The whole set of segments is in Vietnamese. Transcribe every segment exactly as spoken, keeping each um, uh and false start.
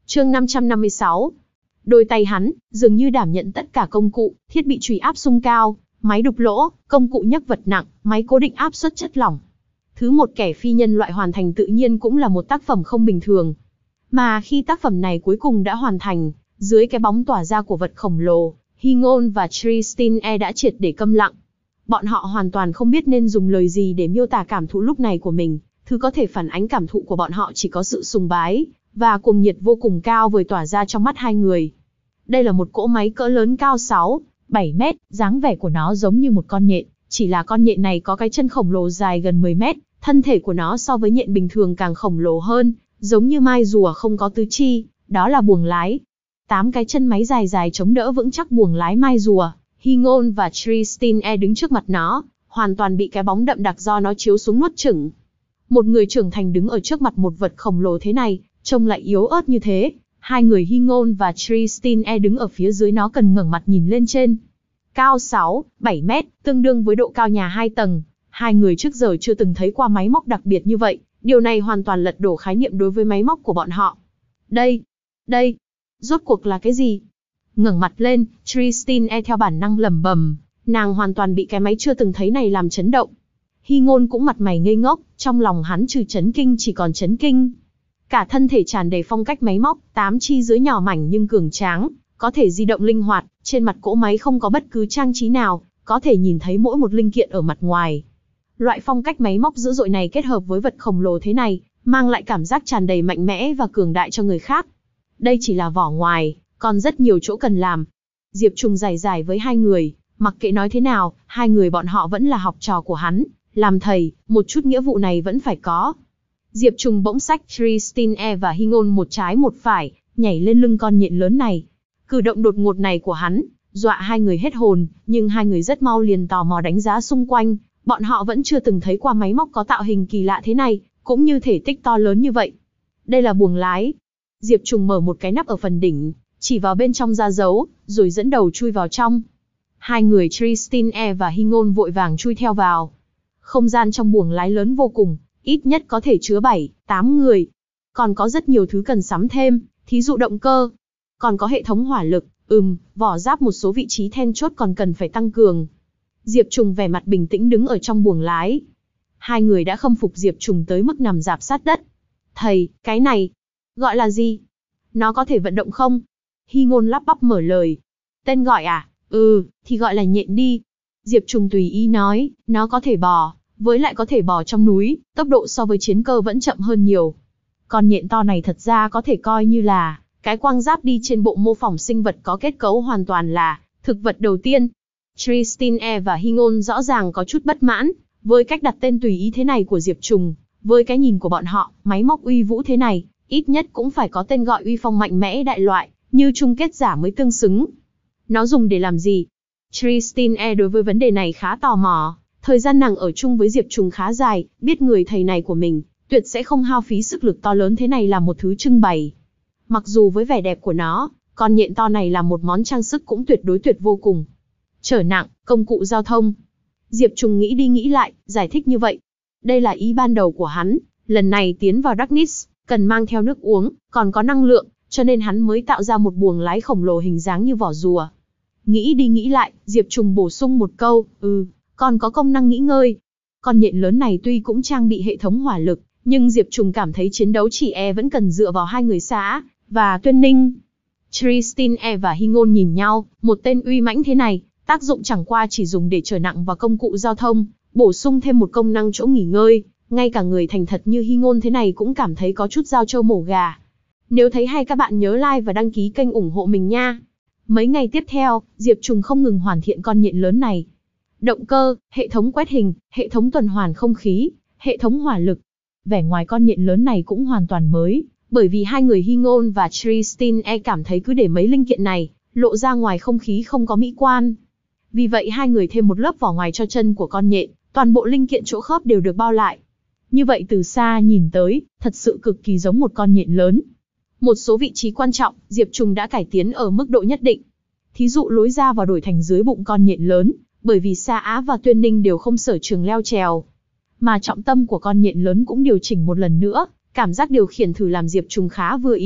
Chương năm trăm năm mươi sáu. Đôi tay hắn, dường như đảm nhận tất cả công cụ, thiết bị chùy áp xung cao, máy đục lỗ, công cụ nhấc vật nặng, máy cố định áp suất chất lỏng. Thứ một kẻ phi nhân loại hoàn thành tự nhiên cũng là một tác phẩm không bình thường. Mà khi tác phẩm này cuối cùng đã hoàn thành, dưới cái bóng tỏa ra của vật khổng lồ, Hingon và Tristine đã triệt để câm lặng. Bọn họ hoàn toàn không biết nên dùng lời gì để miêu tả cảm thụ lúc này của mình, thứ có thể phản ánh cảm thụ của bọn họ chỉ có sự sùng bái, và cuồng nhiệt vô cùng cao vời tỏa ra trong mắt hai người. Đây là một cỗ máy cỡ lớn cao sáu, bảy mét, dáng vẻ của nó giống như một con nhện, chỉ là con nhện này có cái chân khổng lồ dài gần mười mét, thân thể của nó so với nhện bình thường càng khổng lồ hơn, giống như mai rùa không có tứ chi, đó là buồng lái. Tám cái chân máy dài dài chống đỡ vững chắc buồng lái mai rùa. Hingon và Tristine đứng trước mặt nó, hoàn toàn bị cái bóng đậm đặc do nó chiếu xuống nuốt chửng. Một người trưởng thành đứng ở trước mặt một vật khổng lồ thế này, trông lại yếu ớt như thế. Hai người Hingon và Tristine đứng ở phía dưới nó cần ngẩng mặt nhìn lên trên. Cao sáu, bảy mét, tương đương với độ cao nhà hai tầng. Hai người trước giờ chưa từng thấy qua máy móc đặc biệt như vậy, điều này hoàn toàn lật đổ khái niệm đối với máy móc của bọn họ. Đây, đây, rốt cuộc là cái gì? Ngẩng mặt lên, Tristine theo bản năng lẩm bẩm, nàng hoàn toàn bị cái máy chưa từng thấy này làm chấn động. Hingon cũng mặt mày ngây ngốc, trong lòng hắn trừ chấn kinh chỉ còn chấn kinh. Cả thân thể tràn đầy phong cách máy móc, tám chi dưới nhỏ mảnh nhưng cường tráng, có thể di động linh hoạt, trên mặt cỗ máy không có bất cứ trang trí nào, có thể nhìn thấy mỗi một linh kiện ở mặt ngoài. Loại phong cách máy móc dữ dội này kết hợp với vật khổng lồ thế này, mang lại cảm giác tràn đầy mạnh mẽ và cường đại cho người khác. Đây chỉ là vỏ ngoài, còn rất nhiều chỗ cần làm. Diệp Trùng giải giải với hai người, mặc kệ nói thế nào, hai người bọn họ vẫn là học trò của hắn, làm thầy, một chút nghĩa vụ này vẫn phải có. Diệp Trùng bỗng xách Tristine và Hingon một trái một phải, nhảy lên lưng con nhện lớn này. Cử động đột ngột này của hắn, dọa hai người hết hồn, nhưng hai người rất mau liền tò mò đánh giá xung quanh, bọn họ vẫn chưa từng thấy qua máy móc có tạo hình kỳ lạ thế này, cũng như thể tích to lớn như vậy. Đây là buồng lái. Diệp Trùng mở một cái nắp ở phần đỉnh, chỉ vào bên trong ra dấu, rồi dẫn đầu chui vào trong. Hai người Tristine và Hingon vội vàng chui theo vào. Không gian trong buồng lái lớn vô cùng, ít nhất có thể chứa bảy, tám người. Còn có rất nhiều thứ cần sắm thêm, thí dụ động cơ. Còn có hệ thống hỏa lực, ừm, vỏ giáp một số vị trí then chốt còn cần phải tăng cường. Diệp Trùng vẻ mặt bình tĩnh đứng ở trong buồng lái. Hai người đã khâm phục Diệp Trùng tới mức nằm rạp sát đất. Thầy, cái này, gọi là gì? Nó có thể vận động không? Hingon lắp bắp mở lời. Tên gọi à? Ừ, thì gọi là nhện đi. Diệp Trùng tùy ý nói, nó có thể bò, với lại có thể bò trong núi, tốc độ so với chiến cơ vẫn chậm hơn nhiều. Con nhện to này thật ra có thể coi như là cái quang giáp đi trên bộ mô phỏng sinh vật có kết cấu hoàn toàn là thực vật đầu tiên. Tristine và Hingon rõ ràng có chút bất mãn với cách đặt tên tùy ý thế này của Diệp Trùng. Với cái nhìn của bọn họ, máy móc uy vũ thế này, ít nhất cũng phải có tên gọi uy phong mạnh mẽ đại loại, như chung kết giả mới tương xứng. Nó dùng để làm gì? Tristine đối với vấn đề này khá tò mò. Thời gian nàng ở chung với Diệp Trùng khá dài, biết người thầy này của mình, tuyệt sẽ không hao phí sức lực to lớn thế này làm một thứ trưng bày. Mặc dù với vẻ đẹp của nó, con nhện to này là một món trang sức cũng tuyệt đối tuyệt vô cùng. Trở nặng, công cụ giao thông. Diệp Trùng nghĩ đi nghĩ lại, giải thích như vậy. Đây là ý ban đầu của hắn, lần này tiến vào Darkness, cần mang theo nước uống, còn có năng lượng, cho nên hắn mới tạo ra một buồng lái khổng lồ hình dáng như vỏ rùa. Nghĩ đi nghĩ lại, Diệp Trùng bổ sung một câu, ừ, còn có công năng nghỉ ngơi. Con nhện lớn này tuy cũng trang bị hệ thống hỏa lực, nhưng Diệp Trùng cảm thấy chiến đấu chỉ e vẫn cần dựa vào hai người xã, và Tuyên Ninh. Tristine và Hingon nhìn nhau, một tên uy mãnh thế này, tác dụng chẳng qua chỉ dùng để chở nặng và công cụ giao thông, bổ sung thêm một công năng chỗ nghỉ ngơi, ngay cả người thành thật như Hingon thế này cũng cảm thấy có chút dao trâu mổ gà. Nếu thấy hay các bạn nhớ like và đăng ký kênh ủng hộ mình nha. Mấy ngày tiếp theo, Diệp Trùng không ngừng hoàn thiện con nhện lớn này. Động cơ, hệ thống quét hình, hệ thống tuần hoàn không khí, hệ thống hỏa lực. Vẻ ngoài con nhện lớn này cũng hoàn toàn mới, bởi vì hai người Hingon và Tristine cảm thấy cứ để mấy linh kiện này, lộ ra ngoài không khí không có mỹ quan. Vì vậy hai người thêm một lớp vỏ ngoài cho chân của con nhện, toàn bộ linh kiện chỗ khớp đều được bao lại. Như vậy từ xa nhìn tới, thật sự cực kỳ giống một con nhện lớn. Một số vị trí quan trọng, Diệp Trùng đã cải tiến ở mức độ nhất định. Thí dụ lối ra vào đổi thành dưới bụng con nhện lớn, bởi vì Sa Á và Tuyên Ninh đều không sở trường leo trèo. Mà trọng tâm của con nhện lớn cũng điều chỉnh một lần nữa, cảm giác điều khiển thử làm Diệp Trùng khá vừa ý,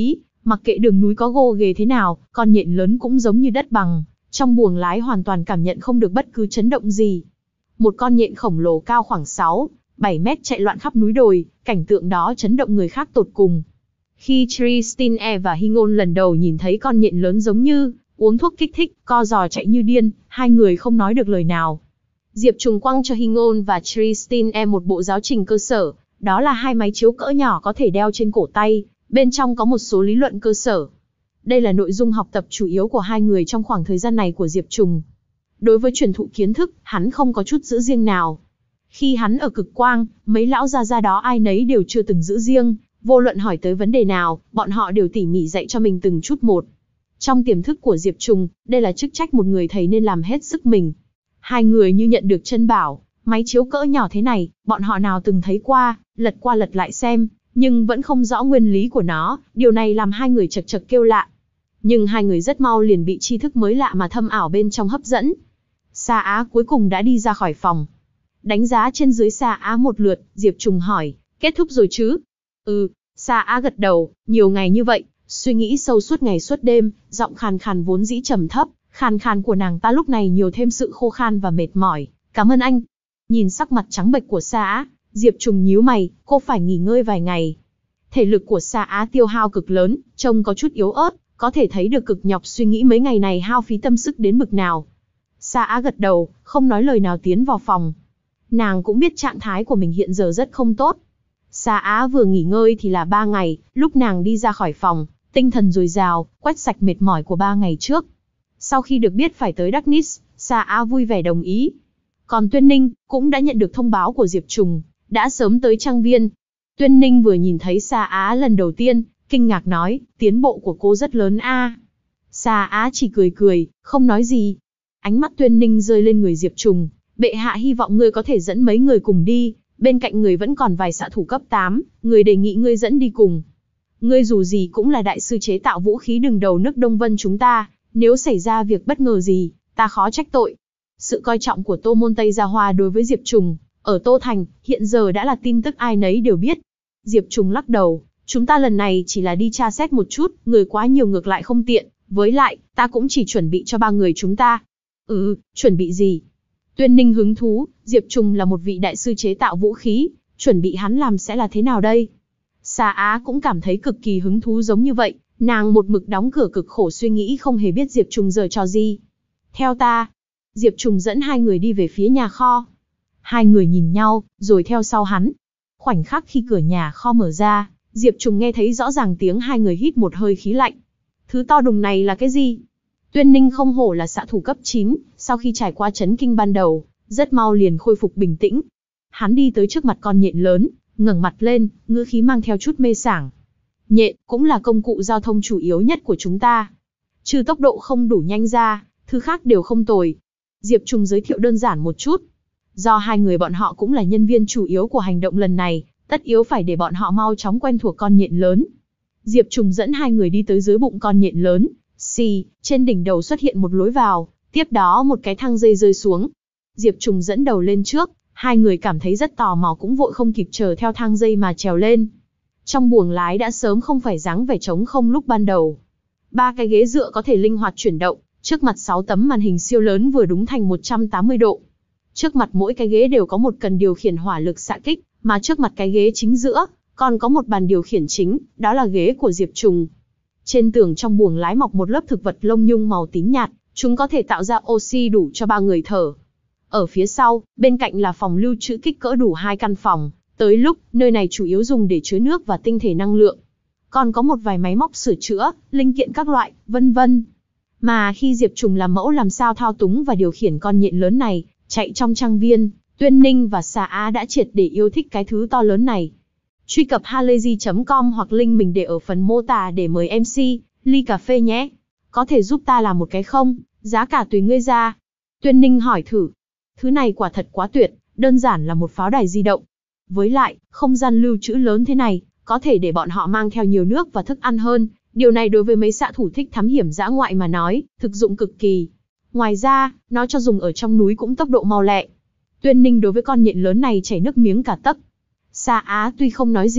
Mặc kệ đường núi có gồ ghề thế nào, con nhện lớn cũng giống như đất bằng, trong buồng lái hoàn toàn cảm nhận không được bất cứ chấn động gì. Một con nhện khổng lồ cao khoảng sáu, bảy mét chạy loạn khắp núi đồi, cảnh tượng đó chấn động người khác tột cùng. Khi Tristine và Hingon lần đầu nhìn thấy con nhện lớn giống như uống thuốc kích thích, co giò chạy như điên, hai người không nói được lời nào. Diệp Trùng quăng cho Hingon và Tristine một bộ giáo trình cơ sở, đó là hai máy chiếu cỡ nhỏ có thể đeo trên cổ tay, bên trong có một số lý luận cơ sở. Đây là nội dung học tập chủ yếu của hai người trong khoảng thời gian này của Diệp Trùng. Đối với truyền thụ kiến thức, hắn không có chút giữ riêng nào. Khi hắn ở Cực Quang, mấy lão gia gia đó ai nấy đều chưa từng giữ riêng, vô luận hỏi tới vấn đề nào, bọn họ đều tỉ mỉ dạy cho mình từng chút một. Trong tiềm thức của Diệp Trùng, đây là chức trách một người thầy nên làm hết sức mình. Hai người như nhận được chân bảo, máy chiếu cỡ nhỏ thế này, bọn họ nào từng thấy qua, lật qua lật lại xem, nhưng vẫn không rõ nguyên lý của nó, điều này làm hai người chật chật kêu lạ. Nhưng hai người rất mau liền bị tri thức mới lạ mà thâm ảo bên trong hấp dẫn. Sa Á cuối cùng đã đi ra khỏi phòng. Đánh giá trên dưới Sa Á một lượt, Diệp Trùng hỏi, kết thúc rồi chứ? Ừ, Sa Á gật đầu, nhiều ngày như vậy, suy nghĩ sâu suốt ngày suốt đêm, giọng khàn khàn vốn dĩ trầm thấp, khàn khàn của nàng ta lúc này nhiều thêm sự khô khan và mệt mỏi. Cảm ơn anh. Nhìn sắc mặt trắng bệch của Sa Á, Diệp Trùng nhíu mày, cô phải nghỉ ngơi vài ngày. Thể lực của Sa Á tiêu hao cực lớn, trông có chút yếu ớt, có thể thấy được cực nhọc suy nghĩ mấy ngày này hao phí tâm sức đến bực nào. Sa Á gật đầu, không nói lời nào tiến vào phòng. Nàng cũng biết trạng thái của mình hiện giờ rất không tốt. Sa Á vừa nghỉ ngơi thì là ba ngày, lúc nàng đi ra khỏi phòng, tinh thần dồi dào, quét sạch mệt mỏi của ba ngày trước. Sau khi được biết phải tới Darkness, Sa Á vui vẻ đồng ý. Còn Tuyên Ninh, cũng đã nhận được thông báo của Diệp Trùng, đã sớm tới trang viên. Tuyên Ninh vừa nhìn thấy Sa Á lần đầu tiên, kinh ngạc nói, tiến bộ của cô rất lớn a. Sa Á chỉ cười cười, không nói gì. Ánh mắt Tuyên Ninh rơi lên người Diệp Trùng, bệ hạ hy vọng ngươi có thể dẫn mấy người cùng đi, bên cạnh người vẫn còn vài xạ thủ cấp tám, người đề nghị ngươi dẫn đi cùng. Ngươi dù gì cũng là đại sư chế tạo vũ khí đứng đầu nước Đông Vân chúng ta, nếu xảy ra việc bất ngờ gì, ta khó trách tội. Sự coi trọng của Tô Môn Tây Gia Hoa đối với Diệp Trùng, ở Tô Thành, hiện giờ đã là tin tức ai nấy đều biết. Diệp Trùng lắc đầu, chúng ta lần này chỉ là đi tra xét một chút, người quá nhiều ngược lại không tiện, với lại, ta cũng chỉ chuẩn bị cho ba người chúng ta. Ừ, chuẩn bị gì? Tuyên Ninh hứng thú, Diệp Trùng là một vị đại sư chế tạo vũ khí, chuẩn bị hắn làm sẽ là thế nào đây? Sa Á cũng cảm thấy cực kỳ hứng thú giống như vậy, nàng một mực đóng cửa cực khổ suy nghĩ không hề biết Diệp Trùng giờ trò gì. Theo ta. Diệp Trùng dẫn hai người đi về phía nhà kho. Hai người nhìn nhau, rồi theo sau hắn. Khoảnh khắc khi cửa nhà kho mở ra, Diệp Trùng nghe thấy rõ ràng tiếng hai người hít một hơi khí lạnh. Thứ to đùng này là cái gì? Tuyên Ninh không hổ là xạ thủ cấp chín, sau khi trải qua chấn kinh ban đầu, rất mau liền khôi phục bình tĩnh. Hắn đi tới trước mặt con nhện lớn, ngẩng mặt lên, ngữ khí mang theo chút mê sảng. Nhện cũng là công cụ giao thông chủ yếu nhất của chúng ta. Trừ tốc độ không đủ nhanh ra, thứ khác đều không tồi. Diệp Trùng giới thiệu đơn giản một chút. Do hai người bọn họ cũng là nhân viên chủ yếu của hành động lần này, tất yếu phải để bọn họ mau chóng quen thuộc con nhện lớn. Diệp Trùng dẫn hai người đi tới dưới bụng con nhện lớn. Xì, trên đỉnh đầu xuất hiện một lối vào, tiếp đó một cái thang dây rơi xuống. Diệp Trùng dẫn đầu lên trước, hai người cảm thấy rất tò mò cũng vội không kịp chờ theo thang dây mà trèo lên. Trong buồng lái đã sớm không phải dáng vẻ trống không lúc ban đầu. Ba cái ghế dựa có thể linh hoạt chuyển động, trước mặt sáu tấm màn hình siêu lớn vừa đúng thành một trăm tám mươi độ. Trước mặt mỗi cái ghế đều có một cần điều khiển hỏa lực xạ kích, mà trước mặt cái ghế chính giữa, còn có một bàn điều khiển chính, đó là ghế của Diệp Trùng. Trên tường trong buồng lái mọc một lớp thực vật lông nhung màu tím nhạt, chúng có thể tạo ra oxy đủ cho ba người thở. Ở phía sau, bên cạnh là phòng lưu trữ kích cỡ đủ hai căn phòng, tới lúc, nơi này chủ yếu dùng để chứa nước và tinh thể năng lượng. Còn có một vài máy móc sửa chữa, linh kiện các loại, vân vân. Mà khi Diệp Trùng làm mẫu làm sao thao túng và điều khiển con nhện lớn này, chạy trong trang viên, Tuyên Ninh và Sa Á đã triệt để yêu thích cái thứ to lớn này. Truy cập halayzi chấm com hoặc link mình để ở phần mô tả để mời em xê, ly cà phê nhé. Có thể giúp ta làm một cái không, giá cả tùy ngươi ra. Tuyên Ninh hỏi thử. Thứ này quả thật quá tuyệt, đơn giản là một pháo đài di động. Với lại, không gian lưu trữ lớn thế này, có thể để bọn họ mang theo nhiều nước và thức ăn hơn. Điều này đối với mấy xạ thủ thích thám hiểm dã ngoại mà nói, thực dụng cực kỳ. Ngoài ra, nó cho dùng ở trong núi cũng tốc độ mau lẹ. Tuyên Ninh đối với con nhện lớn này chảy nước miếng cả tấc. Sa Á tuy không nói gì,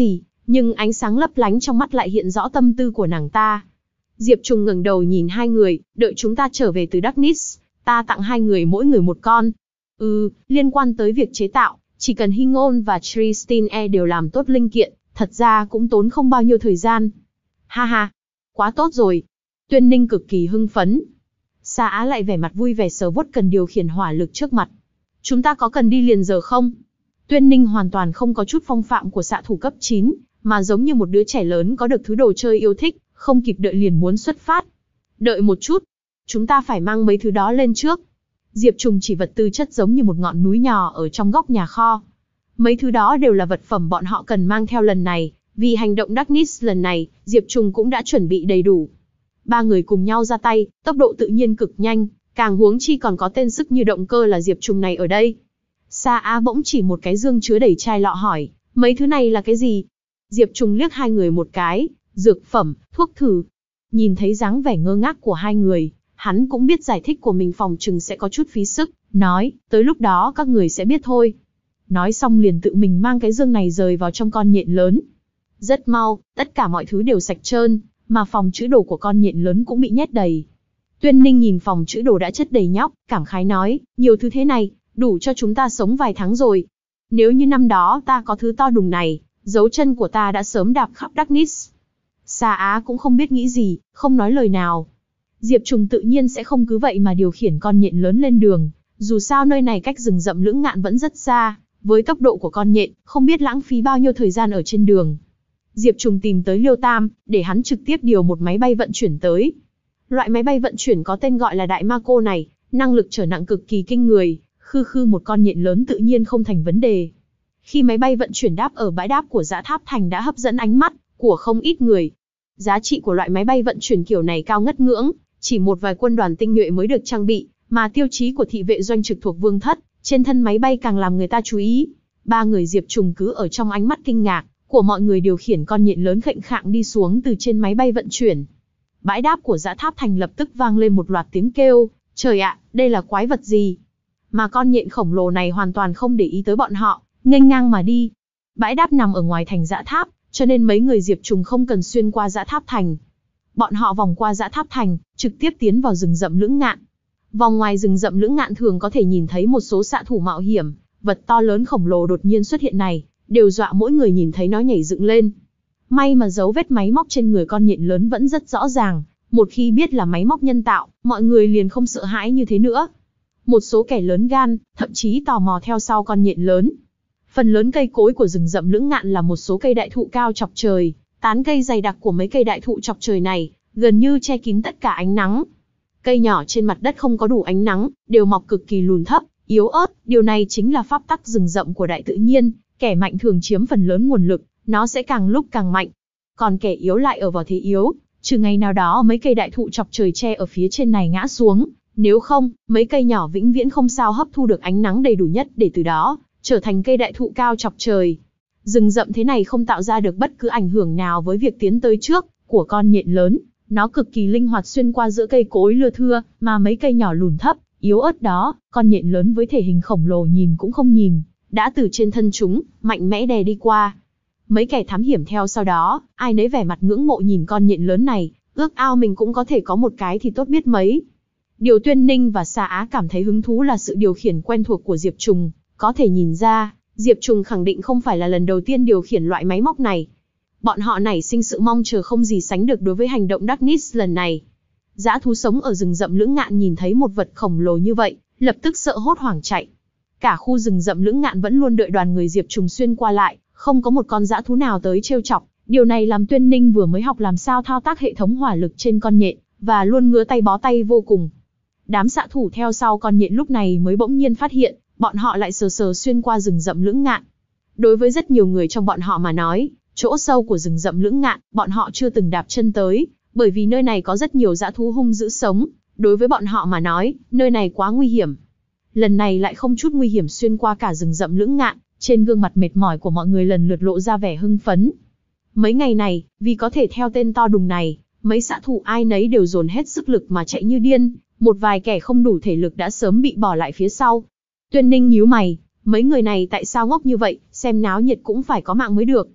nhưng ánh sáng lấp lánh trong mắt lại hiện rõ tâm tư của nàng ta. Diệp Trùng ngẩng đầu nhìn hai người, đợi chúng ta trở về từ Darkness, ta tặng hai người mỗi người một con. Ừ, liên quan tới việc chế tạo, chỉ cần Hingôn và Tristine đều làm tốt linh kiện, thật ra cũng tốn không bao nhiêu thời gian. Ha ha, quá tốt rồi. Tuyên Ninh cực kỳ hưng phấn. Sa Á lại vẻ mặt vui vẻ sờ vuốt cần điều khiển hỏa lực trước mặt. Chúng ta có cần đi liền giờ không? Tuyên Ninh hoàn toàn không có chút phong phạm của xạ thủ cấp chín, mà giống như một đứa trẻ lớn có được thứ đồ chơi yêu thích, không kịp đợi liền muốn xuất phát. Đợi một chút, chúng ta phải mang mấy thứ đó lên trước. Diệp Trùng chỉ vật tư chất giống như một ngọn núi nhỏ ở trong góc nhà kho. Mấy thứ đó đều là vật phẩm bọn họ cần mang theo lần này, vì hành động Darkness lần này, Diệp Trùng cũng đã chuẩn bị đầy đủ. Ba người cùng nhau ra tay, tốc độ tự nhiên cực nhanh, càng huống chi còn có tên sức như động cơ là Diệp Trùng này ở đây. Sa Á bỗng chỉ một cái dương chứa đầy chai lọ hỏi, mấy thứ này là cái gì? Diệp Trùng liếc hai người một cái, dược phẩm, thuốc thử. Nhìn thấy dáng vẻ ngơ ngác của hai người, hắn cũng biết giải thích của mình phòng chừng sẽ có chút phí sức, nói, tới lúc đó các người sẽ biết thôi. Nói xong liền tự mình mang cái dương này rời vào trong con nhện lớn. Rất mau, tất cả mọi thứ đều sạch trơn, mà phòng trữ đồ của con nhện lớn cũng bị nhét đầy. Tuyên Ninh nhìn phòng trữ đồ đã chất đầy nhóc, cảm khái nói, nhiều thứ thế này, đủ cho chúng ta sống vài tháng rồi. Nếu như năm đó ta có thứ to đùng này, dấu chân của ta đã sớm đạp khắp Darkness. Sa Á cũng không biết nghĩ gì, không nói lời nào. Diệp Trùng tự nhiên sẽ không cứ vậy mà điều khiển con nhện lớn lên đường, dù sao nơi này cách rừng rậm Lưỡng Ngạn vẫn rất xa, với tốc độ của con nhện, không biết lãng phí bao nhiêu thời gian ở trên đường. Diệp Trùng tìm tới Liêu Tam, để hắn trực tiếp điều một máy bay vận chuyển tới. Loại máy bay vận chuyển có tên gọi là Đại Ma Cô này, năng lực chở nặng cực kỳ kinh người, khư khư một con nhện lớn tự nhiên không thành vấn đề. Khi máy bay vận chuyển đáp ở bãi đáp của Dã Tháp Thành đã hấp dẫn ánh mắt của không ít người. Giá trị của loại máy bay vận chuyển kiểu này cao ngất ngưỡng, chỉ một vài quân đoàn tinh nhuệ mới được trang bị, mà tiêu chí của thị vệ doanh trực thuộc Vương Thất, trên thân máy bay càng làm người ta chú ý. Ba người Diệp Trùng cứ ở trong ánh mắt kinh ngạc của mọi người điều khiển con nhện lớn khệnh khạng đi xuống từ trên máy bay vận chuyển. Bãi đáp của Dã Tháp Thành lập tức vang lên một loạt tiếng kêu, trời ạ, đây là quái vật gì? Mà con nhện khổng lồ này hoàn toàn không để ý tới bọn họ, nghênh ngang mà đi. Bãi đáp nằm ở ngoài thành Dã Tháp, cho nên mấy người Diệp Trùng không cần xuyên qua Dã Tháp Thành. Bọn họ vòng qua Dã Tháp Thành, trực tiếp tiến vào rừng rậm Lưỡng Ngạn. Vòng ngoài rừng rậm Lưỡng Ngạn thường có thể nhìn thấy một số xạ thủ mạo hiểm, vật to lớn khổng lồ đột nhiên xuất hiện này, đều dọa mỗi người nhìn thấy nó nhảy dựng lên. May mà dấu vết máy móc trên người con nhện lớn vẫn rất rõ ràng, một khi biết là máy móc nhân tạo, mọi người liền không sợ hãi như thế nữa. Một số kẻ lớn gan, thậm chí tò mò theo sau con nhện lớn. Phần lớn cây cối của rừng rậm Lưỡng Ngạn là một số cây đại thụ cao chọc trời, tán cây dày đặc của mấy cây đại thụ chọc trời này, gần như che kín tất cả ánh nắng. Cây nhỏ trên mặt đất không có đủ ánh nắng, đều mọc cực kỳ lùn thấp, yếu ớt, điều này chính là pháp tắc rừng rậm của đại tự nhiên, kẻ mạnh thường chiếm phần lớn nguồn lực, nó sẽ càng lúc càng mạnh. Còn kẻ yếu lại ở vào thế yếu, trừ ngày nào đó mấy cây đại thụ chọc trời che ở phía trên này ngã xuống, nếu không, mấy cây nhỏ vĩnh viễn không sao hấp thu được ánh nắng đầy đủ nhất để từ đó trở thành cây đại thụ cao chọc trời. Rừng rậm thế này không tạo ra được bất cứ ảnh hưởng nào với việc tiến tới trước của con nhện lớn, nó cực kỳ linh hoạt xuyên qua giữa cây cối lưa thưa, mà mấy cây nhỏ lùn thấp, yếu ớt đó, con nhện lớn với thể hình khổng lồ nhìn cũng không nhìn, đã từ trên thân chúng, mạnh mẽ đè đi qua. Mấy kẻ thám hiểm theo sau đó, ai nấy vẻ mặt ngưỡng mộ nhìn con nhện lớn này, ước ao mình cũng có thể có một cái thì tốt biết mấy. Điều Tuyên Ninh và Sa Á cảm thấy hứng thú là sự điều khiển quen thuộc của Diệp Trùng, có thể nhìn ra, Diệp Trùng khẳng định không phải là lần đầu tiên điều khiển loại máy móc này. Bọn họ nảy sinh sự mong chờ không gì sánh được đối với hành động Darkness lần này. Dã thú sống ở rừng rậm Lưỡng Ngạn nhìn thấy một vật khổng lồ như vậy, lập tức sợ hốt hoảng chạy. Cả khu rừng rậm Lưỡng Ngạn vẫn luôn đợi đoàn người Diệp Trùng xuyên qua lại, không có một con dã thú nào tới trêu chọc. Điều này làm Tuyên Ninh vừa mới học làm sao thao tác hệ thống hỏa lực trên con nhện, và luôn ngứa tay bó tay vô cùng. Đám xạ thủ theo sau con nhện lúc này mới bỗng nhiên phát hiện, bọn họ lại sờ sờ xuyên qua rừng rậm Lưỡng Ngạn. Đối với rất nhiều người trong bọn họ mà nói, chỗ sâu của rừng rậm Lưỡng Ngạn, bọn họ chưa từng đạp chân tới, bởi vì nơi này có rất nhiều dã thú hung dữ sống. Đối với bọn họ mà nói, nơi này quá nguy hiểm. Lần này lại không chút nguy hiểm xuyên qua cả rừng rậm Lưỡng Ngạn, trên gương mặt mệt mỏi của mọi người lần lượt lộ ra vẻ hưng phấn. Mấy ngày này, vì có thể theo tên to đùng này, mấy xạ thủ ai nấy đều dồn hết sức lực mà chạy như điên, một vài kẻ không đủ thể lực đã sớm bị bỏ lại phía sau. Tuyên Ninh nhíu mày, mấy người này tại sao ngốc như vậy, xem náo nhiệt cũng phải có mạng mới được.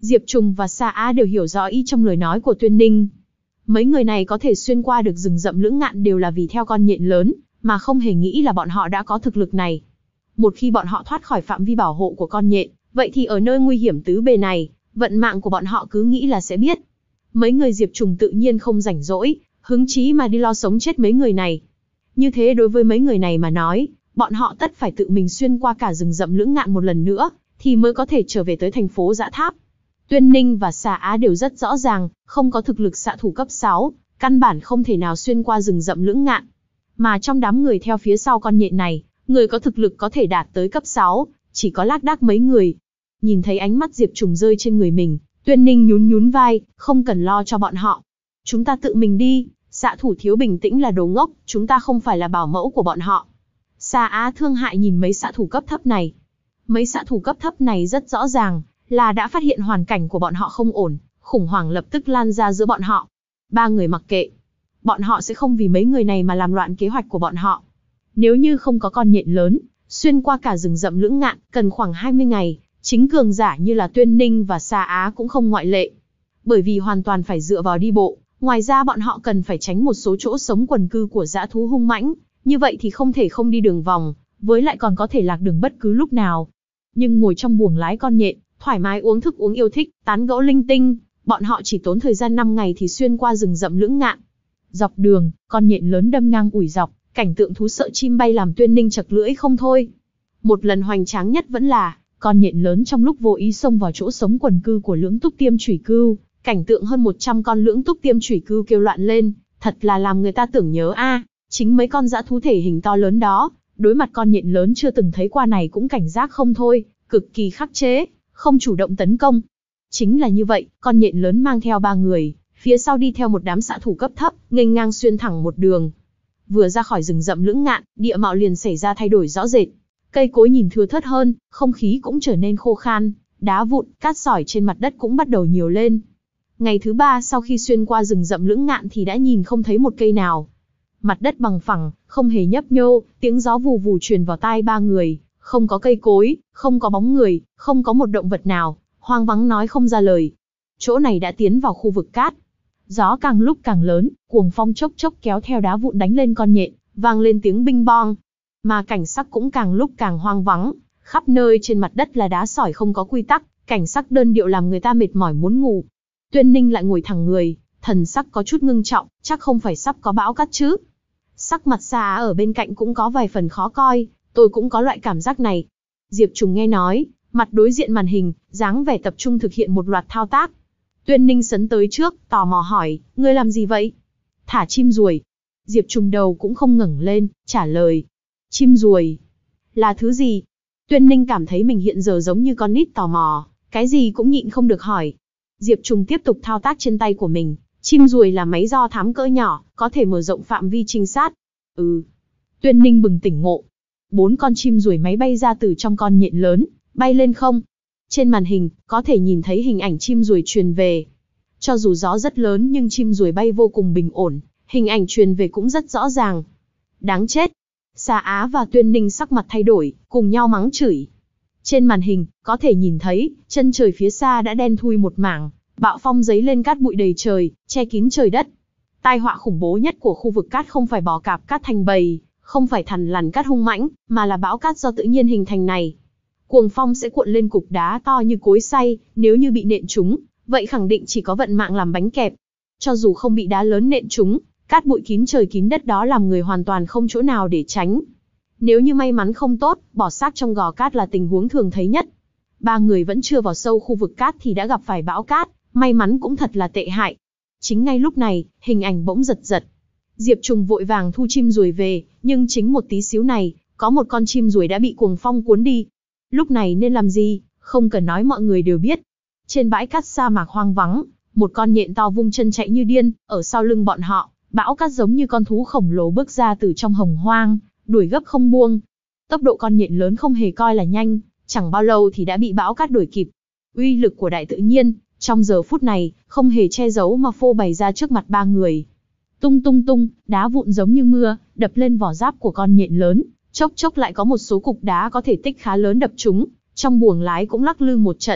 Diệp Trùng và Sa Á đều hiểu rõ ý trong lời nói của Tuyên Ninh. Mấy người này có thể xuyên qua được rừng rậm lưỡng ngạn đều là vì theo con nhện lớn, mà không hề nghĩ là bọn họ đã có thực lực này. Một khi bọn họ thoát khỏi phạm vi bảo hộ của con nhện, vậy thì ở nơi nguy hiểm tứ bề này, vận mạng của bọn họ cứ nghĩ là sẽ biết. Mấy người Diệp Trùng tự nhiên không rảnh rỗi, hứng chí mà đi lo sống chết mấy người này. Như thế đối với mấy người này mà nói, bọn họ tất phải tự mình xuyên qua cả rừng rậm lưỡng ngạn một lần nữa, thì mới có thể trở về tới thành phố Dã Tháp. Tuyên Ninh và Sa Á đều rất rõ ràng, không có thực lực xạ thủ cấp sáu, căn bản không thể nào xuyên qua rừng rậm lưỡng ngạn. Mà trong đám người theo phía sau con nhện này, người có thực lực có thể đạt tới cấp sáu, chỉ có lác đác mấy người. Nhìn thấy ánh mắt Diệp Trùng rơi trên người mình, Tuyên Ninh nhún nhún vai, không cần lo cho bọn họ. Chúng ta tự mình đi, xạ thủ thiếu bình tĩnh là đồ ngốc, chúng ta không phải là bảo mẫu của bọn họ. Sa Á thương hại nhìn mấy xạ thủ cấp thấp này. Mấy xạ thủ cấp thấp này rất rõ ràng, là đã phát hiện hoàn cảnh của bọn họ không ổn, khủng hoảng lập tức lan ra giữa bọn họ. Ba người mặc kệ. Bọn họ sẽ không vì mấy người này mà làm loạn kế hoạch của bọn họ. Nếu như không có con nhện lớn, xuyên qua cả rừng rậm lưỡng ngạn, cần khoảng hai mươi ngày, chính cường giả như là Tuyên Ninh và Sa Á cũng không ngoại lệ. Bởi vì hoàn toàn phải dựa vào đi bộ, ngoài ra bọn họ cần phải tránh một số chỗ sống quần cư của dã thú hung mãnh, như vậy thì không thể không đi đường vòng, với lại còn có thể lạc đường bất cứ lúc nào. Nhưng ngồi trong buồng lái con nhện, thoải mái uống thức uống yêu thích, tán gẫu linh tinh, bọn họ chỉ tốn thời gian năm ngày thì xuyên qua rừng rậm lưỡng ngạn. Dọc đường, con nhện lớn đâm ngang ủi dọc, cảnh tượng thú sợ chim bay làm Tuyên Ninh chật lưỡi không thôi. Một lần hoành tráng nhất vẫn là, con nhện lớn trong lúc vô ý xông vào chỗ sống quần cư của lưỡng túc tiêm chủy cưu, cảnh tượng hơn một trăm con lưỡng túc tiêm chủy cưu kêu loạn lên, thật là làm người ta tưởng nhớ a, à, chính mấy con dã thú thể hình to lớn đó, đối mặt con nhện lớn chưa từng thấy qua này cũng cảnh giác không thôi, cực kỳ khắc chế, không chủ động tấn công. Chính là như vậy, con nhện lớn mang theo ba người, phía sau đi theo một đám xạ thủ cấp thấp, nghênh ngang xuyên thẳng một đường. Vừa ra khỏi rừng rậm lưỡng ngạn, địa mạo liền xảy ra thay đổi rõ rệt. Cây cối nhìn thưa thớt hơn, không khí cũng trở nên khô khan, đá vụn, cát sỏi trên mặt đất cũng bắt đầu nhiều lên. Ngày thứ ba sau khi xuyên qua rừng rậm lưỡng ngạn thì đã nhìn không thấy một cây nào. Mặt đất bằng phẳng, không hề nhấp nhô, tiếng gió vù vù truyền vào tai ba người, không có cây cối, không có bóng người, không có một động vật nào, hoang vắng nói không ra lời. Chỗ này đã tiến vào khu vực cát. Gió càng lúc càng lớn, cuồng phong chốc chốc kéo theo đá vụn đánh lên con nhện, vang lên tiếng binh bong. Mà cảnh sắc cũng càng lúc càng hoang vắng, khắp nơi trên mặt đất là đá sỏi không có quy tắc, cảnh sắc đơn điệu làm người ta mệt mỏi muốn ngủ. Tuyên Ninh lại ngồi thẳng người, thần sắc có chút ngưng trọng, chắc không phải sắp có bão cát chứ. Sắc mặt Sa Á ở bên cạnh cũng có vài phần khó coi, tôi cũng có loại cảm giác này. Diệp Trùng nghe nói, mặt đối diện màn hình, dáng vẻ tập trung thực hiện một loạt thao tác. Tuyên Ninh sấn tới trước, tò mò hỏi, ngươi làm gì vậy? Thả chim ruồi. Diệp Trùng đầu cũng không ngẩng lên, trả lời. Chim ruồi? Là thứ gì? Tuyên Ninh cảm thấy mình hiện giờ giống như con nít tò mò, cái gì cũng nhịn không được hỏi. Diệp Trùng tiếp tục thao tác trên tay của mình. Chim ruồi là máy do thám cỡ nhỏ, có thể mở rộng phạm vi trinh sát. Ừ. Tuyên Ninh bừng tỉnh ngộ. Bốn con chim ruồi máy bay ra từ trong con nhện lớn, bay lên không. Trên màn hình, có thể nhìn thấy hình ảnh chim ruồi truyền về. Cho dù gió rất lớn nhưng chim ruồi bay vô cùng bình ổn, hình ảnh truyền về cũng rất rõ ràng. Đáng chết. Sa Á và Tuyên Ninh sắc mặt thay đổi, cùng nhau mắng chửi. Trên màn hình, có thể nhìn thấy, chân trời phía xa đã đen thui một mảng, bạo phong giấy lên cát bụi đầy trời, che kín trời đất. Tai họa khủng bố nhất của khu vực cát không phải bò cạp cát thành bầy, không phải thằn lằn cát hung mãnh, mà là bão cát do tự nhiên hình thành này. Cuồng phong sẽ cuộn lên cục đá to như cối xay, nếu như bị nện trúng, vậy khẳng định chỉ có vận mạng làm bánh kẹp. Cho dù không bị đá lớn nện trúng, cát bụi kín trời kín đất đó làm người hoàn toàn không chỗ nào để tránh. Nếu như may mắn không tốt, bỏ xác trong gò cát là tình huống thường thấy nhất. Ba người vẫn chưa vào sâu khu vực cát thì đã gặp phải bão cát, may mắn cũng thật là tệ hại. Chính ngay lúc này, hình ảnh bỗng giật giật. Diệp Trùng vội vàng thu chim ruồi về, nhưng chính một tí xíu này, có một con chim ruồi đã bị cuồng phong cuốn đi. Lúc này nên làm gì, không cần nói mọi người đều biết. Trên bãi cát sa mạc hoang vắng, một con nhện to vung chân chạy như điên, ở sau lưng bọn họ, bão cát giống như con thú khổng lồ bước ra từ trong hồng hoang, đuổi gấp không buông. Tốc độ con nhện lớn không hề coi là nhanh, chẳng bao lâu thì đã bị bão cát đuổi kịp. Uy lực của đại tự nhiên, trong giờ phút này, không hề che giấu mà phô bày ra trước mặt ba người. Tung tung tung, đá vụn giống như mưa, đập lên vỏ giáp của con nhện lớn, chốc chốc lại có một số cục đá có thể tích khá lớn đập chúng, trong buồng lái cũng lắc lư một trận.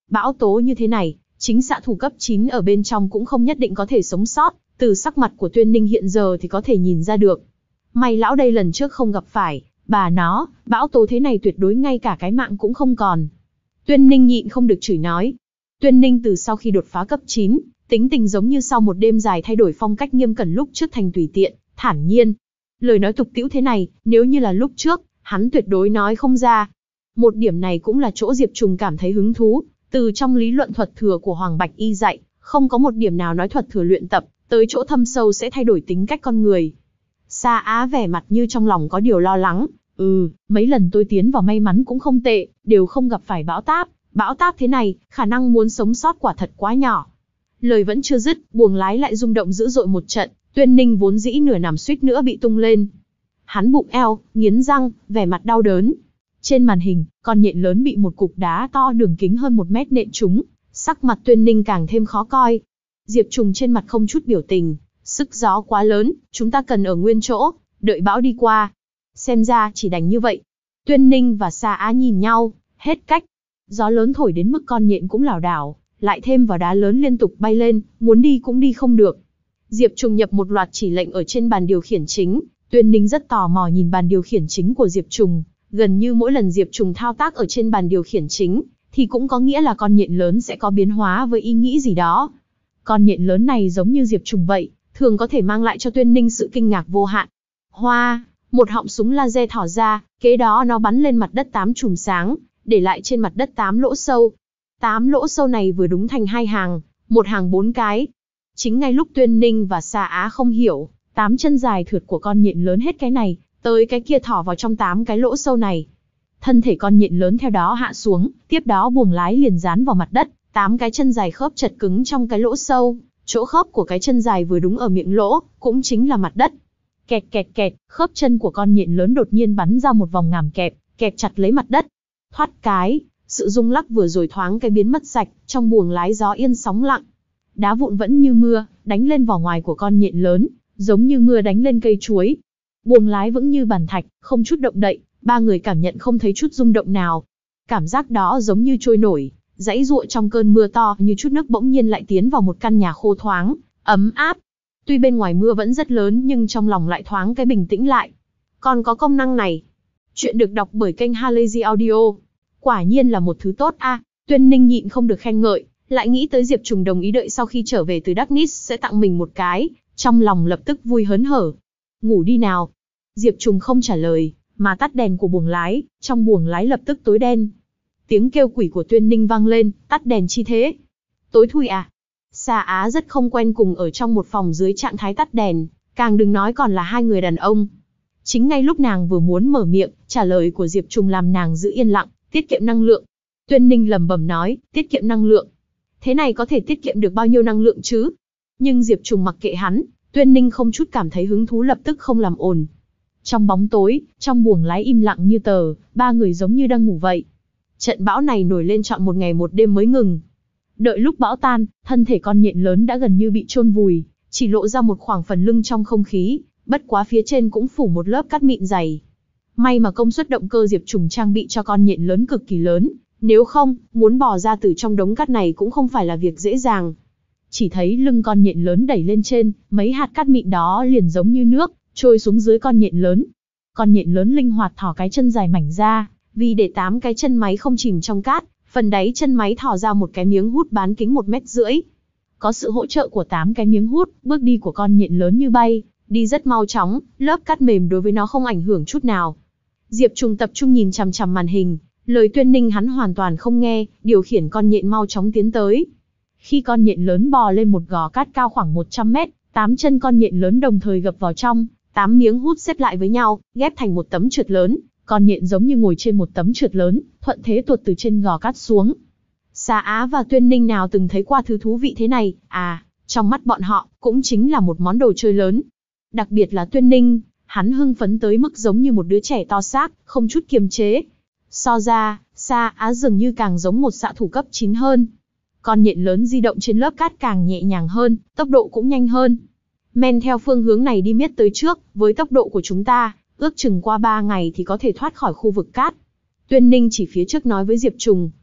bão tố như thế này, chính xạ thủ cấp chín ở bên trong cũng không nhất định có thể sống sót, từ sắc mặt của Tuyên Ninh hiện giờ thì có thể nhìn ra được. May lão đây lần trước không gặp phải, bà nó, bão tố thế này tuyệt đối ngay cả cái mạng cũng không còn. Tuyên Ninh nhịn không được chửi nói. Tuyên Ninh từ sau khi đột phá cấp chín, tính tình giống như sau một đêm dài thay đổi phong cách nghiêm cẩn lúc trước thành tùy tiện, thản nhiên. Lời nói tục tĩu thế này, nếu như là lúc trước, hắn tuyệt đối nói không ra. Một điểm này cũng là chỗ Diệp Trùng cảm thấy hứng thú, từ trong lý luận thuật thừa của Hoàng Bạch Y dạy, không có một điểm nào nói thuật thừa luyện tập, tới chỗ thâm sâu sẽ thay đổi tính cách con người. Sa Á vẻ mặt như trong lòng có điều lo lắng, ừ, mấy lần tôi tiến vào may mắn cũng không tệ, đều không gặp phải bão táp, bão táp thế này, khả năng muốn sống sót quả thật quá nhỏ. Lời vẫn chưa dứt, buồng lái lại rung động dữ dội một trận, Tuyên Ninh vốn dĩ nửa nằm suýt nữa bị tung lên. Hắn bụng eo, nghiến răng, vẻ mặt đau đớn. Trên màn hình, con nhện lớn bị một cục đá to đường kính hơn một mét nện trúng, sắc mặt Tuyên Ninh càng thêm khó coi. Diệp Trùng trên mặt không chút biểu tình, sức gió quá lớn, chúng ta cần ở nguyên chỗ, đợi bão đi qua. Xem ra chỉ đành như vậy. Tuyên Ninh và Sa Á nhìn nhau, hết cách. Gió lớn thổi đến mức con nhện cũng lảo đảo, lại thêm vào đá lớn liên tục bay lên, muốn đi cũng đi không được. Diệp Trùng nhập một loạt chỉ lệnh ở trên bàn điều khiển chính, Tuyên Ninh rất tò mò nhìn bàn điều khiển chính của Diệp Trùng, gần như mỗi lần Diệp Trùng thao tác ở trên bàn điều khiển chính, thì cũng có nghĩa là con nhện lớn sẽ có biến hóa với ý nghĩ gì đó. Con nhện lớn này giống như Diệp Trùng vậy, thường có thể mang lại cho Tuyên Ninh sự kinh ngạc vô hạn. Hoa, một họng súng laser thỏ ra, kế đó nó bắn lên mặt đất tám chùm sáng, để lại trên mặt đất tám lỗ sâu. Tám lỗ sâu này vừa đúng thành hai hàng, một hàng bốn cái. Chính ngay lúc Tuyên Ninh và Sa Á không hiểu, tám chân dài thượt của con nhện lớn hết cái này, tới cái kia thỏ vào trong tám cái lỗ sâu này. Thân thể con nhện lớn theo đó hạ xuống, tiếp đó buồng lái liền dán vào mặt đất, tám cái chân dài khớp chật cứng trong cái lỗ sâu, chỗ khớp của cái chân dài vừa đúng ở miệng lỗ, cũng chính là mặt đất. Kẹt kẹt kẹt, khớp chân của con nhện lớn đột nhiên bắn ra một vòng ngàm kẹp, kẹp chặt lấy mặt đất. Thoát cái, sự rung lắc vừa rồi thoáng cái biến mất sạch, trong buồng lái gió yên sóng lặng. Đá vụn vẫn như mưa, đánh lên vỏ ngoài của con nhện lớn, giống như mưa đánh lên cây chuối. Buồng lái vững như bàn thạch, không chút động đậy, ba người cảm nhận không thấy chút rung động nào. Cảm giác đó giống như trôi nổi, dãy giụa trong cơn mưa to như chút nước bỗng nhiên lại tiến vào một căn nhà khô thoáng, ấm áp. Tuy bên ngoài mưa vẫn rất lớn nhưng trong lòng lại thoáng cái bình tĩnh lại. Còn có công năng này. Chuyện được đọc bởi kênh Halazy Audio. Quả nhiên là một thứ tốt a. À, Tuyên Ninh nhịn không được khen ngợi, lại nghĩ tới Diệp Trùng đồng ý đợi sau khi trở về từ Darkness sẽ tặng mình một cái, trong lòng lập tức vui hớn hở. Ngủ đi nào. Diệp Trùng không trả lời, mà tắt đèn của buồng lái, trong buồng lái lập tức tối đen. Tiếng kêu quỷ của Tuyên Ninh vang lên, tắt đèn chi thế? Tối thui à? Sa Á rất không quen cùng ở trong một phòng dưới trạng thái tắt đèn, càng đừng nói còn là hai người đàn ông. Chính ngay lúc nàng vừa muốn mở miệng, trả lời của Diệp Trùng làm nàng giữ yên lặng, tiết kiệm năng lượng. Tuyên Ninh lẩm bẩm nói, tiết kiệm năng lượng. Thế này có thể tiết kiệm được bao nhiêu năng lượng chứ? Nhưng Diệp Trùng mặc kệ hắn, Tuyên Ninh không chút cảm thấy hứng thú lập tức không làm ồn. Trong bóng tối, trong buồng lái im lặng như tờ, ba người giống như đang ngủ vậy. Trận bão này nổi lên trọn một ngày một đêm mới ngừng. Đợi lúc bão tan, thân thể con nhện lớn đã gần như bị chôn vùi, chỉ lộ ra một khoảng phần lưng trong không khí, bất quá phía trên cũng phủ một lớp cát mịn dày. May mà công suất động cơ Diệp Trùng trang bị cho con nhện lớn cực kỳ lớn, nếu không, muốn bò ra từ trong đống cát này cũng không phải là việc dễ dàng. Chỉ thấy lưng con nhện lớn đẩy lên trên, mấy hạt cát mịn đó liền giống như nước, trôi xuống dưới con nhện lớn. Con nhện lớn linh hoạt thò cái chân dài mảnh ra, vì để tám cái chân máy không chìm trong cát, phần đáy chân máy thò ra một cái miếng hút bán kính một mét rưỡi. Có sự hỗ trợ của tám cái miếng hút, bước đi của con nhện lớn như bay, đi rất mau chóng, lớp cát mềm đối với nó không ảnh hưởng chút nào. Diệp Trùng tập trung nhìn chằm chằm màn hình, lời Tuyên Ninh hắn hoàn toàn không nghe, điều khiển con nhện mau chóng tiến tới. Khi con nhện lớn bò lên một gò cát cao khoảng một trăm mét, tám chân con nhện lớn đồng thời gập vào trong, tám miếng hút xếp lại với nhau, ghép thành một tấm trượt lớn. Con nhện giống như ngồi trên một tấm trượt lớn, thuận thế tuột từ trên gò cát xuống. Sa Á và Tuyên Ninh nào từng thấy qua thứ thú vị thế này, à, trong mắt bọn họ, cũng chính là một món đồ chơi lớn. Đặc biệt là Tuyên Ninh, hắn hưng phấn tới mức giống như một đứa trẻ to xác, không chút kiềm chế. So ra, Sa Á dường như càng giống một xạ thủ cấp chín hơn. Con nhện lớn di động trên lớp cát càng nhẹ nhàng hơn, tốc độ cũng nhanh hơn. Men theo phương hướng này đi miết tới trước, với tốc độ của chúng ta, ước chừng qua ba ngày thì có thể thoát khỏi khu vực cát. Tuyên Ninh chỉ phía trước nói với Diệp Trùng.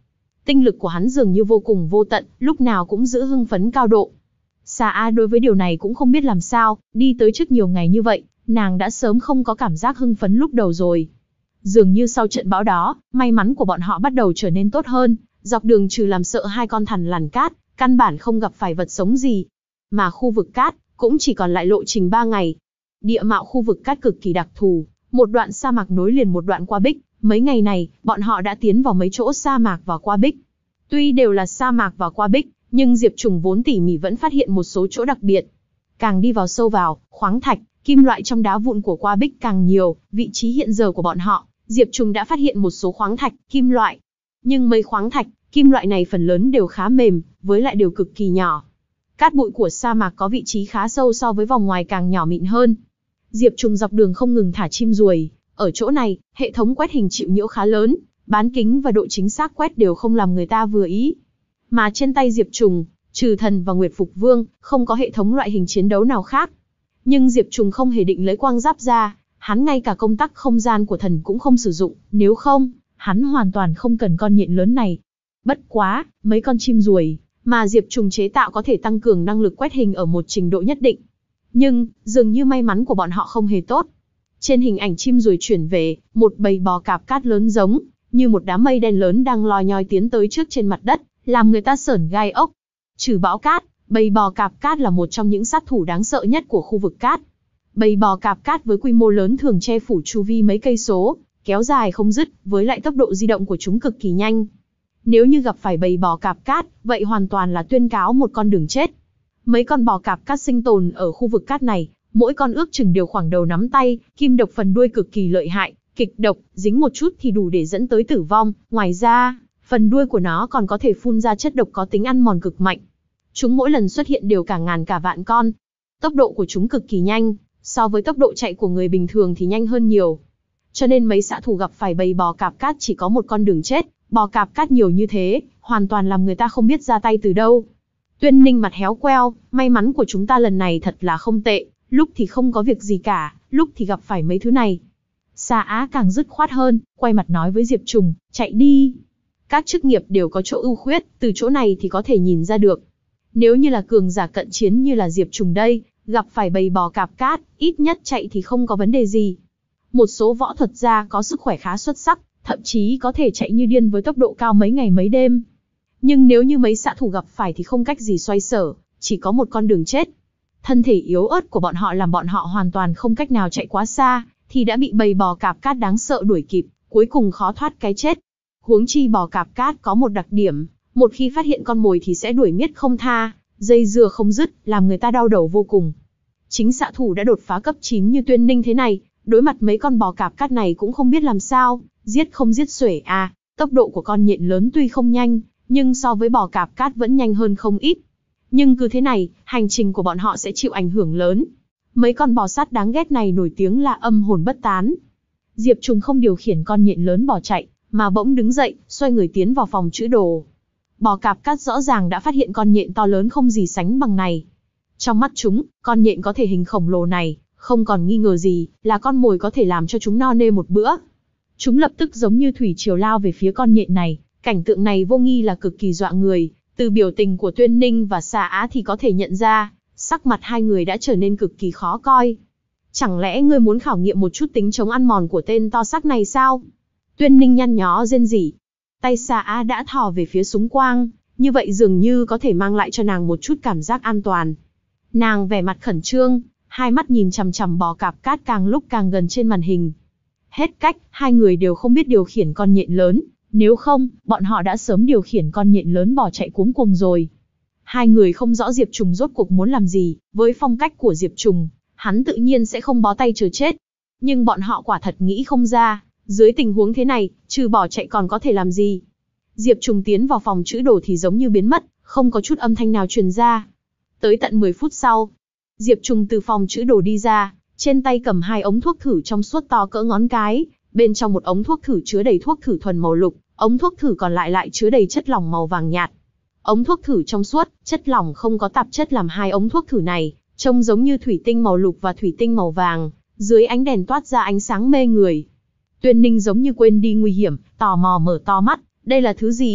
Tinh lực của hắn dường như vô cùng vô tận, lúc nào cũng giữ hưng phấn cao độ. Sa Á đối với điều này cũng không biết làm sao, đi tới trước nhiều ngày như vậy, nàng đã sớm không có cảm giác hưng phấn lúc đầu rồi. Dường như sau trận bão đó, may mắn của bọn họ bắt đầu trở nên tốt hơn, dọc đường trừ làm sợ hai con thằn lằn cát, căn bản không gặp phải vật sống gì. Mà khu vực cát, cũng chỉ còn lại lộ trình ba ngày. Địa mạo khu vực cát cực kỳ đặc thù, một đoạn sa mạc nối liền một đoạn qua bích, mấy ngày này, bọn họ đã tiến vào mấy chỗ sa mạc và qua bích. Tuy đều là sa mạc và qua bích, nhưng Diệp Trùng vốn tỉ mỉ vẫn phát hiện một số chỗ đặc biệt. Càng đi vào sâu vào, khoáng thạch, kim loại trong đá vụn của qua bích càng nhiều, vị trí hiện giờ của bọn họ, Diệp Trùng đã phát hiện một số khoáng thạch, kim loại. Nhưng mấy khoáng thạch, kim loại này phần lớn đều khá mềm, với lại đều cực kỳ nhỏ. Cát bụi của sa mạc có vị trí khá sâu so với vòng ngoài càng nhỏ mịn hơn. Diệp Trùng dọc đường không ngừng thả chim ruồi. Ở chỗ này, hệ thống quét hình chịu nhiễu khá lớn, bán kính và độ chính xác quét đều không làm người ta vừa ý. Mà trên tay Diệp Trùng, trừ thần và Nguyệt Phục Vương, không có hệ thống loại hình chiến đấu nào khác. Nhưng Diệp Trùng không hề định lấy quang giáp ra, hắn ngay cả công tắc không gian của thần cũng không sử dụng, nếu không, hắn hoàn toàn không cần con nhện lớn này. Bất quá, mấy con chim ruồi mà Diệp Trùng chế tạo có thể tăng cường năng lực quét hình ở một trình độ nhất định. Nhưng, dường như may mắn của bọn họ không hề tốt. Trên hình ảnh chim ruồi chuyển về, một bầy bò cạp cát lớn giống như một đám mây đen lớn đang loi nhoi tiến tới trước trên mặt đất, làm người ta sởn gai ốc. Trừ bão cát, bầy bò cạp cát là một trong những sát thủ đáng sợ nhất của khu vực cát. Bầy bò cạp cát với quy mô lớn thường che phủ chu vi mấy cây số, kéo dài không dứt, với lại tốc độ di động của chúng cực kỳ nhanh. Nếu như gặp phải bầy bò cạp cát, vậy hoàn toàn là tuyên cáo một con đường chết. Mấy con bò cạp cát sinh tồn ở khu vực cát này, mỗi con ước chừng đều khoảng đầu nắm tay, kim độc phần đuôi cực kỳ lợi hại, kịch độc, dính một chút thì đủ để dẫn tới tử vong. Ngoài ra, phần đuôi của nó còn có thể phun ra chất độc có tính ăn mòn cực mạnh. Chúng mỗi lần xuất hiện đều cả ngàn cả vạn con. Tốc độ của chúng cực kỳ nhanh, so với tốc độ chạy của người bình thường thì nhanh hơn nhiều. Cho nên mấy xạ thủ gặp phải bầy bò cạp cát chỉ có một con đường chết, bò cạp cát nhiều như thế, hoàn toàn làm người ta không biết ra tay từ đâu. Tuyên Ninh mặt héo queo, may mắn của chúng ta lần này thật là không tệ, lúc thì không có việc gì cả, lúc thì gặp phải mấy thứ này. Sa Á càng dứt khoát hơn, quay mặt nói với Diệp Trùng, chạy đi. Các chức nghiệp đều có chỗ ưu khuyết, từ chỗ này thì có thể nhìn ra được. Nếu như là cường giả cận chiến như là Diệp Trùng đây, gặp phải bầy bò cạp cát, ít nhất chạy thì không có vấn đề gì. Một số võ thuật gia có sức khỏe khá xuất sắc, thậm chí có thể chạy như điên với tốc độ cao mấy ngày mấy đêm. Nhưng nếu như mấy xạ thủ gặp phải thì không cách gì xoay sở, chỉ có một con đường chết. Thân thể yếu ớt của bọn họ làm bọn họ hoàn toàn không cách nào chạy quá xa, thì đã bị bầy bò cạp cát đáng sợ đuổi kịp, cuối cùng khó thoát cái chết. Huống chi bò cạp cát có một đặc điểm, một khi phát hiện con mồi thì sẽ đuổi miết không tha, dây dưa không dứt, làm người ta đau đầu vô cùng. Chính xạ thủ đã đột phá cấp chín như Tuyên Ninh thế này, đối mặt mấy con bò cạp cát này cũng không biết làm sao, giết không giết xuể à. Tốc độ của con nhện lớn tuy không nhanh, nhưng so với bò cạp cát vẫn nhanh hơn không ít. Nhưng cứ thế này, hành trình của bọn họ sẽ chịu ảnh hưởng lớn. Mấy con bò sát đáng ghét này nổi tiếng là âm hồn bất tán. Diệp Trùng không điều khiển con nhện lớn bỏ chạy, mà bỗng đứng dậy, xoay người tiến vào phòng trữ đồ. Bò cạp cát rõ ràng đã phát hiện con nhện to lớn không gì sánh bằng này. Trong mắt chúng, con nhện có thể hình khổng lồ này, không còn nghi ngờ gì, là con mồi có thể làm cho chúng no nê một bữa. Chúng lập tức giống như thủy triều lao về phía con nhện này, cảnh tượng này vô nghi là cực kỳ dọa người. Từ biểu tình của Tuyên Ninh và Sa Á thì có thể nhận ra, sắc mặt hai người đã trở nên cực kỳ khó coi. Chẳng lẽ ngươi muốn khảo nghiệm một chút tính chống ăn mòn của tên to xác này sao? Tuyên Ninh nhăn nhó rên rỉ. Tay Sa Á đã thò về phía súng quang, như vậy dường như có thể mang lại cho nàng một chút cảm giác an toàn. Nàng vẻ mặt khẩn trương, hai mắt nhìn chằm chằm bò cạp cát càng lúc càng gần trên màn hình. Hết cách, hai người đều không biết điều khiển con nhện lớn. Nếu không, bọn họ đã sớm điều khiển con nhện lớn bỏ chạy cuống cuồng rồi. Hai người không rõ Diệp Trùng rốt cuộc muốn làm gì, với phong cách của Diệp Trùng, hắn tự nhiên sẽ không bó tay chờ chết. Nhưng bọn họ quả thật nghĩ không ra, dưới tình huống thế này, trừ bỏ chạy còn có thể làm gì. Diệp Trùng tiến vào phòng trữ đồ thì giống như biến mất, không có chút âm thanh nào truyền ra. Tới tận mười phút sau, Diệp Trùng từ phòng trữ đồ đi ra, trên tay cầm hai ống thuốc thử trong suốt to cỡ ngón cái. Bên trong một ống thuốc thử chứa đầy thuốc thử thuần màu lục, ống thuốc thử còn lại lại chứa đầy chất lỏng màu vàng nhạt. Ống thuốc thử trong suốt, chất lỏng không có tạp chất làm hai ống thuốc thử này, trông giống như thủy tinh màu lục và thủy tinh màu vàng, dưới ánh đèn toát ra ánh sáng mê người. Tuyên Ninh giống như quên đi nguy hiểm, tò mò mở to mắt, đây là thứ gì?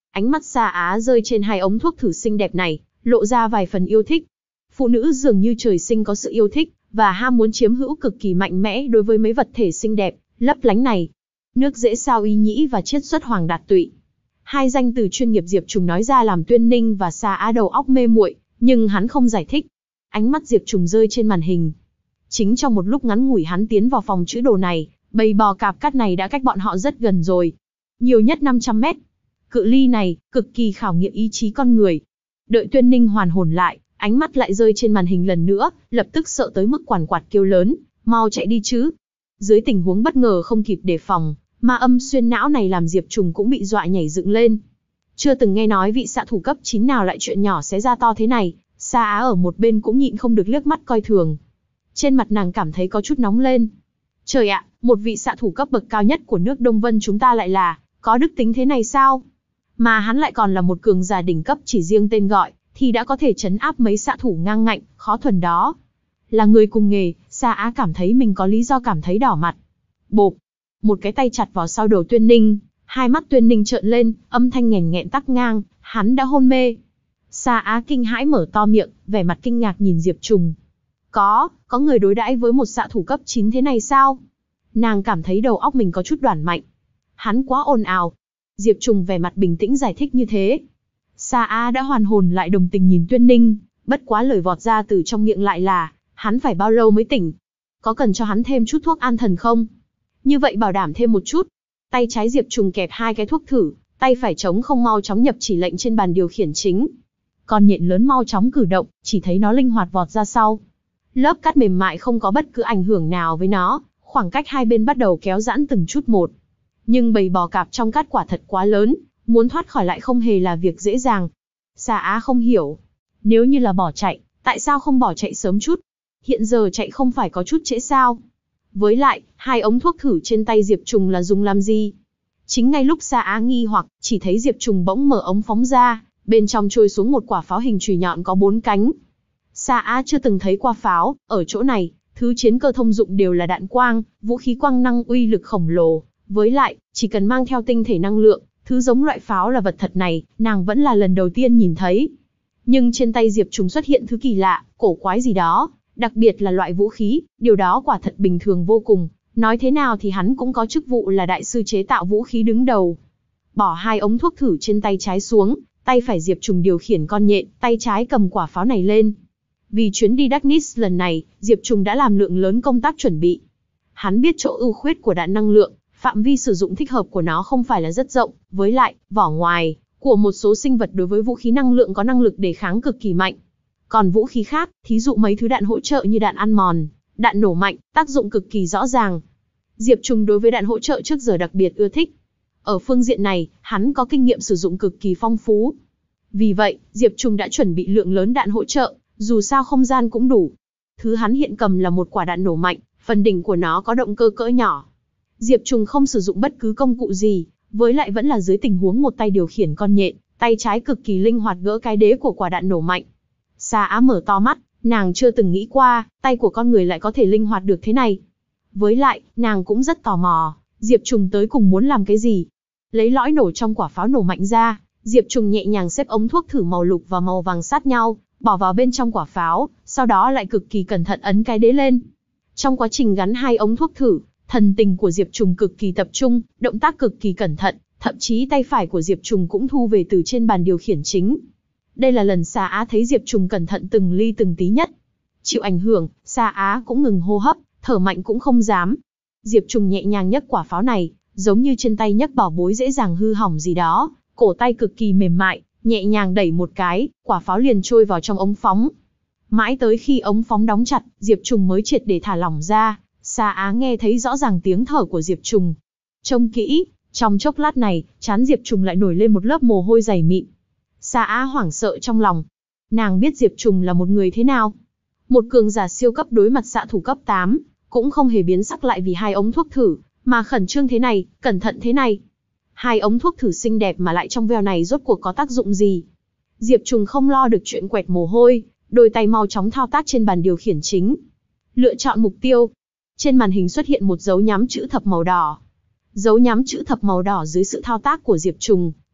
Ánh mắt Sa Á rơi trên hai ống thuốc thử xinh đẹp này, lộ ra vài phần yêu thích. Phụ nữ dường như trời sinh có sự yêu thích, và ham muốn chiếm hữu cực kỳ mạnh mẽ đối với mấy vật thể xinh đẹp, lấp lánh này. Nước dễ sao y nhĩ và chiết xuất hoàng đạt tụy. Hai danh từ chuyên nghiệp Diệp Trùng nói ra làm Tuyên Ninh và Sa Á đầu óc mê muội, nhưng hắn không giải thích. Ánh mắt Diệp Trùng rơi trên màn hình. Chính trong một lúc ngắn ngủi hắn tiến vào phòng chữ đồ này, bầy bò cạp cát này đã cách bọn họ rất gần rồi. Nhiều nhất năm trăm mét. Cự ly này, cực kỳ khảo nghiệm ý chí con người. Đợi Tuyên Ninh hoàn hồn lại, ánh mắt lại rơi trên màn hình lần nữa, lập tức sợ tới mức quằn quạt kêu lớn, mau chạy đi chứ. Dưới tình huống bất ngờ không kịp đề phòng, ma âm xuyên não này làm Diệp Trùng cũng bị dọa nhảy dựng lên. Chưa từng nghe nói vị xạ thủ cấp chín nào lại chuyện nhỏ xé ra to thế này, Sa Á ở một bên cũng nhịn không được liếc mắt coi thường. Trên mặt nàng cảm thấy có chút nóng lên. Trời ạ, một vị xạ thủ cấp bậc cao nhất của nước Đông Vân chúng ta lại là, có đức tính thế này sao? Mà hắn lại còn là một cường giả đỉnh cấp, chỉ riêng tên gọi, thì đã có thể trấn áp mấy xạ thủ ngang ngạnh, khó thuần đó. Là người cùng nghề, Sa Á cảm thấy mình có lý do cảm thấy đỏ mặt. Bộp, một cái tay chặt vào sau đầu Tuyên Ninh, hai mắt Tuyên Ninh trợn lên, âm thanh nghèn nghẹn tắc ngang, hắn đã hôn mê. Sa Á kinh hãi mở to miệng, vẻ mặt kinh ngạc nhìn Diệp Trùng. Có, có người đối đãi với một xạ thủ cấp chín thế này sao? Nàng cảm thấy đầu óc mình có chút đoản mạnh. Hắn quá ồn ào. Diệp Trùng vẻ mặt bình tĩnh giải thích như thế. Sa Á đã hoàn hồn lại đồng tình nhìn Tuyên Ninh, bất quá lời vọt ra từ trong miệng lại là, hắn phải bao lâu mới tỉnh? Có cần cho hắn thêm chút thuốc an thần không? Như vậy bảo đảm thêm một chút. Tay trái Diệp Trùng kẹp hai cái thuốc thử, tay phải trống không mau chóng nhập chỉ lệnh trên bàn điều khiển chính. Con nhện lớn mau chóng cử động, chỉ thấy nó linh hoạt vọt ra sau. Lớp cát mềm mại không có bất cứ ảnh hưởng nào với nó, khoảng cách hai bên bắt đầu kéo giãn từng chút một. Nhưng bầy bò cạp trong cát quả thật quá lớn, muốn thoát khỏi lại không hề là việc dễ dàng. Sa Á không hiểu. Nếu như là bỏ chạy, tại sao không bỏ chạy sớm chút? Hiện giờ chạy không phải có chút trễ sao? Với lại, hai ống thuốc thử trên tay Diệp Trùng là dùng làm gì? Chính ngay lúc Sa Á nghi hoặc, chỉ thấy Diệp Trùng bỗng mở ống phóng ra, bên trong trôi xuống một quả pháo hình chùy nhọn có bốn cánh. Sa Á chưa từng thấy qua pháo, ở chỗ này, thứ chiến cơ thông dụng đều là đạn quang, vũ khí quang năng uy lực khổng lồ. Với lại, chỉ cần mang theo tinh thể năng lượng, thứ giống loại pháo là vật thật này, nàng vẫn là lần đầu tiên nhìn thấy. Nhưng trên tay Diệp Trùng xuất hiện thứ kỳ lạ, cổ quái gì đó, đặc biệt là loại vũ khí, điều đó quả thật bình thường vô cùng. Nói thế nào thì hắn cũng có chức vụ là đại sư chế tạo vũ khí đứng đầu. Bỏ hai ống thuốc thử trên tay trái xuống, tay phải Diệp Trùng điều khiển con nhện, tay trái cầm quả pháo này lên. Vì chuyến đi Darkness lần này, Diệp Trùng đã làm lượng lớn công tác chuẩn bị. Hắn biết chỗ ưu khuyết của đạn năng lượng, phạm vi sử dụng thích hợp của nó không phải là rất rộng, với lại, vỏ ngoài của một số sinh vật đối với vũ khí năng lượng có năng lực đề kháng cực kỳ mạnh. Còn vũ khí khác, thí dụ mấy thứ đạn hỗ trợ như đạn ăn mòn, đạn nổ mạnh, tác dụng cực kỳ rõ ràng. Diệp Trùng đối với đạn hỗ trợ trước giờ đặc biệt ưa thích. Ở phương diện này, hắn có kinh nghiệm sử dụng cực kỳ phong phú. Vì vậy, Diệp Trùng đã chuẩn bị lượng lớn đạn hỗ trợ, dù sao không gian cũng đủ. Thứ hắn hiện cầm là một quả đạn nổ mạnh, phần đỉnh của nó có động cơ cỡ nhỏ. Diệp Trùng không sử dụng bất cứ công cụ gì, với lại vẫn là dưới tình huống một tay điều khiển con nhện, tay trái cực kỳ linh hoạt gỡ cái đế của quả đạn nổ mạnh. Sa Á mở to mắt, nàng chưa từng nghĩ qua, tay của con người lại có thể linh hoạt được thế này. Với lại, nàng cũng rất tò mò, Diệp Trùng tới cùng muốn làm cái gì. Lấy lõi nổ trong quả pháo nổ mạnh ra, Diệp Trùng nhẹ nhàng xếp ống thuốc thử màu lục và màu vàng sát nhau, bỏ vào bên trong quả pháo, sau đó lại cực kỳ cẩn thận ấn cái đế lên. Trong quá trình gắn hai ống thuốc thử, thần tình của Diệp Trùng cực kỳ tập trung, động tác cực kỳ cẩn thận, thậm chí tay phải của Diệp Trùng cũng thu về từ trên bàn điều khiển chính. Đây là lần Sa Á thấy Diệp Trùng cẩn thận từng ly từng tí nhất. Chịu ảnh hưởng, Sa Á cũng ngừng hô hấp, thở mạnh cũng không dám. Diệp Trùng nhẹ nhàng nhấc quả pháo này, giống như trên tay nhấc bảo bối dễ dàng hư hỏng gì đó, cổ tay cực kỳ mềm mại, nhẹ nhàng đẩy một cái, quả pháo liền trôi vào trong ống phóng. Mãi tới khi ống phóng đóng chặt, Diệp Trùng mới triệt để thả lỏng ra. Sa Á nghe thấy rõ ràng tiếng thở của Diệp Trùng. Trông kỹ, trong chốc lát này, trán Diệp Trùng lại nổi lên một lớp mồ hôi dày mịn. Sa Á hoảng sợ trong lòng. Nàng biết Diệp Trùng là một người thế nào. Một cường giả siêu cấp đối mặt xạ thủ cấp tám, cũng không hề biến sắc lại vì hai ống thuốc thử, mà khẩn trương thế này, cẩn thận thế này. Hai ống thuốc thử xinh đẹp mà lại trong veo này rốt cuộc có tác dụng gì? Diệp Trùng không lo được chuyện quẹt mồ hôi, đôi tay mau chóng thao tác trên bàn điều khiển chính. Lựa chọn mục tiêu. Trên màn hình xuất hiện một dấu nhắm chữ thập màu đỏ. Dấu nhắm chữ thập màu đỏ dưới sự thao tác của Diệp Trùng,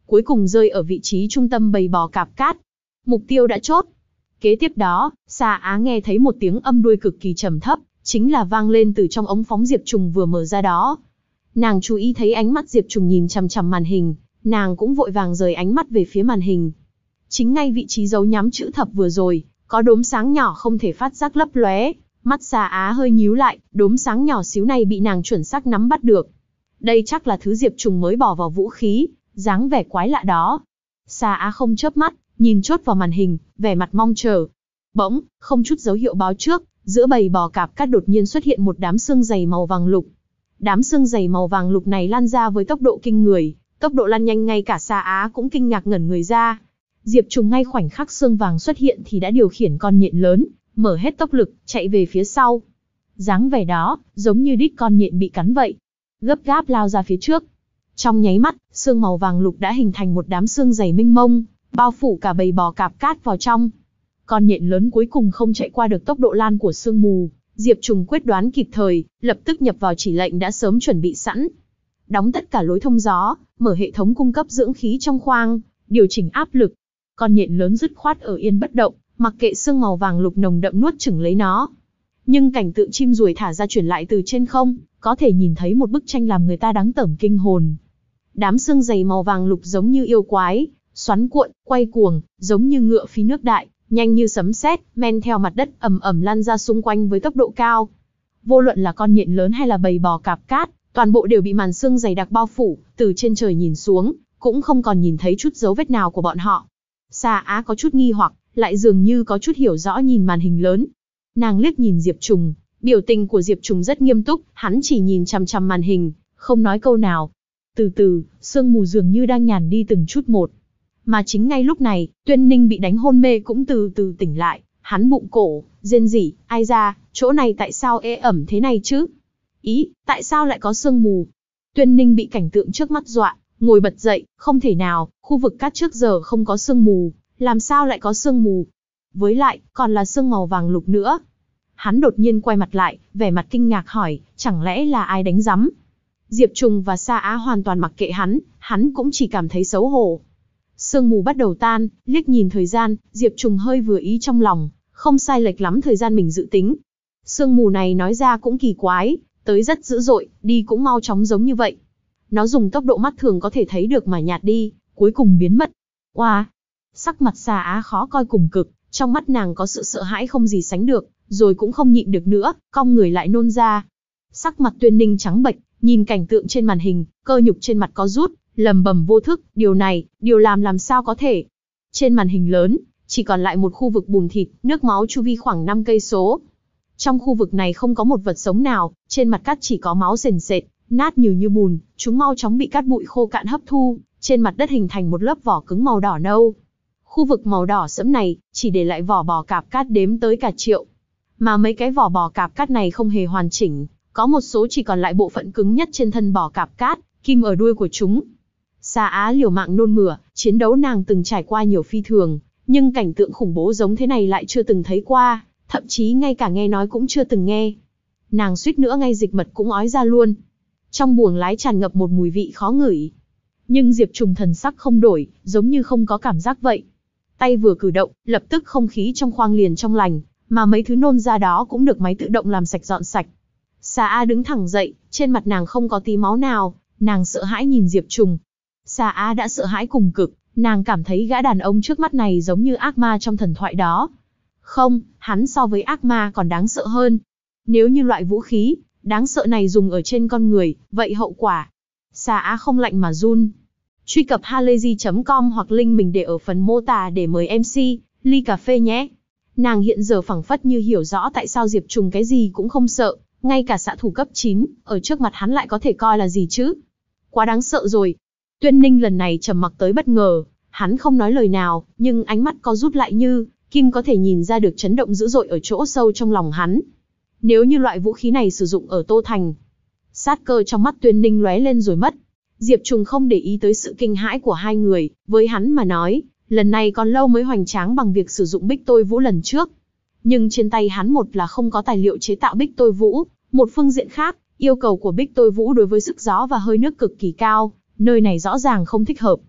cuối cùng rơi ở vị trí trung tâm bầy bò cạp cát. Mục tiêu đã chốt. Kế tiếp đó, Sa Á nghe thấy một tiếng âm đuôi cực kỳ trầm thấp, chính là vang lên từ trong ống phóng Diệp Trùng vừa mở ra đó. Nàng chú ý thấy ánh mắt Diệp Trùng nhìn chằm chằm màn hình, nàng cũng vội vàng rời ánh mắt về phía màn hình. Chính ngay vị trí dấu nhắm chữ thập vừa rồi, có đốm sáng nhỏ không thể phát giác lấp lóe. Mắt Sa Á hơi nhíu lại, đốm sáng nhỏ xíu này bị nàng chuẩn xác nắm bắt được. Đây chắc là thứ Diệp Trùng mới bỏ vào vũ khí, dáng vẻ quái lạ đó. Sa Á không chớp mắt, nhìn chốt vào màn hình, vẻ mặt mong chờ. Bỗng, không chút dấu hiệu báo trước, giữa bầy bò cạp cát đột nhiên xuất hiện một đám xương dày màu vàng lục. Đám xương dày màu vàng lục này lan ra với tốc độ kinh người, tốc độ lan nhanh ngay cả Sa Á cũng kinh ngạc ngẩn người ra. Diệp Trùng ngay khoảnh khắc xương vàng xuất hiện thì đã điều khiển con nhện lớn, mở hết tốc lực, chạy về phía sau. Dáng vẻ đó, giống như đít con nhện bị cắn vậy. Gấp gáp lao ra phía trước. Trong nháy mắt, xương màu vàng lục đã hình thành một đám xương dày mênh mông, bao phủ cả bầy bò cạp cát vào trong. Con nhện lớn cuối cùng không chạy qua được tốc độ lan của sương mù, Diệp Trùng quyết đoán kịp thời, lập tức nhập vào chỉ lệnh đã sớm chuẩn bị sẵn. Đóng tất cả lối thông gió, mở hệ thống cung cấp dưỡng khí trong khoang, điều chỉnh áp lực. Con nhện lớn dứt khoát ở yên bất động, mặc kệ xương màu vàng lục nồng đậm nuốt chửng lấy nó. Nhưng cảnh tượng chim ruồi thả ra truyền lại từ trên không, có thể nhìn thấy một bức tranh làm người ta đáng tởm kinh hồn. Đám xương dày màu vàng lục giống như yêu quái, xoắn cuộn, quay cuồng, giống như ngựa phi nước đại, nhanh như sấm sét, men theo mặt đất ầm ầm lan ra xung quanh với tốc độ cao. Vô luận là con nhện lớn hay là bầy bò cạp cát, toàn bộ đều bị màn xương dày đặc bao phủ, từ trên trời nhìn xuống, cũng không còn nhìn thấy chút dấu vết nào của bọn họ. Sa Á có chút nghi hoặc, lại dường như có chút hiểu rõ nhìn màn hình lớn. Nàng liếc nhìn Diệp Trùng, biểu tình của Diệp Trùng rất nghiêm túc, hắn chỉ nhìn chằm chằm màn hình, không nói câu nào. Từ từ, sương mù dường như đang nhàn đi từng chút một. Mà chính ngay lúc này, Tuyên Ninh bị đánh hôn mê cũng từ từ tỉnh lại, hắn bụng cổ, rên rỉ, ai ra, chỗ này tại sao ê ẩm thế này chứ? Ý, tại sao lại có sương mù? Tuyên Ninh bị cảnh tượng trước mắt dọa, ngồi bật dậy, không thể nào, khu vực cát trước giờ không có sương mù, làm sao lại có sương mù? Với lại, còn là sương màu vàng lục nữa. Hắn đột nhiên quay mặt lại, vẻ mặt kinh ngạc hỏi, chẳng lẽ là ai đánh rắm? Diệp Trùng và Sa Á hoàn toàn mặc kệ hắn, hắn cũng chỉ cảm thấy xấu hổ. Sương mù bắt đầu tan, liếc nhìn thời gian, Diệp Trùng hơi vừa ý trong lòng, không sai lệch lắm thời gian mình dự tính. Sương mù này nói ra cũng kỳ quái, tới rất dữ dội, đi cũng mau chóng giống như vậy. Nó dùng tốc độ mắt thường có thể thấy được mà nhạt đi, cuối cùng biến mất. Oa! Wow. Sắc mặt Sa Á khó coi cùng cực, trong mắt nàng có sự sợ hãi không gì sánh được, rồi cũng không nhịn được nữa, cong người lại nôn ra. Sắc mặt Tuyên Ninh trắng bệch, nhìn cảnh tượng trên màn hình, cơ nhục trên mặt có rút, lầm bầm vô thức, điều này, điều làm làm sao có thể. Trên màn hình lớn, chỉ còn lại một khu vực bùn thịt, nước máu chu vi khoảng năm cây số. Trong khu vực này không có một vật sống nào, trên mặt cát chỉ có máu sền sệt, nát nhừ như bùn, chúng mau chóng bị cát bụi khô cạn hấp thu, trên mặt đất hình thành một lớp vỏ cứng màu đỏ nâu. Khu vực màu đỏ sẫm này, chỉ để lại vỏ bò cạp cát đếm tới cả triệu. Mà mấy cái vỏ bò cạp cát này không hề hoàn chỉnh, có một số chỉ còn lại bộ phận cứng nhất trên thân bò cạp cát, kim ở đuôi của chúng. Sa Á liều mạng nôn mửa, chiến đấu nàng từng trải qua nhiều phi thường, nhưng cảnh tượng khủng bố giống thế này lại chưa từng thấy qua, thậm chí ngay cả nghe nói cũng chưa từng nghe. Nàng suýt nữa ngay dịch mật cũng ói ra luôn. Trong buồng lái tràn ngập một mùi vị khó ngửi. Nhưng Diệp Trùng thần sắc không đổi, giống như không có cảm giác vậy. Tay vừa cử động, lập tức không khí trong khoang liền trong lành, mà mấy thứ nôn ra đó cũng được máy tự động làm sạch dọn sạch. Sa Á đứng thẳng dậy, trên mặt nàng không có tí máu nào, nàng sợ hãi nhìn Diệp Trùng. Sa Á đã sợ hãi cùng cực, nàng cảm thấy gã đàn ông trước mắt này giống như ác ma trong thần thoại đó. Không, hắn so với ác ma còn đáng sợ hơn. Nếu như loại vũ khí đáng sợ này dùng ở trên con người, vậy hậu quả. Sa Á không lạnh mà run. Truy cập halayzi chấm com hoặc link mình để ở phần mô tả để mời em xê, ly cà phê nhé. Nàng hiện giờ phảng phất như hiểu rõ tại sao Diệp Trùng cái gì cũng không sợ, ngay cả xạ thủ cấp chín, ở trước mặt hắn lại có thể coi là gì chứ. Quá đáng sợ rồi. Tuyên Ninh lần này trầm mặc tới bất ngờ, hắn không nói lời nào, nhưng ánh mắt có rút lại như, kim có thể nhìn ra được chấn động dữ dội ở chỗ sâu trong lòng hắn. Nếu như loại vũ khí này sử dụng ở Tô Thành. Sát cơ trong mắt Tuyên Ninh lóe lên rồi mất. Diệp Trùng không để ý tới sự kinh hãi của hai người, với hắn mà nói, lần này còn lâu mới hoành tráng bằng việc sử dụng bích tôi vũ lần trước. Nhưng trên tay hắn một là không có tài liệu chế tạo bích tôi vũ, một phương diện khác, yêu cầu của bích tôi vũ đối với sức gió và hơi nước cực kỳ cao, nơi này rõ ràng không thích hợp.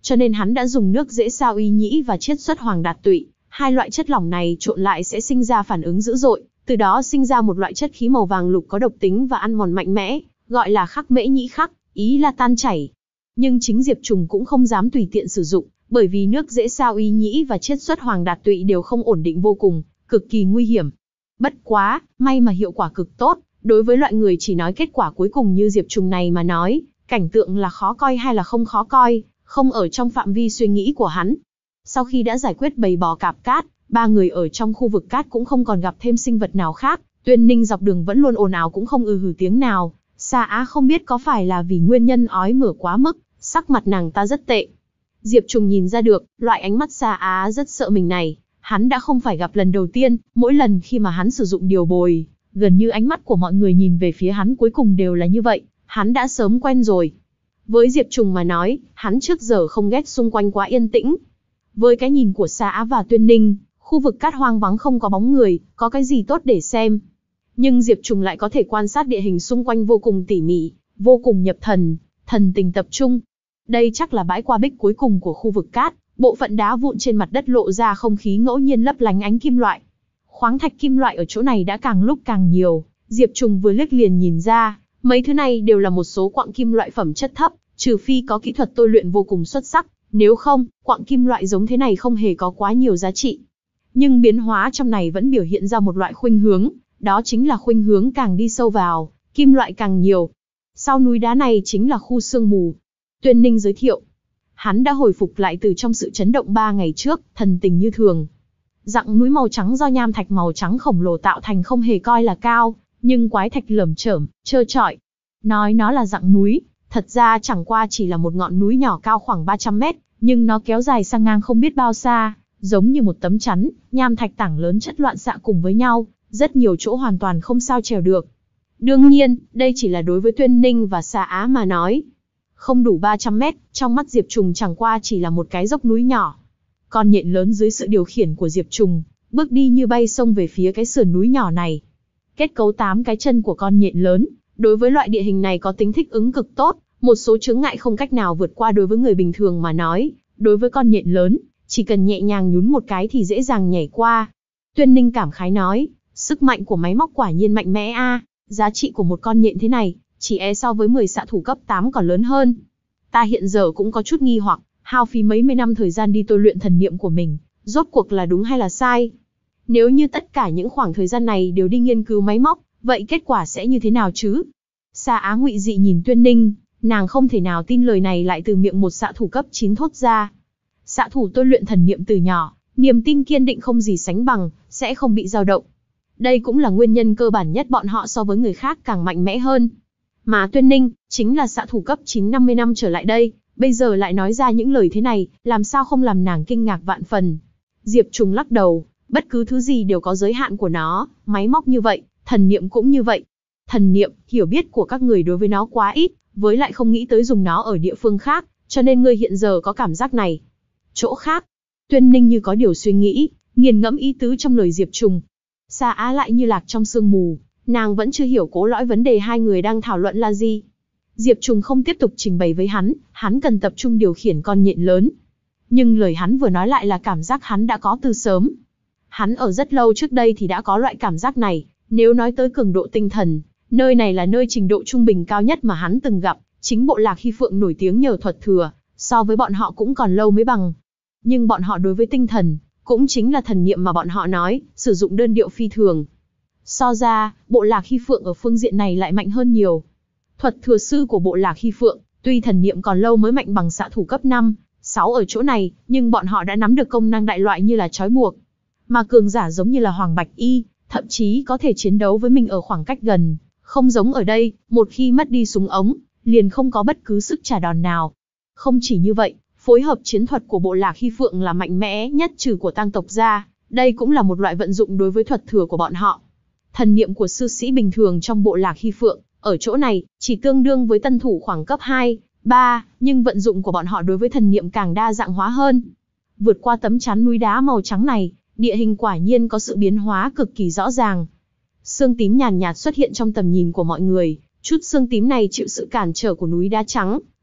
cho nên hắn đã dùng nước dễ sao uy nhĩ và chiết xuất hoàng đạt tụy. Hai loại chất lỏng này trộn lại sẽ sinh ra phản ứng dữ dội, từ đó sinh ra một loại chất khí màu vàng lục có độc tính và ăn mòn mạnh mẽ, gọi là khắc mễ nhĩ khắc, ý là tan chảy. Nhưng chính Diệp Trùng cũng không dám tùy tiện sử dụng, bởi vì nước dễ sao uy nhĩ và chiết xuất hoàng đạt tụy đều không ổn định vô cùng, cực kỳ nguy hiểm. Bất quá, may mà hiệu quả cực tốt, đối với loại người chỉ nói kết quả cuối cùng như Diệp Trùng này mà nói, cảnh tượng là khó coi hay là không khó coi, không ở trong phạm vi suy nghĩ của hắn. Sau khi đã giải quyết bầy bò cạp cát, ba người ở trong khu vực cát cũng không còn gặp thêm sinh vật nào khác, Tuyên Ninh dọc đường vẫn luôn ồn ào cũng không ư hử tiếng nào. Sa Á không biết có phải là vì nguyên nhân ói mửa quá mức, sắc mặt nàng ta rất tệ. Diệp Trùng nhìn ra được, loại ánh mắt Sa Á rất sợ mình này, hắn đã không phải gặp lần đầu tiên, mỗi lần khi mà hắn sử dụng điều bồi, gần như ánh mắt của mọi người nhìn về phía hắn cuối cùng đều là như vậy, hắn đã sớm quen rồi. Với Diệp Trùng mà nói, hắn trước giờ không ghét xung quanh quá yên tĩnh. Với cái nhìn của Sa Á và Tuyên Ninh, khu vực cát hoang vắng không có bóng người, có cái gì tốt để xem. Nhưng Diệp Trùng lại có thể quan sát địa hình xung quanh vô cùng tỉ mỉ, vô cùng nhập thần, thần tình tập trung. Đây chắc là bãi qua bích cuối cùng của khu vực cát, bộ phận đá vụn trên mặt đất lộ ra không khí ngẫu nhiên lấp lánh ánh kim loại. Khoáng thạch kim loại ở chỗ này đã càng lúc càng nhiều, Diệp Trùng vừa liếc liền nhìn ra, mấy thứ này đều là một số quặng kim loại phẩm chất thấp, trừ phi có kỹ thuật tôi luyện vô cùng xuất sắc, nếu không, quặng kim loại giống thế này không hề có quá nhiều giá trị. Nhưng biến hóa trong này vẫn biểu hiện ra một loại khuynh hướng, đó chính là khuynh hướng càng đi sâu vào, kim loại càng nhiều. Sau núi đá này chính là khu sương mù. Tuyên Ninh giới thiệu. Hắn đã hồi phục lại từ trong sự chấn động ba ngày trước, thần tình như thường. Dặng núi màu trắng do nham thạch màu trắng khổng lồ tạo thành không hề coi là cao, nhưng quái thạch lởm chởm, trơ trọi. Nói nó là dặng núi, thật ra chẳng qua chỉ là một ngọn núi nhỏ cao khoảng ba trăm mét, nhưng nó kéo dài sang ngang không biết bao xa, giống như một tấm chắn, nham thạch tảng lớn chất loạn xạ cùng với nhau, rất nhiều chỗ hoàn toàn không sao trèo được. Đương nhiên, đây chỉ là đối với Tuyên Ninh và Sa Á mà nói. Không đủ ba trăm mét, trong mắt Diệp Trùng chẳng qua chỉ là một cái dốc núi nhỏ. Con nhện lớn dưới sự điều khiển của Diệp Trùng, bước đi như bay xông về phía cái sườn núi nhỏ này. Kết cấu tám cái chân của con nhện lớn, đối với loại địa hình này có tính thích ứng cực tốt, một số chướng ngại không cách nào vượt qua đối với người bình thường mà nói, đối với con nhện lớn, chỉ cần nhẹ nhàng nhún một cái thì dễ dàng nhảy qua. Tuyên Ninh cảm khái nói, sức mạnh của máy móc quả nhiên mạnh mẽ a, giá trị của một con nhện thế này, chỉ e so với mười xạ thủ cấp tám còn lớn hơn. Ta hiện giờ cũng có chút nghi hoặc, hao phí mấy mươi năm thời gian đi tôi luyện thần niệm của mình, rốt cuộc là đúng hay là sai? Nếu như tất cả những khoảng thời gian này đều đi nghiên cứu máy móc, vậy kết quả sẽ như thế nào chứ? Sa Á ngụy dị nhìn Tuyên Ninh, nàng không thể nào tin lời này lại từ miệng một xạ thủ cấp chín thốt ra. Xạ thủ tôi luyện thần niệm từ nhỏ, niềm tin kiên định không gì sánh bằng, sẽ không bị dao động. Đây cũng là nguyên nhân cơ bản nhất bọn họ so với người khác càng mạnh mẽ hơn. Mà Tuyên Ninh, chính là xạ thủ cấp chín năm mươi năm trở lại đây, bây giờ lại nói ra những lời thế này, làm sao không làm nàng kinh ngạc vạn phần. Diệp Trùng lắc đầu, bất cứ thứ gì đều có giới hạn của nó, máy móc như vậy, thần niệm cũng như vậy. Thần niệm, hiểu biết của các người đối với nó quá ít, với lại không nghĩ tới dùng nó ở địa phương khác, cho nên ngươi hiện giờ có cảm giác này. Chỗ khác, Tuyên Ninh như có điều suy nghĩ, nghiền ngẫm ý tứ trong lời Diệp Trùng. Sa Á lại như lạc trong sương mù, nàng vẫn chưa hiểu cố lõi vấn đề hai người đang thảo luận là gì. Diệp Trùng không tiếp tục trình bày với hắn, hắn cần tập trung điều khiển con nhện lớn. Nhưng lời hắn vừa nói lại là cảm giác hắn đã có từ sớm. Hắn ở rất lâu trước đây thì đã có loại cảm giác này, nếu nói tới cường độ tinh thần, nơi này là nơi trình độ trung bình cao nhất mà hắn từng gặp, chính bộ lạc Hy Phượng nổi tiếng nhờ thuật thừa, so với bọn họ cũng còn lâu mới bằng. Nhưng bọn họ đối với tinh thần, cũng chính là thần niệm mà bọn họ nói, sử dụng đơn điệu phi thường. So ra, bộ lạc Hy Phượng ở phương diện này lại mạnh hơn nhiều. Thuật thừa sư của bộ lạc Hy Phượng, tuy thần niệm còn lâu mới mạnh bằng xạ thủ cấp năm, sáu ở chỗ này, nhưng bọn họ đã nắm được công năng đại loại như là trói buộc. Mà cường giả giống như là Hoàng Bạch Y, thậm chí có thể chiến đấu với mình ở khoảng cách gần, không giống ở đây, một khi mất đi súng ống, liền không có bất cứ sức trả đòn nào. Không chỉ như vậy, phối hợp chiến thuật của bộ lạc Hy Phượng là mạnh mẽ nhất trừ của Tang tộc ra, đây cũng là một loại vận dụng đối với thuật thừa của bọn họ. Thần niệm của sư sĩ bình thường trong bộ lạc Hy Phượng, ở chỗ này, chỉ tương đương với tân thủ khoảng cấp hai, ba, nhưng vận dụng của bọn họ đối với thần niệm càng đa dạng hóa hơn. Vượt qua tấm chắn núi đá màu trắng này, địa hình quả nhiên có sự biến hóa cực kỳ rõ ràng. Sương tím nhàn nhạt xuất hiện trong tầm nhìn của mọi người, chút sương tím này chịu sự cản trở của núi đá trắng,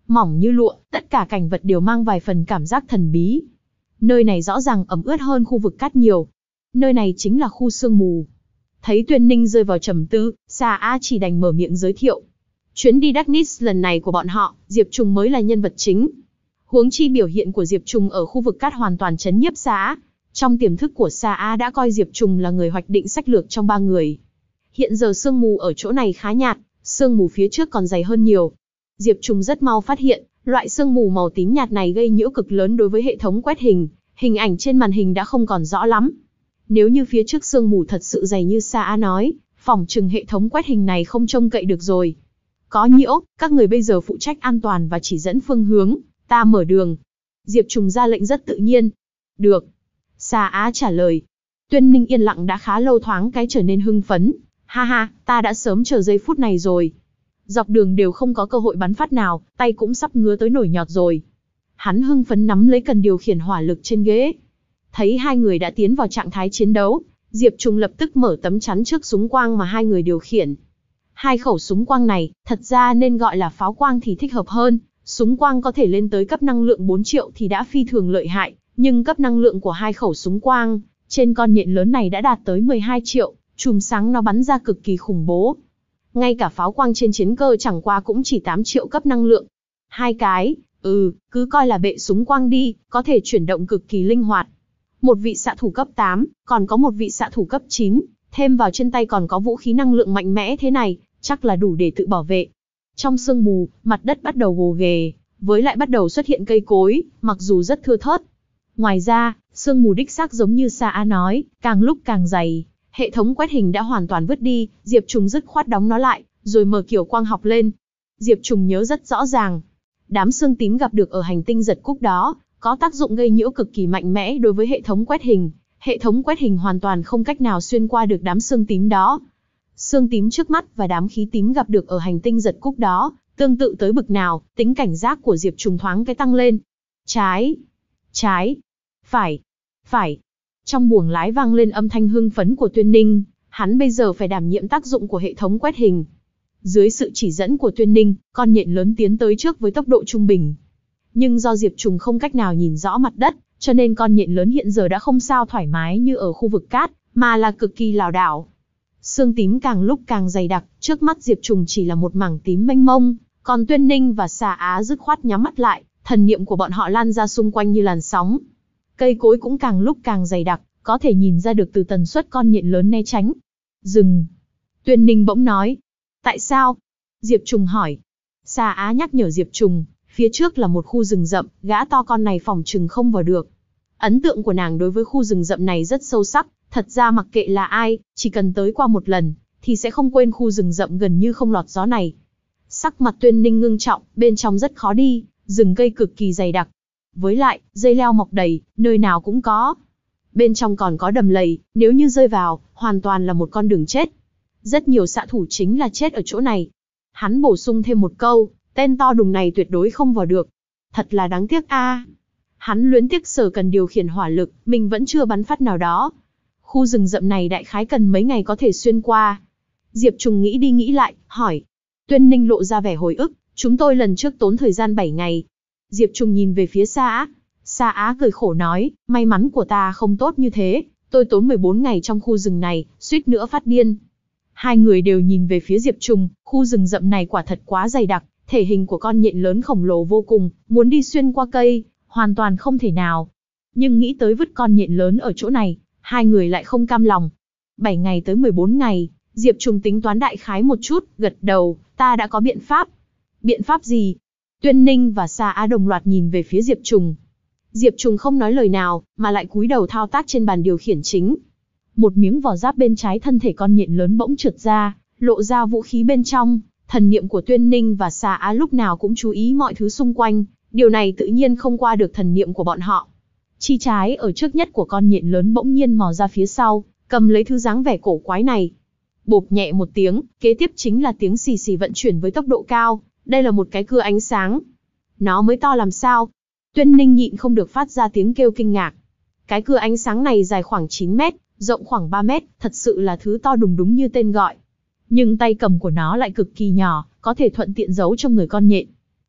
mỏng như lụa, tất cả cảnh vật đều mang vài phần cảm giác thần bí. Nơi này rõ ràng ẩm ướt hơn khu vực cát nhiều. Nơi này chính là khu sương mù. Thấy Tuyên Ninh rơi vào trầm tư, Sa Á chỉ đành mở miệng giới thiệu. Chuyến đi Darkness lần này của bọn họ, Diệp Trùng mới là nhân vật chính. Huống chi biểu hiện của Diệp Trùng ở khu vực cát hoàn toàn chấn nhiếp Sa Á. Trong tiềm thức của Sa Á đã coi Diệp Trùng là người hoạch định sách lược trong ba người. Hiện giờ sương mù ở chỗ này khá nhạt, sương mù phía trước còn dày hơn nhiều. Diệp Trùng rất mau phát hiện, loại sương mù màu tím nhạt này gây nhiễu cực lớn đối với hệ thống quét hình, hình ảnh trên màn hình đã không còn rõ lắm. Nếu như phía trước sương mù thật sự dày như Sa Á nói, phỏng chừng hệ thống quét hình này không trông cậy được rồi. Có nhiễu, các người bây giờ phụ trách an toàn và chỉ dẫn phương hướng, ta mở đường. Diệp Trùng ra lệnh rất tự nhiên. Được. Sa Á trả lời. Tuyên Ninh yên lặng đã khá lâu, thoáng cái trở nên hưng phấn. Ha ha, ta đã sớm chờ giây phút này rồi. Dọc đường đều không có cơ hội bắn phát nào, tay cũng sắp ngứa tới nổi nhọt rồi. Hắn hưng phấn nắm lấy cần điều khiển hỏa lực trên ghế. Thấy hai người đã tiến vào trạng thái chiến đấu, Diệp Trùng lập tức mở tấm chắn trước súng quang mà hai người điều khiển. Hai khẩu súng quang này, thật ra nên gọi là pháo quang thì thích hợp hơn. Súng quang có thể lên tới cấp năng lượng bốn triệu thì đã phi thường lợi hại, nhưng cấp năng lượng của hai khẩu súng quang trên con nhện lớn này đã đạt tới mười hai triệu, chùm sáng nó bắn ra cực kỳ khủng bố. Ngay cả pháo quang trên chiến cơ chẳng qua cũng chỉ tám triệu cấp năng lượng. Hai cái, ừ, cứ coi là bệ súng quang đi, có thể chuyển động cực kỳ linh hoạt. Một vị xạ thủ cấp tám, còn có một vị xạ thủ cấp chín, thêm vào trên tay còn có vũ khí năng lượng mạnh mẽ thế này, chắc là đủ để tự bảo vệ. Trong sương mù, mặt đất bắt đầu gồ ghề, với lại bắt đầu xuất hiện cây cối, mặc dù rất thưa thớt. Ngoài ra, sương mù đích xác giống như Sa Á nói, càng lúc càng dày. Hệ thống quét hình đã hoàn toàn vứt đi, Diệp Trùng dứt khoát đóng nó lại, rồi mở kiểu quang học lên. Diệp Trùng nhớ rất rõ ràng. Đám xương tím gặp được ở hành tinh giật cúc đó, có tác dụng gây nhiễu cực kỳ mạnh mẽ đối với hệ thống quét hình. Hệ thống quét hình hoàn toàn không cách nào xuyên qua được đám xương tím đó. Xương tím trước mắt và đám khí tím gặp được ở hành tinh giật cúc đó, tương tự tới bực nào, tính cảnh giác của Diệp Trùng thoáng cái tăng lên. Trái, trái, phải, phải. Trong buồng lái vang lên âm thanh hưng phấn của Tuyên Ninh, hắn bây giờ phải đảm nhiệm tác dụng của hệ thống quét hình. Dưới sự chỉ dẫn của Tuyên Ninh, con nhện lớn tiến tới trước với tốc độ trung bình. Nhưng do Diệp Trùng không cách nào nhìn rõ mặt đất, cho nên con nhện lớn hiện giờ đã không sao thoải mái như ở khu vực cát, mà là cực kỳ lảo đảo. Sương tím càng lúc càng dày đặc, trước mắt Diệp Trùng chỉ là một mảng tím mênh mông, còn Tuyên Ninh và Sa Á dứt khoát nhắm mắt lại, thần niệm của bọn họ lan ra xung quanh như làn sóng. Cây cối cũng càng lúc càng dày đặc, có thể nhìn ra được từ tần suất con nhện lớn né tránh. Dừng. Tuyên Ninh bỗng nói. Tại sao? Diệp Trùng hỏi. Sa Á nhắc nhở Diệp Trùng, phía trước là một khu rừng rậm, gã to con này phỏng chừng không vào được. Ấn tượng của nàng đối với khu rừng rậm này rất sâu sắc, thật ra mặc kệ là ai, chỉ cần tới qua một lần, thì sẽ không quên khu rừng rậm gần như không lọt gió này. Sắc mặt Tuyên Ninh ngưng trọng, bên trong rất khó đi, rừng cây cực kỳ dày đặc. Với lại, dây leo mọc đầy, nơi nào cũng có. Bên trong còn có đầm lầy, nếu như rơi vào, hoàn toàn là một con đường chết. Rất nhiều xạ thủ chính là chết ở chỗ này. Hắn bổ sung thêm một câu, tên to đùng này tuyệt đối không vào được. Thật là đáng tiếc a. À. Hắn luyến tiếc sở cần điều khiển hỏa lực, mình vẫn chưa bắn phát nào đó. Khu rừng rậm này đại khái cần mấy ngày có thể xuyên qua. Diệp Trùng nghĩ đi nghĩ lại, hỏi. Tuyên Ninh lộ ra vẻ hồi ức, chúng tôi lần trước tốn thời gian bảy ngày. Diệp Trùng nhìn về phía Sa Á. Sa Á cười khổ nói, may mắn của ta không tốt như thế, tôi tốn mười bốn ngày trong khu rừng này, suýt nữa phát điên. Hai người đều nhìn về phía Diệp Trùng, khu rừng rậm này quả thật quá dày đặc, thể hình của con nhện lớn khổng lồ vô cùng, muốn đi xuyên qua cây, hoàn toàn không thể nào. Nhưng nghĩ tới vứt con nhện lớn ở chỗ này, hai người lại không cam lòng. bảy ngày tới mười bốn ngày, Diệp Trùng tính toán đại khái một chút, gật đầu, ta đã có biện pháp. Biện pháp gì? Tuyên Ninh và Sa Á đồng loạt nhìn về phía Diệp Trùng. Diệp Trùng không nói lời nào, mà lại cúi đầu thao tác trên bàn điều khiển chính. Một miếng vỏ giáp bên trái thân thể con nhện lớn bỗng trượt ra, lộ ra vũ khí bên trong. Thần niệm của Tuyên Ninh và Sa Á lúc nào cũng chú ý mọi thứ xung quanh, điều này tự nhiên không qua được thần niệm của bọn họ. Chi trái ở trước nhất của con nhện lớn bỗng nhiên mò ra phía sau, cầm lấy thứ dáng vẻ cổ quái này. Bộp nhẹ một tiếng, kế tiếp chính là tiếng xì xì vận chuyển với tốc độ cao. Đây là một cái cưa ánh sáng. Nó mới to làm sao? Tuyên Ninh nhịn không được phát ra tiếng kêu kinh ngạc. Cái cưa ánh sáng này dài khoảng chín mét, rộng khoảng ba mét, thật sự là thứ to đùng đúng như tên gọi. Nhưng tay cầm của nó lại cực kỳ nhỏ, có thể thuận tiện giấu trong người con nhện.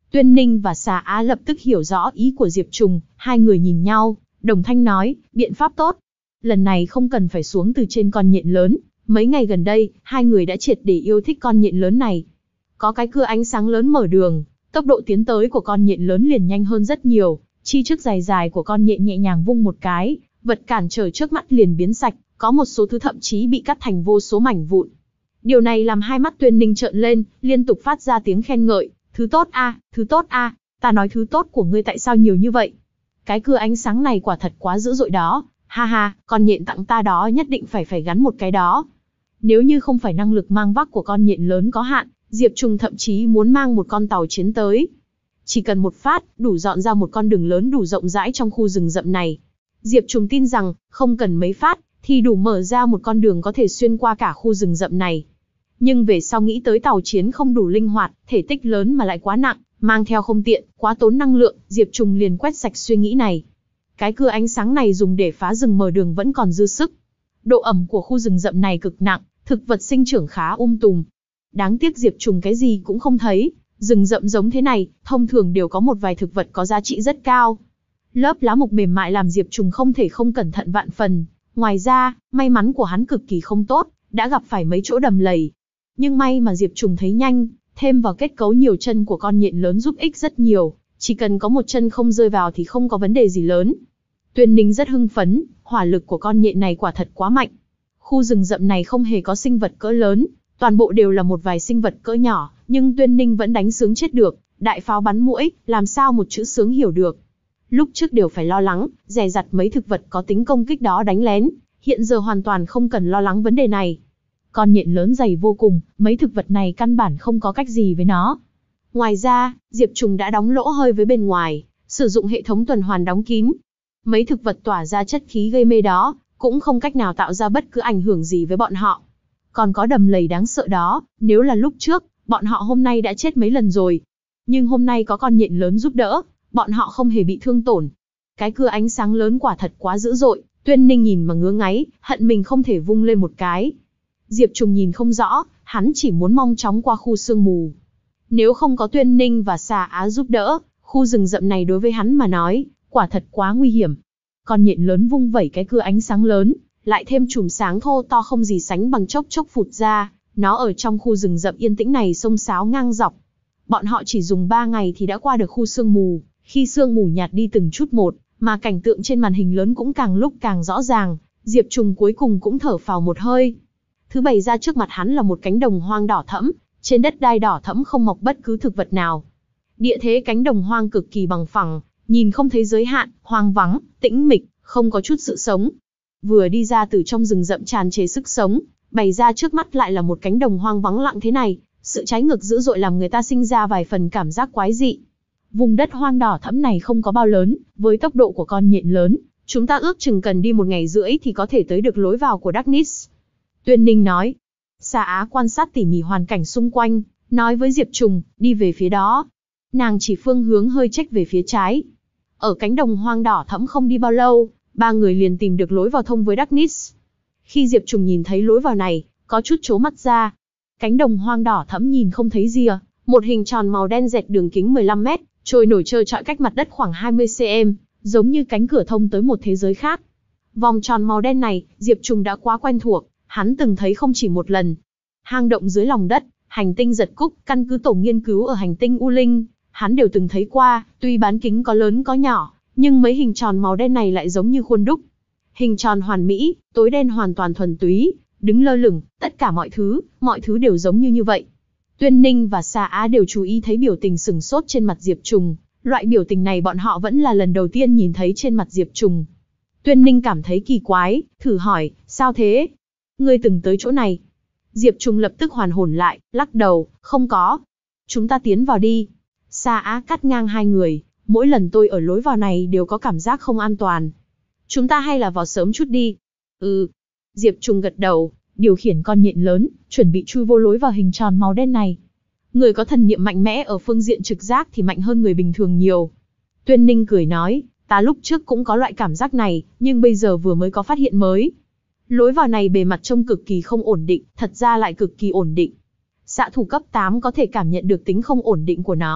Tuyên Ninh và Xà Á lập tức hiểu rõ ý của Diệp Trùng, hai người nhìn nhau, đồng thanh nói, biện pháp tốt. Lần này không cần phải xuống từ trên con nhện lớn, mấy ngày gần đây, hai người đã triệt để yêu thích con nhện lớn này. Có cái cưa ánh sáng lớn mở đường, tốc độ tiến tới của con nhện lớn liền nhanh hơn rất nhiều, chi trước dài dài của con nhện nhẹ nhàng vung một cái, vật cản trở trước mắt liền biến sạch, có một số thứ thậm chí bị cắt thành vô số mảnh vụn. Điều này làm hai mắt Tuyên Ninh trợn lên, liên tục phát ra tiếng khen ngợi, thứ tốt a, thứ tốt a, ta nói thứ tốt của ngươi tại sao nhiều như vậy? Cái cưa ánh sáng này quả thật quá dữ dội đó, ha ha, con nhện tặng ta đó nhất định phải phải gắn một cái đó. Nếu như không phải năng lực mang vác của con nhện lớn có hạn, Diệp Trùng thậm chí muốn mang một con tàu chiến tới. Chỉ cần một phát, đủ dọn ra một con đường lớn đủ rộng rãi trong khu rừng rậm này. Diệp Trùng tin rằng, không cần mấy phát, thì đủ mở ra một con đường có thể xuyên qua cả khu rừng rậm này. Nhưng về sau nghĩ tới tàu chiến không đủ linh hoạt, thể tích lớn mà lại quá nặng, mang theo không tiện, quá tốn năng lượng, Diệp Trùng liền quét sạch suy nghĩ này. Cái cưa ánh sáng này dùng để phá rừng mở đường vẫn còn dư sức. Độ ẩm của khu rừng rậm này cực nặng, thực vật sinh trưởng khá um tùm. Đáng tiếc Diệp Trùng cái gì cũng không thấy, rừng rậm giống thế này, thông thường đều có một vài thực vật có giá trị rất cao. Lớp lá mục mềm mại làm Diệp Trùng không thể không cẩn thận vạn phần. Ngoài ra, may mắn của hắn cực kỳ không tốt, đã gặp phải mấy chỗ đầm lầy. Nhưng may mà Diệp Trùng thấy nhanh, thêm vào kết cấu nhiều chân của con nhện lớn giúp ích rất nhiều, chỉ cần có một chân không rơi vào thì không có vấn đề gì lớn. Tuyên Ninh rất hưng phấn, hỏa lực của con nhện này quả thật quá mạnh. Khu rừng rậm này không hề có sinh vật cỡ lớn, toàn bộ đều là một vài sinh vật cỡ nhỏ, nhưng Tuyên Ninh vẫn đánh sướng chết được, đại pháo bắn muỗi, làm sao một chữ sướng hiểu được. Lúc trước đều phải lo lắng, dè dặt mấy thực vật có tính công kích đó đánh lén, hiện giờ hoàn toàn không cần lo lắng vấn đề này. Con nhện lớn dày vô cùng, mấy thực vật này căn bản không có cách gì với nó. Ngoài ra, Diệp Trùng đã đóng lỗ hơi với bên ngoài, sử dụng hệ thống tuần hoàn đóng kín. Mấy thực vật tỏa ra chất khí gây mê đó, cũng không cách nào tạo ra bất cứ ảnh hưởng gì với bọn họ. Còn có đầm lầy đáng sợ đó, nếu là lúc trước, bọn họ hôm nay đã chết mấy lần rồi. Nhưng hôm nay có con nhện lớn giúp đỡ, bọn họ không hề bị thương tổn. Cái cưa ánh sáng lớn quả thật quá dữ dội, Tuyên Ninh nhìn mà ngứa ngáy, hận mình không thể vung lên một cái. Diệp Trùng nhìn không rõ, hắn chỉ muốn mau chóng qua khu sương mù. Nếu không có Tuyên Ninh và Xà Á giúp đỡ, khu rừng rậm này đối với hắn mà nói, quả thật quá nguy hiểm. Con nhện lớn vung vẩy cái cưa ánh sáng lớn, lại thêm chùm sáng thô to không gì sánh bằng chốc chốc phụt ra, nó ở trong khu rừng rậm yên tĩnh này xông xáo ngang dọc. Bọn họ chỉ dùng ba ngày thì đã qua được khu sương mù, khi sương mù nhạt đi từng chút một, mà cảnh tượng trên màn hình lớn cũng càng lúc càng rõ ràng, Diệp Trùng cuối cùng cũng thở phào một hơi. Thứ bày ra trước mặt hắn là một cánh đồng hoang đỏ thẫm, trên đất đai đỏ thẫm không mọc bất cứ thực vật nào. Địa thế cánh đồng hoang cực kỳ bằng phẳng, nhìn không thấy giới hạn, hoang vắng, tĩnh mịch, không có chút sự sống. Vừa đi ra từ trong rừng rậm tràn trề sức sống, bày ra trước mắt lại là một cánh đồng hoang vắng lặng thế này, sự trái ngược dữ dội làm người ta sinh ra vài phần cảm giác quái dị. Vùng đất hoang đỏ thẫm này không có bao lớn, với tốc độ của con nhện lớn, chúng ta ước chừng cần đi một ngày rưỡi thì có thể tới được lối vào của Darkness. Tuyên Ninh nói. Xà Á quan sát tỉ mỉ hoàn cảnh xung quanh, nói với Diệp Trùng, đi về phía đó. Nàng chỉ phương hướng hơi chếch về phía trái. Ở cánh đồng hoang đỏ thẫm không đi bao lâu, ba người liền tìm được lối vào thông với Darkness. Khi Diệp Trùng nhìn thấy lối vào này, có chút trố mắt ra. Cánh đồng hoang đỏ thẫm nhìn không thấy rìa, một hình tròn màu đen dẹt đường kính mười lăm mét, trôi nổi trơ trọi cách mặt đất khoảng hai mươi xăng-ti-mét, giống như cánh cửa thông tới một thế giới khác. Vòng tròn màu đen này, Diệp Trùng đã quá quen thuộc, hắn từng thấy không chỉ một lần. Hang động dưới lòng đất, hành tinh giật cúc, căn cứ tổ nghiên cứu ở hành tinh U Linh, hắn đều từng thấy qua, tuy bán kính có lớn có nhỏ, nhưng mấy hình tròn màu đen này lại giống như khuôn đúc. Hình tròn hoàn mỹ, tối đen hoàn toàn thuần túy, đứng lơ lửng, tất cả mọi thứ, mọi thứ đều giống như như vậy. Tuyên Ninh và Xà Á đều chú ý thấy biểu tình sừng sốt trên mặt Diệp Trùng, loại biểu tình này bọn họ vẫn là lần đầu tiên nhìn thấy trên mặt Diệp Trùng. Tuyên Ninh cảm thấy kỳ quái, thử hỏi, sao thế? Ngươi từng tới chỗ này? Diệp Trùng lập tức hoàn hồn lại, lắc đầu, không có. Chúng ta tiến vào đi. Xà Á cắt ngang hai người, mỗi lần tôi ở lối vào này đều có cảm giác không an toàn. Chúng ta hay là vào sớm chút đi. Ừ. Diệp Trùng gật đầu, điều khiển con nhện lớn, chuẩn bị chui vô lối vào hình tròn màu đen này. Người có thần niệm mạnh mẽ ở phương diện trực giác thì mạnh hơn người bình thường nhiều. Tuyên Ninh cười nói, ta lúc trước cũng có loại cảm giác này, nhưng bây giờ vừa mới có phát hiện mới. Lối vào này bề mặt trông cực kỳ không ổn định, thật ra lại cực kỳ ổn định. Xạ thủ cấp tám có thể cảm nhận được tính không ổn định của nó,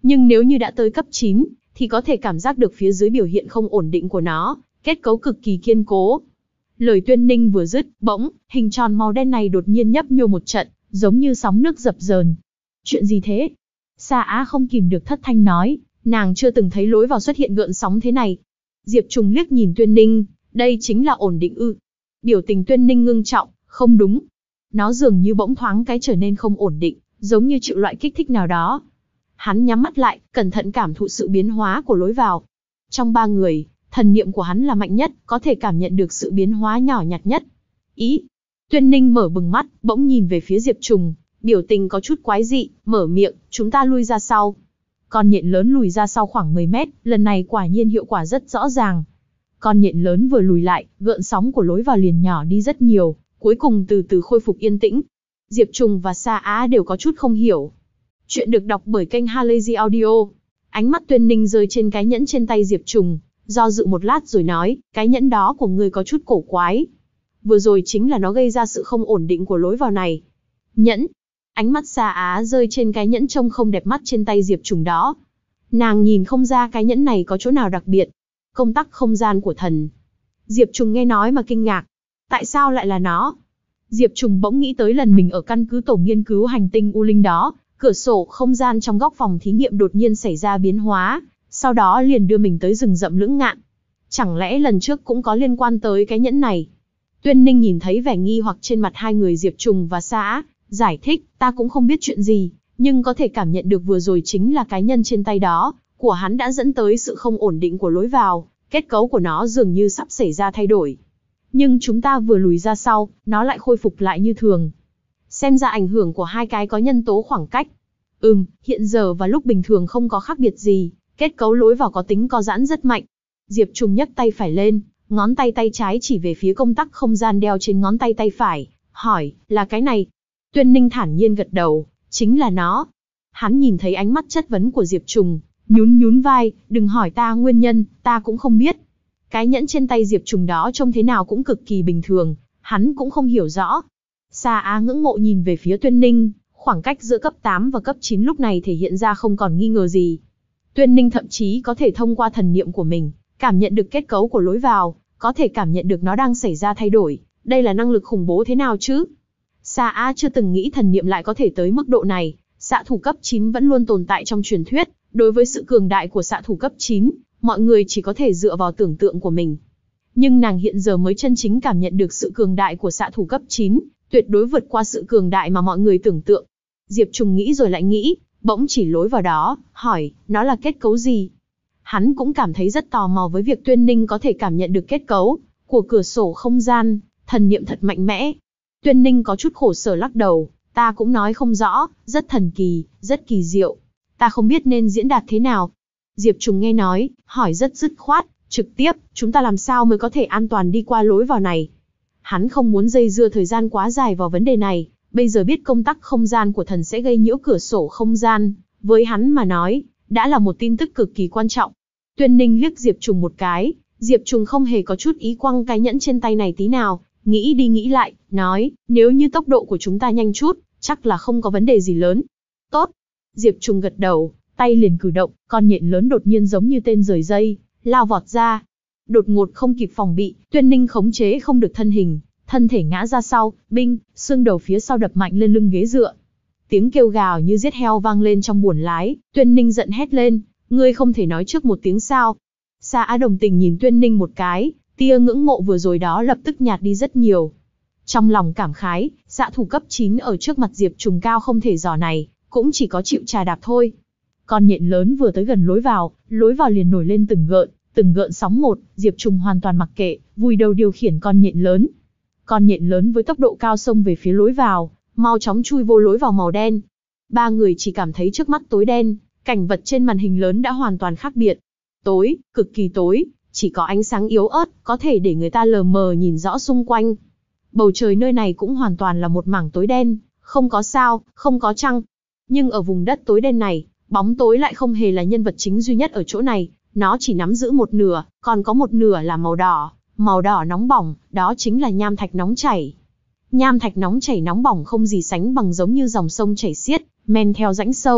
Nhưng nếu như đã tới cấp chín, thì có thể cảm giác được phía dưới biểu hiện không ổn định của nó, kết cấu cực kỳ kiên cố. Lời Tuyên Ninh vừa dứt, bỗng, hình tròn màu đen này đột nhiên nhấp nhô một trận, giống như sóng nước dập dờn. Chuyện gì thế? Sa Á không kìm được thất thanh nói, nàng chưa từng thấy lối vào xuất hiện gợn sóng thế này. Diệp Trùng liếc nhìn Tuyên Ninh, đây chính là ổn định ư? Biểu tình Tuyên Ninh ngưng trọng, không đúng. Nó dường như bỗng thoáng cái trở nên không ổn định, giống như chịu loại kích thích nào đó. Hắn nhắm mắt lại, cẩn thận cảm thụ sự biến hóa của lối vào. Trong ba người, thần niệm của hắn là mạnh nhất, có thể cảm nhận được sự biến hóa nhỏ nhặt nhất. Ý. Tuyên Ninh mở bừng mắt, bỗng nhìn về phía Diệp Trùng, biểu tình có chút quái dị, mở miệng, chúng ta lui ra sau. Con nhện lớn lùi ra sau khoảng mười mét, lần này quả nhiên hiệu quả rất rõ ràng. Con nhện lớn vừa lùi lại, gợn sóng của lối vào liền nhỏ đi rất nhiều, cuối cùng từ từ khôi phục yên tĩnh. Diệp Trùng và Sa Á đều có chút không hiểu. Chuyện được đọc bởi kênh Halazy Audio. Ánh mắt Tuyên Ninh rơi trên cái nhẫn trên tay Diệp Trùng, do dự một lát rồi nói, cái nhẫn đó của ngươi có chút cổ quái. Vừa rồi chính là nó gây ra sự không ổn định của lối vào này. Nhẫn. Ánh mắt Sa Á rơi trên cái nhẫn trông không đẹp mắt trên tay Diệp Trùng đó. Nàng nhìn không ra cái nhẫn này có chỗ nào đặc biệt. Công tắc không gian của thần. Diệp Trùng nghe nói mà kinh ngạc. Tại sao lại là nó? Diệp Trùng bỗng nghĩ tới lần mình ở căn cứ tổ nghiên cứu hành tinh U Linh đó, cửa sổ không gian trong góc phòng thí nghiệm đột nhiên xảy ra biến hóa, sau đó liền đưa mình tới rừng rậm lưỡng ngạn. Chẳng lẽ lần trước cũng có liên quan tới cái nhẫn này? Tuyên Ninh nhìn thấy vẻ nghi hoặc trên mặt hai người Diệp Trùng và Sa Á, giải thích, ta cũng không biết chuyện gì, nhưng có thể cảm nhận được vừa rồi chính là cái nhân trên tay đó, của hắn đã dẫn tới sự không ổn định của lối vào, kết cấu của nó dường như sắp xảy ra thay đổi. Nhưng chúng ta vừa lùi ra sau, nó lại khôi phục lại như thường. Xem ra ảnh hưởng của hai cái có nhân tố khoảng cách. Ừm, hiện giờ và lúc bình thường không có khác biệt gì, kết cấu lối vào có tính co giãn rất mạnh. Diệp Trùng nhấc tay phải lên, ngón tay tay trái chỉ về phía công tắc không gian đeo trên ngón tay tay phải, hỏi, là cái này. Tuyên Ninh thản nhiên gật đầu, chính là nó. Hắn nhìn thấy ánh mắt chất vấn của Diệp Trùng, nhún nhún vai, đừng hỏi ta nguyên nhân, ta cũng không biết. Cái nhẫn trên tay Diệp Trùng đó trông thế nào cũng cực kỳ bình thường, hắn cũng không hiểu rõ. Sa Á ngưỡng mộ nhìn về phía Tuyên Ninh, khoảng cách giữa cấp tám và cấp chín lúc này thể hiện ra không còn nghi ngờ gì. Tuyên Ninh thậm chí có thể thông qua thần niệm của mình, cảm nhận được kết cấu của lối vào, có thể cảm nhận được nó đang xảy ra thay đổi. Đây là năng lực khủng bố thế nào chứ? Sa Á chưa từng nghĩ thần niệm lại có thể tới mức độ này. Xạ thủ cấp chín vẫn luôn tồn tại trong truyền thuyết, đối với sự cường đại của xạ thủ cấp chín, mọi người chỉ có thể dựa vào tưởng tượng của mình. Nhưng nàng hiện giờ mới chân chính cảm nhận được sự cường đại của xạ thủ cấp chín, tuyệt đối vượt qua sự cường đại mà mọi người tưởng tượng. Diệp Trùng nghĩ rồi lại nghĩ, bỗng chỉ lối vào đó, hỏi, nó là kết cấu gì? Hắn cũng cảm thấy rất tò mò với việc Tuyên Ninh có thể cảm nhận được kết cấu của cửa sổ không gian, thần niệm thật mạnh mẽ. Tuyên Ninh có chút khổ sở lắc đầu, ta cũng nói không rõ, rất thần kỳ, rất kỳ diệu. Ta không biết nên diễn đạt thế nào. Diệp Trùng nghe nói, hỏi rất dứt khoát, trực tiếp, chúng ta làm sao mới có thể an toàn đi qua lối vào này? Hắn không muốn dây dưa thời gian quá dài vào vấn đề này, bây giờ biết công tắc không gian của thần sẽ gây nhiễu cửa sổ không gian, với hắn mà nói, đã là một tin tức cực kỳ quan trọng. Tuyên Ninh liếc Diệp Trùng một cái, Diệp Trùng không hề có chút ý quăng cái nhẫn trên tay này tí nào, nghĩ đi nghĩ lại, nói, nếu như tốc độ của chúng ta nhanh chút, chắc là không có vấn đề gì lớn. Tốt. Diệp Trùng gật đầu, tay liền cử động, con nhện lớn đột nhiên giống như tên rời dây, lao vọt ra. Đột ngột không kịp phòng bị, Tuyên Ninh khống chế không được thân hình, thân thể ngã ra sau, binh, xương đầu phía sau đập mạnh lên lưng ghế dựa. Tiếng kêu gào như giết heo vang lên trong buồng lái, Tuyên Ninh giận hét lên, ngươi không thể nói trước một tiếng sao? Sa Á đồng tình nhìn Tuyên Ninh một cái, tia ngưỡng mộ vừa rồi đó lập tức nhạt đi rất nhiều. Trong lòng cảm khái, xạ thủ cấp chín ở trước mặt Diệp Trùng cao không thể dò này, cũng chỉ có chịu trà đạp thôi. Con nhện lớn vừa tới gần lối vào, lối vào liền nổi lên từng gợn, từng gợn sóng một, Diệp Trùng hoàn toàn mặc kệ, vùi đầu điều khiển con nhện lớn. Con nhện lớn với tốc độ cao xông về phía lối vào, mau chóng chui vô lối vào màu đen. Ba người chỉ cảm thấy trước mắt tối đen, cảnh vật trên màn hình lớn đã hoàn toàn khác biệt. Tối, cực kỳ tối, chỉ có ánh sáng yếu ớt, có thể để người ta lờ mờ nhìn rõ xung quanh. Bầu trời nơi này cũng hoàn toàn là một mảng tối đen, không có sao, không có trăng. Nhưng ở vùng đất tối đen này, bóng tối lại không hề là nhân vật chính duy nhất ở chỗ này, nó chỉ nắm giữ một nửa, còn có một nửa là màu đỏ, màu đỏ nóng bỏng, đó chính là nham thạch nóng chảy. Nham thạch nóng chảy nóng bỏng không gì sánh bằng giống như dòng sông chảy xiết, men theo rãnh sâu,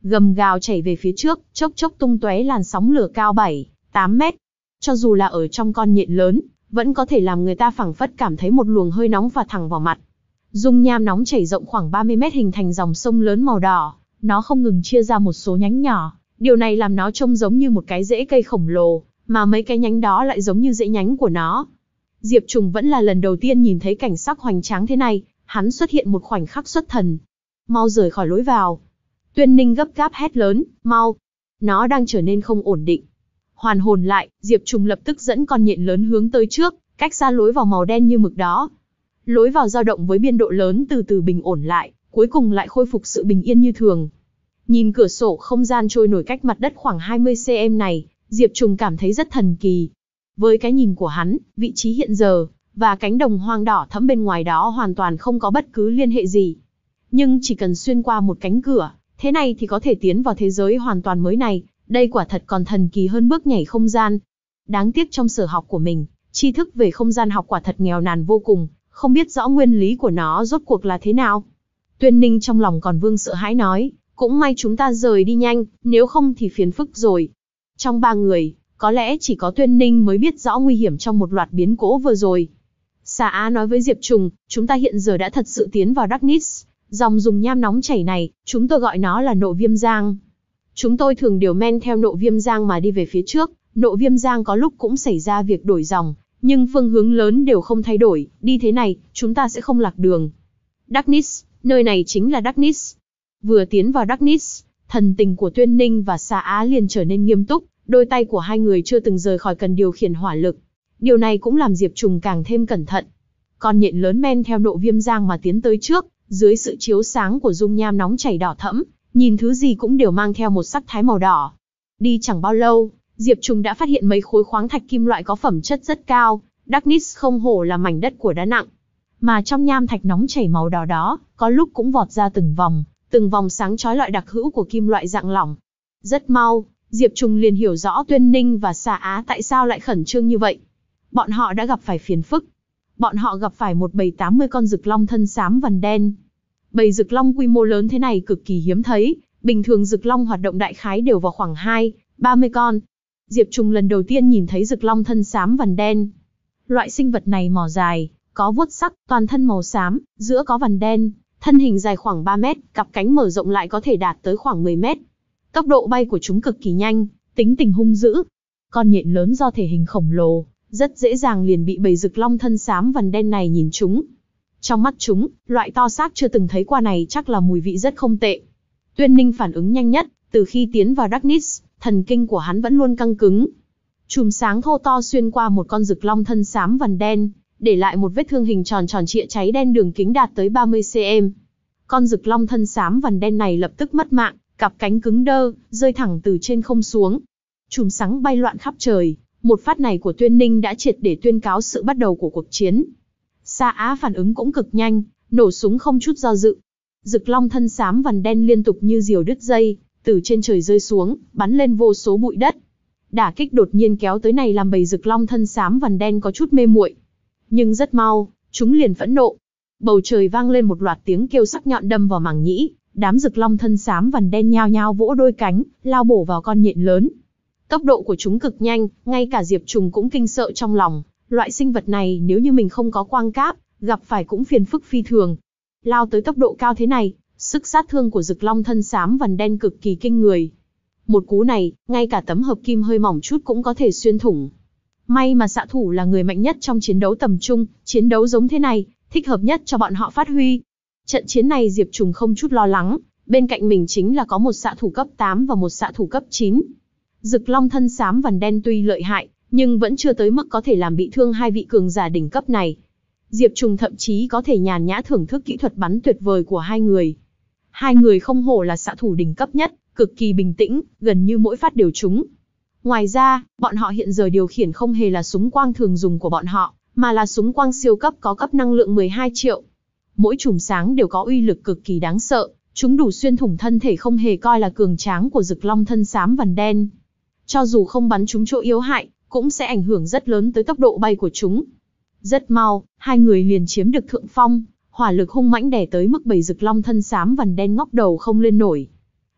gầm gào chảy về phía trước, chốc chốc tung tóe làn sóng lửa cao bảy, tám mét. Cho dù là ở trong con nhện lớn, vẫn có thể làm người ta phảng phất cảm thấy một luồng hơi nóng phả thẳng vào mặt. Dung nham nóng chảy rộng khoảng ba mươi mét hình thành dòng sông lớn màu đỏ, nó không ngừng chia ra một số nhánh nhỏ, điều này làm nó trông giống như một cái rễ cây khổng lồ, mà mấy cái nhánh đó lại giống như rễ nhánh của nó. Diệp Trùng vẫn là lần đầu tiên nhìn thấy cảnh sắc hoành tráng thế này, hắn xuất hiện một khoảnh khắc xuất thần. Mau rời khỏi lối vào. Tuyên Ninh gấp gáp hét lớn, mau. Nó đang trở nên không ổn định. Hoàn hồn lại, Diệp Trùng lập tức dẫn con nhện lớn hướng tới trước, cách xa lối vào màu đen như mực đó. Lối vào dao động với biên độ lớn từ từ bình ổn lại, cuối cùng lại khôi phục sự bình yên như thường. Nhìn cửa sổ không gian trôi nổi cách mặt đất khoảng hai mươi xăng-ti-mét này, Diệp Trùng cảm thấy rất thần kỳ. Với cái nhìn của hắn, vị trí hiện giờ, và cánh đồng hoang đỏ thẫm bên ngoài đó hoàn toàn không có bất cứ liên hệ gì. Nhưng chỉ cần xuyên qua một cánh cửa, thế này thì có thể tiến vào thế giới hoàn toàn mới này, đây quả thật còn thần kỳ hơn bước nhảy không gian. Đáng tiếc trong sở học của mình, tri thức về không gian học quả thật nghèo nàn vô cùng, không biết rõ nguyên lý của nó rốt cuộc là thế nào. Tuyên Ninh trong lòng còn vương sợ hãi nói, cũng may chúng ta rời đi nhanh, nếu không thì phiền phức rồi. Trong ba người, có lẽ chỉ có Tuyên Ninh mới biết rõ nguy hiểm trong một loạt biến cố vừa rồi. Sa Á nói với Diệp Trùng, chúng ta hiện giờ đã thật sự tiến vào Darkness, dòng dùng nham nóng chảy này, chúng tôi gọi nó là nộ viêm giang. Chúng tôi thường điều men theo nộ viêm giang mà đi về phía trước, nộ viêm giang có lúc cũng xảy ra việc đổi dòng, nhưng phương hướng lớn đều không thay đổi, đi thế này, chúng ta sẽ không lạc đường. Darkness, nơi này chính là Darkness. Vừa tiến vào Darkness, thần tình của Tuyên Ninh và Sa Á liền trở nên nghiêm túc, đôi tay của hai người chưa từng rời khỏi cần điều khiển hỏa lực. Điều này cũng làm Diệp Trùng càng thêm cẩn thận. Con nhện lớn men theo nộ viêm giang mà tiến tới trước, dưới sự chiếu sáng của dung nham nóng chảy đỏ thẫm, nhìn thứ gì cũng đều mang theo một sắc thái màu đỏ. Đi chẳng bao lâu, Diệp Trùng đã phát hiện mấy khối khoáng thạch kim loại có phẩm chất rất cao, Darkness không hổ là mảnh đất của đá nặng. Mà trong nham thạch nóng chảy màu đỏ đó, có lúc cũng vọt ra từng vòng, từng vòng sáng chói loại đặc hữu của kim loại dạng lỏng. Rất mau, Diệp Trùng liền hiểu rõ Tuyên Ninh và Sa Á tại sao lại khẩn trương như vậy. Bọn họ đã gặp phải phiền phức. Bọn họ gặp phải một bầy tám mươi con rực long thân xám vằn đen. Bầy rực long quy mô lớn thế này cực kỳ hiếm thấy, bình thường rực long hoạt động đại khái đều vào khoảng hai, ba mươi con. Diệp Trùng lần đầu tiên nhìn thấy rực long thân xám vằn đen. Loại sinh vật này mỏ dài, có vuốt sắc, toàn thân màu xám, giữa có vằn đen, thân hình dài khoảng ba mét, cặp cánh mở rộng lại có thể đạt tới khoảng mười mét. Tốc độ bay của chúng cực kỳ nhanh, tính tình hung dữ. Con nhện lớn do thể hình khổng lồ, rất dễ dàng liền bị bầy rực long thân xám vằn đen này nhìn trúng. Trong mắt chúng, loại to xác chưa từng thấy qua này chắc là mùi vị rất không tệ. Tuyên Ninh phản ứng nhanh nhất, từ khi tiến vào Darkness, thần kinh của hắn vẫn luôn căng cứng. Chùm sáng thô to xuyên qua một con rực long thân xám vằn đen, để lại một vết thương hình tròn tròn trịa cháy đen đường kính đạt tới ba mươi xăng-ti-mét. Con rực long thân xám vằn đen này lập tức mất mạng, cặp cánh cứng đơ, rơi thẳng từ trên không xuống. Chùm sáng bay loạn khắp trời, một phát này của Tuyên Ninh đã triệt để tuyên cáo sự bắt đầu của cuộc chiến. Sa Á phản ứng cũng cực nhanh, nổ súng không chút do dự. Rực long thân xám vằn đen liên tục như diều đứt dây, từ trên trời rơi xuống, bắn lên vô số bụi đất. Đả kích đột nhiên kéo tới này làm bầy rực long thân xám vằn đen có chút mê muội. Nhưng rất mau, chúng liền phẫn nộ. Bầu trời vang lên một loạt tiếng kêu sắc nhọn đâm vào màng nhĩ, đám rực long thân xám vằn đen nhao nhao vỗ đôi cánh, lao bổ vào con nhện lớn. Tốc độ của chúng cực nhanh, ngay cả Diệp Trùng cũng kinh sợ trong lòng. Loại sinh vật này nếu như mình không có quang cáp, gặp phải cũng phiền phức phi thường. Lao tới tốc độ cao thế này, sức sát thương của rực long thân xám vằn đen cực kỳ kinh người. Một cú này, ngay cả tấm hợp kim hơi mỏng chút cũng có thể xuyên thủng. May mà xạ thủ là người mạnh nhất trong chiến đấu tầm trung, chiến đấu giống thế này, thích hợp nhất cho bọn họ phát huy. Trận chiến này Diệp Trùng không chút lo lắng, bên cạnh mình chính là có một xạ thủ cấp tám và một xạ thủ cấp chín. Rực long thân xám vằn đen tuy lợi hại, nhưng vẫn chưa tới mức có thể làm bị thương hai vị cường giả đỉnh cấp này. Diệp Trùng thậm chí có thể nhàn nhã thưởng thức kỹ thuật bắn tuyệt vời của hai người. Hai người không hổ là xạ thủ đỉnh cấp nhất, cực kỳ bình tĩnh, gần như mỗi phát đều trúng. Ngoài ra, bọn họ hiện giờ điều khiển không hề là súng quang thường dùng của bọn họ, mà là súng quang siêu cấp có cấp năng lượng mười hai triệu. Mỗi chùm sáng đều có uy lực cực kỳ đáng sợ, chúng đủ xuyên thủng thân thể không hề coi là cường tráng của rực long thân xám vằn đen. Cho dù không bắn trúng chỗ yếu hại, cũng sẽ ảnh hưởng rất lớn tới tốc độ bay của chúng. Rất mau, hai người liền chiếm được thượng phong, hỏa lực hung mãnh đè tới mức bầy rực long thân xám vằn đen ngóc đầu không lên nổi.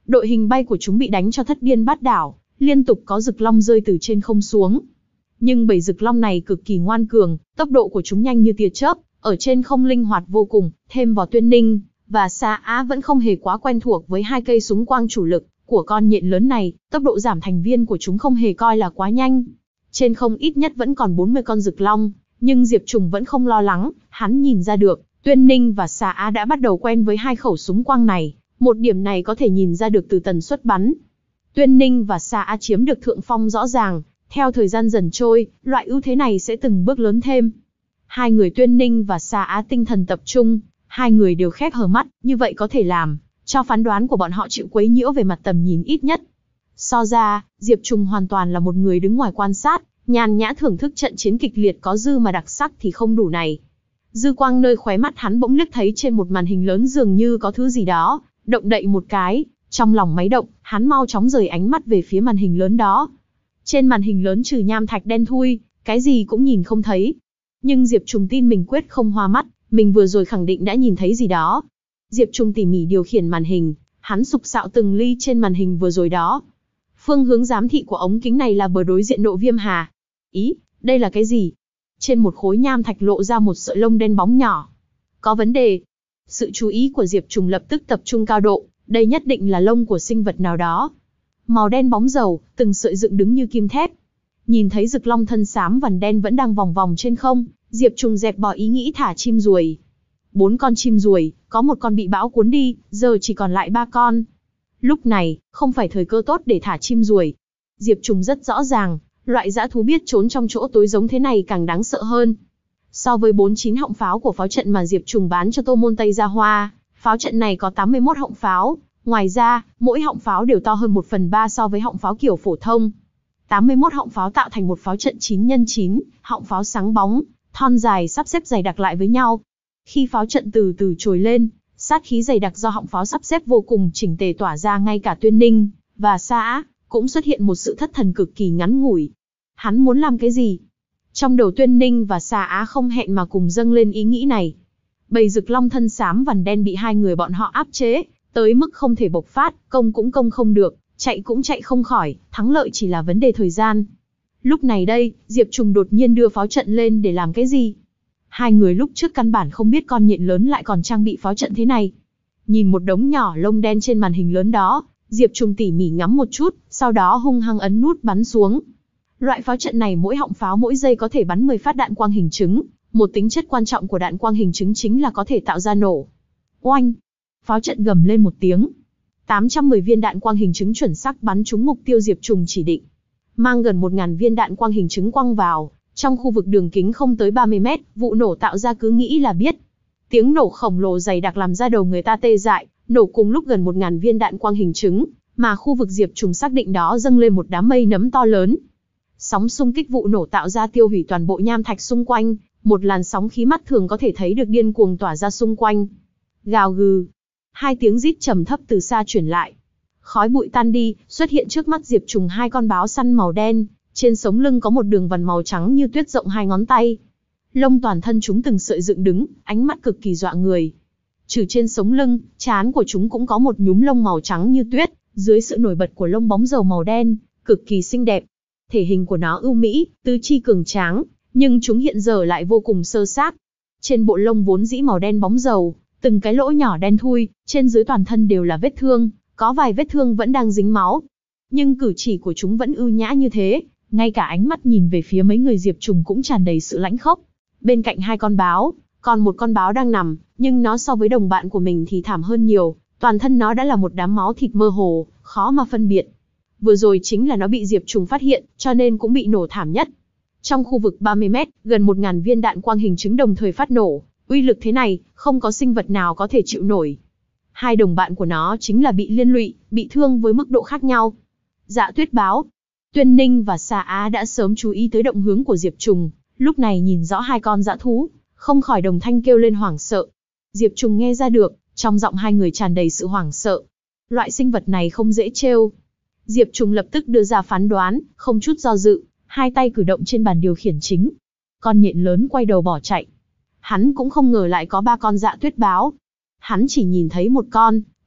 Đội hình bay của chúng bị đánh cho thất điên bát đảo, liên tục có rực long rơi từ trên không xuống. Nhưng bầy rực long này cực kỳ ngoan cường, tốc độ của chúng nhanh như tia chớp, ở trên không linh hoạt vô cùng, thêm vào Tuyên Ninh và Sa Á vẫn không hề quá quen thuộc với hai cây súng quang chủ lực của con nhện lớn này, tốc độ giảm thành viên của chúng không hề coi là quá nhanh. Trên không ít nhất vẫn còn bốn mươi con rực long, nhưng Diệp Trùng vẫn không lo lắng, hắn nhìn ra được, Tuyên Ninh và Sa Á đã bắt đầu quen với hai khẩu súng quang này, một điểm này có thể nhìn ra được từ tần suất bắn. Tuyên Ninh và Sa Á chiếm được thượng phong rõ ràng, theo thời gian dần trôi, loại ưu thế này sẽ từng bước lớn thêm. Hai người Tuyên Ninh và Sa Á tinh thần tập trung, hai người đều khép hờ mắt, như vậy có thể làm cho phán đoán của bọn họ chịu quấy nhiễu về mặt tầm nhìn ít nhất. So ra, Diệp Trùng hoàn toàn là một người đứng ngoài quan sát, nhàn nhã thưởng thức trận chiến kịch liệt có dư mà đặc sắc thì không đủ này. Dư quang nơi khóe mắt hắn bỗng liếc thấy trên một màn hình lớn dường như có thứ gì đó, động đậy một cái, trong lòng máy động, hắn mau chóng rời ánh mắt về phía màn hình lớn đó. Trên màn hình lớn trừ nham thạch đen thui, cái gì cũng nhìn không thấy. Nhưng Diệp Trùng tin mình quyết không hoa mắt, mình vừa rồi khẳng định đã nhìn thấy gì đó. Diệp Trùng tỉ mỉ điều khiển màn hình, hắn sục sạo từng ly trên màn hình vừa rồi đó. Phương hướng giám thị của ống kính này là bờ đối diện Nộ Viêm Hà. Ý, đây là cái gì? Trên một khối nham thạch lộ ra một sợi lông đen bóng nhỏ. Có vấn đề. Sự chú ý của Diệp Trùng lập tức tập trung cao độ, đây nhất định là lông của sinh vật nào đó. Màu đen bóng dầu, từng sợi dựng đứng như kim thép. Nhìn thấy rực long thân xám vằn đen vẫn đang vòng vòng trên không, Diệp Trùng dẹp bỏ ý nghĩ thả chim ruồi. Bốn con chim ruồi, có một con bị bão cuốn đi, giờ chỉ còn lại ba con. Lúc này, không phải thời cơ tốt để thả chim ruồi. Diệp Trùng rất rõ ràng, loại dã thú biết trốn trong chỗ tối giống thế này càng đáng sợ hơn. So với bốn mươi chín họng pháo của pháo trận mà Diệp Trùng bán cho Tô Môn Tây Gia Hoa, pháo trận này có tám mươi mốt họng pháo. Ngoài ra, mỗi họng pháo đều to hơn một phần ba so với họng pháo kiểu phổ thông. tám mươi mốt họng pháo tạo thành một pháo trận chín nhân chín, họng pháo sáng bóng, thon dài sắp xếp dày đặc lại với nhau. Khi pháo trận từ từ trồi lên, sát khí dày đặc do họng pháo sắp xếp vô cùng chỉnh tề tỏa ra, ngay cả Tuyên Ninh và Sa Á cũng xuất hiện một sự thất thần cực kỳ ngắn ngủi. Hắn muốn làm cái gì? Trong đầu Tuyên Ninh và Sa Á không hẹn mà cùng dâng lên ý nghĩ này. Bầy rực long thân xám vằn đen bị hai người bọn họ áp chế, tới mức không thể bộc phát, công cũng công không được, chạy cũng chạy không khỏi, thắng lợi chỉ là vấn đề thời gian. Lúc này đây, Diệp Trùng đột nhiên đưa pháo trận lên để làm cái gì? Hai người lúc trước căn bản không biết con nhện lớn lại còn trang bị pháo trận thế này. Nhìn một đống nhỏ lông đen trên màn hình lớn đó, Diệp Trùng tỉ mỉ ngắm một chút, sau đó hung hăng ấn nút bắn xuống. Loại pháo trận này mỗi họng pháo mỗi giây có thể bắn mười phát đạn quang hình trứng, một tính chất quan trọng của đạn quang hình trứng chính là có thể tạo ra nổ. Oanh! Pháo trận gầm lên một tiếng. tám trăm mười viên đạn quang hình trứng chuẩn xác bắn trúng mục tiêu Diệp Trùng chỉ định. Mang gần một nghìn viên đạn quang hình trứng quăng vào, trong khu vực đường kính không tới ba mươi mét, vụ nổ tạo ra cứ nghĩ là biết. Tiếng nổ khổng lồ dày đặc làm ra đầu người ta tê dại, nổ cùng lúc gần một nghìn viên đạn quang hình trứng, mà khu vực Diệp Trùng xác định đó dâng lên một đám mây nấm to lớn. Sóng xung kích vụ nổ tạo ra tiêu hủy toàn bộ nham thạch xung quanh, một làn sóng khí mắt thường có thể thấy được điên cuồng tỏa ra xung quanh. Gào gừ, hai tiếng rít trầm thấp từ xa truyền lại. Khói bụi tan đi, xuất hiện trước mắt Diệp Trùng hai con báo săn màu đen, trên sống lưng có một đường vằn màu trắng như tuyết rộng hai ngón tay. Lông toàn thân chúng từng sợi dựng đứng, ánh mắt cực kỳ dọa người. Trừ trên sống lưng, trán của chúng cũng có một nhúm lông màu trắng như tuyết, dưới sự nổi bật của lông bóng dầu màu đen, cực kỳ xinh đẹp. Thể hình của nó ưu mỹ, tứ chi cường tráng, nhưng chúng hiện giờ lại vô cùng xơ xác. Trên bộ lông vốn dĩ màu đen bóng dầu, từng cái lỗ nhỏ đen thui, trên dưới toàn thân đều là vết thương, có vài vết thương vẫn đang dính máu. Nhưng cử chỉ của chúng vẫn ưu nhã như thế, ngay cả ánh mắt nhìn về phía mấy người Diệp Trùng cũng tràn đầy sự lãnh khốc. Bên cạnh hai con báo, còn một con báo đang nằm, nhưng nó so với đồng bạn của mình thì thảm hơn nhiều, toàn thân nó đã là một đám máu thịt mơ hồ, khó mà phân biệt. Vừa rồi chính là nó bị Diệp Trùng phát hiện, cho nên cũng bị nổ thảm nhất. Trong khu vực ba mươi mét, gần một nghìn viên đạn quang hình trứng đồng thời phát nổ, uy lực thế này, không có sinh vật nào có thể chịu nổi. Hai đồng bạn của nó chính là bị liên lụy, bị thương với mức độ khác nhau. Dạ Tuyết báo, Tuyên Ninh và Sa Á đã sớm chú ý tới động hướng của Diệp Trùng, lúc này nhìn rõ hai con dã thú, không khỏi đồng thanh kêu lên hoảng sợ. Diệp Trùng nghe ra được, trong giọng hai người tràn đầy sự hoảng sợ. Loại sinh vật này không dễ trêu. Diệp Trùng lập tức đưa ra phán đoán, không chút do dự, hai tay cử động trên bàn điều khiển chính. Con nhện lớn quay đầu bỏ chạy. Hắn cũng không ngờ lại có ba con dạ tuyết báo. Hắn chỉ nhìn thấy một con,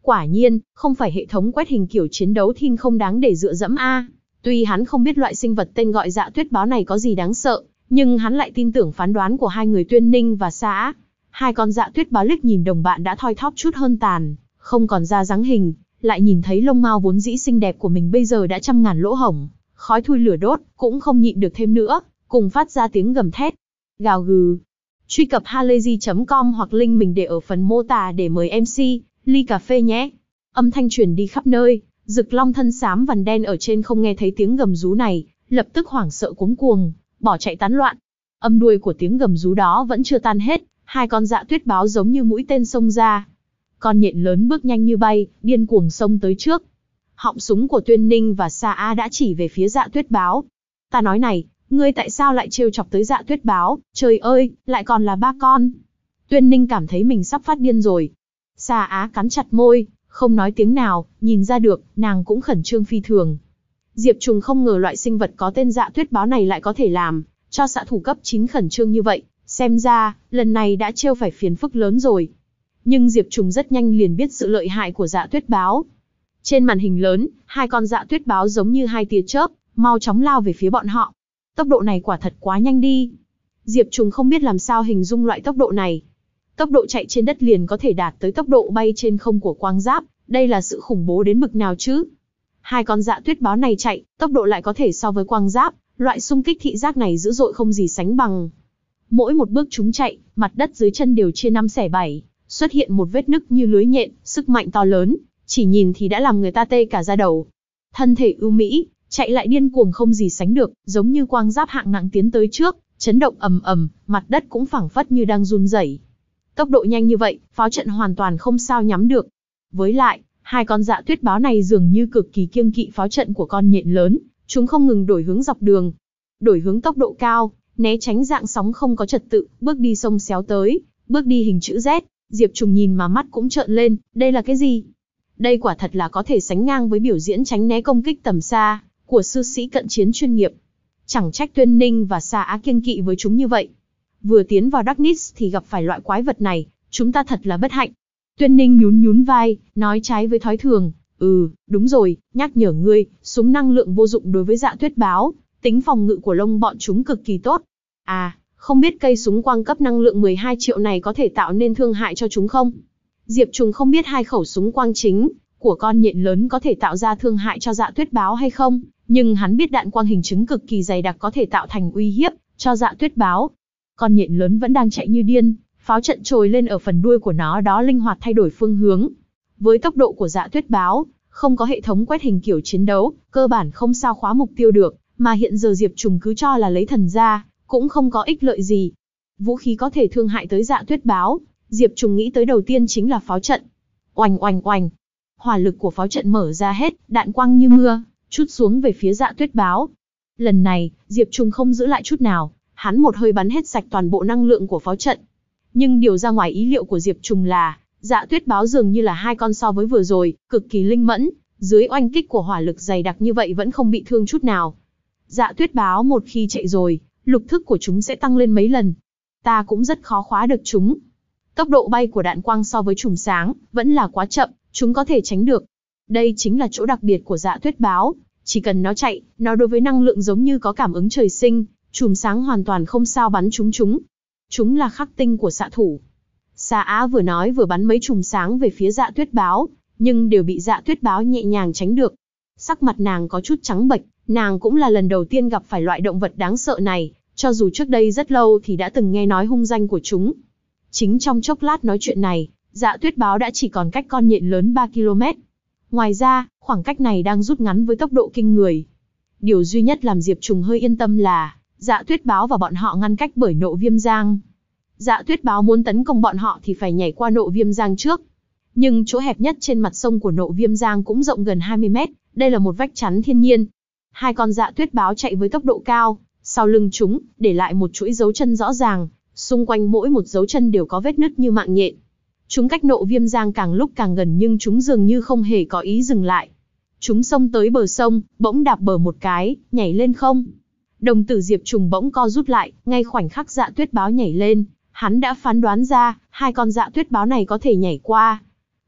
Quả nhiên, không phải hệ thống quét hình kiểu chiến đấu thin không đáng để dựa dẫm a. Tuy hắn không biết loại sinh vật tên gọi Dạ Tuyết báo này có gì đáng sợ, nhưng hắn lại tin tưởng phán đoán của hai người Tuyên Ninh và Sa Á. Hai con Dạ Tuyết báo liếc nhìn đồng bạn đã thoi thóp chút hơn tàn, không còn da dáng hình, lại nhìn thấy lông mao vốn dĩ xinh đẹp của mình bây giờ đã trăm ngàn lỗ hổng, khói thui lửa đốt, cũng không nhịn được thêm nữa, cùng phát ra tiếng gầm thét. Gào gừ. Truy cập halayzi chấm com hoặc link mình để ở phần mô tả để mời em xê, ly cà phê nhé. Âm thanh truyền đi khắp nơi, Rực Long thân xám vằn đen ở trên không nghe thấy tiếng gầm rú này, lập tức hoảng sợ cuống cuồng, bỏ chạy tán loạn. Âm đuôi của tiếng gầm rú đó vẫn chưa tan hết, hai con Dạ Tuyết báo giống như mũi tên xông ra. Con nhện lớn bước nhanh như bay, điên cuồng xông tới trước. Họng súng của Tuyên Ninh và Sa Á đã chỉ về phía Dạ Tuyết báo. Ta nói này, ngươi tại sao lại trêu chọc tới Dạ Tuyết báo, trời ơi, lại còn là ba con. Tuyên Ninh cảm thấy mình sắp phát điên rồi. Sa Á cắn chặt môi, không nói tiếng nào, nhìn ra được, nàng cũng khẩn trương phi thường. Diệp Trùng không ngờ loại sinh vật có tên Dạ Tuyết báo này lại có thể làm cho xạ thủ cấp chín khẩn trương như vậy, xem ra, lần này đã trêu phải phiền phức lớn rồi. Nhưng Diệp Trùng rất nhanh liền biết sự lợi hại của Dạ Tuyết báo. Trên màn hình lớn, hai con Dạ Tuyết báo giống như hai tia chớp, mau chóng lao về phía bọn họ. Tốc độ này quả thật quá nhanh đi. Diệp Trùng không biết làm sao hình dung loại tốc độ này. Tốc độ chạy trên đất liền có thể đạt tới tốc độ bay trên không của quang giáp, đây là sự khủng bố đến bực nào chứ? Hai con Dạ Tuyết báo này chạy, tốc độ lại có thể so với quang giáp, loại xung kích thị giác này dữ dội không gì sánh bằng. Mỗi một bước chúng chạy, mặt đất dưới chân đều chia năm xẻ bảy, xuất hiện một vết nứt như lưới nhện, sức mạnh to lớn, chỉ nhìn thì đã làm người ta tê cả da đầu. Thân thể ưu mỹ, chạy lại điên cuồng không gì sánh được, giống như quang giáp hạng nặng tiến tới trước, chấn động ầm ầm, mặt đất cũng phảng phất như đang run rẩy. Tốc độ nhanh như vậy, pháo trận hoàn toàn không sao nhắm được. Với lại, hai con Dạ Tuyết báo này dường như cực kỳ kiêng kỵ pháo trận của con nhện lớn, chúng không ngừng đổi hướng dọc đường, đổi hướng tốc độ cao, né tránh dạng sóng không có trật tự, bước đi xông xéo tới, bước đi hình chữ Z. Diệp Trùng nhìn mà mắt cũng trợn lên, đây là cái gì? Đây quả thật là có thể sánh ngang với biểu diễn tránh né công kích tầm xa của sư sĩ cận chiến chuyên nghiệp. Chẳng trách Tuyên Ninh và Sa Á kiêng kỵ với chúng như vậy. Vừa tiến vào Darkness thì gặp phải loại quái vật này, chúng ta thật là bất hạnh. Tuyên Ninh nhún nhún vai, nói trái với thói thường, ừ, đúng rồi, nhắc nhở ngươi, súng năng lượng vô dụng đối với Dạ Tuyết báo, tính phòng ngự của lông bọn chúng cực kỳ tốt. À, không biết cây súng quang cấp năng lượng mười hai triệu này có thể tạo nên thương hại cho chúng không? Diệp Trùng không biết hai khẩu súng quang chính của con nhện lớn có thể tạo ra thương hại cho Dạ Tuyết báo hay không, nhưng hắn biết đạn quang hình chứng cực kỳ dày đặc có thể tạo thành uy hiếp cho Dạ Tuyết báo. Con nhện lớn vẫn đang chạy như điên, pháo trận trồi lên ở phần đuôi của nó đó linh hoạt thay đổi phương hướng. Với tốc độ của Dạ Tuyết báo, không có hệ thống quét hình kiểu chiến đấu, cơ bản không sao khóa mục tiêu được, mà hiện giờ Diệp Trùng cứ cho là lấy thần ra, cũng không có ích lợi gì. Vũ khí có thể thương hại tới Dạ Tuyết báo, Diệp Trùng nghĩ tới đầu tiên chính là pháo trận. Oành oành oành, hỏa lực của pháo trận mở ra hết, đạn quang như mưa, trút xuống về phía Dạ Tuyết báo. Lần này, Diệp Trùng không giữ lại chút nào, hắn một hơi bắn hết sạch toàn bộ năng lượng của pháo trận. Nhưng điều ra ngoài ý liệu của Diệp Trùng là, Dạ Tuyết báo dường như là hai con so với vừa rồi, cực kỳ linh mẫn, dưới oanh kích của hỏa lực dày đặc như vậy vẫn không bị thương chút nào. Dạ Tuyết báo một khi chạy rồi, lục thức của chúng sẽ tăng lên mấy lần. Ta cũng rất khó khóa được chúng. Tốc độ bay của đạn quang so với chùm sáng, vẫn là quá chậm, chúng có thể tránh được. Đây chính là chỗ đặc biệt của Dạ Tuyết báo, chỉ cần nó chạy, nó đối với năng lượng giống như có cảm ứng trời sinh, chùm sáng hoàn toàn không sao bắn chúng chúng. Chúng là khắc tinh của xạ thủ. Sa Á vừa nói vừa bắn mấy chùm sáng về phía Dạ Tuyết báo, nhưng đều bị Dạ Tuyết báo nhẹ nhàng tránh được. Sắc mặt nàng có chút trắng bệch, nàng cũng là lần đầu tiên gặp phải loại động vật đáng sợ này, cho dù trước đây rất lâu thì đã từng nghe nói hung danh của chúng. Chính trong chốc lát nói chuyện này, Dạ Tuyết báo đã chỉ còn cách con nhện lớn ba ki lô mét. Ngoài ra, khoảng cách này đang rút ngắn với tốc độ kinh người. Điều duy nhất làm Diệp Trùng hơi yên tâm là, Dạ Tuyết báo và bọn họ ngăn cách bởi Nộ Viêm Giang. Dạ Tuyết báo muốn tấn công bọn họ thì phải nhảy qua Nộ Viêm Giang trước. Nhưng chỗ hẹp nhất trên mặt sông của Nộ Viêm Giang cũng rộng gần hai mươi mét, đây là một vách chắn thiên nhiên. Hai con Dạ Tuyết báo chạy với tốc độ cao, sau lưng chúng, để lại một chuỗi dấu chân rõ ràng, xung quanh mỗi một dấu chân đều có vết nứt như mạng nhện. Chúng cách Nộ Viêm Giang càng lúc càng gần nhưng chúng dường như không hề có ý dừng lại. Chúng xông tới bờ sông, bỗng đạp bờ một cái, nhảy lên không. Đồng tử Diệp Trùng bỗng co rút lại, ngay khoảnh khắc Dạ Tuyết báo nhảy lên, hắn đã phán đoán ra, hai con Dạ Tuyết báo này có thể nhảy qua.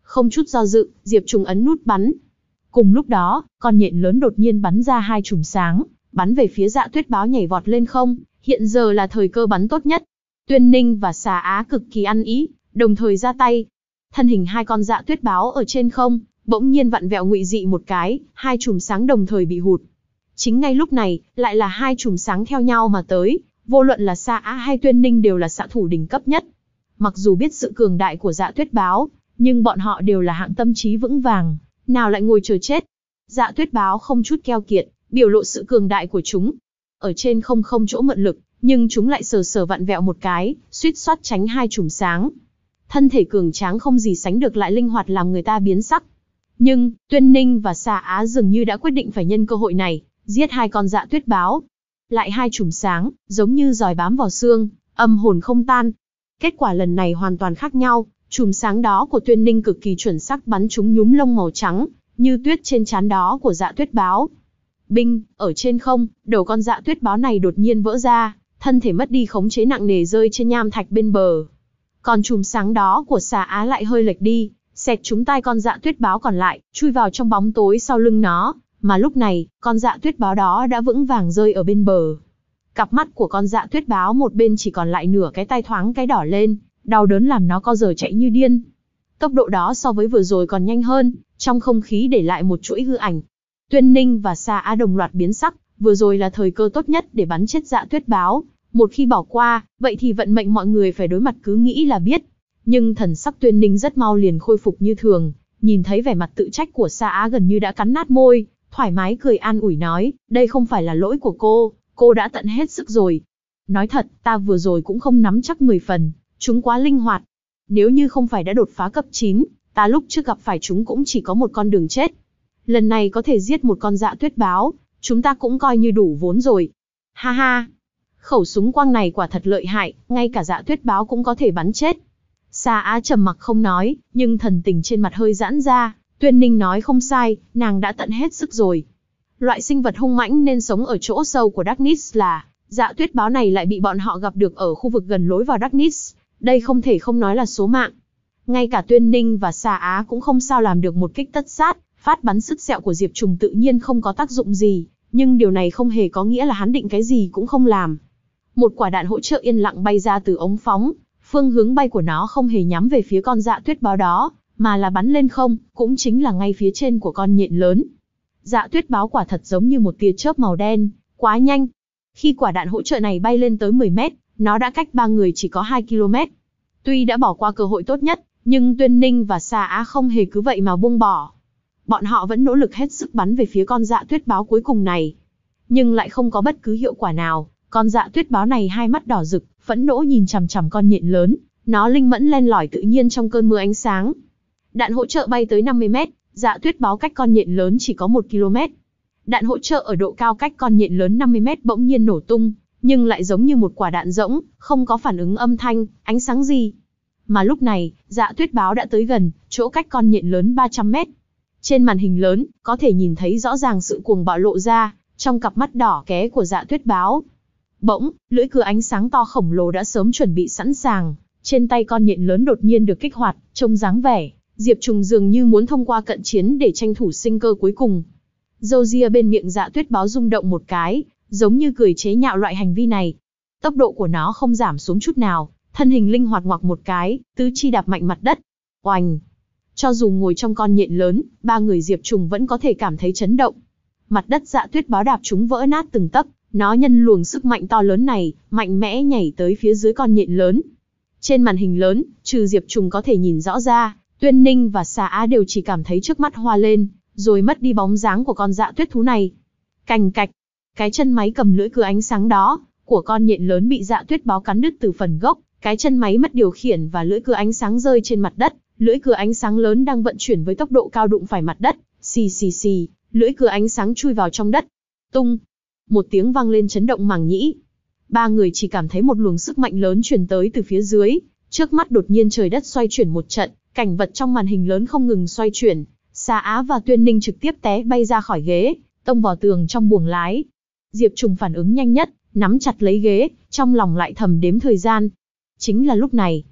Không chút do dự, Diệp Trùng ấn nút bắn. Cùng lúc đó, con nhện lớn đột nhiên bắn ra hai chùm sáng, bắn về phía Dạ Tuyết Báo nhảy vọt lên không, hiện giờ là thời cơ bắn tốt nhất. Tuyên Ninh và Xà Á cực kỳ ăn ý, đồng thời ra tay. Thân hình hai con Dạ Tuyết Báo ở trên không, bỗng nhiên vặn vẹo ngụy dị một cái, hai chùm sáng đồng thời bị hụt. Chính ngay lúc này, lại là hai chùm sáng theo nhau mà tới, vô luận là Xà Á hay Tuyên Ninh đều là xạ thủ đỉnh cấp nhất. Mặc dù biết sự cường đại của Dạ Tuyết Báo, nhưng bọn họ đều là hạng tâm trí vững vàng, nào lại ngồi chờ chết. Dạ Tuyết Báo không chút keo kiệt, biểu lộ sự cường đại của chúng. Ở trên không không chỗ mượn lực, nhưng chúng lại sờ sờ vặn vẹo một cái, suýt soát tránh hai chùm sáng. Thân thể cường tráng không gì sánh được lại linh hoạt làm người ta biến sắc. Nhưng, Tuyên Ninh và Xà Á dường như đã quyết định phải nhân cơ hội này, giết hai con Dạ Tuyết Báo. Lại hai chùm sáng, giống như giòi bám vào xương, âm hồn không tan. Kết quả lần này hoàn toàn khác nhau, chùm sáng đó của Tuyên Ninh cực kỳ chuẩn xác bắn trúng nhúm lông màu trắng, như tuyết trên trán đó của Dạ Tuyết Báo. Binh, ở trên không, đầu con Dạ Tuyết Báo này đột nhiên vỡ ra, thân thể mất đi khống chế nặng nề rơi trên nham thạch bên bờ. Còn chùm sáng đó của Xà Á lại hơi lệch đi, xẹt trúng tai con Dạ Tuyết Báo còn lại, chui vào trong bóng tối sau lưng nó, mà lúc này, con Dạ Tuyết Báo đó đã vững vàng rơi ở bên bờ. Cặp mắt của con Dạ Tuyết Báo một bên chỉ còn lại nửa cái tai thoáng cái đỏ lên, đau đớn làm nó co giở chạy như điên. Tốc độ đó so với vừa rồi còn nhanh hơn, trong không khí để lại một chuỗi hư ảnh. Tuyên Ninh và Xà Á đồng loạt biến sắc, vừa rồi là thời cơ tốt nhất để bắn chết Dạ Tuyết Báo. Một khi bỏ qua, vậy thì vận mệnh mọi người phải đối mặt cứ nghĩ là biết. Nhưng thần sắc Tuyên Ninh rất mau liền khôi phục như thường, nhìn thấy vẻ mặt tự trách của Xà Á gần như đã cắn nát môi, thoải mái cười an ủi nói, đây không phải là lỗi của cô, cô đã tận hết sức rồi. Nói thật, ta vừa rồi cũng không nắm chắc mười phần, chúng quá linh hoạt. Nếu như không phải đã đột phá cấp chín, ta lúc trước gặp phải chúng cũng chỉ có một con đường chết. Lần này có thể giết một con Dạ Tuyết Báo, chúng ta cũng coi như đủ vốn rồi. Ha ha, khẩu súng quang này quả thật lợi hại, ngay cả Dạ Tuyết Báo cũng có thể bắn chết. Xà Á trầm mặc không nói, nhưng thần tình trên mặt hơi giãn ra. Tuyên Ninh nói không sai, nàng đã tận hết sức rồi. Loại sinh vật hung mãnh nên sống ở chỗ sâu của Darkness là, Dạ Tuyết Báo này lại bị bọn họ gặp được ở khu vực gần lối vào Darkness. Đây không thể không nói là số mạng. Ngay cả Tuyên Ninh và Xà Á cũng không sao làm được một kích tất sát, phát bắn sức sẹo của Diệp Trùng tự nhiên không có tác dụng gì, nhưng điều này không hề có nghĩa là hắn định cái gì cũng không làm. Một quả đạn hỗ trợ yên lặng bay ra từ ống phóng, phương hướng bay của nó không hề nhắm về phía con Dạ Tuyết Báo đó, mà là bắn lên không, cũng chính là ngay phía trên của con nhện lớn. Dạ Tuyết Báo quả thật giống như một tia chớp màu đen, quá nhanh. Khi quả đạn hỗ trợ này bay lên tới mười mét, nó đã cách ba người chỉ có hai ki lô mét. Tuy đã bỏ qua cơ hội tốt nhất, nhưng Tuyên Ninh và Xà Á không hề cứ vậy mà buông bỏ. Bọn họ vẫn nỗ lực hết sức bắn về phía con Dạ Tuyết Báo cuối cùng này. Nhưng lại không có bất cứ hiệu quả nào, con Dạ Tuyết Báo này hai mắt đỏ rực, phẫn nộ nhìn chằm chằm con nhện lớn, nó linh mẫn len lỏi tự nhiên trong cơn mưa ánh sáng. Đạn hỗ trợ bay tới năm mươi mét, Dạ Tuyết Báo cách con nhện lớn chỉ có một ki lô mét. Đạn hỗ trợ ở độ cao cách con nhện lớn năm mươi mét bỗng nhiên nổ tung, nhưng lại giống như một quả đạn rỗng, không có phản ứng âm thanh, ánh sáng gì. Mà lúc này, Dạ Tuyết Báo đã tới gần, chỗ cách con nhện lớn ba trăm mét. Trên màn hình lớn, có thể nhìn thấy rõ ràng sự cuồng bạo lộ ra, trong cặp mắt đỏ ké của Dạ Tuyết Báo. Bỗng, lưỡi cưa ánh sáng to khổng lồ đã sớm chuẩn bị sẵn sàng, trên tay con nhện lớn đột nhiên được kích hoạt, trông dáng vẻ, Diệp Trùng dường như muốn thông qua cận chiến để tranh thủ sinh cơ cuối cùng. Râu ria bên miệng Dạ Tuyết Báo rung động một cái, giống như cười chế nhạo loại hành vi này. Tốc độ của nó không giảm xuống chút nào, thân hình linh hoạt ngoặc một cái, tứ chi đạp mạnh mặt đất. Oành! Cho dù ngồi trong con nhện lớn, ba người Diệp Trùng vẫn có thể cảm thấy chấn động. Mặt đất Dạ Tuyết Báo đạp chúng vỡ nát từng tấc, nó nhân luồng sức mạnh to lớn này, mạnh mẽ nhảy tới phía dưới con nhện lớn. Trên màn hình lớn, trừ Diệp Trùng có thể nhìn rõ ra, Tuyên Ninh và Xà Á đều chỉ cảm thấy trước mắt hoa lên, rồi mất đi bóng dáng của con Dạ Tuyết thú này. Cành cạch, cái chân máy cầm lưỡi cưa ánh sáng đó của con nhện lớn bị Dạ Tuyết Báo cắn đứt từ phần gốc, cái chân máy mất điều khiển và lưỡi cưa ánh sáng rơi trên mặt đất. Lưỡi cưa ánh sáng lớn đang vận chuyển với tốc độ cao đụng phải mặt đất, xì xì xì, lưỡi cưa ánh sáng chui vào trong đất. Tung, một tiếng vang lên chấn động màng nhĩ. Ba người chỉ cảm thấy một luồng sức mạnh lớn truyền tới từ phía dưới, trước mắt đột nhiên trời đất xoay chuyển một trận, cảnh vật trong màn hình lớn không ngừng xoay chuyển. Xà Á và Tuyên Ninh trực tiếp té bay ra khỏi ghế, tông vào tường trong buồng lái. Diệp Trùng phản ứng nhanh nhất, nắm chặt lấy ghế, trong lòng lại thầm đếm thời gian. Chính là lúc này,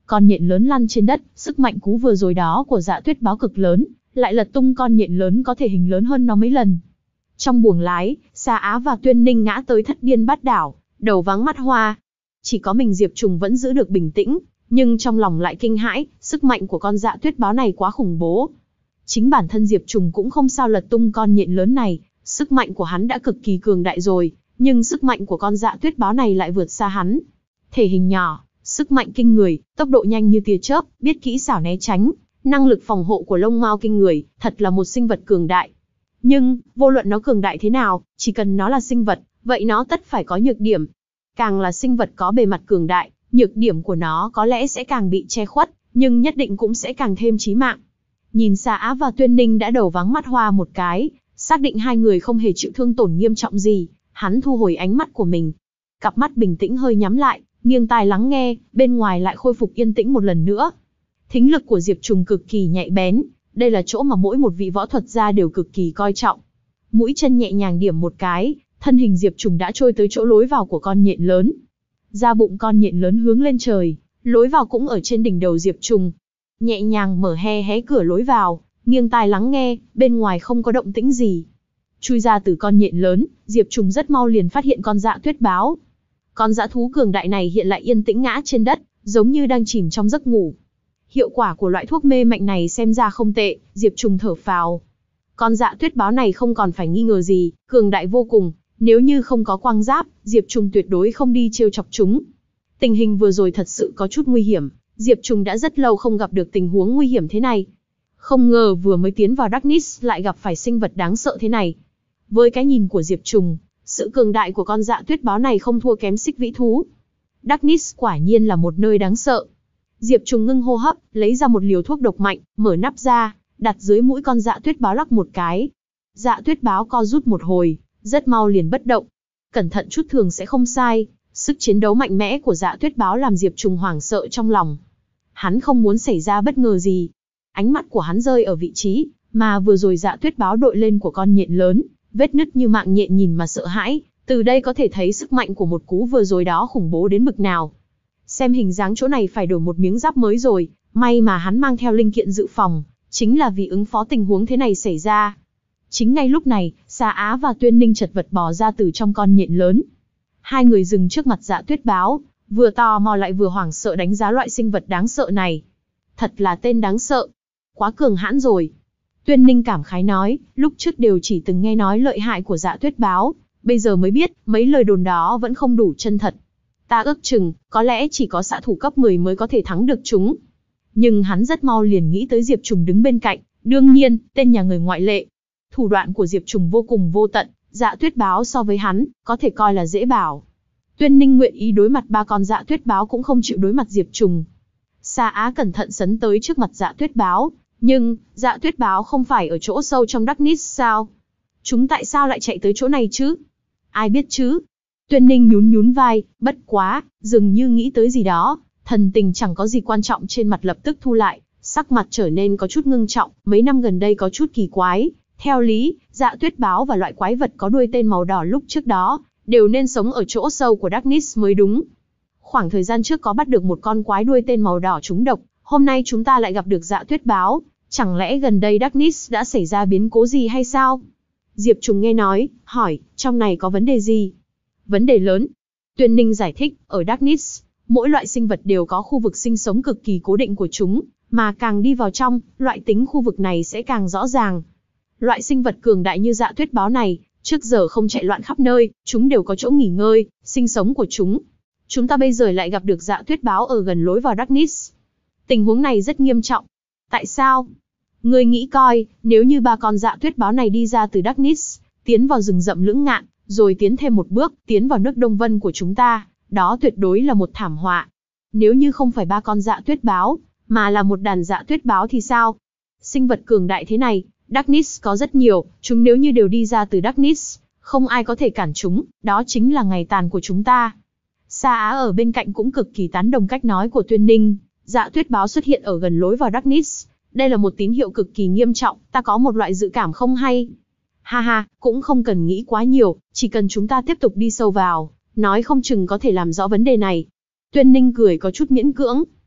Con nhện lớn lăn trên đất, sức mạnh cú vừa rồi đó của Dạ Tuyết báo cực lớn, lại lật tung con nhện lớn có thể hình lớn hơn nó mấy lần. Trong buồng lái, Sa Á và Tuyên Ninh ngã tới thất điên bát đảo, đầu váng mắt hoa. Chỉ có mình Diệp Trùng vẫn giữ được bình tĩnh, nhưng trong lòng lại kinh hãi, sức mạnh của con Dạ Tuyết báo này quá khủng bố. Chính bản thân Diệp Trùng cũng không sao lật tung con nhện lớn này, sức mạnh của hắn đã cực kỳ cường đại rồi, nhưng sức mạnh của con Dạ Tuyết báo này lại vượt xa hắn. Thể hình nhỏ, sức mạnh kinh người, tốc độ nhanh như tia chớp, biết kỹ xảo né tránh, năng lực phòng hộ của lông mao kinh người, thật là một sinh vật cường đại. Nhưng, vô luận nó cường đại thế nào, chỉ cần nó là sinh vật, vậy nó tất phải có nhược điểm. Càng là sinh vật có bề mặt cường đại, nhược điểm của nó có lẽ sẽ càng bị che khuất, nhưng nhất định cũng sẽ càng thêm chí mạng. Nhìn Sa Á và Tuyên Ninh đã đầu váng mắt hoa một cái, xác định hai người không hề chịu thương tổn nghiêm trọng gì, hắn thu hồi ánh mắt của mình. Cặp mắt bình tĩnh hơi nhắm lại, nghiêng tai lắng nghe, bên ngoài lại khôi phục yên tĩnh một lần nữa. Thính lực của Diệp Trùng cực kỳ nhạy bén, đây là chỗ mà mỗi một vị võ thuật gia đều cực kỳ coi trọng. Mũi chân nhẹ nhàng điểm một cái, thân hình Diệp Trùng đã trôi tới chỗ lối vào của con nhện lớn. Da bụng con nhện lớn hướng lên trời, lối vào cũng ở trên đỉnh đầu Diệp Trùng. Nhẹ nhàng mở hé hé cửa lối vào, nghiêng tai lắng nghe, bên ngoài không có động tĩnh gì. Chui ra từ con nhện lớn, Diệp Trùng rất mau liền phát hiện con Dạ Tuyết báo. Con dã thú cường đại này hiện lại yên tĩnh ngã trên đất, giống như đang chìm trong giấc ngủ. Hiệu quả của loại thuốc mê mạnh này xem ra không tệ, Diệp Trùng thở phào. Con Dạ Tuyết báo này không còn phải nghi ngờ gì, cường đại vô cùng, nếu như không có quang giáp, Diệp Trùng tuyệt đối không đi trêu chọc chúng. Tình hình vừa rồi thật sự có chút nguy hiểm, Diệp Trùng đã rất lâu không gặp được tình huống nguy hiểm thế này. Không ngờ vừa mới tiến vào Darkness lại gặp phải sinh vật đáng sợ thế này. Với cái nhìn của Diệp Trùng, sự cường đại của con Dạ Tuyết báo này không thua kém Xích Vĩ thú. Darkness quả nhiên là một nơi đáng sợ. Diệp Trùng ngưng hô hấp, lấy ra một liều thuốc độc mạnh, mở nắp ra, đặt dưới mũi con Dạ Tuyết báo lắc một cái. Dạ Tuyết báo co rút một hồi, rất mau liền bất động. Cẩn thận chút thường sẽ không sai, sức chiến đấu mạnh mẽ của Dạ Tuyết báo làm Diệp Trùng hoảng sợ trong lòng. Hắn không muốn xảy ra bất ngờ gì. Ánh mắt của hắn rơi ở vị trí mà vừa rồi Dạ Tuyết báo đội lên của con nhện lớn, vết nứt như mạng nhện nhìn mà sợ hãi, từ đây có thể thấy sức mạnh của một cú vừa rồi đó khủng bố đến bực nào. Xem hình dáng chỗ này phải đổi một miếng giáp mới rồi, may mà hắn mang theo linh kiện dự phòng, chính là vì ứng phó tình huống thế này xảy ra. Chính ngay lúc này, Sa Á và Tuyên Ninh chật vật bò ra từ trong con nhện lớn. Hai người dừng trước mặt Dạ Tuyết báo, vừa tò mò lại vừa hoảng sợ đánh giá loại sinh vật đáng sợ này. Thật là tên đáng sợ, quá cường hãn rồi. Tuyên Ninh cảm khái nói, lúc trước đều chỉ từng nghe nói lợi hại của Dạ Tuyết báo, bây giờ mới biết, mấy lời đồn đó vẫn không đủ chân thật. Ta ước chừng, có lẽ chỉ có xạ thủ cấp mười mới có thể thắng được chúng. Nhưng hắn rất mau liền nghĩ tới Diệp Trùng đứng bên cạnh, đương nhiên, tên nhà người ngoại lệ. Thủ đoạn của Diệp Trùng vô cùng vô tận, Dạ Tuyết báo so với hắn, có thể coi là dễ bảo. Tuyên Ninh nguyện ý đối mặt ba con Dạ Tuyết báo cũng không chịu đối mặt Diệp Trùng. Sa Á cẩn thận sấn tới trước mặt Dạ Tuyết báo, nhưng, Dạ Tuyết báo không phải ở chỗ sâu trong Darkness sao? Chúng tại sao lại chạy tới chỗ này chứ? Ai biết chứ? Tuyên Ninh nhún nhún vai, bất quá, dường như nghĩ tới gì đó, thần tình chẳng có gì quan trọng trên mặt lập tức thu lại, sắc mặt trở nên có chút ngưng trọng, mấy năm gần đây có chút kỳ quái. Theo lý, Dạ Tuyết báo và loại quái vật có đuôi tên màu đỏ lúc trước đó, đều nên sống ở chỗ sâu của Darkness mới đúng. Khoảng thời gian trước có bắt được một con quái đuôi tên màu đỏ trúng độc, hôm nay chúng ta lại gặp được Dạ Tuyết báo, chẳng lẽ gần đây Darkness đã xảy ra biến cố gì hay sao? Diệp Trùng nghe nói, hỏi, trong này có vấn đề gì? Vấn đề lớn. Tuyên Ninh giải thích, ở Darkness, mỗi loại sinh vật đều có khu vực sinh sống cực kỳ cố định của chúng, mà càng đi vào trong, loại tính khu vực này sẽ càng rõ ràng. Loại sinh vật cường đại như Dạ Tuyết báo này, trước giờ không chạy loạn khắp nơi, chúng đều có chỗ nghỉ ngơi, sinh sống của chúng. Chúng ta bây giờ lại gặp được Dạ Tuyết báo ở gần lối vào Darkness. Tình huống này rất nghiêm trọng. Tại sao? Ngươi nghĩ coi, nếu như ba con Dạ Tuyết báo này đi ra từ Darkness, tiến vào rừng rậm lưỡng ngạn, rồi tiến thêm một bước, tiến vào nước Đông Vân của chúng ta, đó tuyệt đối là một thảm họa. Nếu như không phải ba con Dạ Tuyết báo, mà là một đàn Dạ Tuyết báo thì sao? Sinh vật cường đại thế này, Darkness có rất nhiều, chúng nếu như đều đi ra từ Darkness, không ai có thể cản chúng, đó chính là ngày tàn của chúng ta. Sa Á ở bên cạnh cũng cực kỳ tán đồng cách nói của Tuyên Ninh, Dạ Tuyết báo xuất hiện ở gần lối vào Darkness, đây là một tín hiệu cực kỳ nghiêm trọng, ta có một loại dự cảm không hay. Ha ha, cũng không cần nghĩ quá nhiều, chỉ cần chúng ta tiếp tục đi sâu vào, nói không chừng có thể làm rõ vấn đề này. Tuyên Ninh cười có chút miễn cưỡng.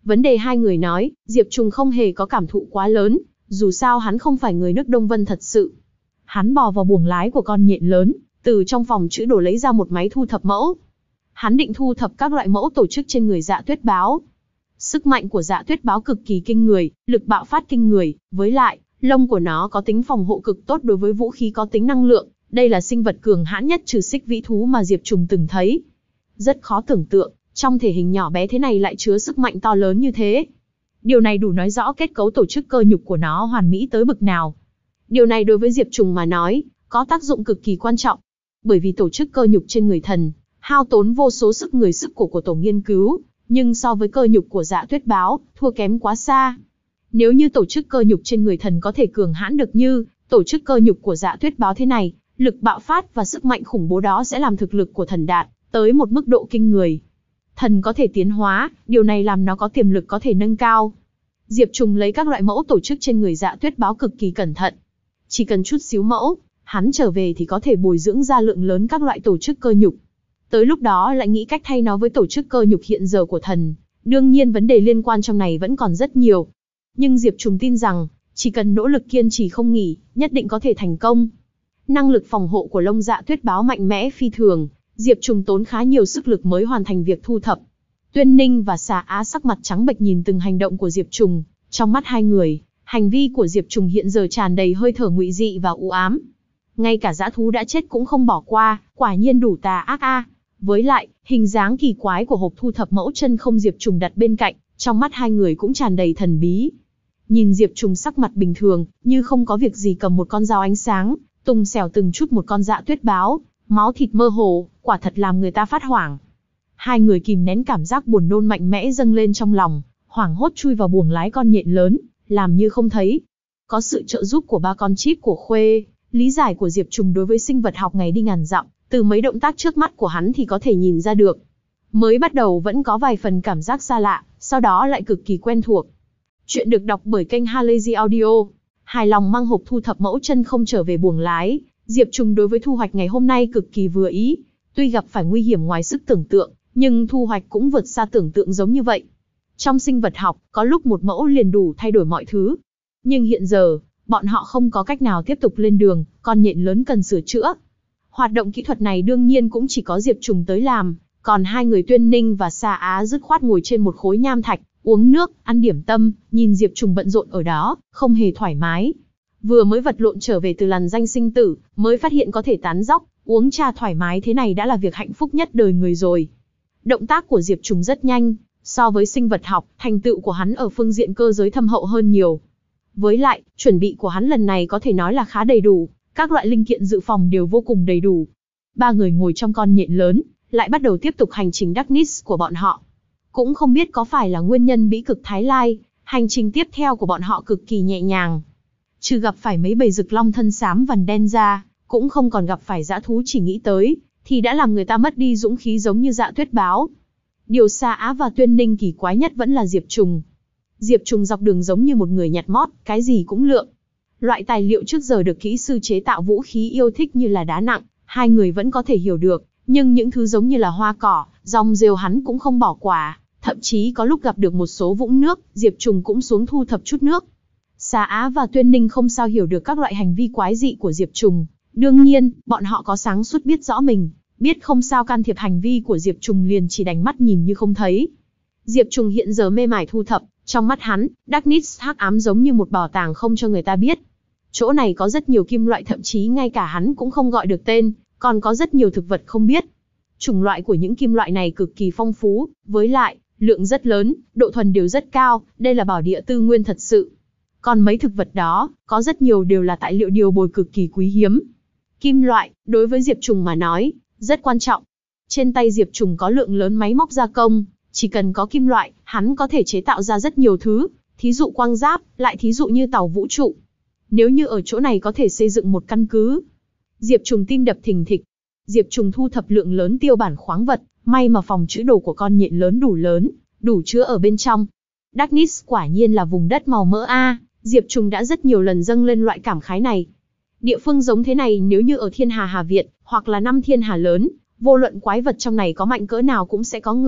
Vấn đề hai người nói, Diệp Trùng không hề có cảm thụ quá lớn, dù sao hắn không phải người nước Đông Vân thật sự. Hắn bò vào buồng lái của con nhện lớn, từ trong phòng chữ đồ lấy ra một máy thu thập mẫu. Hắn định thu thập các loại mẫu tổ chức trên người Dạ Tuyết Báo. Sức mạnh của Dạ Tuyết Báo cực kỳ kinh người, lực bạo phát kinh người, với lại, lông của nó có tính phòng hộ cực tốt đối với vũ khí có tính năng lượng. Đây là sinh vật cường hãn nhất trừ xích vĩ thú mà Diệp Trùng từng thấy. Rất khó tưởng tượng, trong thể hình nhỏ bé thế này lại chứa sức mạnh to lớn như thế. Điều này đủ nói rõ kết cấu tổ chức cơ nhục của nó hoàn mỹ tới bực nào. Điều này đối với Diệp Trùng mà nói, có tác dụng cực kỳ quan trọng. Bởi vì tổ chức cơ nhục trên người thần, hao tốn vô số sức người sức của của tổ nghiên cứu, nhưng so với cơ nhục của Dạ Tuyết Báo, thua kém quá xa. Nếu như tổ chức cơ nhục trên người thần có thể cường hãn được như tổ chức cơ nhục của Dạ Tuyết Báo thế này, lực bạo phát và sức mạnh khủng bố đó sẽ làm thực lực của thần đạt tới một mức độ kinh người. Thần có thể tiến hóa, điều này làm nó có tiềm lực có thể nâng cao. Diệp Trùng lấy các loại mẫu tổ chức trên người Dạ Tuyết Báo cực kỳ cẩn thận. Chỉ cần chút xíu mẫu, hắn trở về thì có thể bồi dưỡng ra lượng lớn các loại tổ chức cơ nhục. Tới lúc đó lại nghĩ cách thay nó với tổ chức cơ nhục hiện giờ của thần. Đương nhiên vấn đề liên quan trong này vẫn còn rất nhiều. Nhưng Diệp Trùng tin rằng, chỉ cần nỗ lực kiên trì không nghỉ, nhất định có thể thành công. Năng lực phòng hộ của lông Dạ Tuyết Báo mạnh mẽ phi thường, Diệp Trùng tốn khá nhiều sức lực mới hoàn thành việc thu thập. Tuyên Ninh và Xà Á sắc mặt trắng bệch nhìn từng hành động của Diệp Trùng, trong mắt hai người, hành vi của Diệp Trùng hiện giờ tràn đầy hơi thở ngụy dị và u ám. Ngay cả dã thú đã chết cũng không bỏ qua, quả nhiên đủ tà ác a. Với lại, hình dáng kỳ quái của hộp thu thập mẫu chân không Diệp Trùng đặt bên cạnh, trong mắt hai người cũng tràn đầy thần bí. Nhìn Diệp Trùng sắc mặt bình thường, như không có việc gì cầm một con dao ánh sáng, tung xẻo từng chút một con Dạ Tuyết Báo, máu thịt mơ hồ, quả thật làm người ta phát hoảng. Hai người kìm nén cảm giác buồn nôn mạnh mẽ dâng lên trong lòng, hoảng hốt chui vào buồng lái con nhện lớn, làm như không thấy. Có sự trợ giúp của ba con chip của Khuê, lý giải của Diệp Trùng đối với sinh vật học ngày đi ngàn dặm, từ mấy động tác trước mắt của hắn thì có thể nhìn ra được. Mới bắt đầu vẫn có vài phần cảm giác xa lạ, sau đó lại cực kỳ quen thuộc. Chuyện được đọc bởi kênh Halazy Audio. Hài lòng mang hộp thu thập mẫu chân không trở về buồng lái, Diệp Trùng đối với thu hoạch ngày hôm nay cực kỳ vừa ý. Tuy gặp phải nguy hiểm ngoài sức tưởng tượng, nhưng thu hoạch cũng vượt xa tưởng tượng giống như vậy. Trong sinh vật học, có lúc một mẫu liền đủ thay đổi mọi thứ. Nhưng hiện giờ, bọn họ không có cách nào tiếp tục lên đường, con nhện lớn cần sửa chữa. Hoạt động kỹ thuật này đương nhiên cũng chỉ có Diệp Trùng tới làm, còn hai người Tuyên Ninh và Xà Á dứt khoát ngồi trên một khối nham thạch, uống nước, ăn điểm tâm, nhìn Diệp Trùng bận rộn ở đó, không hề thoải mái. Vừa mới vật lộn trở về từ lằn danh sinh tử, mới phát hiện có thể tán dóc, uống trà thoải mái thế này đã là việc hạnh phúc nhất đời người rồi. Động tác của Diệp Trùng rất nhanh, so với sinh vật học, thành tựu của hắn ở phương diện cơ giới thâm hậu hơn nhiều. Với lại, chuẩn bị của hắn lần này có thể nói là khá đầy đủ, các loại linh kiện dự phòng đều vô cùng đầy đủ. Ba người ngồi trong con nhện lớn, lại bắt đầu tiếp tục hành trình Darkness của bọn họ. Cũng không biết có phải là nguyên nhân Bĩ Cực Thái Lai, hành trình tiếp theo của bọn họ cực kỳ nhẹ nhàng. Trừ gặp phải mấy bầy rực long thân xám vằn đen ra, cũng không còn gặp phải dã thú chỉ nghĩ tới, thì đã làm người ta mất đi dũng khí giống như Dạ Tuyết Báo. Điều Xà Á và Tuyên Ninh kỳ quái nhất vẫn là Diệp Trùng. Diệp Trùng dọc đường giống như một người nhặt mót, cái gì cũng lượng. Loại tài liệu trước giờ được kỹ sư chế tạo vũ khí yêu thích như là đá nặng, hai người vẫn có thể hiểu được, nhưng những thứ giống như là hoa cỏ, rong rêu hắn cũng không bỏ qua, thậm chí có lúc gặp được một số vũng nước, Diệp Trùng cũng xuống thu thập chút nước. Xà Á và Tuyên Ninh không sao hiểu được các loại hành vi quái dị của Diệp Trùng, đương nhiên, bọn họ có sáng suốt biết rõ mình, biết không sao can thiệp hành vi của Diệp Trùng liền chỉ đành mắt nhìn như không thấy. Diệp Trùng hiện giờ mê mải thu thập, trong mắt hắn, Darkness hắc ám giống như một bảo tàng không cho người ta biết. Chỗ này có rất nhiều kim loại thậm chí ngay cả hắn cũng không gọi được tên, còn có rất nhiều thực vật không biết. Chủng loại của những kim loại này cực kỳ phong phú, với lại, lượng rất lớn, độ thuần đều rất cao, đây là bảo địa tư nguyên thật sự. Còn mấy thực vật đó, có rất nhiều đều là tài liệu điều bồi cực kỳ quý hiếm. Kim loại, đối với Diệp Trùng mà nói, rất quan trọng. Trên tay Diệp Trùng có lượng lớn máy móc gia công, chỉ cần có kim loại, hắn có thể chế tạo ra rất nhiều thứ, thí dụ quang giáp, lại thí dụ như tàu vũ trụ. Nếu như ở chỗ này có thể xây dựng một căn cứ. Diệp Trùng tim đập thình thịch. Diệp Trùng thu thập lượng lớn tiêu bản khoáng vật, may mà phòng trữ đồ của con nhện lớn đủ lớn, đủ chứa ở bên trong. Darkness quả nhiên là vùng đất màu mỡ a, Diệp Trùng đã rất nhiều lần dâng lên loại cảm khái này. Địa phương giống thế này nếu như ở Thiên Hà Hà Việt, hoặc là năm Thiên Hà lớn, vô luận quái vật trong này có mạnh cỡ nào cũng sẽ có người,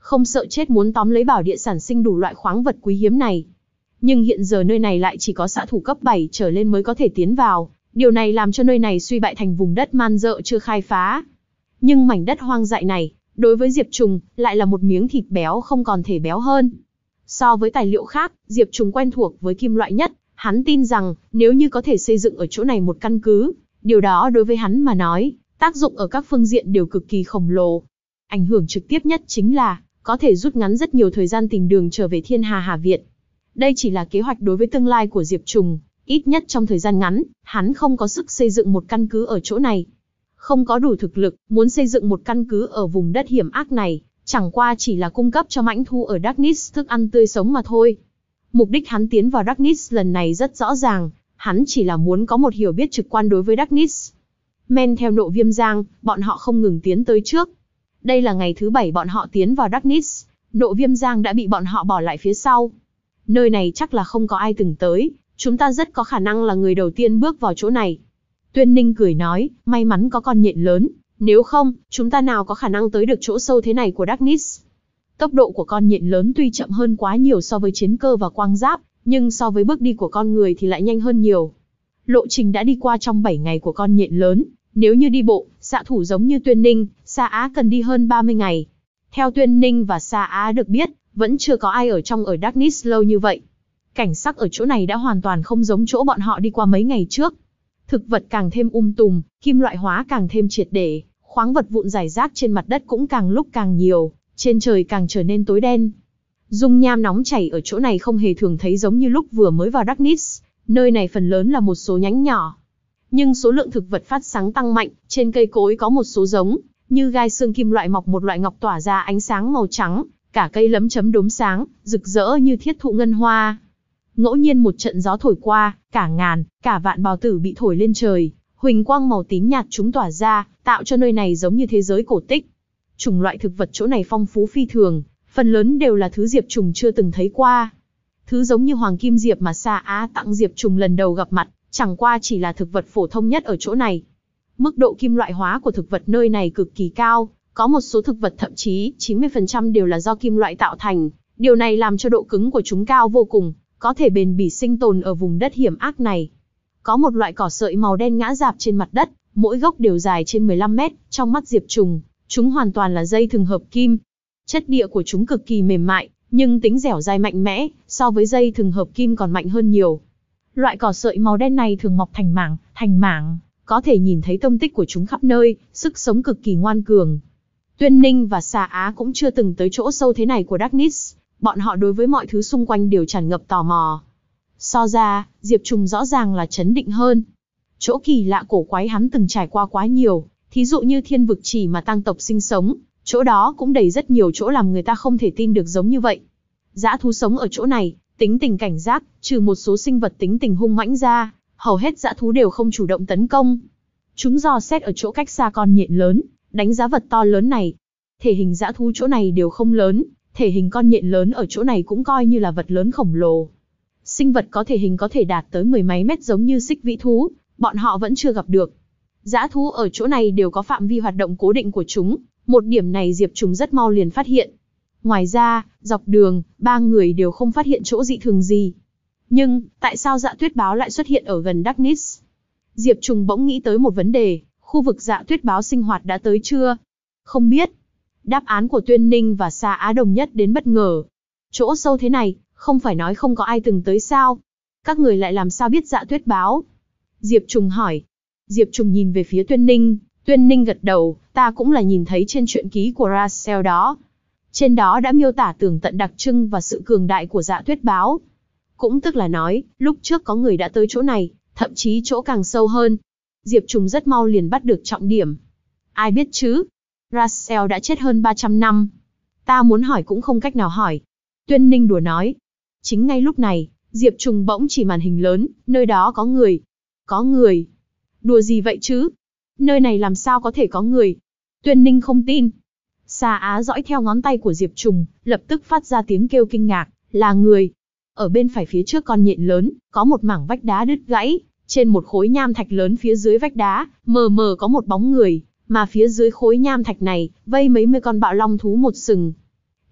không sợ chết muốn tóm lấy bảo địa sản sinh đủ loại khoáng vật quý hiếm này. Nhưng hiện giờ nơi này lại chỉ có xạ thủ cấp bảy trở lên mới có thể tiến vào, điều này làm cho nơi này suy bại thành vùng đất man dợ chưa khai phá. Nhưng mảnh đất hoang dại này, đối với Diệp Trùng, lại là một miếng thịt béo không còn thể béo hơn. So với tài liệu khác, Diệp Trùng quen thuộc với kim loại nhất, hắn tin rằng, nếu như có thể xây dựng ở chỗ này một căn cứ, điều đó đối với hắn mà nói, tác dụng ở các phương diện đều cực kỳ khổng lồ. Ảnh hưởng trực tiếp nhất chính là, có thể rút ngắn rất nhiều thời gian tìm đường trở về Thiên Hà Hà Việt. Đây chỉ là kế hoạch đối với tương lai của Diệp Trùng, ít nhất trong thời gian ngắn, hắn không có sức xây dựng một căn cứ ở chỗ này. Không có đủ thực lực, muốn xây dựng một căn cứ ở vùng đất hiểm ác này, chẳng qua chỉ là cung cấp cho mãnh thu ở Darkness thức ăn tươi sống mà thôi. Mục đích hắn tiến vào Darkness lần này rất rõ ràng, hắn chỉ là muốn có một hiểu biết trực quan đối với Darkness. Men theo Nộ Viêm Giang, bọn họ không ngừng tiến tới trước. Đây là ngày thứ bảy bọn họ tiến vào Darkness, Nộ Viêm Giang đã bị bọn họ bỏ lại phía sau. Nơi này chắc là không có ai từng tới, chúng ta rất có khả năng là người đầu tiên bước vào chỗ này. Tuyên Ninh cười nói, may mắn có con nhện lớn, nếu không, chúng ta nào có khả năng tới được chỗ sâu thế này của Darkness. Tốc độ của con nhện lớn tuy chậm hơn quá nhiều so với chiến cơ và quang giáp, nhưng so với bước đi của con người thì lại nhanh hơn nhiều. Lộ trình đã đi qua trong bảy ngày của con nhện lớn, nếu như đi bộ, xạ thủ giống như Tuyên Ninh, Sa Á cần đi hơn ba mươi ngày. Theo Tuyên Ninh và Sa Á được biết, vẫn chưa có ai ở trong ở Darkness lâu như vậy. Cảnh sắc ở chỗ này đã hoàn toàn không giống chỗ bọn họ đi qua mấy ngày trước. Thực vật càng thêm um tùm, kim loại hóa càng thêm triệt để, khoáng vật vụn rải rác trên mặt đất cũng càng lúc càng nhiều, trên trời càng trở nên tối đen. Dung nham nóng chảy ở chỗ này không hề thường thấy giống như lúc vừa mới vào Darkness, nơi này phần lớn là một số nhánh nhỏ. Nhưng số lượng thực vật phát sáng tăng mạnh, trên cây cối có một số giống, như gai xương kim loại mọc một loại ngọc tỏa ra ánh sáng màu trắng, cả cây lấm chấm đốm sáng, rực rỡ như thiết thụ ngân hoa. Ngẫu nhiên một trận gió thổi qua, cả ngàn, cả vạn bào tử bị thổi lên trời, huỳnh quang màu tím nhạt chúng tỏa ra, tạo cho nơi này giống như thế giới cổ tích. Chủng loại thực vật chỗ này phong phú phi thường, phần lớn đều là thứ Diệp Trùng chưa từng thấy qua. Thứ giống như hoàng kim diệp mà Sa Á tặng Diệp Trùng lần đầu gặp mặt, chẳng qua chỉ là thực vật phổ thông nhất ở chỗ này. Mức độ kim loại hóa của thực vật nơi này cực kỳ cao, có một số thực vật thậm chí chín mươi phần trăm đều là do kim loại tạo thành, điều này làm cho độ cứng của chúng cao vô cùng, có thể bền bỉ sinh tồn ở vùng đất hiểm ác này. Có một loại cỏ sợi màu đen ngã rạp trên mặt đất, mỗi gốc đều dài trên mười lăm mét, trong mắt Diệp Trùng, chúng hoàn toàn là dây thừng hợp kim. Chất địa của chúng cực kỳ mềm mại, nhưng tính dẻo dai mạnh mẽ, so với dây thừng hợp kim còn mạnh hơn nhiều. Loại cỏ sợi màu đen này thường mọc thành mảng, thành mảng, có thể nhìn thấy tông tích của chúng khắp nơi, sức sống cực kỳ ngoan cường. Tuyên Ninh và Sa Á cũng chưa từng tới chỗ sâu thế này của Darkness, bọn họ đối với mọi thứ xung quanh đều tràn ngập tò mò. So ra, Diệp Trùng rõ ràng là trấn định hơn. Chỗ kỳ lạ cổ quái hắn từng trải qua quá nhiều, thí dụ như thiên vực chỉ mà tang tộc sinh sống, chỗ đó cũng đầy rất nhiều chỗ làm người ta không thể tin được giống như vậy. Dã thú sống ở chỗ này, tính tình cảnh giác, trừ một số sinh vật tính tình hung mãnh ra, hầu hết dã thú đều không chủ động tấn công. Chúng dò xét ở chỗ cách xa con nhện lớn, đánh giá vật to lớn này. Thể hình dã thú chỗ này đều không lớn, thể hình con nhện lớn ở chỗ này cũng coi như là vật lớn khổng lồ. Sinh vật có thể hình có thể đạt tới mười mấy mét giống như xích vĩ thú, bọn họ vẫn chưa gặp được. Dã thú ở chỗ này đều có phạm vi hoạt động cố định của chúng, một điểm này Diệp Trùng rất mau liền phát hiện. Ngoài ra, dọc đường, ba người đều không phát hiện chỗ dị thường gì. Nhưng, tại sao Dạ Tuyết Báo lại xuất hiện ở gần Darkness? Diệp Trùng bỗng nghĩ tới một vấn đề, khu vực Dạ Tuyết Báo sinh hoạt đã tới chưa? Không biết. Đáp án của Tuyên Ninh và Sa Á đồng nhất đến bất ngờ. Chỗ sâu thế này, không phải nói không có ai từng tới sao? Các người lại làm sao biết Dạ Tuyết Báo? Diệp Trùng hỏi. Diệp Trùng nhìn về phía Tuyên Ninh, Tuyên Ninh gật đầu, ta cũng là nhìn thấy trên truyện ký của Russell đó. Trên đó đã miêu tả tường tận đặc trưng và sự cường đại của Dạ Tuyết Báo. Cũng tức là nói, lúc trước có người đã tới chỗ này, thậm chí chỗ càng sâu hơn. Diệp Trùng rất mau liền bắt được trọng điểm. Ai biết chứ? Russell đã chết hơn ba trăm năm. Ta muốn hỏi cũng không cách nào hỏi. Tuyên Ninh đùa nói. Chính ngay lúc này, Diệp Trùng bỗng chỉ màn hình lớn, nơi đó có người. Có người. Đùa gì vậy chứ? Nơi này làm sao có thể có người? Tuyên Ninh không tin. Sa Á dõi theo ngón tay của Diệp Trùng, lập tức phát ra tiếng kêu kinh ngạc, là người. Ở bên phải phía trước con nhện lớn, có một mảng vách đá đứt gãy, trên một khối nham thạch lớn phía dưới vách đá, mờ mờ có một bóng người, mà phía dưới khối nham thạch này, vây mấy mươi con bạo long thú một sừng.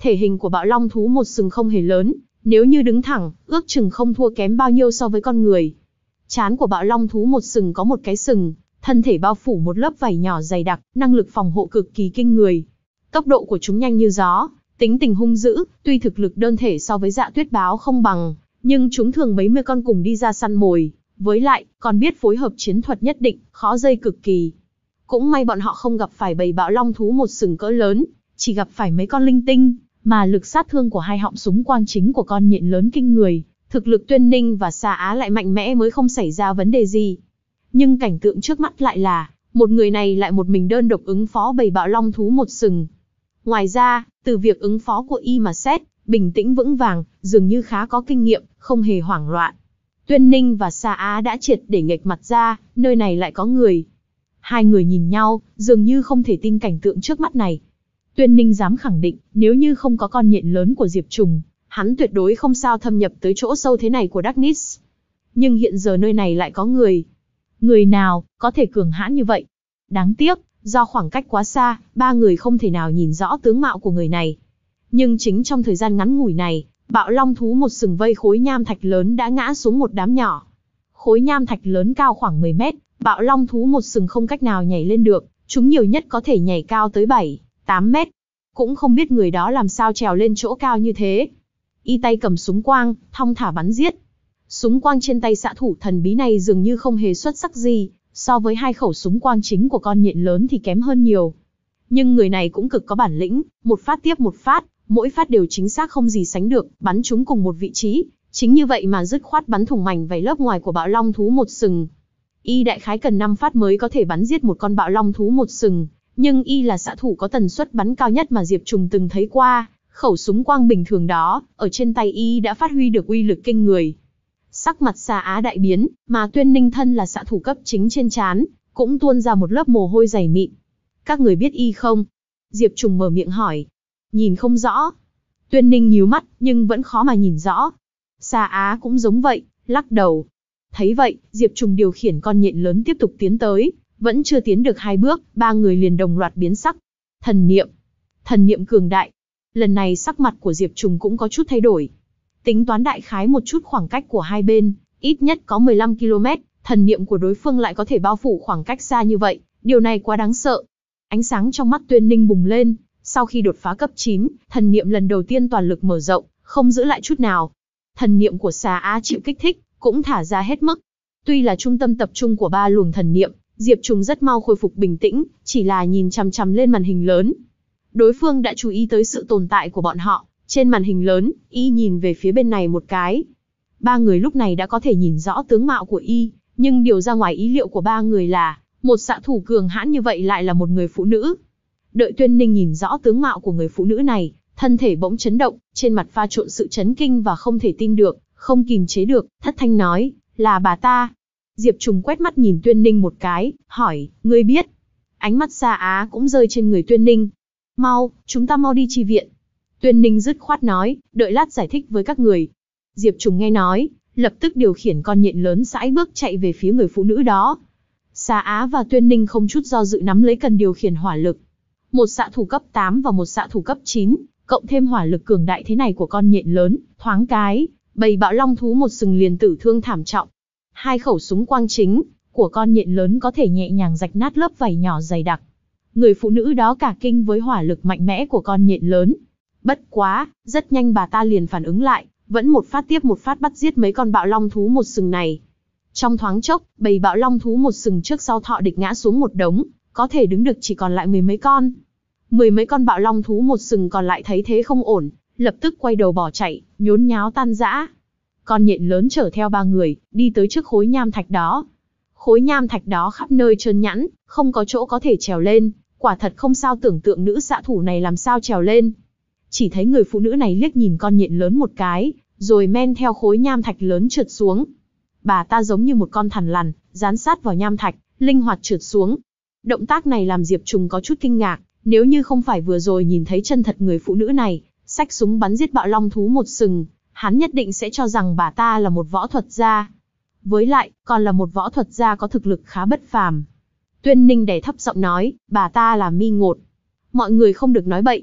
Thể hình của bạo long thú một sừng không hề lớn, nếu như đứng thẳng, ước chừng không thua kém bao nhiêu so với con người. Trán của bạo long thú một sừng có một cái sừng, thân thể bao phủ một lớp vảy nhỏ dày đặc, năng lực phòng hộ cực kỳ kinh người. Tốc độ của chúng nhanh như gió, tính tình hung dữ, tuy thực lực đơn thể so với Dạ Tuyết báo không bằng, nhưng chúng thường mấy mươi con cùng đi ra săn mồi, với lại, còn biết phối hợp chiến thuật nhất định, khó dây cực kỳ. Cũng may bọn họ không gặp phải bầy bạo long thú một sừng cỡ lớn, chỉ gặp phải mấy con linh tinh, mà lực sát thương của hai họng súng quang chính của con nhện lớn kinh người, thực lực Tuyên Ninh và Sa Á lại mạnh mẽ mới không xảy ra vấn đề gì. Nhưng cảnh tượng trước mắt lại là, một người này lại một mình đơn độc ứng phó bầy bạo long thú một sừng. Ngoài ra, từ việc ứng phó của y mà xét, bình tĩnh vững vàng, dường như khá có kinh nghiệm, không hề hoảng loạn. Tuyên Ninh và Sa Á đã triệt để nghệch mặt ra, nơi này lại có người. Hai người nhìn nhau, dường như không thể tin cảnh tượng trước mắt này. Tuyên Ninh dám khẳng định, nếu như không có con nhện lớn của Diệp Trùng, hắn tuyệt đối không sao thâm nhập tới chỗ sâu thế này của Darkness. Nhưng hiện giờ nơi này lại có người. Người nào, có thể cường hãn như vậy? Đáng tiếc, do khoảng cách quá xa, ba người không thể nào nhìn rõ tướng mạo của người này. Nhưng chính trong thời gian ngắn ngủi này, bạo long thú một sừng vây khối nham thạch lớn đã ngã xuống một đám nhỏ. Khối nham thạch lớn cao khoảng mười mét, bạo long thú một sừng không cách nào nhảy lên được, chúng nhiều nhất có thể nhảy cao tới bảy, tám mét. Cũng không biết người đó làm sao trèo lên chỗ cao như thế. Y tay cầm súng quang, thong thả bắn giết. Súng quang trên tay xạ thủ thần bí này dường như không hề xuất sắc gì, so với hai khẩu súng quang chính của con nhện lớn thì kém hơn nhiều. Nhưng người này cũng cực có bản lĩnh, một phát tiếp một phát, mỗi phát đều chính xác không gì sánh được, bắn chúng cùng một vị trí, chính như vậy mà dứt khoát bắn thủng mảnh vảy lớp ngoài của bạo long thú một sừng. Y đại khái cần năm phát mới có thể bắn giết một con bạo long thú một sừng, nhưng Y là xạ thủ có tần suất bắn cao nhất mà Diệp Trùng từng thấy qua, khẩu súng quang bình thường đó, ở trên tay Y đã phát huy được uy lực kinh người. Sắc mặt Sa Á đại biến, mà Tuyên Ninh thân là xạ thủ cấp chính trên trán, cũng tuôn ra một lớp mồ hôi dày mịn. Các người biết Y không? Diệp Trùng mở miệng hỏi. Nhìn không rõ. Tuyên Ninh nhíu mắt, nhưng vẫn khó mà nhìn rõ. Sa Á cũng giống vậy, lắc đầu. Thấy vậy, Diệp Trùng điều khiển con nhện lớn tiếp tục tiến tới, vẫn chưa tiến được hai bước, ba người liền đồng loạt biến sắc. Thần niệm. Thần niệm cường đại. Lần này sắc mặt của Diệp Trùng cũng có chút thay đổi. Tính toán đại khái một chút khoảng cách của hai bên, ít nhất có mười lăm ki lô mét, thần niệm của đối phương lại có thể bao phủ khoảng cách xa như vậy, điều này quá đáng sợ. Ánh sáng trong mắt Tuyên Ninh bùng lên, sau khi đột phá cấp chín, thần niệm lần đầu tiên toàn lực mở rộng, không giữ lại chút nào. Thần niệm của Sa Á chịu kích thích, cũng thả ra hết mức. Tuy là trung tâm tập trung của ba luồng thần niệm, Diệp Trùng rất mau khôi phục bình tĩnh, chỉ là nhìn chằm chằm lên màn hình lớn. Đối phương đã chú ý tới sự tồn tại của bọn họ. Trên màn hình lớn, Y nhìn về phía bên này một cái. Ba người lúc này đã có thể nhìn rõ tướng mạo của Y, nhưng điều ra ngoài ý liệu của ba người là, một xạ thủ cường hãn như vậy lại là một người phụ nữ. Đợi Tuyên Ninh nhìn rõ tướng mạo của người phụ nữ này, thân thể bỗng chấn động, trên mặt pha trộn sự chấn kinh và không thể tin được, không kìm chế được, thất thanh nói, là bà ta. Diệp Trùng quét mắt nhìn Tuyên Ninh một cái, hỏi, ngươi biết? Ánh mắt Sa Á cũng rơi trên người Tuyên Ninh. Mau, chúng ta mau đi chi viện. Tuyên Ninh dứt khoát nói, đợi lát giải thích với các người. Diệp Trùng nghe nói, lập tức điều khiển con nhện lớn sải bước chạy về phía người phụ nữ đó. Sa Á và Tuyên Ninh không chút do dự nắm lấy cần điều khiển hỏa lực. Một xạ thủ cấp tám và một xạ thủ cấp chín, cộng thêm hỏa lực cường đại thế này của con nhện lớn, thoáng cái, bầy bạo long thú một sừng liền tử thương thảm trọng. Hai khẩu súng quang chính của con nhện lớn có thể nhẹ nhàng rạch nát lớp vảy nhỏ dày đặc. Người phụ nữ đó cả kinh với hỏa lực mạnh mẽ của con nhện lớn. Bất quá, rất nhanh bà ta liền phản ứng lại, vẫn một phát tiếp một phát bắt giết mấy con bạo long thú một sừng này. Trong thoáng chốc, bầy bạo long thú một sừng trước sau thọ địch ngã xuống một đống, có thể đứng được chỉ còn lại mười mấy con. Mười mấy con bạo long thú một sừng còn lại thấy thế không ổn, lập tức quay đầu bỏ chạy, nhốn nháo tan rã. Con nhện lớn chở theo ba người, đi tới trước khối nham thạch đó. Khối nham thạch đó khắp nơi trơn nhẵn, không có chỗ có thể trèo lên, quả thật không sao tưởng tượng nữ xạ thủ này làm sao trèo lên. Chỉ thấy người phụ nữ này liếc nhìn con nhện lớn một cái, rồi men theo khối nham thạch lớn trượt xuống. Bà ta giống như một con thằn lằn, dán sát vào nham thạch, linh hoạt trượt xuống. Động tác này làm Diệp Trùng có chút kinh ngạc, nếu như không phải vừa rồi nhìn thấy chân thật người phụ nữ này, xách súng bắn giết bạo long thú một sừng, hắn nhất định sẽ cho rằng bà ta là một võ thuật gia. Với lại, còn là một võ thuật gia có thực lực khá bất phàm. Tuyên Ninh đè thấp giọng nói, bà ta là Mi Ngột. Mọi người không được nói bậy.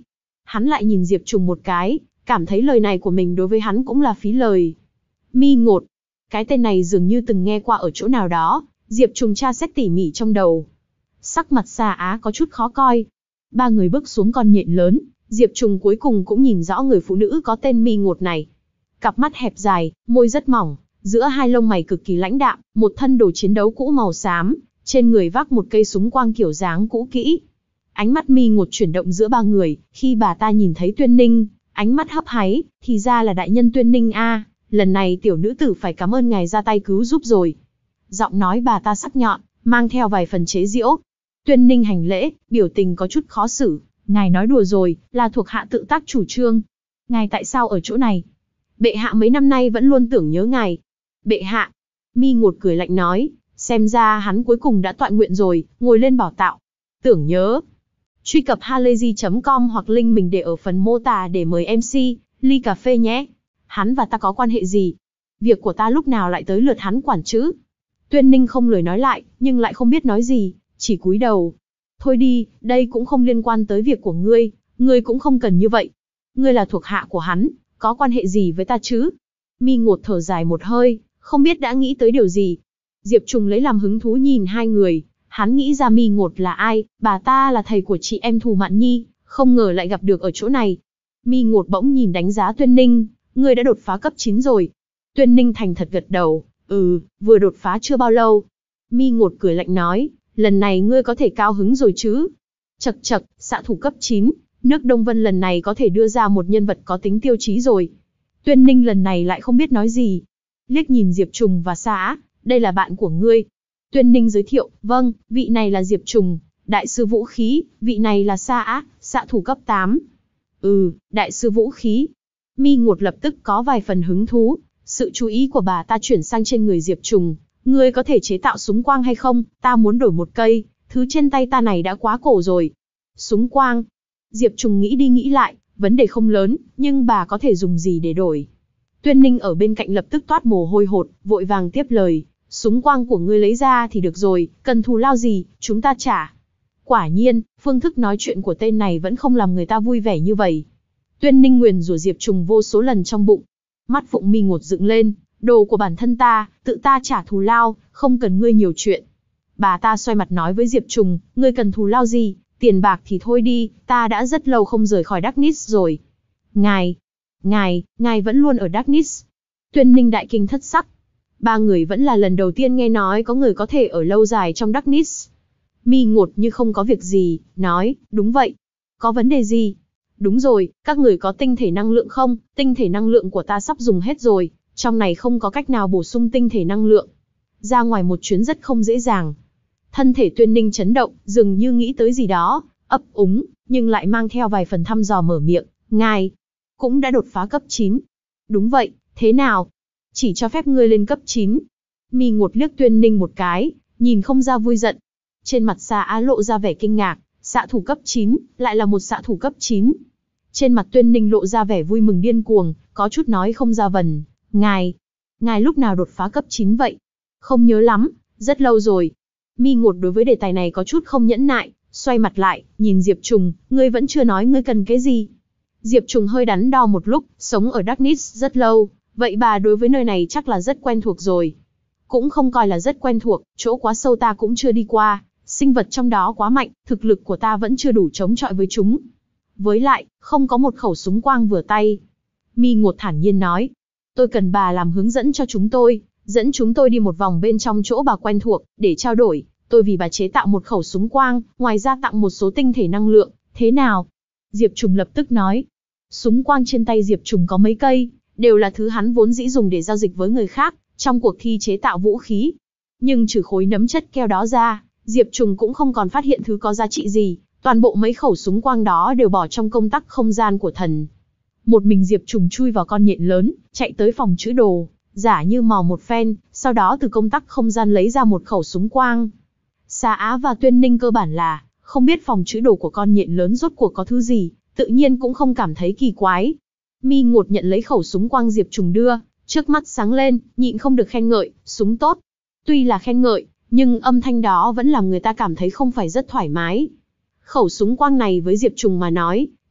Hắn lại nhìn Diệp Trùng một cái, cảm thấy lời này của mình đối với hắn cũng là phí lời. Mi Ngột. Cái tên này dường như từng nghe qua ở chỗ nào đó, Diệp Trùng tra xét tỉ mỉ trong đầu. Sắc mặt Sa Á có chút khó coi. Ba người bước xuống con nhện lớn, Diệp Trùng cuối cùng cũng nhìn rõ người phụ nữ có tên Mi Ngột này. Cặp mắt hẹp dài, môi rất mỏng, giữa hai lông mày cực kỳ lãnh đạm, một thân đồ chiến đấu cũ màu xám, trên người vác một cây súng quang kiểu dáng cũ kỹ. Ánh mắt Mi Ngột chuyển động giữa ba người, khi bà ta nhìn thấy Tuyên Ninh, ánh mắt hấp háy, thì ra là đại nhân Tuyên Ninh a, lần này tiểu nữ tử phải cảm ơn ngài ra tay cứu giúp rồi. Giọng nói bà ta sắc nhọn, mang theo vài phần chế giễu. Tuyên Ninh hành lễ, biểu tình có chút khó xử. Ngài nói đùa rồi, là thuộc hạ tự tác chủ trương. Ngài tại sao ở chỗ này? Bệ hạ mấy năm nay vẫn luôn tưởng nhớ ngài. Bệ hạ. Mi Ngột cười lạnh nói, xem ra hắn cuối cùng đã tọa nguyện rồi, ngồi lên bảo tạo. Tưởng nhớ. Truy cập halayzi chấm com hoặc link mình để ở phần mô tả để mời em xê, ly cà phê nhé. Hắn và ta có quan hệ gì? Việc của ta lúc nào lại tới lượt hắn quản chứ? Tuyên Ninh không lời nói lại, nhưng lại không biết nói gì, chỉ cúi đầu. Thôi đi, đây cũng không liên quan tới việc của ngươi, ngươi cũng không cần như vậy. Ngươi là thuộc hạ của hắn, có quan hệ gì với ta chứ? Mi Ngột thở dài một hơi, không biết đã nghĩ tới điều gì. Diệp Trùng lấy làm hứng thú nhìn hai người, hắn nghĩ ra Mi Ngột là ai, bà ta là thầy của chị em Thù Mạn Nhi, không ngờ lại gặp được ở chỗ này. Mi Ngột bỗng nhìn đánh giá Tuyên Ninh, ngươi đã đột phá cấp chín rồi. Tuyên Ninh thành thật gật đầu, ừ, vừa đột phá chưa bao lâu. Mi Ngột cười lạnh nói, lần này ngươi có thể cao hứng rồi chứ? Chậc chậc, xạ thủ cấp chín, nước Đông Vân lần này có thể đưa ra một nhân vật có tính tiêu chí rồi. Tuyên Ninh lần này lại không biết nói gì. Liếc nhìn Diệp Trùng và Sa Á, đây là bạn của ngươi. Tuyên Ninh giới thiệu, vâng, vị này là Diệp Trùng, đại sư vũ khí, vị này là Sa Á, xạ thủ cấp tám. Ừ, đại sư vũ khí. Mi Ngột lập tức có vài phần hứng thú, sự chú ý của bà ta chuyển sang trên người Diệp Trùng. Ngươi có thể chế tạo súng quang hay không? Ta muốn đổi một cây, thứ trên tay ta này đã quá cổ rồi. Súng quang. Diệp Trùng nghĩ đi nghĩ lại, vấn đề không lớn, nhưng bà có thể dùng gì để đổi? Tuyên Ninh ở bên cạnh lập tức toát mồ hôi hột, vội vàng tiếp lời. Súng quang của ngươi lấy ra thì được rồi, cần thù lao gì, chúng ta trả. Quả nhiên, phương thức nói chuyện của tên này vẫn không làm người ta vui vẻ như vậy. Tuyên Ninh nguyền rủa Diệp Trùng vô số lần trong bụng. Mắt Phụng Mi Ngột dựng lên, đồ của bản thân ta, tự ta trả thù lao, không cần ngươi nhiều chuyện. Bà ta xoay mặt nói với Diệp Trùng, ngươi cần thù lao gì, tiền bạc thì thôi đi, ta đã rất lâu không rời khỏi Darkness rồi. Ngài, ngài, ngài vẫn luôn ở Darkness. Tuyên Ninh đại kinh thất sắc. Ba người vẫn là lần đầu tiên nghe nói có người có thể ở lâu dài trong Darkness. Mi Ngột như không có việc gì, nói, đúng vậy. Có vấn đề gì? Đúng rồi, các người có tinh thể năng lượng không? Tinh thể năng lượng của ta sắp dùng hết rồi, trong này không có cách nào bổ sung tinh thể năng lượng. Ra ngoài một chuyến rất không dễ dàng. Thân thể Tuyên Ninh chấn động, dường như nghĩ tới gì đó, ấp úng, nhưng lại mang theo vài phần thăm dò mở miệng. Ngài, cũng đã đột phá cấp chín. Đúng vậy, thế nào? Chỉ cho phép ngươi lên cấp chín. Mi Ngột liếc Tuyên Ninh một cái, nhìn không ra vui giận. Trên mặt Sa Á lộ ra vẻ kinh ngạc, xạ thủ cấp chín, lại là một xạ thủ cấp chín. Trên mặt Tuyên Ninh lộ ra vẻ vui mừng điên cuồng, có chút nói không ra vần. Ngài, ngài lúc nào đột phá cấp chín vậy? Không nhớ lắm, rất lâu rồi. Mi Ngột đối với đề tài này có chút không nhẫn nại, xoay mặt lại, nhìn Diệp Trùng, ngươi vẫn chưa nói ngươi cần cái gì. Diệp Trùng hơi đắn đo một lúc, sống ở Darkness rất lâu, vậy bà đối với nơi này chắc là rất quen thuộc rồi. Cũng không coi là rất quen thuộc, chỗ quá sâu ta cũng chưa đi qua, sinh vật trong đó quá mạnh, thực lực của ta vẫn chưa đủ chống chọi với chúng. Với lại, không có một khẩu súng quang vừa tay. Mi Ngột thản nhiên nói, tôi cần bà làm hướng dẫn cho chúng tôi, dẫn chúng tôi đi một vòng bên trong chỗ bà quen thuộc, để trao đổi, tôi vì bà chế tạo một khẩu súng quang, ngoài ra tặng một số tinh thể năng lượng, thế nào? Diệp Trùng lập tức nói, súng quang trên tay Diệp Trùng có mấy cây, đều là thứ hắn vốn dĩ dùng để giao dịch với người khác, trong cuộc thi chế tạo vũ khí. Nhưng trừ khối nấm chất keo đó ra, Diệp Trùng cũng không còn phát hiện thứ có giá trị gì, toàn bộ mấy khẩu súng quang đó đều bỏ trong công tắc không gian của thần. Một mình Diệp Trùng chui vào con nhện lớn, chạy tới phòng chữ đồ, giả như mò một phen, sau đó từ công tắc không gian lấy ra một khẩu súng quang. Sa Á và Tuyên Ninh cơ bản là không biết phòng chữ đồ của con nhện lớn rốt cuộc có thứ gì, tự nhiên cũng không cảm thấy kỳ quái. Mi Ngột nhận lấy khẩu súng quang Diệp Trùng đưa, trước mắt sáng lên, nhịn không được khen ngợi, súng tốt. Tuy là khen ngợi, nhưng âm thanh đó vẫn làm người ta cảm thấy không phải rất thoải mái. Khẩu súng quang này với Diệp Trùng mà nói,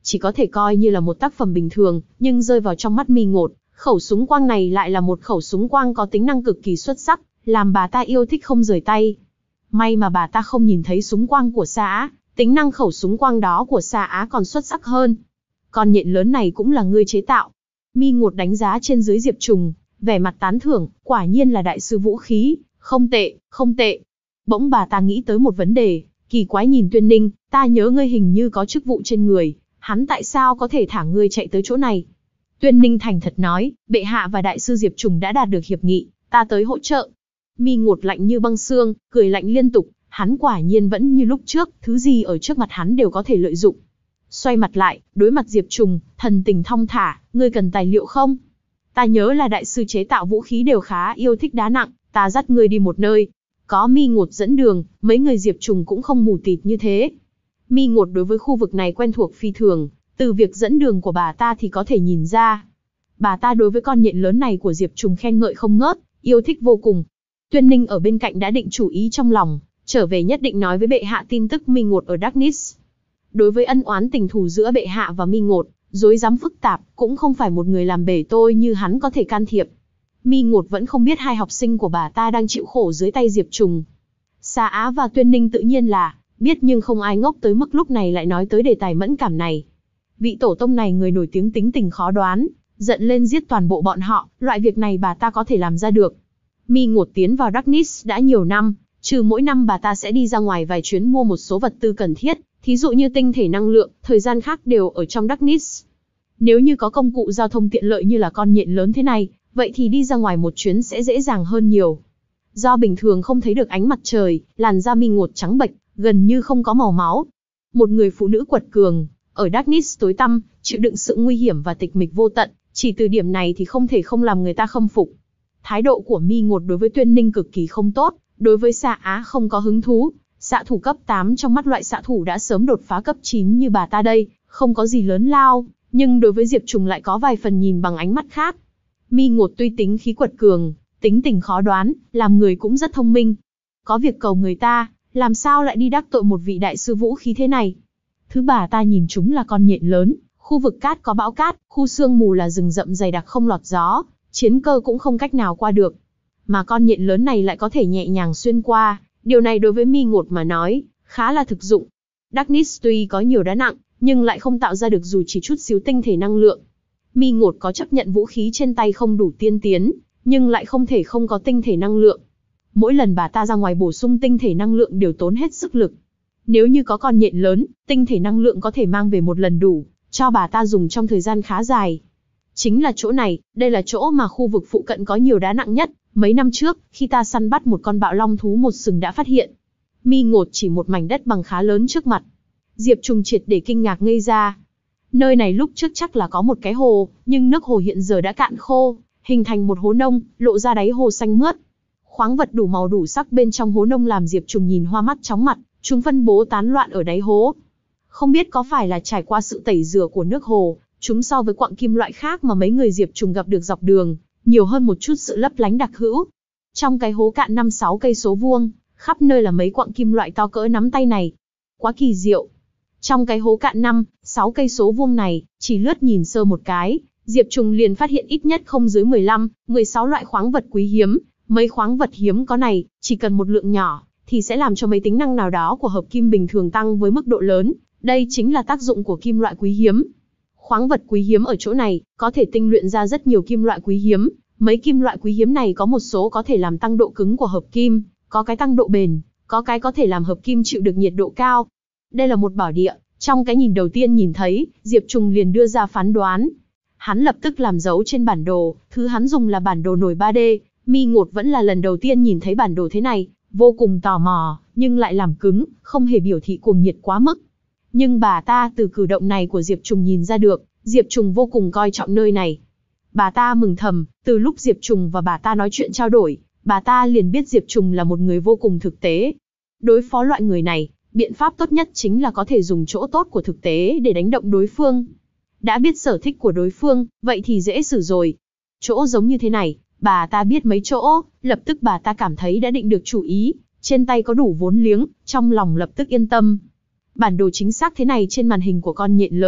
chỉ có thể coi như là một tác phẩm bình thường, nhưng rơi vào trong mắt Mi Ngột, khẩu súng quang này lại là một khẩu súng quang có tính năng cực kỳ xuất sắc, làm bà ta yêu thích không rời tay. May mà bà ta không nhìn thấy súng quang của Sa Á, tính năng khẩu súng quang đó của Sa Á còn xuất sắc hơn. Con nhện lớn này cũng là ngươi chế tạo. Mi Ngột đánh giá trên dưới Diệp Trùng, vẻ mặt tán thưởng, quả nhiên là đại sư vũ khí, không tệ, không tệ. Bỗng bà ta nghĩ tới một vấn đề, kỳ quái nhìn Tuyên Ninh, ta nhớ ngươi hình như có chức vụ trên người, hắn tại sao có thể thả ngươi chạy tới chỗ này? Tuyên Ninh thành thật nói, bệ hạ và đại sư Diệp Trùng đã đạt được hiệp nghị, ta tới hỗ trợ. Mi Ngột lạnh như băng xương, cười lạnh liên tục, hắn quả nhiên vẫn như lúc trước, thứ gì ở trước mặt hắn đều có thể lợi dụng. Xoay mặt lại, đối mặt Diệp Trùng, thần tình thong thả, ngươi cần tài liệu không? Ta nhớ là đại sư chế tạo vũ khí đều khá yêu thích đá nặng, ta dắt ngươi đi một nơi. Có Mi Ngột dẫn đường, mấy người Diệp Trùng cũng không mù tịt như thế. Mi Ngột đối với khu vực này quen thuộc phi thường, từ việc dẫn đường của bà ta thì có thể nhìn ra. Bà ta đối với con nhện lớn này của Diệp Trùng khen ngợi không ngớt, yêu thích vô cùng. Tuyên Ninh ở bên cạnh đã định chủ ý trong lòng, trở về nhất định nói với bệ hạ tin tức Mi Ngột ở Darkness. Đối với ân oán tình thù giữa bệ hạ và Mi Ngột, rối rắm phức tạp, cũng không phải một người làm bể tôi như hắn có thể can thiệp. Mi Ngột vẫn không biết hai học sinh của bà ta đang chịu khổ dưới tay Diệp Trùng. Sa Á và Tuyên Ninh tự nhiên là biết, nhưng không ai ngốc tới mức lúc này lại nói tới đề tài mẫn cảm này. Vị tổ tông này người nổi tiếng tính tình khó đoán, giận lên giết toàn bộ bọn họ, loại việc này bà ta có thể làm ra được. Mi Ngột tiến vào Darkness đã nhiều năm, trừ mỗi năm bà ta sẽ đi ra ngoài vài chuyến mua một số vật tư cần thiết, thí dụ như tinh thể năng lượng, thời gian khác đều ở trong Darkness. Nếu như có công cụ giao thông tiện lợi như là con nhện lớn thế này, vậy thì đi ra ngoài một chuyến sẽ dễ dàng hơn nhiều. Do bình thường không thấy được ánh mặt trời, làn da Mi Ngột trắng bệch, gần như không có màu máu. Một người phụ nữ quật cường, ở Darkness tối tăm, chịu đựng sự nguy hiểm và tịch mịch vô tận, chỉ từ điểm này thì không thể không làm người ta khâm phục. Thái độ của Mi Ngột đối với Tuyên Ninh cực kỳ không tốt, đối với Sa Á không có hứng thú. Xạ thủ cấp tám trong mắt loại xạ thủ đã sớm đột phá cấp chín như bà ta đây, không có gì lớn lao, nhưng đối với Diệp Trùng lại có vài phần nhìn bằng ánh mắt khác. Mi Ngột tuy tính khí quật cường, tính tình khó đoán, làm người cũng rất thông minh. Có việc cầu người ta, làm sao lại đi đắc tội một vị đại sư vũ khí thế này? Thứ bà ta nhìn chúng là con nhện lớn, khu vực cát có bão cát, khu sương mù là rừng rậm dày đặc không lọt gió, chiến cơ cũng không cách nào qua được. Mà con nhện lớn này lại có thể nhẹ nhàng xuyên qua, điều này đối với Mi Ngột mà nói, khá là thực dụng. Darkness tuy có nhiều đá nặng, nhưng lại không tạo ra được dù chỉ chút xíu tinh thể năng lượng. Mi Ngột có chấp nhận vũ khí trên tay không đủ tiên tiến, nhưng lại không thể không có tinh thể năng lượng. Mỗi lần bà ta ra ngoài bổ sung tinh thể năng lượng đều tốn hết sức lực. Nếu như có con nhện lớn, tinh thể năng lượng có thể mang về một lần đủ, cho bà ta dùng trong thời gian khá dài. Chính là chỗ này, đây là chỗ mà khu vực phụ cận có nhiều đá nặng nhất. Mấy năm trước, khi ta săn bắt một con bạo long thú một sừng đã phát hiện. Mi Ngột chỉ một mảnh đất bằng khá lớn trước mặt. Diệp Trùng triệt để kinh ngạc ngây ra. Nơi này lúc trước chắc là có một cái hồ, nhưng nước hồ hiện giờ đã cạn khô, hình thành một hố nông, lộ ra đáy hồ xanh mướt. Khoáng vật đủ màu đủ sắc bên trong hố nông làm Diệp Trùng nhìn hoa mắt chóng mặt, chúng phân bố tán loạn ở đáy hố. Không biết có phải là trải qua sự tẩy rửa của nước hồ, chúng so với quặng kim loại khác mà mấy người Diệp Trùng gặp được dọc đường, nhiều hơn một chút sự lấp lánh đặc hữu. Trong cái hố cạn năm sáu cây số vuông, khắp nơi là mấy quặng kim loại to cỡ nắm tay này. Quá kỳ diệu. Trong cái hố cạn năm, sáu cây số vuông này, chỉ lướt nhìn sơ một cái, Diệp Trùng liền phát hiện ít nhất không dưới mười lăm, mười sáu loại khoáng vật quý hiếm. Mấy khoáng vật hiếm có này, chỉ cần một lượng nhỏ, thì sẽ làm cho mấy tính năng nào đó của hợp kim bình thường tăng với mức độ lớn. Đây chính là tác dụng của kim loại quý hiếm. Khoáng vật quý hiếm ở chỗ này, có thể tinh luyện ra rất nhiều kim loại quý hiếm. Mấy kim loại quý hiếm này có một số có thể làm tăng độ cứng của hợp kim, có cái tăng độ bền, có cái có thể làm hợp kim chịu được nhiệt độ cao. Đây là một bảo địa, trong cái nhìn đầu tiên nhìn thấy, Diệp Trùng liền đưa ra phán đoán. Hắn lập tức làm dấu trên bản đồ, thứ hắn dùng là bản đồ nổi ba D, Mi Ngột vẫn là lần đầu tiên nhìn thấy bản đồ thế này, vô cùng tò mò, nhưng lại làm cứng, không hề biểu thị cuồng nhiệt quá mức. Nhưng bà ta từ cử động này của Diệp Trùng nhìn ra được, Diệp Trùng vô cùng coi trọng nơi này. Bà ta mừng thầm, từ lúc Diệp Trùng và bà ta nói chuyện trao đổi, bà ta liền biết Diệp Trùng là một người vô cùng thực tế. Đối phó loại người này, biện pháp tốt nhất chính là có thể dùng chỗ tốt của thực tế để đánh động đối phương. Đã biết sở thích của đối phương, vậy thì dễ xử rồi. Chỗ giống như thế này, bà ta biết mấy chỗ, lập tức bà ta cảm thấy đã định được chủ ý, trên tay có đủ vốn liếng, trong lòng lập tức yên tâm. Bản đồ chính xác thế này trên màn hình của con nhện lớn,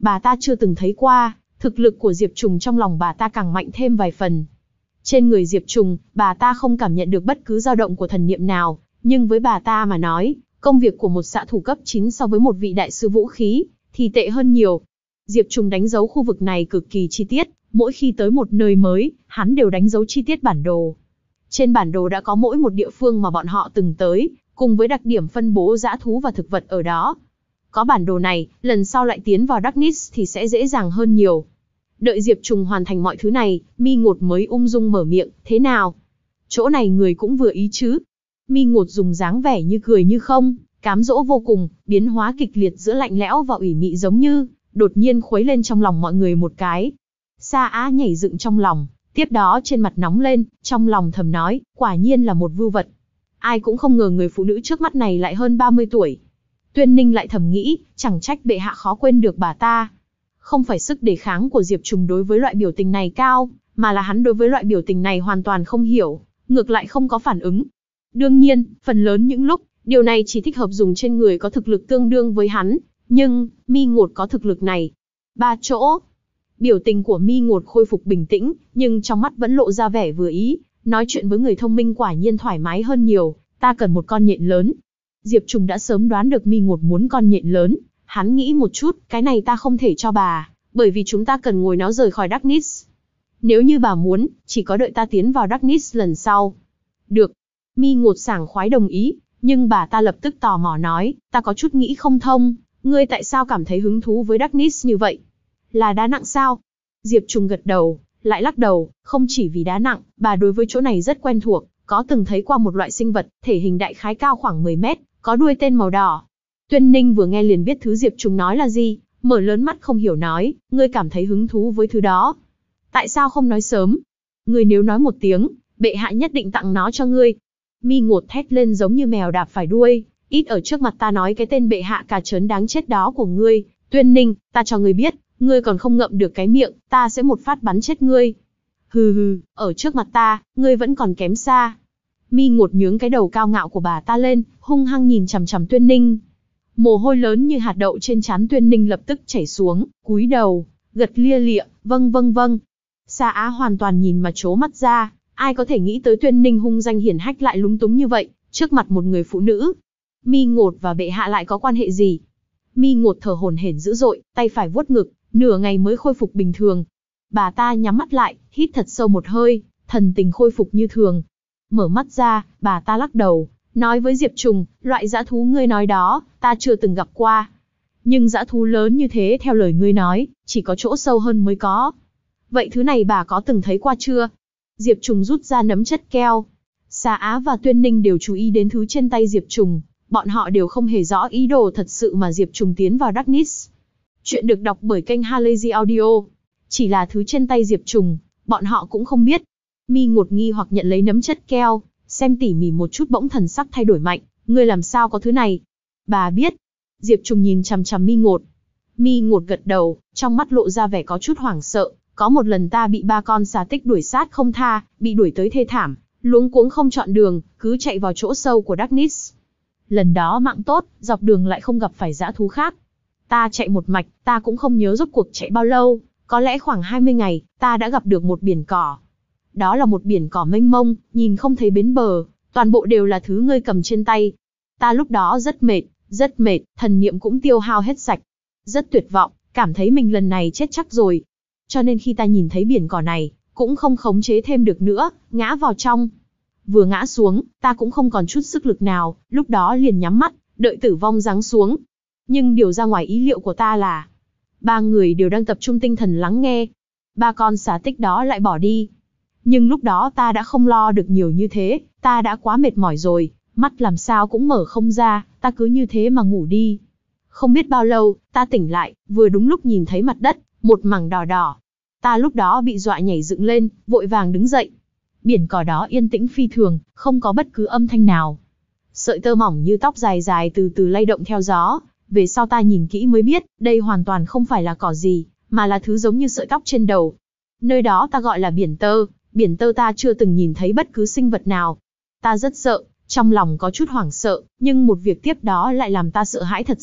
bà ta chưa từng thấy qua, thực lực của Diệp Trùng trong lòng bà ta càng mạnh thêm vài phần. Trên người Diệp Trùng, bà ta không cảm nhận được bất cứ dao động của thần niệm nào, nhưng với bà ta mà nói, công việc của một xạ thủ cấp chín so với một vị đại sư vũ khí, thì tệ hơn nhiều. Diệp Trùng đánh dấu khu vực này cực kỳ chi tiết, mỗi khi tới một nơi mới, hắn đều đánh dấu chi tiết bản đồ. Trên bản đồ đã có mỗi một địa phương mà bọn họ từng tới, cùng với đặc điểm phân bố dã thú và thực vật ở đó. Có bản đồ này, lần sau lại tiến vào Darkness thì sẽ dễ dàng hơn nhiều. Đợi Diệp Trùng hoàn thành mọi thứ này, Mi Ngột mới ung dung mở miệng, thế nào? Chỗ này người cũng vừa ý chứ? Mi Ngột dùng dáng vẻ như cười như không, cám dỗ vô cùng, biến hóa kịch liệt giữa lạnh lẽo và ủy mị giống như, đột nhiên khuấy lên trong lòng mọi người một cái. Sa Á nhảy dựng trong lòng, tiếp đó trên mặt nóng lên, trong lòng thầm nói, quả nhiên là một vưu vật. Ai cũng không ngờ người phụ nữ trước mắt này lại hơn ba mươi tuổi. Tuyên Ninh lại thầm nghĩ, chẳng trách bệ hạ khó quên được bà ta. Không phải sức đề kháng của Diệp Trùng đối với loại biểu tình này cao, mà là hắn đối với loại biểu tình này hoàn toàn không hiểu, ngược lại không có phản ứng. Đương nhiên, phần lớn những lúc, điều này chỉ thích hợp dùng trên người có thực lực tương đương với hắn, nhưng, Mi Ngột có thực lực này. Ba chỗ. Biểu tình của Mi Ngột khôi phục bình tĩnh, nhưng trong mắt vẫn lộ ra vẻ vừa ý, nói chuyện với người thông minh quả nhiên thoải mái hơn nhiều, ta cần một con nhện lớn. Diệp Trùng đã sớm đoán được Mi Ngột muốn con nhện lớn, hắn nghĩ một chút, cái này ta không thể cho bà, bởi vì chúng ta cần ngồi nó rời khỏi Darkness. Nếu như bà muốn, chỉ có đợi ta tiến vào Darkness lần sau. Được. Mi Ngột sảng khoái đồng ý, nhưng bà ta lập tức tò mò nói, ta có chút nghĩ không thông, ngươi tại sao cảm thấy hứng thú với Darkness như vậy? Là đá nặng sao? Diệp Trùng gật đầu, lại lắc đầu, không chỉ vì đá nặng, bà đối với chỗ này rất quen thuộc, có từng thấy qua một loại sinh vật, thể hình đại khái cao khoảng mười mét, có đuôi tên màu đỏ. Tuyên Ninh vừa nghe liền biết thứ Diệp Trùng nói là gì, mở lớn mắt không hiểu nói, ngươi cảm thấy hứng thú với thứ đó. Tại sao không nói sớm? Ngươi nếu nói một tiếng, bệ hạ nhất định tặng nó cho ngươi. Mi Ngột thét lên giống như mèo đạp phải đuôi, ít ở trước mặt ta nói cái tên bệ hạ cà trớn đáng chết đó của ngươi. Tuyên Ninh, ta cho ngươi biết, ngươi còn không ngậm được cái miệng, ta sẽ một phát bắn chết ngươi. Hừ hừ, ở trước mặt ta, ngươi vẫn còn kém xa. Mi Ngột nhướng cái đầu cao ngạo của bà ta lên, hung hăng nhìn chằm chằm Tuyên Ninh. Mồ hôi lớn như hạt đậu trên trán Tuyên Ninh lập tức chảy xuống, cúi đầu, gật lia lịa, vâng vâng vâng. Sa Á hoàn toàn nhìn mà trố mắt ra, ai có thể nghĩ tới Tuyên Ninh hung danh hiển hách lại lúng túng như vậy, trước mặt một người phụ nữ. Mi Ngột và bệ hạ lại có quan hệ gì? Mi Ngột thở hổn hển dữ dội, tay phải vuốt ngực, nửa ngày mới khôi phục bình thường. Bà ta nhắm mắt lại, hít thật sâu một hơi, thần tình khôi phục như thường. Mở mắt ra, bà ta lắc đầu, nói với Diệp Trùng, loại dã thú ngươi nói đó, ta chưa từng gặp qua. Nhưng dã thú lớn như thế theo lời ngươi nói, chỉ có chỗ sâu hơn mới có. Vậy thứ này bà có từng thấy qua chưa? Diệp Trùng rút ra nấm chất keo. Sa Á và Tuyên Ninh đều chú ý đến thứ trên tay Diệp Trùng, bọn họ đều không hề rõ ý đồ thật sự mà Diệp Trùng tiến vào Darkness. Chuyện được đọc bởi kênh Halazy Audio. Chỉ là thứ trên tay Diệp Trùng, bọn họ cũng không biết. Mi Ngột nghi hoặc nhận lấy nấm chất keo, xem tỉ mỉ một chút bỗng thần sắc thay đổi mạnh, ngươi làm sao có thứ này? Bà biết. Diệp Trùng nhìn chằm chằm Mi Ngột. Mi Ngột gật đầu, trong mắt lộ ra vẻ có chút hoảng sợ, có một lần ta bị ba con xà tích đuổi sát không tha, bị đuổi tới thê thảm, luống cuống không chọn đường, cứ chạy vào chỗ sâu của Darkness. Lần đó mạng tốt, dọc đường lại không gặp phải dã thú khác. Ta chạy một mạch, ta cũng không nhớ rốt cuộc chạy bao lâu, có lẽ khoảng hai mươi ngày, ta đã gặp được một biển cỏ. Đó là một biển cỏ mênh mông, nhìn không thấy bến bờ, toàn bộ đều là thứ ngươi cầm trên tay. Ta lúc đó rất mệt, rất mệt, thần niệm cũng tiêu hao hết sạch. Rất tuyệt vọng, cảm thấy mình lần này chết chắc rồi. Cho nên khi ta nhìn thấy biển cỏ này, cũng không khống chế thêm được nữa, ngã vào trong. Vừa ngã xuống, ta cũng không còn chút sức lực nào, lúc đó liền nhắm mắt, đợi tử vong giáng xuống. Nhưng điều ra ngoài ý liệu của ta là, ba người đều đang tập trung tinh thần lắng nghe. Ba con xà tích đó lại bỏ đi. Nhưng lúc đó ta đã không lo được nhiều như thế, ta đã quá mệt mỏi rồi, mắt làm sao cũng mở không ra, ta cứ như thế mà ngủ đi. Không biết bao lâu, ta tỉnh lại, vừa đúng lúc nhìn thấy mặt đất, một mảng đỏ đỏ. Ta lúc đó bị dọa nhảy dựng lên, vội vàng đứng dậy. Biển cỏ đó yên tĩnh phi thường, không có bất cứ âm thanh nào. Sợi tơ mỏng như tóc dài dài từ từ lay động theo gió. Về sau ta nhìn kỹ mới biết, đây hoàn toàn không phải là cỏ gì, mà là thứ giống như sợi tóc trên đầu. Nơi đó ta gọi là biển tơ, biển tơ ta chưa từng nhìn thấy bất cứ sinh vật nào. Ta rất sợ, trong lòng có chút hoảng sợ, nhưng một việc tiếp đó lại làm ta sợ hãi thật sự.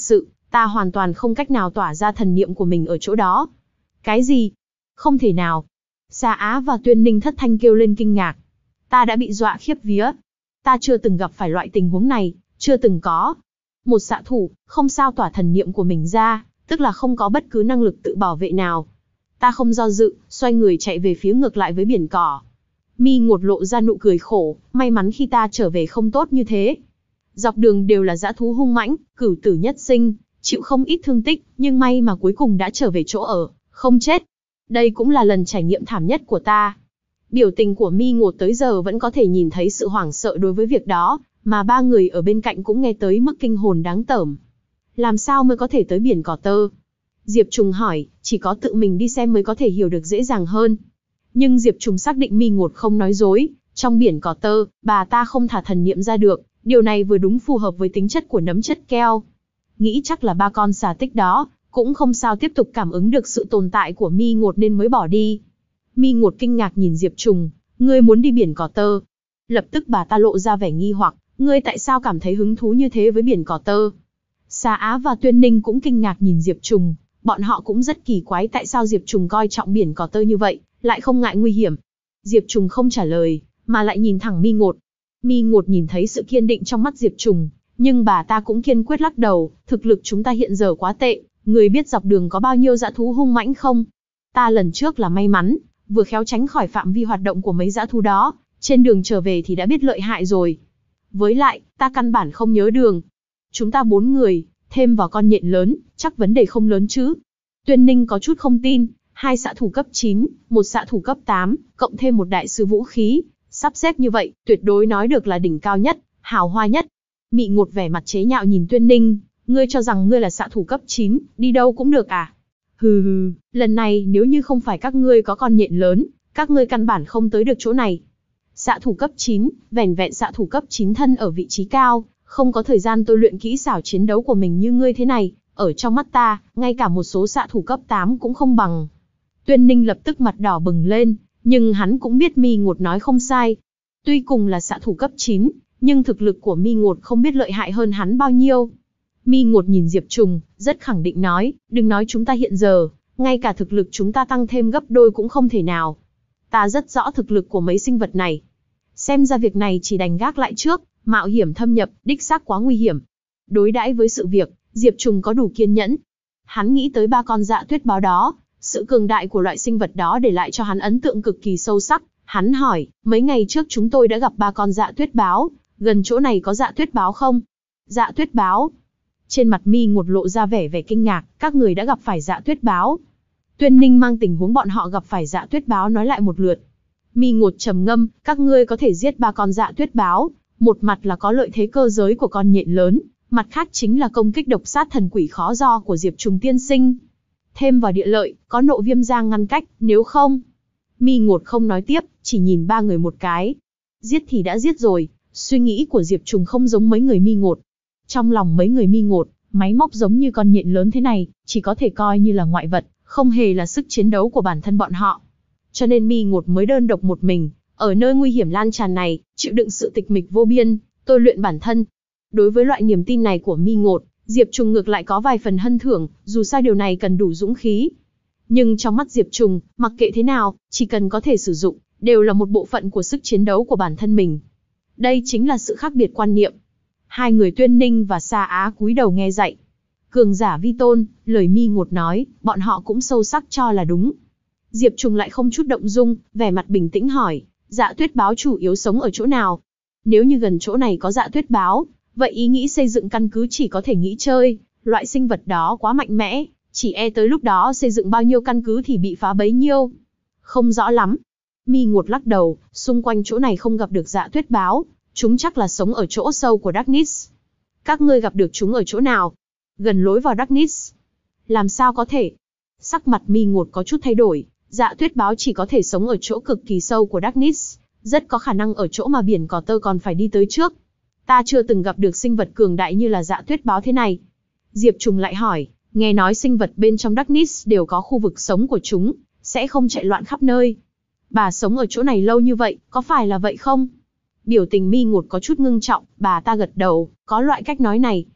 Ta hoàn toàn không cách nào tỏa ra thần niệm của mình ở chỗ đó. Cái gì? Không thể nào. Sa Á và Tuyên Ninh thất thanh kêu lên kinh ngạc. Ta đã bị dọa khiếp vía. Ta chưa từng gặp phải loại tình huống này, chưa từng có. Một xạ thủ, không sao tỏa thần niệm của mình ra, tức là không có bất cứ năng lực tự bảo vệ nào. Ta không do dự, xoay người chạy về phía ngược lại với biển cỏ. Mi Ngột lộ ra nụ cười khổ, may mắn khi ta trở về không tốt như thế. Dọc đường đều là dã thú hung mãnh, cửu tử nhất sinh, chịu không ít thương tích, nhưng may mà cuối cùng đã trở về chỗ ở, không chết. Đây cũng là lần trải nghiệm thảm nhất của ta. Biểu tình của Mi Ngột tới giờ vẫn có thể nhìn thấy sự hoảng sợ đối với việc đó, mà ba người ở bên cạnh cũng nghe tới mức kinh hồn đáng tởm. Làm sao mới có thể tới biển cỏ tơ? Diệp Trùng hỏi, chỉ có tự mình đi xem mới có thể hiểu được dễ dàng hơn. Nhưng Diệp Trùng xác định Mi Ngột không nói dối, trong biển cỏ tơ, bà ta không thả thần niệm ra được, điều này vừa đúng phù hợp với tính chất của nấm chất keo. Nghĩ chắc là ba con xà tích đó, cũng không sao tiếp tục cảm ứng được sự tồn tại của Mi Ngột nên mới bỏ đi. Mi Ngột kinh ngạc nhìn Diệp Trùng, ngươi muốn đi biển cỏ tơ. Lập tức bà ta lộ ra vẻ nghi hoặc, ngươi tại sao cảm thấy hứng thú như thế với biển cỏ tơ? Sa Á và Tuyên Ninh cũng kinh ngạc nhìn Diệp Trùng, bọn họ cũng rất kỳ quái tại sao Diệp Trùng coi trọng biển cỏ tơ như vậy, lại không ngại nguy hiểm. Diệp Trùng không trả lời, mà lại nhìn thẳng Mi Ngột. Mi Ngột nhìn thấy sự kiên định trong mắt Diệp Trùng, nhưng bà ta cũng kiên quyết lắc đầu, thực lực chúng ta hiện giờ quá tệ, người biết dọc đường có bao nhiêu dã thú hung mãnh không? Ta lần trước là may mắn, vừa khéo tránh khỏi phạm vi hoạt động của mấy dã thú đó, trên đường trở về thì đã biết lợi hại rồi. Với lại, ta căn bản không nhớ đường. Chúng ta bốn người, thêm vào con nhện lớn, chắc vấn đề không lớn chứ. Tuyên Ninh có chút không tin, hai xạ thủ cấp chín, một xạ thủ cấp tám, cộng thêm một đại sư vũ khí, sắp xếp như vậy, tuyệt đối nói được là đỉnh cao nhất, hào hoa nhất. Mị Ngột vẻ mặt chế nhạo nhìn Tuyên Ninh, ngươi cho rằng ngươi là xạ thủ cấp chín, đi đâu cũng được à? Hừ hừ, lần này nếu như không phải các ngươi có con nhện lớn, các ngươi căn bản không tới được chỗ này. Xạ thủ cấp chín, vẻn vẹn xạ thủ cấp chín thân ở vị trí cao, không có thời gian tôi luyện kỹ xảo chiến đấu của mình như ngươi thế này, ở trong mắt ta, ngay cả một số xạ thủ cấp tám cũng không bằng. Tuyên Ninh lập tức mặt đỏ bừng lên, nhưng hắn cũng biết Mi Ngột nói không sai. Tuy cùng là xạ thủ cấp chín, nhưng thực lực của Mi Ngột không biết lợi hại hơn hắn bao nhiêu. Mi Ngột nhìn Diệp Trùng, rất khẳng định nói, đừng nói chúng ta hiện giờ, ngay cả thực lực chúng ta tăng thêm gấp đôi cũng không thể nào. Ta rất rõ thực lực của mấy sinh vật này. Xem ra việc này chỉ đành gác lại trước, mạo hiểm thâm nhập, đích xác quá nguy hiểm. Đối đãi với sự việc, Diệp Trùng có đủ kiên nhẫn. Hắn nghĩ tới ba con dạ tuyết báo đó, sự cường đại của loại sinh vật đó để lại cho hắn ấn tượng cực kỳ sâu sắc. Hắn hỏi, mấy ngày trước chúng tôi đã gặp ba con dạ tuyết báo, gần chỗ này có dạ tuyết báo không? Dạ tuyết báo. Trên mặt Mi Ngột lộ ra vẻ vẻ kinh ngạc, các người đã gặp phải dạ tuyết báo. Tuyên Ninh mang tình huống bọn họ gặp phải dạ tuyết báo nói lại một lượt. Mi Ngột trầm ngâm, các ngươi có thể giết ba con dạ tuyết báo, một mặt là có lợi thế cơ giới của con nhện lớn, mặt khác chính là công kích độc sát thần quỷ khó do của Diệp Trùng tiên sinh. Thêm vào địa lợi, có nộ viêm giang ngăn cách, nếu không. Mi Ngột không nói tiếp, chỉ nhìn ba người một cái. Giết thì đã giết rồi, suy nghĩ của Diệp Trùng không giống mấy người Mi Ngột. Trong lòng mấy người Mi Ngột, máy móc giống như con nhện lớn thế này, chỉ có thể coi như là ngoại vật, không hề là sức chiến đấu của bản thân bọn họ. Cho nên Mi Ngột mới đơn độc một mình, ở nơi nguy hiểm lan tràn này, chịu đựng sự tịch mịch vô biên, tôi luyện bản thân. Đối với loại niềm tin này của Mi Ngột, Diệp Trùng ngược lại có vài phần hân thưởng, dù sao điều này cần đủ dũng khí. Nhưng trong mắt Diệp Trùng, mặc kệ thế nào, chỉ cần có thể sử dụng, đều là một bộ phận của sức chiến đấu của bản thân mình. Đây chính là sự khác biệt quan niệm. Hai người Tuyên Ninh và Sa Á cúi đầu nghe dạy. Cường giả vi tôn, lời Mi Ngột nói, bọn họ cũng sâu sắc cho là đúng. Diệp Trùng lại không chút động dung, vẻ mặt bình tĩnh hỏi, dạ tuyết báo chủ yếu sống ở chỗ nào? Nếu như gần chỗ này có dạ tuyết báo, vậy ý nghĩ xây dựng căn cứ chỉ có thể nghĩ chơi, loại sinh vật đó quá mạnh mẽ, chỉ e tới lúc đó xây dựng bao nhiêu căn cứ thì bị phá bấy nhiêu. Không rõ lắm. Mi Ngột lắc đầu, xung quanh chỗ này không gặp được dạ tuyết báo, chúng chắc là sống ở chỗ sâu của Darkness. Các ngươi gặp được chúng ở chỗ nào? Gần lối vào Darkness. Làm sao có thể? Sắc mặt Mi Ngột có chút thay đổi, dạ tuyết báo chỉ có thể sống ở chỗ cực kỳ sâu của Darkness, rất có khả năng ở chỗ mà biển cỏ tơ còn phải đi tới trước. Ta chưa từng gặp được sinh vật cường đại như là dạ tuyết báo thế này. Diệp Trùng lại hỏi, nghe nói sinh vật bên trong Darkness đều có khu vực sống của chúng, sẽ không chạy loạn khắp nơi. Bà sống ở chỗ này lâu như vậy, có phải là vậy không? Biểu tình Mi Ngột có chút ngưng trọng, bà ta gật đầu, có loại cách nói này.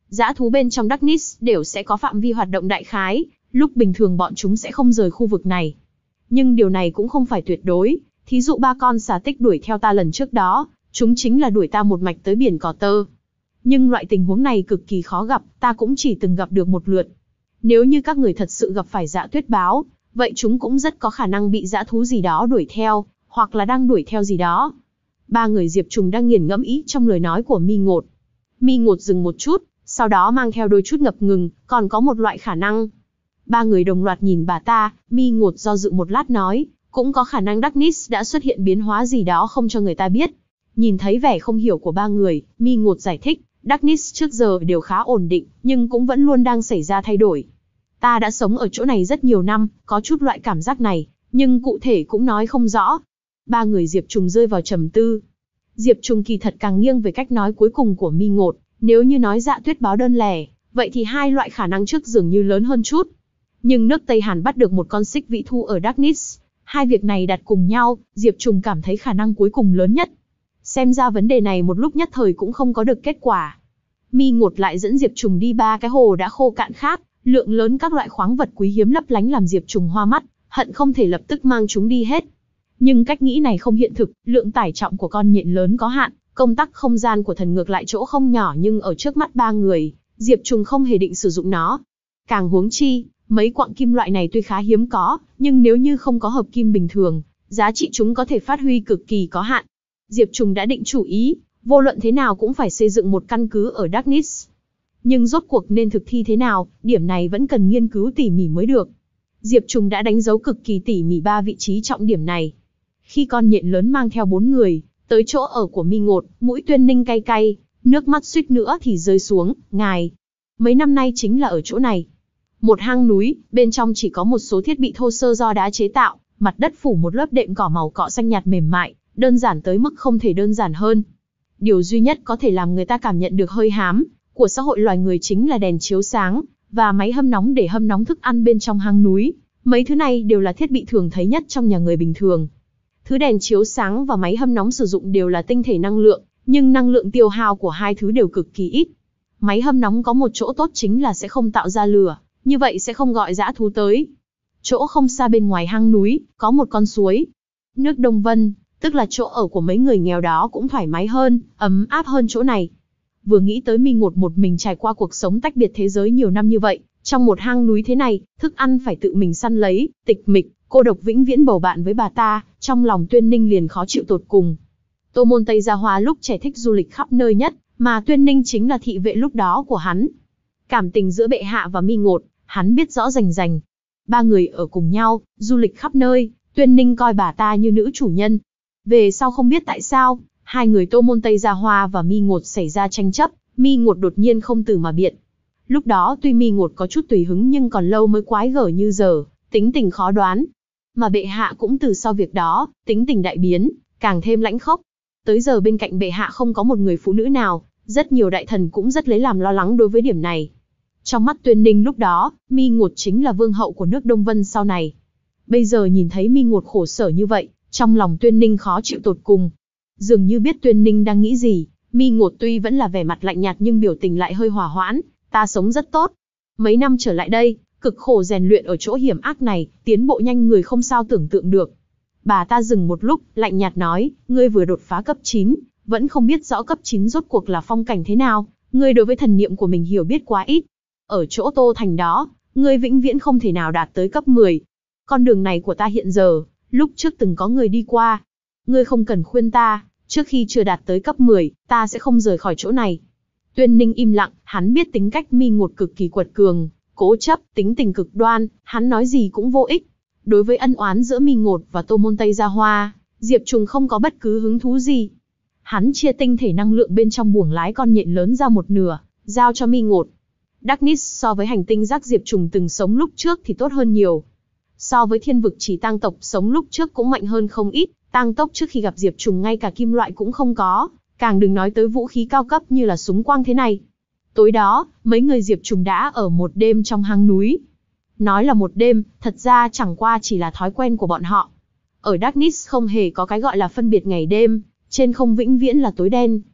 Dã thú bên trong Darkness đều sẽ có phạm vi hoạt động đại khái, lúc bình thường bọn chúng sẽ không rời khu vực này. Nhưng điều này cũng không phải tuyệt đối, thí dụ ba con xà tích đuổi theo ta lần trước đó, chúng chính là đuổi ta một mạch tới biển Cỏ Tơ. Nhưng loại tình huống này cực kỳ khó gặp, ta cũng chỉ từng gặp được một lượt. Nếu như các người thật sự gặp phải dã tuyết báo, vậy chúng cũng rất có khả năng bị dã thú gì đó đuổi theo, hoặc là đang đuổi theo gì đó. Ba người Diệp Trùng đang nghiền ngẫm ý trong lời nói của Mi Ngột. Mi Ngột dừng một chút, sau đó mang theo đôi chút ngập ngừng, còn có một loại khả năng. Ba người đồng loạt nhìn bà ta, Mi Ngột do dự một lát nói, cũng có khả năng Darkness đã xuất hiện biến hóa gì đó không cho người ta biết. Nhìn thấy vẻ không hiểu của ba người, Mi Ngột giải thích, Darkness trước giờ đều khá ổn định, nhưng cũng vẫn luôn đang xảy ra thay đổi. Ta đã sống ở chỗ này rất nhiều năm, có chút loại cảm giác này, nhưng cụ thể cũng nói không rõ. Ba người Diệp Trùng rơi vào trầm tư. Diệp Trùng kỳ thật càng nghiêng về cách nói cuối cùng của Mi Ngột, nếu như nói dã tuyết báo đơn lẻ, vậy thì hai loại khả năng trước dường như lớn hơn chút. Nhưng nước Tây Hàn bắt được một con xích vĩ thu ở Darkness, hai việc này đặt cùng nhau, Diệp Trùng cảm thấy khả năng cuối cùng lớn nhất. Xem ra vấn đề này một lúc nhất thời cũng không có được kết quả. Mi Ngột lại dẫn Diệp Trùng đi ba cái hồ đã khô cạn khác, lượng lớn các loại khoáng vật quý hiếm lấp lánh làm Diệp Trùng hoa mắt, hận không thể lập tức mang chúng đi hết. Nhưng cách nghĩ này không hiện thực, lượng tải trọng của con nhện lớn có hạn, công tắc không gian của thần ngược lại chỗ không nhỏ, nhưng ở trước mắt ba người, Diệp Trùng không hề định sử dụng nó. Càng huống chi, mấy quặng kim loại này tuy khá hiếm có, nhưng nếu như không có hợp kim bình thường, giá trị chúng có thể phát huy cực kỳ có hạn. Diệp Trùng đã định chủ ý, vô luận thế nào cũng phải xây dựng một căn cứ ở Darkness. Nhưng rốt cuộc nên thực thi thế nào, điểm này vẫn cần nghiên cứu tỉ mỉ mới được. Diệp Trùng đã đánh dấu cực kỳ tỉ mỉ ba vị trí trọng điểm này. Khi con nhện lớn mang theo bốn người, tới chỗ ở của Mi Ngột, mũi Tuyên Ninh cay cay, nước mắt suýt nữa thì rơi xuống, ngài. Mấy năm nay chính là ở chỗ này. Một hang núi, bên trong chỉ có một số thiết bị thô sơ do đá chế tạo, mặt đất phủ một lớp đệm cỏ màu cọ xanh nhạt mềm mại, đơn giản tới mức không thể đơn giản hơn. Điều duy nhất có thể làm người ta cảm nhận được hơi hám của xã hội loài người chính là đèn chiếu sáng, và máy hâm nóng để hâm nóng thức ăn bên trong hang núi. Mấy thứ này đều là thiết bị thường thấy nhất trong nhà người bình thường. Thứ đèn chiếu sáng và máy hâm nóng sử dụng đều là tinh thể năng lượng, nhưng năng lượng tiêu hao của hai thứ đều cực kỳ ít. Máy hâm nóng có một chỗ tốt chính là sẽ không tạo ra lửa, như vậy sẽ không gọi dã thú tới. Chỗ không xa bên ngoài hang núi, có một con suối. Nước Đông Vân, tức là chỗ ở của mấy người nghèo đó cũng thoải mái hơn, ấm áp hơn chỗ này. Vừa nghĩ tới Mi Ngột một mình trải qua cuộc sống tách biệt thế giới nhiều năm như vậy, trong một hang núi thế này, thức ăn phải tự mình săn lấy, tịch mịch, cô độc vĩnh viễn bầu bạn với bà ta, trong lòng Tuyên Ninh liền khó chịu tột cùng. Tô Môn Tây Gia Hoa lúc trẻ thích du lịch khắp nơi nhất, mà Tuyên Ninh chính là thị vệ lúc đó của hắn. Cảm tình giữa bệ hạ và Mi Ngột, hắn biết rõ rành rành. Ba người ở cùng nhau, du lịch khắp nơi, Tuyên Ninh coi bà ta như nữ chủ nhân. Về sau không biết tại sao, hai người Tô Môn Tây Gia Hoa và Mi Ngột xảy ra tranh chấp, Mi Ngột đột nhiên không từ mà biện. Lúc đó tuy Mi Ngột có chút tùy hứng nhưng còn lâu mới quái gở như giờ, tính tình khó đoán. Mà bệ hạ cũng từ sau việc đó, tính tình đại biến, càng thêm lãnh khốc. Tới giờ bên cạnh bệ hạ không có một người phụ nữ nào, rất nhiều đại thần cũng rất lấy làm lo lắng đối với điểm này. Trong mắt Tuyên Ninh lúc đó, Mi Ngột chính là vương hậu của nước Đông Vân sau này. Bây giờ nhìn thấy Mi Ngột khổ sở như vậy, trong lòng Tuyên Ninh khó chịu tột cùng. Dường như biết Tuyên Ninh đang nghĩ gì, Mi Ngột tuy vẫn là vẻ mặt lạnh nhạt nhưng biểu tình lại hơi hòa hoãn, ta sống rất tốt. Mấy năm trở lại đây, cực khổ rèn luyện ở chỗ hiểm ác này, tiến bộ nhanh người không sao tưởng tượng được. Bà ta dừng một lúc, lạnh nhạt nói, ngươi vừa đột phá cấp chín, vẫn không biết rõ cấp chín rốt cuộc là phong cảnh thế nào, ngươi đối với thần niệm của mình hiểu biết quá ít. Ở chỗ Tô Thành đó, ngươi vĩnh viễn không thể nào đạt tới cấp mười. Con đường này của ta hiện giờ, lúc trước từng có người đi qua. Ngươi không cần khuyên ta, trước khi chưa đạt tới cấp mười, ta sẽ không rời khỏi chỗ này. Tuyên Ninh im lặng, hắn biết tính cách Mi Ngột cực kỳ quật cường, cố chấp, tính tình cực đoan, hắn nói gì cũng vô ích. Đối với ân oán giữa Mi Ngột và Tô Môn Tây Gia Hoa, Diệp Trùng không có bất cứ hứng thú gì. Hắn chia tinh thể năng lượng bên trong buồng lái con nhện lớn ra một nửa, giao cho Mi Ngột. Darkness so với hành tinh rác Diệp Trùng từng sống lúc trước thì tốt hơn nhiều. So với thiên vực chỉ tang tộc sống lúc trước cũng mạnh hơn không ít, tang tộc trước khi gặp Diệp Trùng ngay cả kim loại cũng không có, càng đừng nói tới vũ khí cao cấp như là súng quang thế này. Tối đó, mấy người Diệp Trùng đã ở một đêm trong hang núi. Nói là một đêm, thật ra chẳng qua chỉ là thói quen của bọn họ. Ở Darkness không hề có cái gọi là phân biệt ngày đêm, trên không vĩnh viễn là tối đen.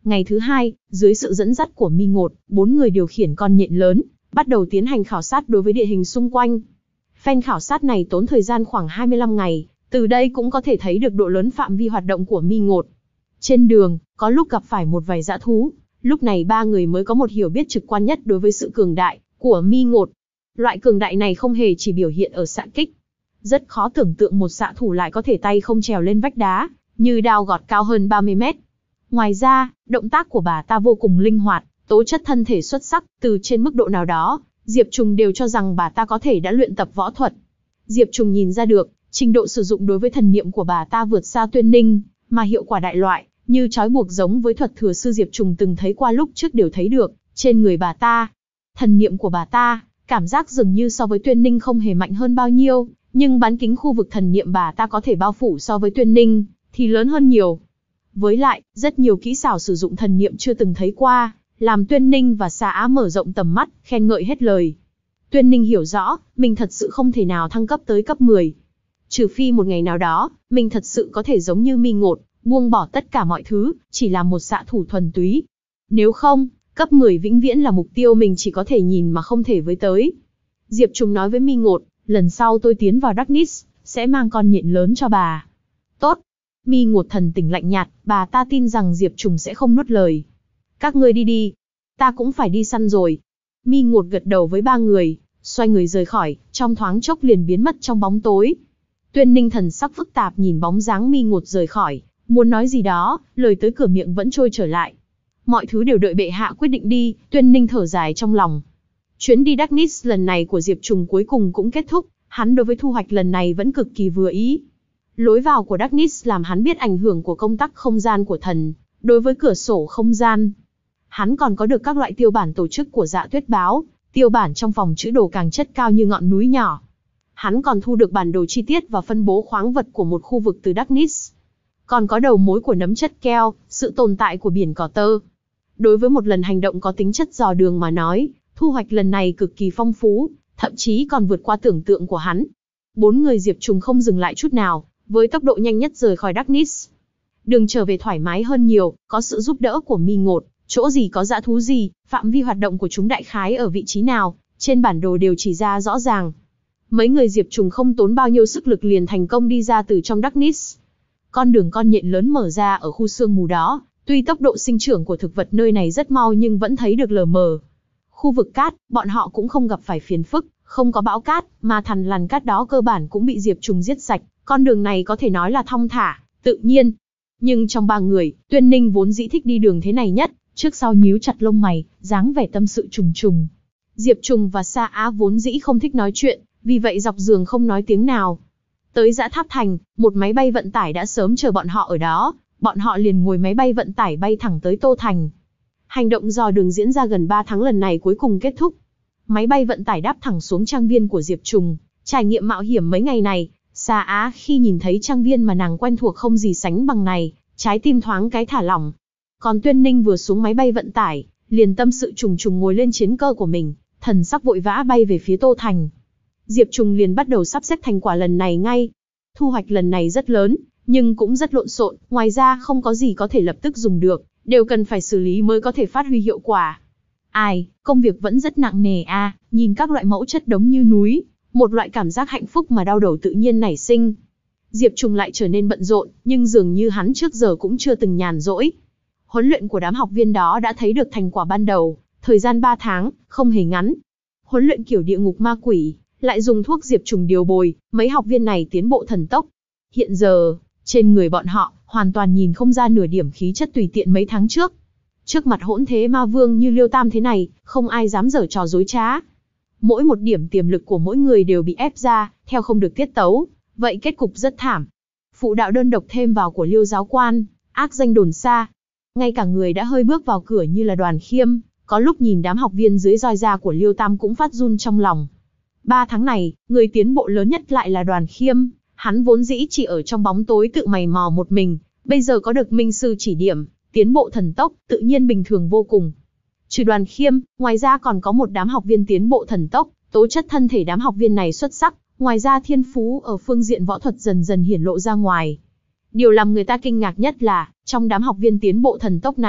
Ngày thứ hai, dưới sự dẫn dắt của Mi Ngột, bốn người điều khiển con nhện lớn, bắt đầu tiến hành khảo sát đối với địa hình xung quanh. Phen khảo sát này tốn thời gian khoảng hai mươi lăm ngày, từ đây cũng có thể thấy được độ lớn phạm vi hoạt động của Mi Ngột. Trên đường, có lúc gặp phải một vài dã thú, lúc này ba người mới có một hiểu biết trực quan nhất đối với sự cường đại của Mi Ngột. Loại cường đại này không hề chỉ biểu hiện ở xạ kích. Rất khó tưởng tượng một xạ thủ lại có thể tay không trèo lên vách đá, như đao gọt cao hơn ba mươi mét. Ngoài ra, động tác của bà ta vô cùng linh hoạt, tố chất thân thể xuất sắc, từ trên mức độ nào đó, Diệp Trùng đều cho rằng bà ta có thể đã luyện tập võ thuật. Diệp Trùng nhìn ra được, trình độ sử dụng đối với thần niệm của bà ta vượt xa Tuyên Ninh, mà hiệu quả đại loại, như trói buộc giống với thuật thừa sư Diệp Trùng từng thấy qua lúc trước đều thấy được, trên người bà ta. Thần niệm của bà ta, cảm giác dường như so với Tuyên Ninh không hề mạnh hơn bao nhiêu, nhưng bán kính khu vực thần niệm bà ta có thể bao phủ so với Tuyên Ninh, thì lớn hơn nhiều. Với lại, rất nhiều kỹ xảo sử dụng thần niệm chưa từng thấy qua, làm Tuyên Ninh và Sa Á mở rộng tầm mắt, khen ngợi hết lời. Tuyên Ninh hiểu rõ, mình thật sự không thể nào thăng cấp tới cấp mười. Trừ phi một ngày nào đó, mình thật sự có thể giống như Mi Ngột, buông bỏ tất cả mọi thứ, chỉ là một xạ thủ thuần túy. Nếu không, cấp mười vĩnh viễn là mục tiêu mình chỉ có thể nhìn mà không thể với tới. Diệp Trùng nói với Mi Ngột, lần sau tôi tiến vào Darkness, sẽ mang con nhện lớn cho bà. Tốt. Mi Ngột thần tình lạnh nhạt, bà ta tin rằng Diệp Trùng sẽ không nuốt lời. Các ngươi đi đi. Ta cũng phải đi săn rồi. Mi Ngột gật đầu với ba người, xoay người rời khỏi, trong thoáng chốc liền biến mất trong bóng tối. Tuyên Ninh thần sắc phức tạp nhìn bóng dáng Mi Ngột rời khỏi, muốn nói gì đó, lời tới cửa miệng vẫn trôi trở lại. Mọi thứ đều đợi bệ hạ quyết định đi, Tuyên Ninh thở dài trong lòng. Chuyến đi Darkness lần này của Diệp Trùng cuối cùng cũng kết thúc, hắn đối với thu hoạch lần này vẫn cực kỳ vừa ý. Lối vào của Darkness làm hắn biết ảnh hưởng của công tắc không gian của thần, đối với cửa sổ không gian. Hắn còn có được các loại tiêu bản tổ chức của Dạ Tuyết Báo, tiêu bản trong phòng trữ đồ càng chất cao như ngọn núi nhỏ. Hắn còn thu được bản đồ chi tiết và phân bố khoáng vật của một khu vực từ Darkness. Còn có đầu mối của nấm chất keo, sự tồn tại của biển cỏ tơ. Đối với một lần hành động có tính chất dò đường mà nói, thu hoạch lần này cực kỳ phong phú, thậm chí còn vượt qua tưởng tượng của hắn. Bốn người Diệp Trùng không dừng lại chút nào, với tốc độ nhanh nhất rời khỏi Darkness. Đường trở về thoải mái hơn nhiều, có sự giúp đỡ của Mi Ngột, chỗ gì có dã thú gì, phạm vi hoạt động của chúng đại khái ở vị trí nào, trên bản đồ đều chỉ ra rõ ràng. Mấy người Diệp Trùng không tốn bao nhiêu sức lực liền thành công đi ra từ trong Darkness. Con đường con nhện lớn mở ra ở khu sương mù đó, tuy tốc độ sinh trưởng của thực vật nơi này rất mau nhưng vẫn thấy được lờ mờ. Khu vực cát, bọn họ cũng không gặp phải phiền phức, không có bão cát, mà thằn lằn cát đó cơ bản cũng bị Diệp Trùng giết sạch, con đường này có thể nói là thong thả, tự nhiên. Nhưng trong ba người, Tuyên Ninh vốn dĩ thích đi đường thế này nhất, trước sau nhíu chặt lông mày, dáng vẻ tâm sự trùng trùng. Diệp Trùng và Sa Á vốn dĩ không thích nói chuyện, vì vậy dọc giường không nói tiếng nào. Tới Dã Tháp Thành, một máy bay vận tải đã sớm chờ bọn họ ở đó, bọn họ liền ngồi máy bay vận tải bay thẳng tới Tô Thành. Hành động dò đường diễn ra gần ba tháng lần này cuối cùng kết thúc. Máy bay vận tải đáp thẳng xuống trang viên của Diệp Trùng, trải nghiệm mạo hiểm mấy ngày này, Sa Á khi nhìn thấy trang viên mà nàng quen thuộc không gì sánh bằng này, trái tim thoáng cái thả lỏng. Còn Tuyên Ninh vừa xuống máy bay vận tải, liền tâm sự trùng trùng ngồi lên chiến cơ của mình, thần sắc vội vã bay về phía Tô Thành. Diệp Trùng liền bắt đầu sắp xếp thành quả lần này ngay. Thu hoạch lần này rất lớn, nhưng cũng rất lộn xộn, ngoài ra không có gì có thể lập tức dùng được, đều cần phải xử lý mới có thể phát huy hiệu quả. Ai, công việc vẫn rất nặng nề a, à, nhìn các loại mẫu chất đống như núi, một loại cảm giác hạnh phúc mà đau đầu tự nhiên nảy sinh. Diệp Trùng lại trở nên bận rộn, nhưng dường như hắn trước giờ cũng chưa từng nhàn rỗi. Huấn luyện của đám học viên đó đã thấy được thành quả ban đầu, thời gian ba tháng, không hề ngắn. Huấn luyện kiểu địa ngục ma quỷ, lại dùng thuốc Diệp Trùng điều bồi, mấy học viên này tiến bộ thần tốc. Hiện giờ, trên người bọn họ, hoàn toàn nhìn không ra nửa điểm khí chất tùy tiện mấy tháng trước. Trước mặt hỗn thế ma vương như Liêu Tam thế này, không ai dám giở trò dối trá. Mỗi một điểm tiềm lực của mỗi người đều bị ép ra, theo không được tiết tấu, vậy kết cục rất thảm. Phụ đạo đơn độc thêm vào của Liêu giáo quan, ác danh đồn xa. Ngay cả người đã hơi bước vào cửa như là Đoàn Khiêm, có lúc nhìn đám học viên dưới roi da của Liêu Tam cũng phát run trong lòng. Ba tháng này, người tiến bộ lớn nhất lại là Đoàn Khiêm, hắn vốn dĩ chỉ ở trong bóng tối tự mày mò một mình, bây giờ có được minh sư chỉ điểm, tiến bộ thần tốc, tự nhiên bình thường vô cùng. Trừ Đoàn Khiêm, ngoài ra còn có một đám học viên tiến bộ thần tốc, tố chất thân thể đám học viên này xuất sắc, ngoài ra thiên phú ở phương diện võ thuật dần dần hiển lộ ra ngoài. Điều làm người ta kinh ngạc nhất là, trong đám học viên tiến bộ thần tốc này,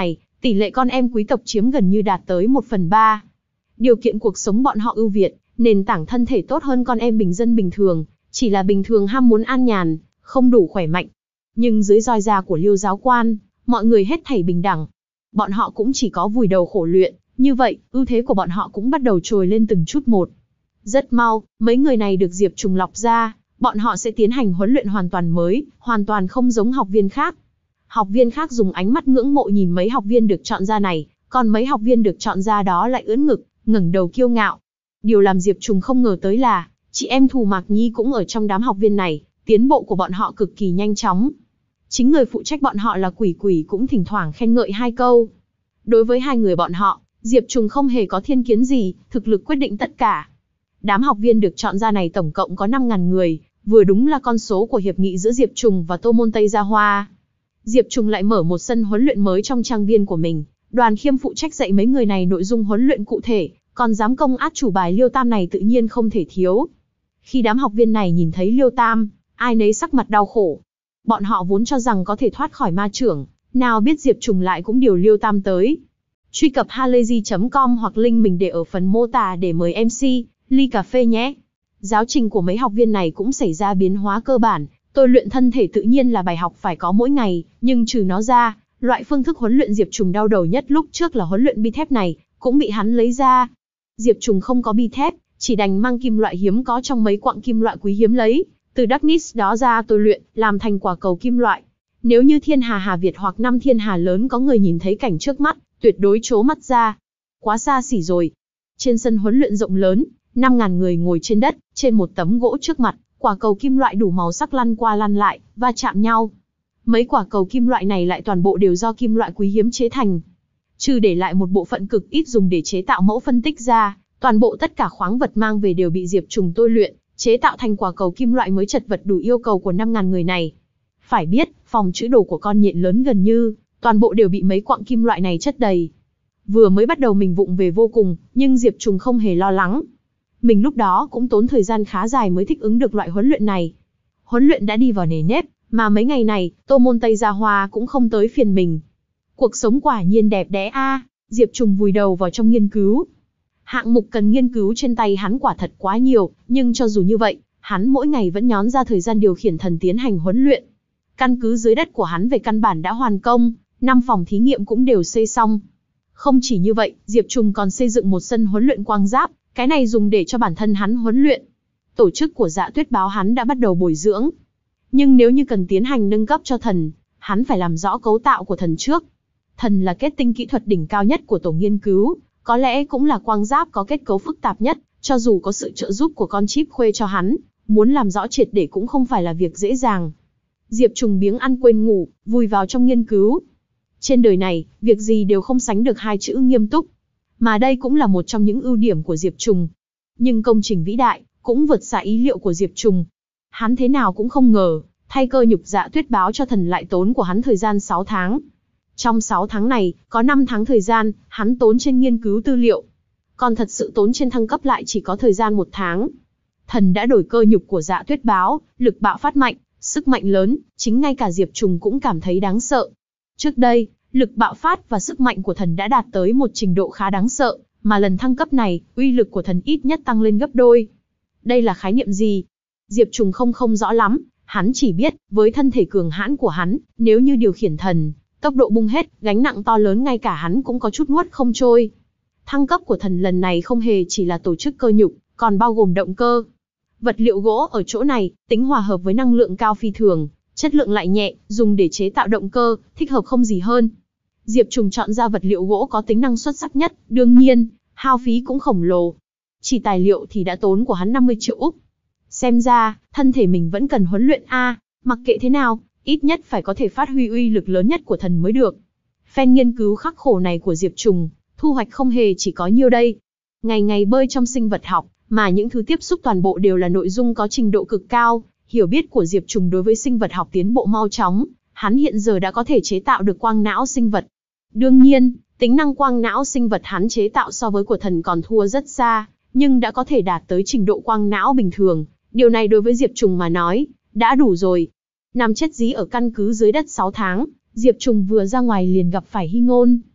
Tỷ lệ con em quý tộc chiếm gần như đạt tới một phần ba. Điều kiện cuộc sống bọn họ ưu việt, nền tảng thân thể tốt hơn con em bình dân bình thường, chỉ là bình thường ham muốn an nhàn, không đủ khỏe mạnh. Nhưng dưới roi da của Liêu giáo quan, mọi người hết thảy bình đẳng. Bọn họ cũng chỉ có vùi đầu khổ luyện, như vậy, ưu thế của bọn họ cũng bắt đầu trồi lên từng chút một. Rất mau, mấy người này được Diệp Trùng lọc ra, bọn họ sẽ tiến hành huấn luyện hoàn toàn mới, hoàn toàn không giống học viên khác. Học viên khác dùng ánh mắt ngưỡng mộ nhìn mấy học viên được chọn ra này, còn mấy học viên được chọn ra đó lại ưỡn ngực, ngẩng đầu kiêu ngạo. Điều làm Diệp Trùng không ngờ tới là, chị em Thù Mạc Nhi cũng ở trong đám học viên này, tiến bộ của bọn họ cực kỳ nhanh chóng. Chính người phụ trách bọn họ là Quỷ Quỷ cũng thỉnh thoảng khen ngợi hai câu. Đối với hai người bọn họ, Diệp Trùng không hề có thiên kiến gì, thực lực quyết định tất cả. Đám học viên được chọn ra này tổng cộng có năm nghìn người, vừa đúng là con số của hiệp nghị giữa Diệp Trùng và Tô Môn Tây Gia Hoa. Diệp Trùng lại mở một sân huấn luyện mới trong trang viên của mình, Đoàn Khiêm phụ trách dạy mấy người này nội dung huấn luyện cụ thể, còn giám công át chủ bài Liêu Tam này tự nhiên không thể thiếu. Khi đám học viên này nhìn thấy Liêu Tam, ai nấy sắc mặt đau khổ. Bọn họ vốn cho rằng có thể thoát khỏi ma chưởng, nào biết Diệp Trùng lại cũng điều Liêu Tam tới. Truy cập halayzi chấm com hoặc link mình để ở phần mô tả để mời em xê, ly cà phê nhé. Giáo trình của mấy học viên này cũng xảy ra biến hóa cơ bản, tôi luyện thân thể tự nhiên là bài học phải có mỗi ngày, nhưng trừ nó ra, loại phương thức huấn luyện Diệp Trùng đau đầu nhất lúc trước là huấn luyện bi thép này, cũng bị hắn lấy ra. Diệp Trùng không có bi thép, chỉ đành mang kim loại hiếm có trong mấy quặng kim loại quý hiếm lấy, từ Darkness đó ra tôi luyện, làm thành quả cầu kim loại. Nếu như Thiên Hà Hà Việt hoặc năm Thiên Hà lớn có người nhìn thấy cảnh trước mắt, tuyệt đối trố mắt ra. Quá xa xỉ rồi. Trên sân huấn luyện rộng lớn, năm nghìn người ngồi trên đất, trên một tấm gỗ trước mặt, quả cầu kim loại đủ màu sắc lăn qua lăn lại, va chạm nhau. Mấy quả cầu kim loại này lại toàn bộ đều do kim loại quý hiếm chế thành. Trừ để lại một bộ phận cực ít dùng để chế tạo mẫu phân tích ra, toàn bộ tất cả khoáng vật mang về đều bị Diệp Trùng tôi luyện, chế tạo thành quả cầu kim loại mới chật vật đủ yêu cầu của năm nghìn người này. Phải biết, phòng trữ đồ của con nhện lớn gần như, toàn bộ đều bị mấy quặng kim loại này chất đầy. Vừa mới bắt đầu mình vụng về vô cùng, nhưng Diệp Trùng không hề lo lắng. Mình lúc đó cũng tốn thời gian khá dài mới thích ứng được loại huấn luyện này. Huấn luyện đã đi vào nề nếp, mà mấy ngày này, Tô Môn Tây Gia Hoa cũng không tới phiền mình. Cuộc sống quả nhiên đẹp đẽ a. Diệp Trùng vùi đầu vào trong nghiên cứu. Hạng mục cần nghiên cứu trên tay hắn quả thật quá nhiều, nhưng cho dù như vậy, hắn mỗi ngày vẫn nhón ra thời gian điều khiển thần tiến hành huấn luyện. Căn cứ dưới đất của hắn về căn bản đã hoàn công, năm phòng thí nghiệm cũng đều xây xong. Không chỉ như vậy, Diệp Trùng còn xây dựng một sân huấn luyện quang giáp, cái này dùng để cho bản thân hắn huấn luyện. Tổ chức của Dạ Tuyết báo hắn đã bắt đầu bồi dưỡng. Nhưng nếu như cần tiến hành nâng cấp cho thần, hắn phải làm rõ cấu tạo của thần trước. Thần là kết tinh kỹ thuật đỉnh cao nhất của tổ nghiên cứu, có lẽ cũng là quang giáp có kết cấu phức tạp nhất, cho dù có sự trợ giúp của con chip khuê cho hắn, muốn làm rõ triệt để cũng không phải là việc dễ dàng. Diệp Trùng biếng ăn quên ngủ, vùi vào trong nghiên cứu. Trên đời này, việc gì đều không sánh được hai chữ nghiêm túc. Mà đây cũng là một trong những ưu điểm của Diệp Trùng. Nhưng công trình vĩ đại, cũng vượt xa ý liệu của Diệp Trùng. Hắn thế nào cũng không ngờ, thay cơ nhục Dạ Tuyết báo cho thần lại tốn của hắn thời gian sáu tháng. Trong sáu tháng này, có năm tháng thời gian, hắn tốn trên nghiên cứu tư liệu. Còn thật sự tốn trên thăng cấp lại chỉ có thời gian một tháng. Thần đã đổi cơ nhục của Dạ Tuyết báo, lực bạo phát mạnh, sức mạnh lớn, chính ngay cả Diệp Trùng cũng cảm thấy đáng sợ. Trước đây, lực bạo phát và sức mạnh của thần đã đạt tới một trình độ khá đáng sợ, mà lần thăng cấp này, uy lực của thần ít nhất tăng lên gấp đôi. Đây là khái niệm gì? Diệp Trùng không không rõ lắm, hắn chỉ biết, với thân thể cường hãn của hắn, nếu như điều khiển thần, tốc độ bung hết, gánh nặng to lớn ngay cả hắn cũng có chút nuốt không trôi. Thăng cấp của thần lần này không hề chỉ là tổ chức cơ nhục, còn bao gồm động cơ. Vật liệu gỗ ở chỗ này, tính hòa hợp với năng lượng cao phi thường, chất lượng lại nhẹ, dùng để chế tạo động cơ, thích hợp không gì hơn. Diệp Trùng chọn ra vật liệu gỗ có tính năng xuất sắc nhất, đương nhiên, hao phí cũng khổng lồ. Chỉ tài liệu thì đã tốn của hắn năm mươi triệu Úc. Xem ra, thân thể mình vẫn cần huấn luyện a, mặc kệ thế nào, ít nhất phải có thể phát huy uy lực lớn nhất của thần mới được. Phen nghiên cứu khắc khổ này của Diệp Trùng, thu hoạch không hề chỉ có nhiêu đây. Ngày ngày bơi trong sinh vật học, mà những thứ tiếp xúc toàn bộ đều là nội dung có trình độ cực cao, hiểu biết của Diệp Trùng đối với sinh vật học tiến bộ mau chóng, hắn hiện giờ đã có thể chế tạo được quang não sinh vật. Đương nhiên, tính năng quang não sinh vật hắn chế tạo so với của thần còn thua rất xa, nhưng đã có thể đạt tới trình độ quang não bình thường, điều này đối với Diệp Trùng mà nói, đã đủ rồi. Nằm chết dí ở căn cứ dưới đất sáu tháng, Diệp Trùng vừa ra ngoài liền gặp phải Hy Ngôn.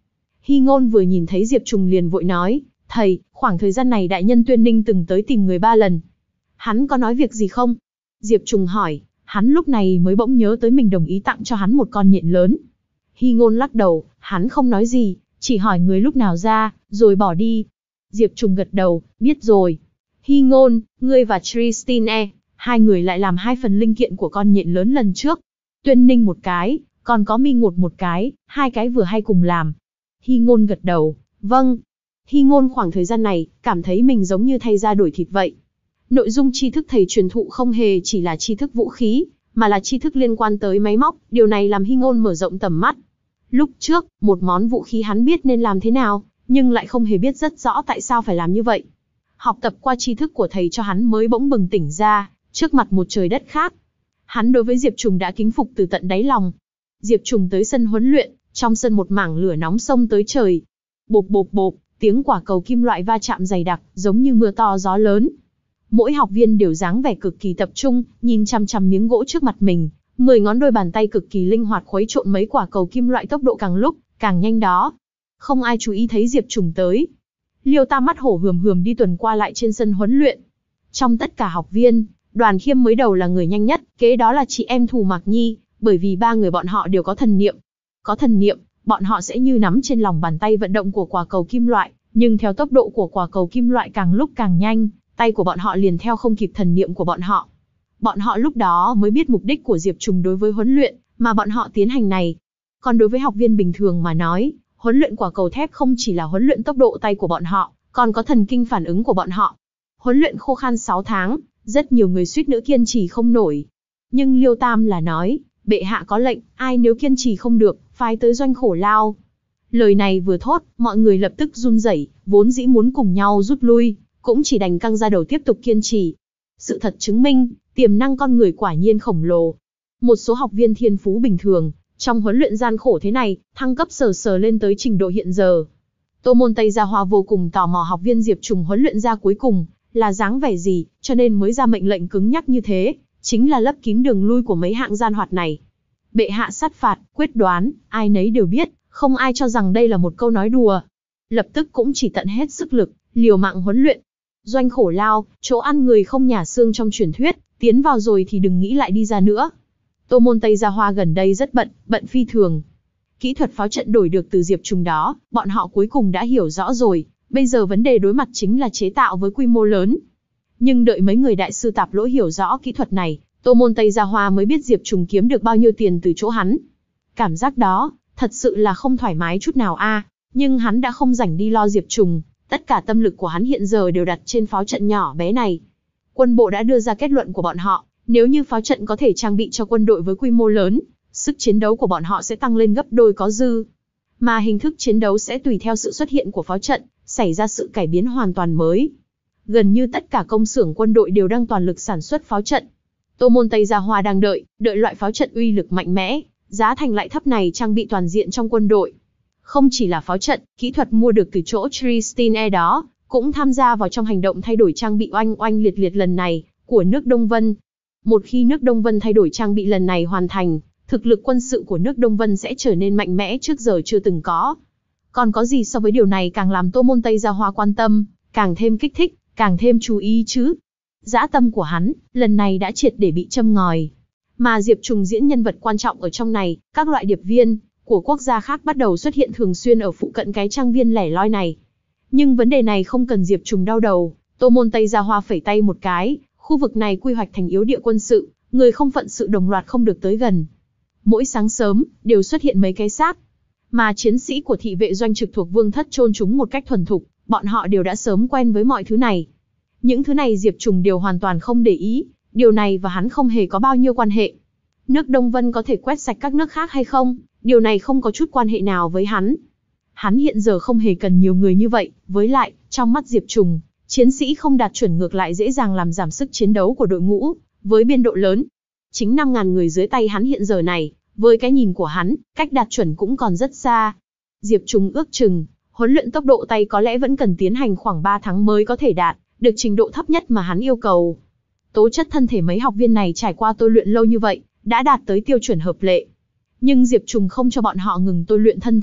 Hy Ngôn vừa nhìn thấy Diệp Trùng liền vội nói, thầy, khoảng thời gian này đại nhân Tuyên Ninh từng tới tìm người ba lần. Hắn có nói việc gì không? Diệp Trùng hỏi, hắn lúc này mới bỗng nhớ tới mình đồng ý tặng cho hắn một con nhện lớn. Hy Ngôn lắc đầu, hắn không nói gì, chỉ hỏi người lúc nào ra, rồi bỏ đi. Diệp Trùng gật đầu, biết rồi. Hy Ngôn, ngươi và Tristine, hai người lại làm hai phần linh kiện của con nhện lớn lần trước. Tuyên Ninh một cái, còn có Mi Ngột một cái, hai cái vừa hay cùng làm. Hy Ngôn gật đầu, vâng. Hy Ngôn khoảng thời gian này, cảm thấy mình giống như thay da đổi thịt vậy. Nội dung tri thức thầy truyền thụ không hề chỉ là tri thức vũ khí, mà là tri thức liên quan tới máy móc, điều này làm Hy Ngôn mở rộng tầm mắt. Lúc trước, một món vũ khí hắn biết nên làm thế nào, nhưng lại không hề biết rất rõ tại sao phải làm như vậy. Học tập qua tri thức của thầy cho hắn mới bỗng bừng tỉnh ra, trước mặt một trời đất khác. Hắn đối với Diệp Trùng đã kính phục từ tận đáy lòng. Diệp Trùng tới sân huấn luyện, trong sân một mảng lửa nóng xông tới trời. Bộp bộp bộp, tiếng quả cầu kim loại va chạm dày đặc, giống như mưa to gió lớn. Mỗi học viên đều dáng vẻ cực kỳ tập trung, nhìn chằm chằm miếng gỗ trước mặt mình, mười ngón đôi bàn tay cực kỳ linh hoạt khuấy trộn mấy quả cầu kim loại tốc độ càng lúc càng nhanh đó. Không ai chú ý thấy Diệp Trùng tới. Liêu Tam mắt hổ hườm hườm đi tuần qua lại trên sân huấn luyện. Trong tất cả học viên, Đoàn Khiêm mới đầu là người nhanh nhất, kế đó là chị em Thù Mạc Nhi, bởi vì ba người bọn họ đều có thần niệm. Có thần niệm, bọn họ sẽ như nắm trên lòng bàn tay vận động của quả cầu kim loại, nhưng theo tốc độ của quả cầu kim loại càng lúc càng nhanh, tay của bọn họ liền theo không kịp thần niệm của bọn họ. Bọn họ lúc đó mới biết mục đích của Diệp Trùng đối với huấn luyện mà bọn họ tiến hành này. Còn đối với học viên bình thường mà nói, huấn luyện quả cầu thép không chỉ là huấn luyện tốc độ tay của bọn họ, còn có thần kinh phản ứng của bọn họ. Huấn luyện khô khan sáu tháng, rất nhiều người suýt nữa kiên trì không nổi. Nhưng Liêu Tam là nói, bệ hạ có lệnh, ai nếu kiên trì không được, phái tới doanh khổ lao. Lời này vừa thốt, mọi người lập tức run rẩy, vốn dĩ muốn cùng nhau rút lui, cũng chỉ đành căng ra đầu tiếp tục kiên trì. Sự thật chứng minh, tiềm năng con người quả nhiên khổng lồ. Một số học viên thiên phú bình thường, trong huấn luyện gian khổ thế này, thăng cấp sờ sờ lên tới trình độ hiện giờ. Tô Môn Tây Gia Hoa vô cùng tò mò học viên Diệp Trùng huấn luyện ra cuối cùng là dáng vẻ gì, cho nên mới ra mệnh lệnh cứng nhắc như thế, chính là lấp kín đường lui của mấy hạng gian hoạt này. Bệ hạ sát phạt, quyết đoán, ai nấy đều biết, không ai cho rằng đây là một câu nói đùa. Lập tức cũng chỉ tận hết sức lực, liều mạng huấn luyện. Doanh khổ lao, chỗ ăn người không nhả xương trong truyền thuyết, tiến vào rồi thì đừng nghĩ lại đi ra nữa. Tô Môn Tây Gia Hoa gần đây rất bận, bận phi thường. Kỹ thuật pháo trận đổi được từ Diệp Trùng đó, bọn họ cuối cùng đã hiểu rõ rồi, bây giờ vấn đề đối mặt chính là chế tạo với quy mô lớn. Nhưng đợi mấy người đại sư tạp lỗ hiểu rõ kỹ thuật này, Tô Môn Tây Gia Hoa mới biết Diệp Trùng kiếm được bao nhiêu tiền từ chỗ hắn. Cảm giác đó, thật sự là không thoải mái chút nào a. À, nhưng hắn đã không rảnh đi lo Diệp Trùng, tất cả tâm lực của hắn hiện giờ đều đặt trên pháo trận nhỏ bé này. Quân bộ đã đưa ra kết luận của bọn họ, nếu như pháo trận có thể trang bị cho quân đội với quy mô lớn, sức chiến đấu của bọn họ sẽ tăng lên gấp đôi có dư. Mà hình thức chiến đấu sẽ tùy theo sự xuất hiện của pháo trận, xảy ra sự cải biến hoàn toàn mới. Gần như tất cả công xưởng quân đội đều đang toàn lực sản xuất pháo trận. Tô Môn Tây Gia Hoa đang đợi, đợi loại pháo trận uy lực mạnh mẽ, giá thành lại thấp này trang bị toàn diện trong quân đội. Không chỉ là pháo trận, kỹ thuật mua được từ chỗ Tristine đó, cũng tham gia vào trong hành động thay đổi trang bị oanh oanh liệt liệt lần này, của nước Đông Vân. Một khi nước Đông Vân thay đổi trang bị lần này hoàn thành, thực lực quân sự của nước Đông Vân sẽ trở nên mạnh mẽ trước giờ chưa từng có. Còn có gì so với điều này càng làm Tô Môn Tây Gia Hoa quan tâm, càng thêm kích thích, càng thêm chú ý chứ. Dã tâm của hắn, lần này đã triệt để bị châm ngòi. Mà Diệp Trùng diễn nhân vật quan trọng ở trong này, các loại điệp viên của quốc gia khác bắt đầu xuất hiện thường xuyên ở phụ cận cái trang viên lẻ loi này. Nhưng vấn đề này không cần Diệp Trùng đau đầu, Tô Môn Tây Gia Hoa phẩy tay một cái, khu vực này quy hoạch thành yếu địa quân sự, người không phận sự đồng loạt không được tới gần. Mỗi sáng sớm, đều xuất hiện mấy cái xác. Mà chiến sĩ của thị vệ doanh trực thuộc vương thất chôn chúng một cách thuần thục, bọn họ đều đã sớm quen với mọi thứ này. Những thứ này Diệp Trùng đều hoàn toàn không để ý, điều này và hắn không hề có bao nhiêu quan hệ. Nước Đông Vân có thể quét sạch các nước khác hay không, điều này không có chút quan hệ nào với hắn. Hắn hiện giờ không hề cần nhiều người như vậy, với lại, trong mắt Diệp Trùng, chiến sĩ không đạt chuẩn ngược lại dễ dàng làm giảm sức chiến đấu của đội ngũ, với biên độ lớn. Chính năm ngàn người dưới tay hắn hiện giờ này, với cái nhìn của hắn, cách đạt chuẩn cũng còn rất xa. Diệp Trùng ước chừng, huấn luyện tốc độ tay có lẽ vẫn cần tiến hành khoảng ba tháng mới có thể đạt được trình độ thấp nhất mà hắn yêu cầu. Tố chất thân thể mấy học viên này trải qua tôi luyện lâu như vậy, đã đạt tới tiêu chuẩn hợp lệ. Nhưng Diệp Trùng không cho bọn họ ngừng tôi luyện thân thể,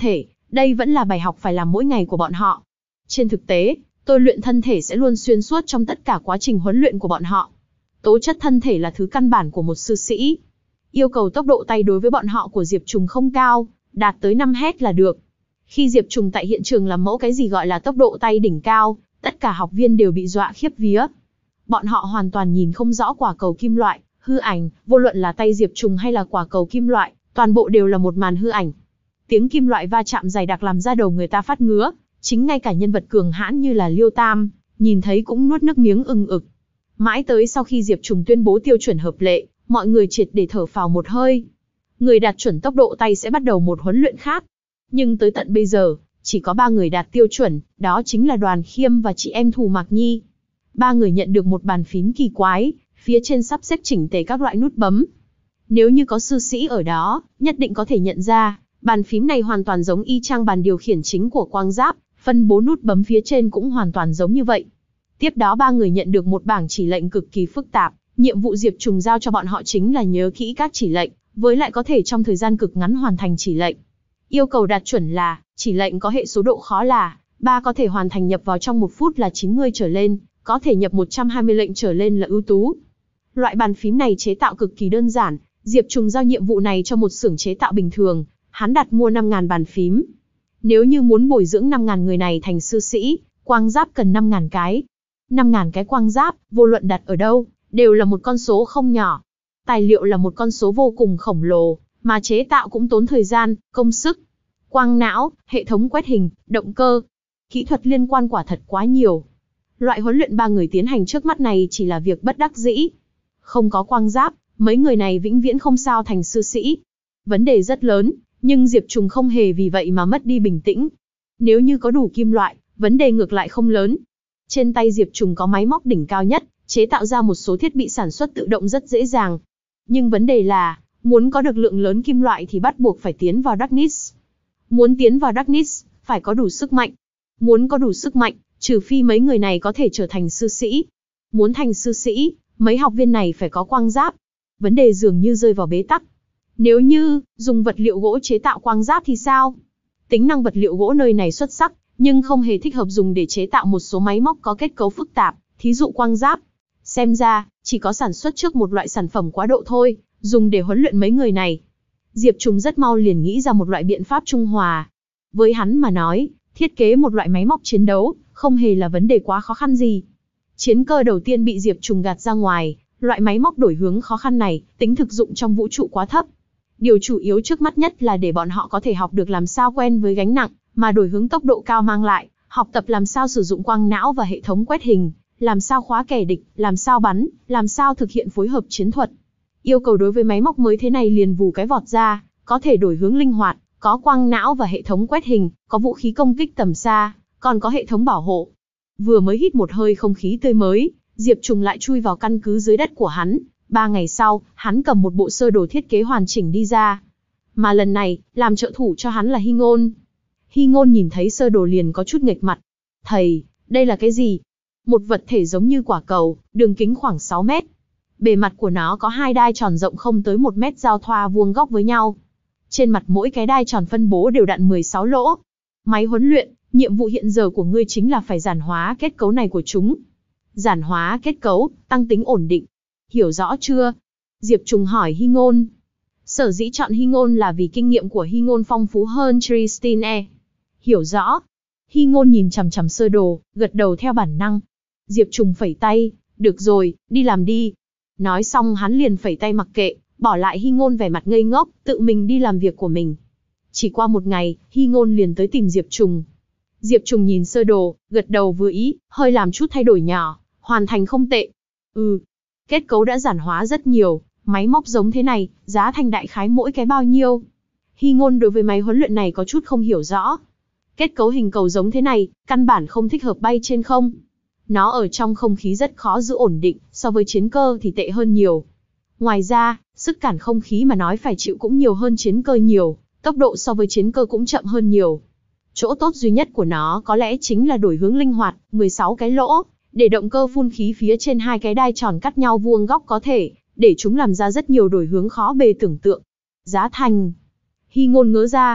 Đây vẫn là bài học phải làm mỗi ngày của bọn họ. Trên thực tế, tôi luyện thân thể sẽ luôn xuyên suốt trong tất cả quá trình huấn luyện của bọn họ. Tố chất thân thể là thứ căn bản của một sư sĩ. Yêu cầu tốc độ tay đối với bọn họ của Diệp Trùng không cao, đạt tới năm hét là được. Khi Diệp Trùng tại hiện trường làm mẫu cái gì gọi là tốc độ tay đỉnh cao, tất cả học viên đều bị dọa khiếp vía. Bọn họ hoàn toàn nhìn không rõ quả cầu kim loại, hư ảnh, vô luận là tay Diệp Trùng hay là quả cầu kim loại, toàn bộ đều là một màn hư ảnh. Tiếng kim loại va chạm dày đặc làm da đầu người ta phát ngứa, chính ngay cả nhân vật cường hãn như là Liêu Tam, nhìn thấy cũng nuốt nước miếng ừng ực. Mãi tới sau khi Diệp Trùng tuyên bố tiêu chuẩn hợp lệ, mọi người triệt để thở phào một hơi. Người đạt chuẩn tốc độ tay sẽ bắt đầu một huấn luyện khác. Nhưng tới tận bây giờ, chỉ có ba người đạt tiêu chuẩn, đó chính là Đoàn Khiêm và chị em Thù Mạc Nhi. Ba người nhận được một bàn phím kỳ quái, phía trên sắp xếp chỉnh tề các loại nút bấm. Nếu như có sư sĩ ở đó, nhất định có thể nhận ra, bàn phím này hoàn toàn giống y chang bàn điều khiển chính của quang giáp, phân bố nút bấm phía trên cũng hoàn toàn giống như vậy. Tiếp đó ba người nhận được một bảng chỉ lệnh cực kỳ phức tạp, nhiệm vụ Diệp Trùng giao cho bọn họ chính là nhớ kỹ các chỉ lệnh, với lại có thể trong thời gian cực ngắn hoàn thành chỉ lệnh. Yêu cầu đạt chuẩn là, chỉ lệnh có hệ số độ khó là, ba có thể hoàn thành nhập vào trong một phút là chín mươi trở lên, có thể nhập một trăm hai mươi lệnh trở lên là ưu tú. Loại bàn phím này chế tạo cực kỳ đơn giản, Diệp Trùng giao nhiệm vụ này cho một xưởng chế tạo bình thường, hắn đặt mua năm nghìn bàn phím. Nếu như muốn bồi dưỡng năm nghìn người này thành sư sĩ, quang giáp cần năm nghìn cái. năm nghìn cái quang giáp, vô luận đặt ở đâu, đều là một con số không nhỏ. Tài liệu là một con số vô cùng khổng lồ, mà chế tạo cũng tốn thời gian, công sức. Quang não, hệ thống quét hình, động cơ. Kỹ thuật liên quan quả thật quá nhiều. Loại huấn luyện ba người tiến hành trước mắt này chỉ là việc bất đắc dĩ. Không có quang giáp, mấy người này vĩnh viễn không sao thành sư sĩ. Vấn đề rất lớn, nhưng Diệp Trùng không hề vì vậy mà mất đi bình tĩnh. Nếu như có đủ kim loại, vấn đề ngược lại không lớn. Trên tay Diệp Trùng có máy móc đỉnh cao nhất, chế tạo ra một số thiết bị sản xuất tự động rất dễ dàng. Nhưng vấn đề là, muốn có được lượng lớn kim loại thì bắt buộc phải tiến vào Darkness. Muốn tiến vào Darkness, phải có đủ sức mạnh. Muốn có đủ sức mạnh, trừ phi mấy người này có thể trở thành sư sĩ. Muốn thành sư sĩ, mấy học viên này phải có quang giáp. Vấn đề dường như rơi vào bế tắc. Nếu như, dùng vật liệu gỗ chế tạo quang giáp thì sao? Tính năng vật liệu gỗ nơi này xuất sắc, nhưng không hề thích hợp dùng để chế tạo một số máy móc có kết cấu phức tạp, thí dụ quang giáp. Xem ra, chỉ có sản xuất trước một loại sản phẩm quá độ thôi, dùng để huấn luyện mấy người này. Diệp Trùng rất mau liền nghĩ ra một loại biện pháp trung hòa. Với hắn mà nói, thiết kế một loại máy móc chiến đấu, không hề là vấn đề quá khó khăn gì. Chiến cơ đầu tiên bị Diệp Trùng gạt ra ngoài, loại máy móc đổi hướng khó khăn này, tính thực dụng trong vũ trụ quá thấp. Điều chủ yếu trước mắt nhất là để bọn họ có thể học được làm sao quen với gánh nặng, mà đổi hướng tốc độ cao mang lại, học tập làm sao sử dụng quang não và hệ thống quét hình, làm sao khóa kẻ địch, làm sao bắn, làm sao thực hiện phối hợp chiến thuật. Yêu cầu đối với máy móc mới thế này liền vù cái vọt ra, có thể đổi hướng linh hoạt, có quang não và hệ thống quét hình, có vũ khí công kích tầm xa, còn có hệ thống bảo hộ. Vừa mới hít một hơi không khí tươi mới, Diệp Trùng lại chui vào căn cứ dưới đất của hắn. Ba ngày sau, hắn cầm một bộ sơ đồ thiết kế hoàn chỉnh đi ra. Mà lần này, làm trợ thủ cho hắn là Hy Ngôn. Hy Ngôn nhìn thấy sơ đồ liền có chút nghệch mặt. Thầy, đây là cái gì? Một vật thể giống như quả cầu, đường kính khoảng sáu mét. Bề mặt của nó có hai đai tròn rộng không tới một mét giao thoa vuông góc với nhau. Trên mặt mỗi cái đai tròn phân bố đều đặn mười sáu lỗ. Máy huấn luyện, nhiệm vụ hiện giờ của ngươi chính là phải giản hóa kết cấu này của chúng. Giản hóa kết cấu, tăng tính ổn định. Hiểu rõ chưa? Diệp Trùng hỏi Hy Ngôn. Sở dĩ chọn Hy Ngôn là vì kinh nghiệm của Hy Ngôn phong phú hơn Tristine. Hiểu rõ. Hy Ngôn nhìn chằm chằm sơ đồ, gật đầu theo bản năng. Diệp Trùng phẩy tay, được rồi, đi làm đi. Nói xong hắn liền phẩy tay mặc kệ, bỏ lại Hy Ngôn vẻ mặt ngây ngốc, tự mình đi làm việc của mình. Chỉ qua một ngày, Hy Ngôn liền tới tìm Diệp Trùng. Diệp Trùng nhìn sơ đồ, gật đầu vừa ý, hơi làm chút thay đổi nhỏ, hoàn thành không tệ. Ừ, kết cấu đã giản hóa rất nhiều, máy móc giống thế này, giá thành đại khái mỗi cái bao nhiêu? Hy Ngôn đối với máy huấn luyện này có chút không hiểu rõ. Kết cấu hình cầu giống thế này, căn bản không thích hợp bay trên không. Nó ở trong không khí rất khó giữ ổn định, so với chiến cơ thì tệ hơn nhiều. Ngoài ra, sức cản không khí mà nói phải chịu cũng nhiều hơn chiến cơ nhiều, tốc độ so với chiến cơ cũng chậm hơn nhiều. Chỗ tốt duy nhất của nó có lẽ chính là đổi hướng linh hoạt, mười sáu cái lỗ, để động cơ phun khí phía trên hai cái đai tròn cắt nhau vuông góc có thể, để chúng làm ra rất nhiều đổi hướng khó bề tưởng tượng. Giá thành. Hy Ngôn ngớ ra.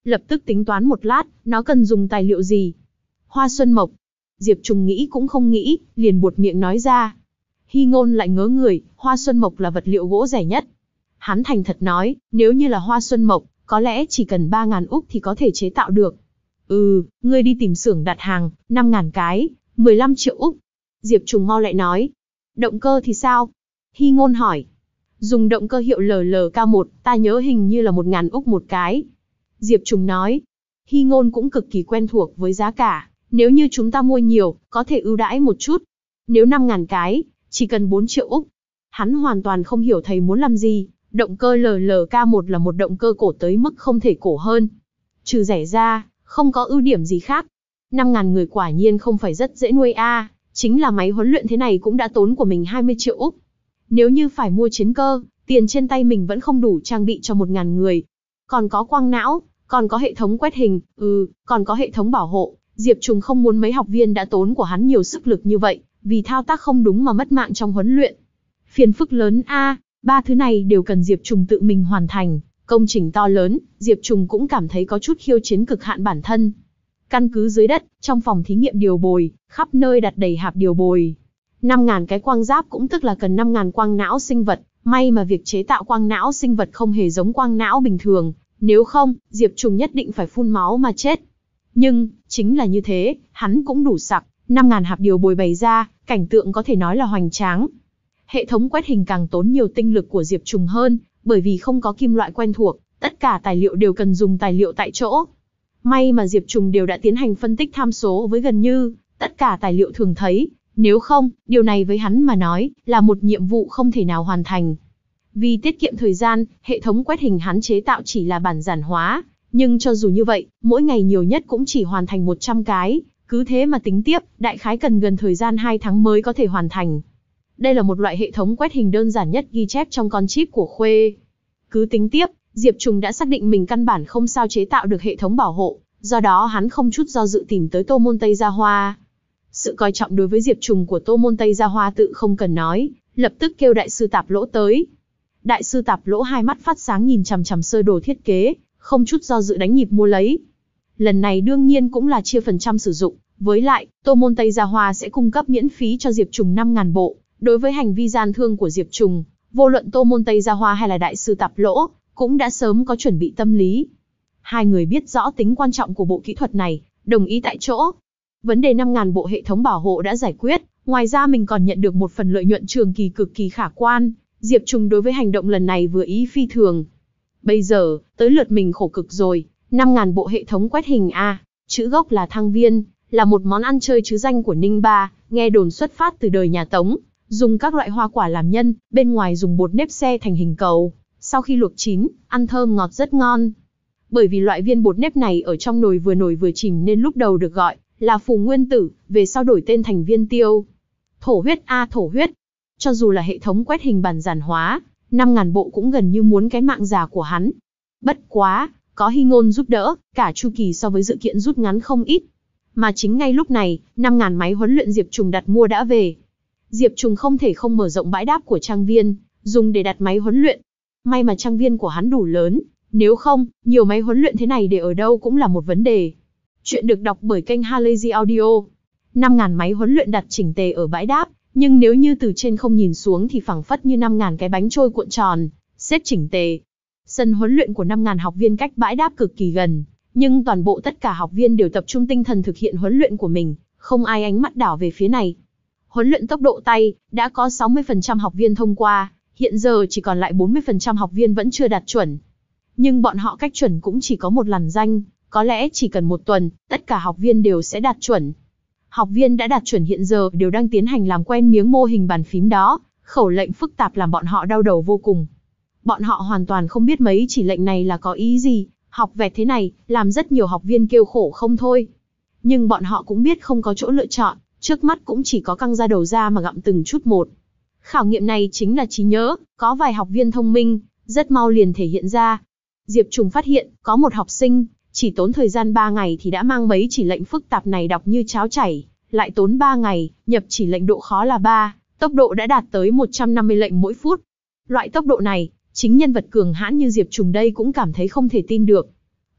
Lập tức tính toán một lát, nó cần dùng tài liệu gì? Hoa xuân mộc. Diệp Trùng nghĩ cũng không nghĩ, liền buột miệng nói ra. Hy Ngôn lại ngớ người, hoa xuân mộc là vật liệu gỗ rẻ nhất. Hắn thành thật nói, nếu như là hoa xuân mộc, có lẽ chỉ cần ba ngàn úc thì có thể chế tạo được. Ừ, ngươi đi tìm xưởng đặt hàng, năm ngàn cái, mười lăm triệu úc. Diệp Trùng mau lại nói. Động cơ thì sao? Hy Ngôn hỏi. Dùng động cơ hiệu L L K một, ta nhớ hình như là một ngàn úc một cái. Diệp Trùng nói. Hy Ngôn cũng cực kỳ quen thuộc với giá cả, nếu như chúng ta mua nhiều, có thể ưu đãi một chút. Nếu năm ngàn cái, chỉ cần bốn triệu úc. Hắn hoàn toàn không hiểu thầy muốn làm gì, động cơ L L K một là một động cơ cổ tới mức không thể cổ hơn. Trừ rẻ ra, không có ưu điểm gì khác. năm ngàn người quả nhiên không phải rất dễ nuôi a, à, chính là máy huấn luyện thế này cũng đã tốn của mình hai mươi triệu úc. Nếu như phải mua chiến cơ, tiền trên tay mình vẫn không đủ trang bị cho một ngàn người. Còn có quang não, còn có hệ thống quét hình, ừ, còn có hệ thống bảo hộ. Diệp Trùng không muốn mấy học viên đã tốn của hắn nhiều sức lực như vậy, vì thao tác không đúng mà mất mạng trong huấn luyện. Phiền phức lớn a, à, ba thứ này đều cần Diệp Trùng tự mình hoàn thành, công trình to lớn, Diệp Trùng cũng cảm thấy có chút khiêu chiến cực hạn bản thân. Căn cứ dưới đất, trong phòng thí nghiệm điều bồi, khắp nơi đặt đầy hạp điều bồi. năm ngàn cái quang giáp cũng tức là cần năm ngàn quang não sinh vật, may mà việc chế tạo quang não sinh vật không hề giống quang não bình thường, nếu không, Diệp Trùng nhất định phải phun máu mà chết. Nhưng, chính là như thế, hắn cũng đủ sặc, năm ngàn hạp điều bồi bày ra, cảnh tượng có thể nói là hoành tráng. Hệ thống quét hình càng tốn nhiều tinh lực của Diệp Trùng hơn, bởi vì không có kim loại quen thuộc, tất cả tài liệu đều cần dùng tài liệu tại chỗ. May mà Diệp Trùng đều đã tiến hành phân tích tham số với gần như tất cả tài liệu thường thấy, nếu không, điều này với hắn mà nói, là một nhiệm vụ không thể nào hoàn thành. Vì tiết kiệm thời gian, hệ thống quét hình hắn chế tạo chỉ là bản giản hóa, nhưng cho dù như vậy, mỗi ngày nhiều nhất cũng chỉ hoàn thành một trăm cái, cứ thế mà tính tiếp, đại khái cần gần thời gian hai tháng mới có thể hoàn thành. Đây là một loại hệ thống quét hình đơn giản nhất ghi chép trong con chip của Khuê. Cứ tính tiếp, Diệp Trùng đã xác định mình căn bản không sao chế tạo được hệ thống bảo hộ, do đó hắn không chút do dự tìm tới Tô Môn Tây Gia Hoa. Sự coi trọng đối với Diệp Trùng của Tô Môn Tây Gia Hoa tự không cần nói, lập tức kêu đại sư Tạp Lỗ tới. Đại sư Tạp Lỗ hai mắt phát sáng nhìn chằm chằm sơ đồ thiết kế, không chút do dự đánh nhịp mua lấy. Lần này đương nhiên cũng là chia phần trăm sử dụng, với lại, Tô Môn Tây Gia Hoa sẽ cung cấp miễn phí cho Diệp Trùng năm ngàn bộ. Đối với hành vi gian thương của Diệp Trùng, vô luận Tô Môn Tây Gia Hoa hay là đại sư Tạp Lỗ, cũng đã sớm có chuẩn bị tâm lý. Hai người biết rõ tính quan trọng của bộ kỹ thuật này, đồng ý tại chỗ. Vấn đề năm ngàn bộ hệ thống bảo hộ đã giải quyết, ngoài ra mình còn nhận được một phần lợi nhuận trường kỳ cực kỳ khả quan. Diệp Trùng đối với hành động lần này vừa ý phi thường. Bây giờ, tới lượt mình khổ cực rồi, năm ngàn bộ hệ thống quét hình A, chữ gốc là thang viên, là một món ăn chơi chứ danh của Ninh Ba, nghe đồn xuất phát từ đời nhà Tống, dùng các loại hoa quả làm nhân, bên ngoài dùng bột nếp xe thành hình cầu, sau khi luộc chín, ăn thơm ngọt rất ngon. Bởi vì loại viên bột nếp này ở trong nồi vừa nồi vừa chìm nên lúc đầu được gọi là phù nguyên tử, về sau đổi tên thành viên tiêu. Thổ huyết a thổ huyết. Cho dù là hệ thống quét hình bản giản hóa, năm ngàn bộ cũng gần như muốn cái mạng già của hắn. Bất quá, có Hy Ngôn giúp đỡ, cả chu kỳ so với dự kiện rút ngắn không ít. Mà chính ngay lúc này, năm ngàn máy huấn luyện Diệp Trùng đặt mua đã về. Diệp Trùng không thể không mở rộng bãi đáp của trang viên, dùng để đặt máy huấn luyện. May mà trang viên của hắn đủ lớn, nếu không, nhiều máy huấn luyện thế này để ở đâu cũng là một vấn đề. Chuyện được đọc bởi kênh Halazy Audio. năm ngàn máy huấn luyện đặt chỉnh tề ở bãi đáp, nhưng nếu như từ trên không nhìn xuống thì phẳng phất như năm ngàn cái bánh trôi cuộn tròn, xếp chỉnh tề. Sân huấn luyện của năm ngàn học viên cách bãi đáp cực kỳ gần, nhưng toàn bộ tất cả học viên đều tập trung tinh thần thực hiện huấn luyện của mình, không ai ánh mắt đảo về phía này. Huấn luyện tốc độ tay, đã có sáu mươi phần trăm học viên thông qua, hiện giờ chỉ còn lại bốn mươi phần trăm học viên vẫn chưa đạt chuẩn. Nhưng bọn họ cách chuẩn cũng chỉ có một lằn ranh, có lẽ chỉ cần một tuần, tất cả học viên đều sẽ đạt chuẩn. Học viên đã đạt chuẩn hiện giờ đều đang tiến hành làm quen miếng mô hình bàn phím đó, khẩu lệnh phức tạp làm bọn họ đau đầu vô cùng. Bọn họ hoàn toàn không biết mấy chỉ lệnh này là có ý gì, học vẹt thế này, làm rất nhiều học viên kêu khổ không thôi. Nhưng bọn họ cũng biết không có chỗ lựa chọn, trước mắt cũng chỉ có căng ra đầu ra mà gặm từng chút một. Khảo nghiệm này chính là trí nhớ, có vài học viên thông minh, rất mau liền thể hiện ra. Diệp Trùng phát hiện, có một học sinh, chỉ tốn thời gian ba ngày thì đã mang mấy chỉ lệnh phức tạp này đọc như cháo chảy, lại tốn ba ngày, nhập chỉ lệnh độ khó là ba, tốc độ đã đạt tới một trăm năm mươi lệnh mỗi phút. Loại tốc độ này, chính nhân vật cường hãn như Diệp Trùng đây cũng cảm thấy không thể tin được.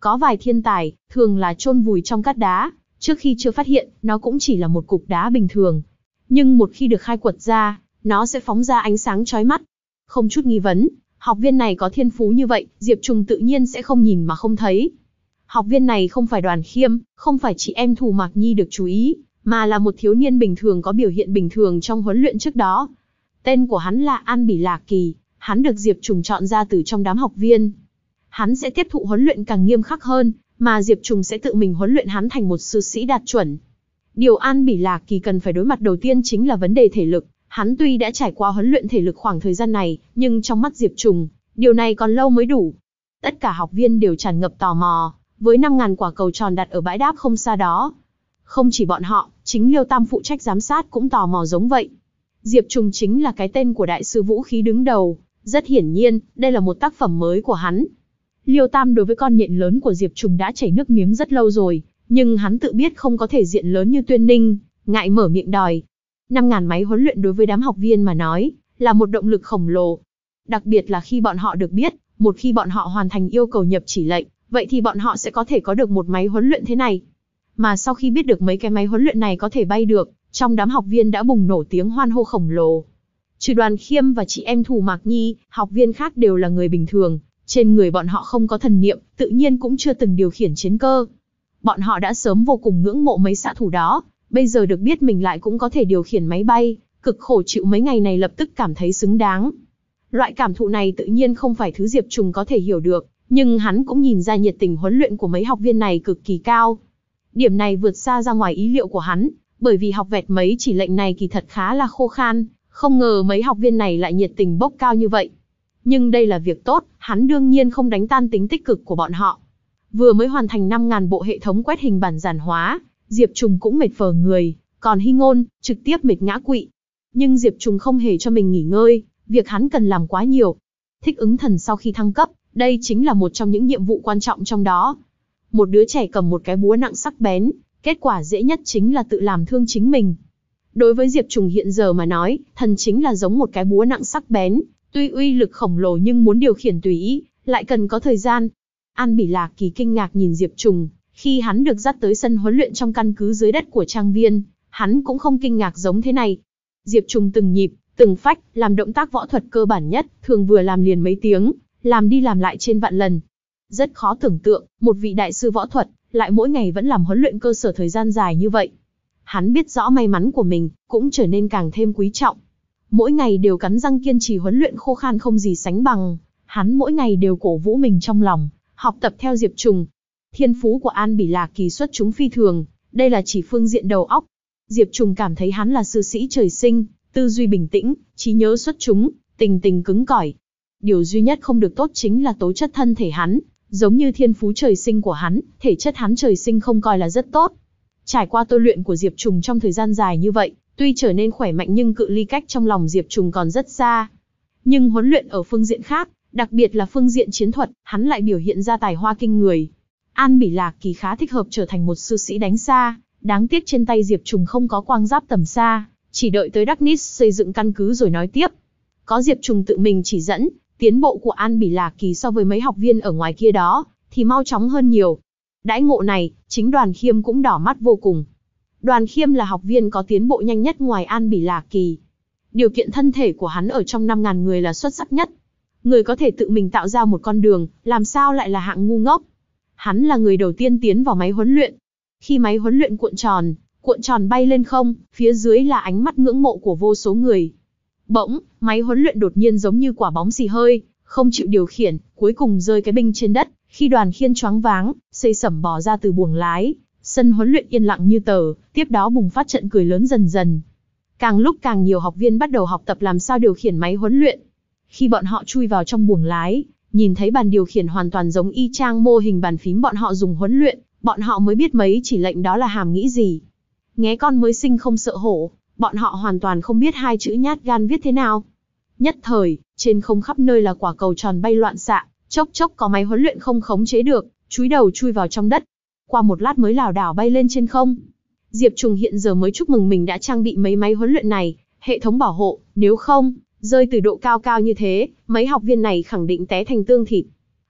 Có vài thiên tài, thường là chôn vùi trong cát đá, trước khi chưa phát hiện, nó cũng chỉ là một cục đá bình thường. Nhưng một khi được khai quật ra, nó sẽ phóng ra ánh sáng chói mắt. Không chút nghi vấn, học viên này có thiên phú như vậy, Diệp Trùng tự nhiên sẽ không nhìn mà không thấy. Học viên này không phải Đoàn Khiêm, không phải chị em Thù Mạc Nhi được chú ý, mà là một thiếu niên bình thường có biểu hiện bình thường trong huấn luyện trước đó. Tên của hắn là An Bỉ Lạc Kỳ, hắn được Diệp Trùng chọn ra từ trong đám học viên. Hắn sẽ tiếp thụ huấn luyện càng nghiêm khắc hơn, mà Diệp Trùng sẽ tự mình huấn luyện hắn thành một sư sĩ đạt chuẩn. Điều An Bỉ Lạc Kỳ cần phải đối mặt đầu tiên chính là vấn đề thể lực. Hắn tuy đã trải qua huấn luyện thể lực khoảng thời gian này, nhưng trong mắt Diệp Trùng, điều này còn lâu mới đủ. Tất cả học viên đều tràn ngập tò mò, với năm ngàn quả cầu tròn đặt ở bãi đáp không xa đó. Không chỉ bọn họ, chính Liêu Tam phụ trách giám sát cũng tò mò giống vậy. Diệp Trùng chính là cái tên của đại sư vũ khí đứng đầu, rất hiển nhiên, đây là một tác phẩm mới của hắn. Liêu Tam đối với con nhện lớn của Diệp Trùng đã chảy nước miếng rất lâu rồi, nhưng hắn tự biết không có thể diện lớn như Tuyên Ninh, ngại mở miệng đòi. năm ngàn máy huấn luyện đối với đám học viên mà nói, là một động lực khổng lồ. Đặc biệt là khi bọn họ được biết, một khi bọn họ hoàn thành yêu cầu nhập chỉ lệnh, vậy thì bọn họ sẽ có thể có được một máy huấn luyện thế này. Mà sau khi biết được mấy cái máy huấn luyện này có thể bay được, trong đám học viên đã bùng nổ tiếng hoan hô khổng lồ. Trừ Đoàn Khiêm và chị em Thù Mạc Nhi, học viên khác đều là người bình thường, trên người bọn họ không có thần niệm, tự nhiên cũng chưa từng điều khiển chiến cơ. Bọn họ đã sớm vô cùng ngưỡng mộ mấy xạ thủ đó, bây giờ được biết mình lại cũng có thể điều khiển máy bay, cực khổ chịu mấy ngày này lập tức cảm thấy xứng đáng. Loại cảm thụ này tự nhiên không phải thứ Diệp Trùng có thể hiểu được, nhưng hắn cũng nhìn ra nhiệt tình huấn luyện của mấy học viên này cực kỳ cao. Điểm này vượt xa ra ngoài ý liệu của hắn, bởi vì học vẹt mấy chỉ lệnh này kỳ thật khá là khô khan, không ngờ mấy học viên này lại nhiệt tình bốc cao như vậy. Nhưng đây là việc tốt, hắn đương nhiên không đánh tan tính tích cực của bọn họ. Vừa mới hoàn thành năm ngàn bộ hệ thống quét hình bản giản hóa, Diệp Trùng cũng mệt phờ người, còn Hy Ngôn, trực tiếp mệt ngã quỵ. Nhưng Diệp Trùng không hề cho mình nghỉ ngơi, việc hắn cần làm quá nhiều. Thích ứng thần sau khi thăng cấp, đây chính là một trong những nhiệm vụ quan trọng trong đó. Một đứa trẻ cầm một cái búa nặng sắc bén, kết quả dễ nhất chính là tự làm thương chính mình. Đối với Diệp Trùng hiện giờ mà nói, thần chính là giống một cái búa nặng sắc bén, tuy uy lực khổng lồ nhưng muốn điều khiển tùy ý, lại cần có thời gian. An Bỉ Lạc Kỳ kinh ngạc nhìn Diệp Trùng, khi hắn được dắt tới sân huấn luyện trong căn cứ dưới đất của trang viên, hắn cũng không kinh ngạc giống thế này. Diệp Trùng từng nhịp, từng phách, làm động tác võ thuật cơ bản nhất, thường vừa làm liền mấy tiếng, làm đi làm lại trên vạn lần. Rất khó tưởng tượng, một vị đại sư võ thuật, lại mỗi ngày vẫn làm huấn luyện cơ sở thời gian dài như vậy. Hắn biết rõ may mắn của mình, cũng trở nên càng thêm quý trọng. Mỗi ngày đều cắn răng kiên trì huấn luyện khô khan không gì sánh bằng, hắn mỗi ngày đều cổ vũ mình trong lòng, học tập theo Diệp Trùng. Thiên phú của An Bỉ Lạc Kỳ xuất chúng phi thường, đây là chỉ phương diện đầu óc. Diệp Trùng cảm thấy hắn là sư sĩ trời sinh, tư duy bình tĩnh, trí nhớ xuất chúng, tình tình cứng cỏi. Điều duy nhất không được tốt chính là tố chất thân thể hắn, giống như thiên phú trời sinh của hắn, thể chất hắn trời sinh không coi là rất tốt. Trải qua tôi luyện của Diệp Trùng trong thời gian dài như vậy, tuy trở nên khỏe mạnh nhưng cự ly cách trong lòng Diệp Trùng còn rất xa. Nhưng huấn luyện ở phương diện khác, đặc biệt là phương diện chiến thuật, hắn lại biểu hiện ra tài hoa kinh người. An Bỉ Lạc Kỳ khá thích hợp trở thành một sư sĩ đánh xa, đáng tiếc trên tay Diệp Trùng không có quang giáp tầm xa, chỉ đợi tới Darkness xây dựng căn cứ rồi nói tiếp. Có Diệp Trùng tự mình chỉ dẫn, tiến bộ của An Bỉ Lạc Kỳ so với mấy học viên ở ngoài kia đó, thì mau chóng hơn nhiều. Đãi ngộ này, chính Đoàn Khiêm cũng đỏ mắt vô cùng. Đoàn Khiêm là học viên có tiến bộ nhanh nhất ngoài An Bỉ Lạc Kỳ. Điều kiện thân thể của hắn ở trong năm ngàn người là xuất sắc nhất. Người có thể tự mình tạo ra một con đường, làm sao lại là hạng ngu ngốc. Hắn là người đầu tiên tiến vào máy huấn luyện. Khi máy huấn luyện cuộn tròn, cuộn tròn bay lên không, phía dưới là ánh mắt ngưỡng mộ của vô số người. Bỗng, máy huấn luyện đột nhiên giống như quả bóng xì hơi, không chịu điều khiển, cuối cùng rơi cái binh trên đất. Khi Đoàn Khiên choáng váng, xây sẩm bò ra từ buồng lái, sân huấn luyện yên lặng như tờ, tiếp đó bùng phát trận cười lớn dần dần. Càng lúc càng nhiều học viên bắt đầu học tập làm sao điều khiển máy huấn luyện. Khi bọn họ chui vào trong buồng lái, nhìn thấy bàn điều khiển hoàn toàn giống y chang mô hình bàn phím bọn họ dùng huấn luyện, bọn họ mới biết mấy chỉ lệnh đó là hàm nghĩ gì. Nghé con mới sinh không sợ hổ, bọn họ hoàn toàn không biết hai chữ nhát gan viết thế nào. Nhất thời, trên không khắp nơi là quả cầu tròn bay loạn xạ, chốc chốc có máy huấn luyện không khống chế được, chúi đầu chui vào trong đất. Qua một lát mới lảo đảo bay lên trên không. Diệp Trùng hiện giờ mới chúc mừng mình đã trang bị mấy máy huấn luyện này, hệ thống bảo hộ, nếu không, rơi từ độ cao cao như thế, mấy học viên này khẳng định té thành tương thịt.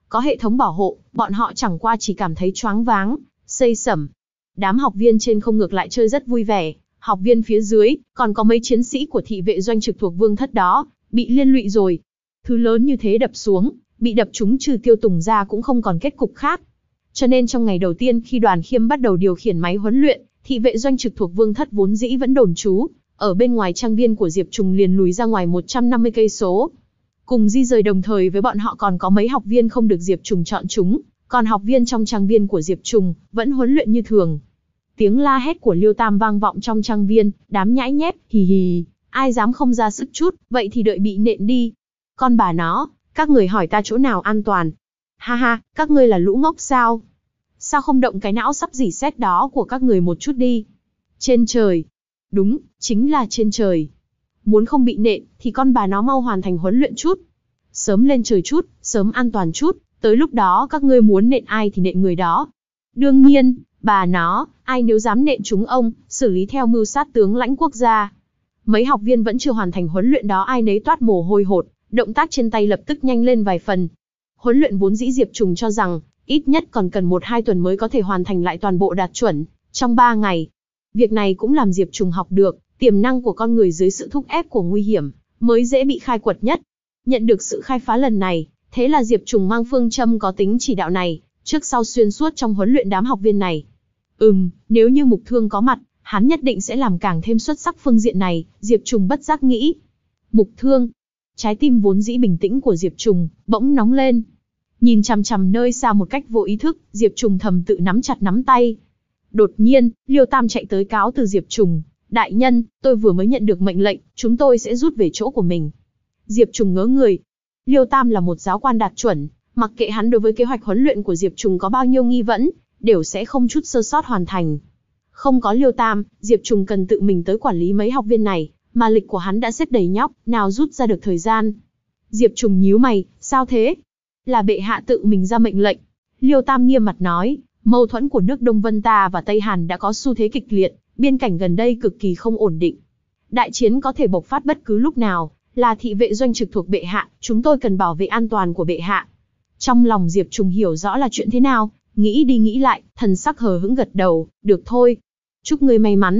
Có hệ thống bảo hộ, bọn họ chẳng qua chỉ cảm thấy choáng váng, xây sẩm. Đám học viên trên không ngược lại chơi rất vui vẻ, học viên phía dưới, còn có mấy chiến sĩ của thị vệ doanh trực thuộc vương thất đó, bị liên lụy rồi. Thứ lớn như thế đập xuống, bị đập trúng trừ Tiêu Tùng ra cũng không còn kết cục khác. Cho nên trong ngày đầu tiên khi Đoàn Khiêm bắt đầu điều khiển máy huấn luyện, thị vệ doanh trực thuộc vương thất vốn dĩ vẫn đồn trú ở bên ngoài trang viên của Diệp Trùng liền lùi ra ngoài một trăm năm mươi cây số. Cùng di rời đồng thời với bọn họ còn có mấy học viên không được Diệp Trùng chọn chúng, còn học viên trong trang viên của Diệp Trùng vẫn huấn luyện như thường. Tiếng la hét của Liêu Tam vang vọng trong trang viên, đám nhãi nhép, hì hì, ai dám không ra sức chút, vậy thì đợi bị nện đi. Con bà nó, các người hỏi ta chỗ nào an toàn. Ha ha, các ngươi là lũ ngốc sao? Sao không động cái não sắp dỉ sét đó của các người một chút đi? Trên trời. Đúng, chính là trên trời. Muốn không bị nện, thì con bà nó mau hoàn thành huấn luyện chút. Sớm lên trời chút, sớm an toàn chút, tới lúc đó các ngươi muốn nện ai thì nện người đó. Đương nhiên, bà nó, ai nếu dám nện chúng ông, xử lý theo mưu sát tướng lãnh quốc gia. Mấy học viên vẫn chưa hoàn thành huấn luyện đó ai nấy toát mồ hôi hột, động tác trên tay lập tức nhanh lên vài phần. Huấn luyện vốn dĩ Diệp Trùng cho rằng, ít nhất còn cần một hai tuần mới có thể hoàn thành lại toàn bộ đạt chuẩn, trong ba ngày. Việc này cũng làm Diệp Trùng học được, tiềm năng của con người dưới sự thúc ép của nguy hiểm, mới dễ bị khai quật nhất. Nhận được sự khai phá lần này, thế là Diệp Trùng mang phương châm có tính chỉ đạo này, trước sau xuyên suốt trong huấn luyện đám học viên này. Ừm, nếu như Mục Thương có mặt, hắn nhất định sẽ làm càng thêm xuất sắc phương diện này, Diệp Trùng bất giác nghĩ. Mục Thương. Trái tim vốn dĩ bình tĩnh của Diệp Trùng, bỗng nóng lên. Nhìn chằm chằm nơi xa một cách vô ý thức, Diệp Trùng thầm tự nắm chặt nắm tay. Đột nhiên, Liêu Tam chạy tới cáo từ Diệp Trùng. Đại nhân, tôi vừa mới nhận được mệnh lệnh, chúng tôi sẽ rút về chỗ của mình. Diệp Trùng ngớ người. Liêu Tam là một giáo quan đạt chuẩn, mặc kệ hắn đối với kế hoạch huấn luyện của Diệp Trùng có bao nhiêu nghi vấn, đều sẽ không chút sơ sót hoàn thành. Không có Liêu Tam, Diệp Trùng cần tự mình tới quản lý mấy học viên này, mà lịch của hắn đã xếp đầy nhóc, nào rút ra được thời gian. Diệp Trùng nhíu mày, sao thế? Là bệ hạ tự mình ra mệnh lệnh. Liêu Tam nghiêm mặt nói, mâu thuẫn của nước Đông Vân ta và Tây Hàn đã có xu thế kịch liệt, biên cảnh gần đây cực kỳ không ổn định. Đại chiến có thể bộc phát bất cứ lúc nào, là thị vệ doanh trực thuộc bệ hạ, chúng tôi cần bảo vệ an toàn của bệ hạ. Trong lòng Diệp Trùng hiểu rõ là chuyện thế nào, nghĩ đi nghĩ lại, thần sắc hờ hững gật đầu, được thôi. Chúc ngươi may mắn.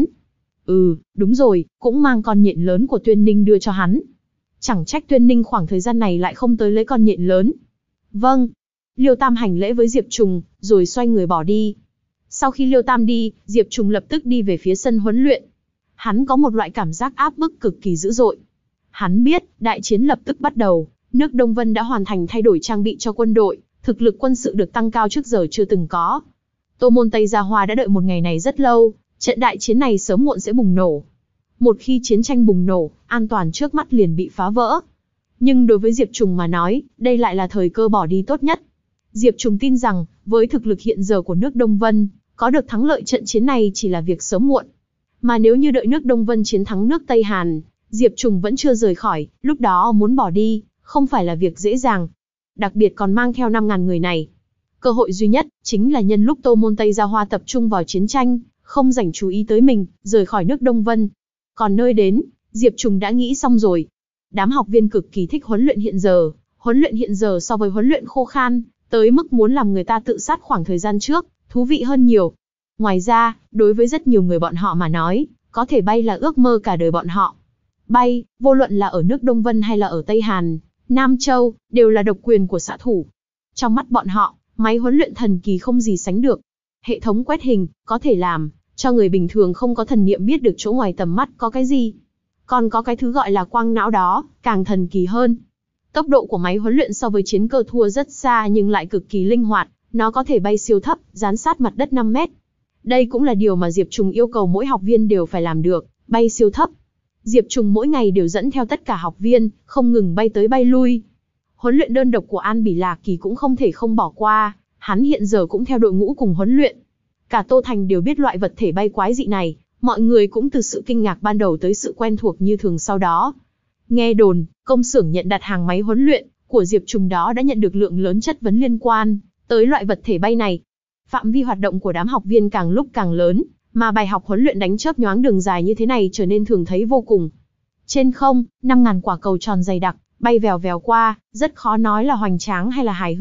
Ừ, đúng rồi, cũng mang con nhện lớn của Tuyên Ninh đưa cho hắn. Chẳng trách Tuyên Ninh khoảng thời gian này lại không tới lấy con nhện lớn. Vâng. Liêu Tam hành lễ với Diệp Trùng, rồi xoay người bỏ đi. Sau khi Liêu Tam đi, Diệp Trùng lập tức đi về phía sân huấn luyện. Hắn có một loại cảm giác áp bức cực kỳ dữ dội. Hắn biết, đại chiến lập tức bắt đầu, nước Đông Vân đã hoàn thành thay đổi trang bị cho quân đội, thực lực quân sự được tăng cao trước giờ chưa từng có. Tô Môn Tây Gia Hoa đã đợi một ngày này rất lâu, trận đại chiến này sớm muộn sẽ bùng nổ. Một khi chiến tranh bùng nổ, an toàn trước mắt liền bị phá vỡ. Nhưng đối với Diệp Trùng mà nói, đây lại là thời cơ bỏ đi tốt nhất. Diệp Trùng tin rằng, với thực lực hiện giờ của nước Đông Vân, có được thắng lợi trận chiến này chỉ là việc sớm muộn. Mà nếu như đợi nước Đông Vân chiến thắng nước Tây Hàn, Diệp Trùng vẫn chưa rời khỏi, lúc đó muốn bỏ đi, không phải là việc dễ dàng. Đặc biệt còn mang theo năm ngàn người này. Cơ hội duy nhất, chính là nhân lúc Tô Môn Tây Gia Hoa tập trung vào chiến tranh, không dành chú ý tới mình, rời khỏi nước Đông Vân. Còn nơi đến, Diệp Trùng đã nghĩ xong rồi. Đám học viên cực kỳ thích huấn luyện hiện giờ, huấn luyện hiện giờ so với huấn luyện khô khan, tới mức muốn làm người ta tự sát khoảng thời gian trước, thú vị hơn nhiều. Ngoài ra, đối với rất nhiều người bọn họ mà nói, có thể bay là ước mơ cả đời bọn họ. Bay, vô luận là ở nước Đông Vân hay là ở Tây Hàn, Nam Châu, đều là độc quyền của xạ thủ. Trong mắt bọn họ, máy huấn luyện thần kỳ không gì sánh được. Hệ thống quét hình, có thể làm cho người bình thường không có thần niệm biết được chỗ ngoài tầm mắt có cái gì. Còn có cái thứ gọi là quang não đó, càng thần kỳ hơn. Tốc độ của máy huấn luyện so với chiến cơ thua rất xa nhưng lại cực kỳ linh hoạt, nó có thể bay siêu thấp, dán sát mặt đất năm mét. Đây cũng là điều mà Diệp Trùng yêu cầu mỗi học viên đều phải làm được, bay siêu thấp. Diệp Trùng mỗi ngày đều dẫn theo tất cả học viên, không ngừng bay tới bay lui. Huấn luyện đơn độc của An Bỉ Lạc Kỳ cũng không thể không bỏ qua, hắn hiện giờ cũng theo đội ngũ cùng huấn luyện. Cả Tô Thành đều biết loại vật thể bay quái dị này, mọi người cũng từ sự kinh ngạc ban đầu tới sự quen thuộc như thường sau đó. Nghe đồn, công xưởng nhận đặt hàng máy huấn luyện của Diệp Trùng đó đã nhận được lượng lớn chất vấn liên quan tới loại vật thể bay này. Phạm vi hoạt động của đám học viên càng lúc càng lớn, mà bài học huấn luyện đánh chớp nhoáng đường dài như thế này trở nên thường thấy vô cùng. Trên không, năm ngàn quả cầu tròn dày đặc, bay vèo vèo qua, rất khó nói là hoành tráng hay là hài hước,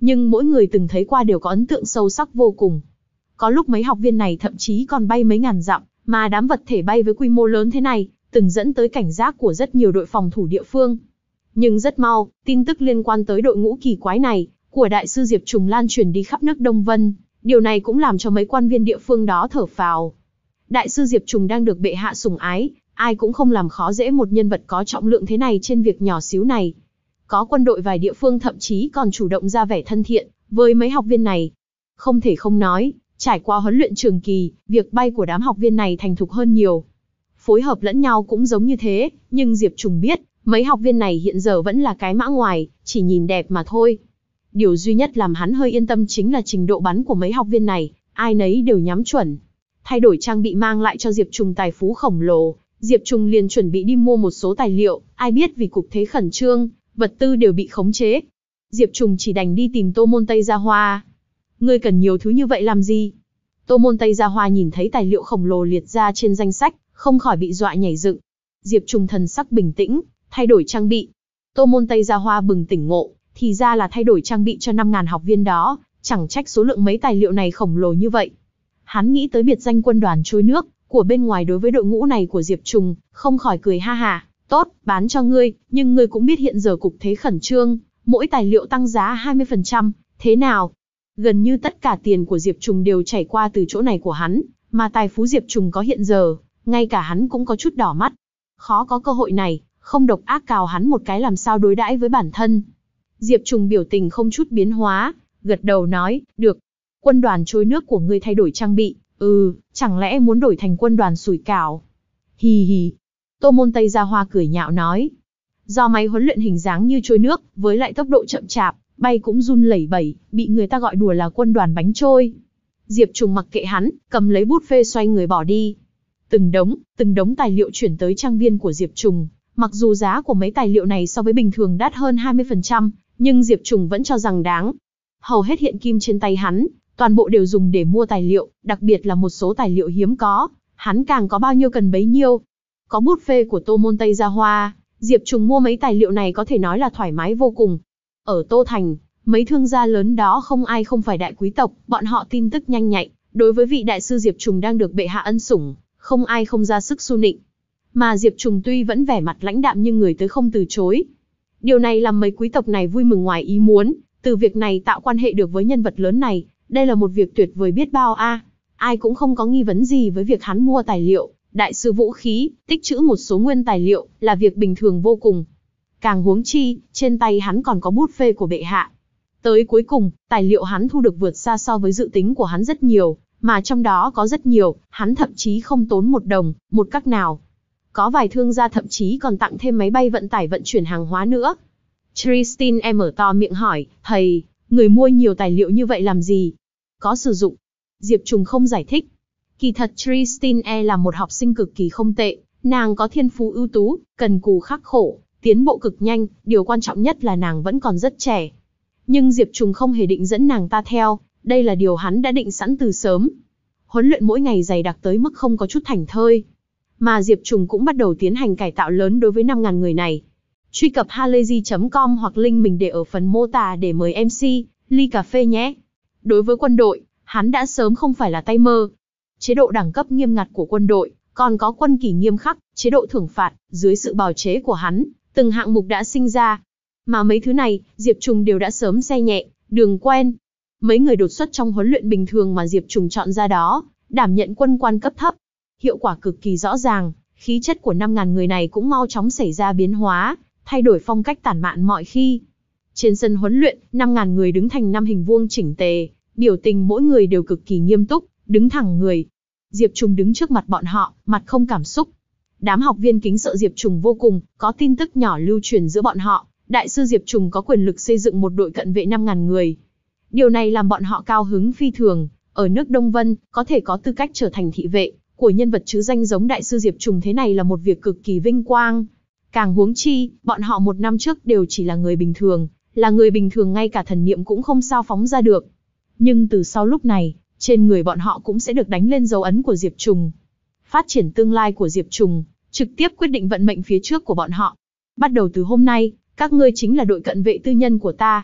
nhưng mỗi người từng thấy qua đều có ấn tượng sâu sắc vô cùng. Có lúc mấy học viên này thậm chí còn bay mấy ngàn dặm, mà đám vật thể bay với quy mô lớn thế này, từng dẫn tới cảnh giác của rất nhiều đội phòng thủ địa phương. Nhưng rất mau, tin tức liên quan tới đội ngũ kỳ quái này, của đại sư Diệp Trùng lan truyền đi khắp nước Đông Vân, điều này cũng làm cho mấy quan viên địa phương đó thở phào. Đại sư Diệp Trùng đang được bệ hạ sủng ái, ai cũng không làm khó dễ một nhân vật có trọng lượng thế này trên việc nhỏ xíu này. Có quân đội vài địa phương thậm chí còn chủ động ra vẻ thân thiện với mấy học viên này. Không thể không nói, trải qua huấn luyện trường kỳ, việc bay của đám học viên này thành thục hơn nhiều. Phối hợp lẫn nhau cũng giống như thế, nhưng Diệp Trùng biết, mấy học viên này hiện giờ vẫn là cái mã ngoài, chỉ nhìn đẹp mà thôi. Điều duy nhất làm hắn hơi yên tâm chính là trình độ bắn của mấy học viên này, ai nấy đều nhắm chuẩn. Thay đổi trang bị mang lại cho Diệp Trùng tài phú khổng lồ, Diệp Trùng liền chuẩn bị đi mua một số tài liệu, ai biết vì cục thế khẩn trương, vật tư đều bị khống chế. Diệp Trùng chỉ đành đi tìm Tô Môn Tây Gia Hoa. Ngươi cần nhiều thứ như vậy làm gì? Tô Môn Tây Gia Hoa nhìn thấy tài liệu khổng lồ liệt ra trên danh sách, không khỏi bị dọa nhảy dựng. Diệp Trùng thần sắc bình tĩnh, thay đổi trang bị. Tô Môn Tây Gia Hoa bừng tỉnh ngộ, thì ra là thay đổi trang bị cho năm ngàn học viên đó, chẳng trách số lượng mấy tài liệu này khổng lồ như vậy. Hắn nghĩ tới biệt danh quân đoàn trôi nước của bên ngoài đối với đội ngũ này của Diệp Trùng, không khỏi cười ha ha. Tốt, bán cho ngươi, nhưng ngươi cũng biết hiện giờ cục thế khẩn trương, mỗi tài liệu tăng giá hai mươi phần trăm, thế nào? Gần như tất cả tiền của Diệp Trùng đều chảy qua từ chỗ này của hắn, mà tài phú Diệp Trùng có hiện giờ, ngay cả hắn cũng có chút đỏ mắt. Khó có cơ hội này, không độc ác cào hắn một cái làm sao đối đãi với bản thân. Diệp Trùng biểu tình không chút biến hóa, gật đầu nói, được. Quân đoàn trôi nước của ngươi thay đổi trang bị, ừ, chẳng lẽ muốn đổi thành quân đoàn sủi cảo? Hì hì. Tô Môn Tây Gia Hoa cười nhạo nói. Do máy huấn luyện hình dáng như trôi nước, với lại tốc độ chậm chạp, bay cũng run lẩy bẩy, bị người ta gọi đùa là quân đoàn bánh trôi. Diệp Trùng mặc kệ hắn, cầm lấy bút phê xoay người bỏ đi. Từng đống, từng đống tài liệu chuyển tới trang viên của Diệp Trùng. Mặc dù giá của mấy tài liệu này so với bình thường đắt hơn hai mươi phần trăm, nhưng Diệp Trùng vẫn cho rằng đáng. Hầu hết hiện kim trên tay hắn, toàn bộ đều dùng để mua tài liệu, đặc biệt là một số tài liệu hiếm có, hắn càng có bao nhiêu cần bấy nhiêu. Có bút phê của Tô Môn Tây Gia Hoa, Diệp Trùng mua mấy tài liệu này có thể nói là thoải mái vô cùng. Ở Tô Thành, mấy thương gia lớn đó không ai không phải đại quý tộc, bọn họ tin tức nhanh nhạy, đối với vị đại sư Diệp Trùng đang được bệ hạ ân sủng, không ai không ra sức su nịnh. Mà Diệp Trùng tuy vẫn vẻ mặt lãnh đạm nhưng người tới không từ chối. Điều này làm mấy quý tộc này vui mừng ngoài ý muốn, từ việc này tạo quan hệ được với nhân vật lớn này, đây là một việc tuyệt vời biết bao a. À. Ai cũng không có nghi vấn gì với việc hắn mua tài liệu, đại sư vũ khí, tích trữ một số nguyên tài liệu, là việc bình thường vô cùng. Càng huống chi, trên tay hắn còn có bút phê của bệ hạ. Tới cuối cùng, tài liệu hắn thu được vượt xa so với dự tính của hắn rất nhiều, mà trong đó có rất nhiều, hắn thậm chí không tốn một đồng, một cắc nào. Có vài thương gia thậm chí còn tặng thêm máy bay vận tải vận chuyển hàng hóa nữa. Tristan em mở to miệng hỏi, thầy, người mua nhiều tài liệu như vậy làm gì? Có sử dụng. Diệp Trùng không giải thích. Kỳ thật Tristan E là một học sinh cực kỳ không tệ, nàng có thiên phú ưu tú, cần cù khắc khổ, tiến bộ cực nhanh, điều quan trọng nhất là nàng vẫn còn rất trẻ. Nhưng Diệp Trùng không hề định dẫn nàng ta theo, đây là điều hắn đã định sẵn từ sớm. Huấn luyện mỗi ngày dày đặc tới mức không có chút thảnh thơi. Mà Diệp Trùng cũng bắt đầu tiến hành cải tạo lớn đối với năm ngàn người này. Truy cập halayzi chấm com hoặc link mình để ở phần mô tả để mời em xê, ly cà phê nhé. Đối với quân đội, hắn đã sớm không phải là tay mơ. Chế độ đẳng cấp nghiêm ngặt của quân đội, còn có quân kỷ nghiêm khắc, chế độ thưởng phạt, dưới sự bào chế của hắn, từng hạng mục đã sinh ra. Mà mấy thứ này, Diệp Trùng đều đã sớm xe nhẹ, đường quen. Mấy người đột xuất trong huấn luyện bình thường mà Diệp Trùng chọn ra đó, đảm nhận quân quan cấp thấp. Hiệu quả cực kỳ rõ ràng, khí chất của năm ngàn người này cũng mau chóng xảy ra biến hóa, thay đổi phong cách tản mạn mọi khi. Trên sân huấn luyện, năm ngàn người đứng thành năm hình vuông chỉnh tề, biểu tình mỗi người đều cực kỳ nghiêm túc, đứng thẳng người. Diệp Trùng đứng trước mặt bọn họ, mặt không cảm xúc. Đám học viên kính sợ Diệp Trùng vô cùng, có tin tức nhỏ lưu truyền giữa bọn họ, đại sư Diệp Trùng có quyền lực xây dựng một đội cận vệ năm ngàn người. Điều này làm bọn họ cao hứng phi thường, ở nước Đông Vân, có thể có tư cách trở thành thị vệ của nhân vật chứ danh giống đại sư Diệp Trùng thế này là một việc cực kỳ vinh quang. Càng huống chi, bọn họ một năm trước đều chỉ là người bình thường, là người bình thường ngay cả thần niệm cũng không sao phóng ra được. Nhưng từ sau lúc này, trên người bọn họ cũng sẽ được đánh lên dấu ấn của Diệp Trùng. Phát triển tương lai của Diệp Trùng, trực tiếp quyết định vận mệnh phía trước của bọn họ. Bắt đầu từ hôm nay, các ngươi chính là đội cận vệ tư nhân của ta.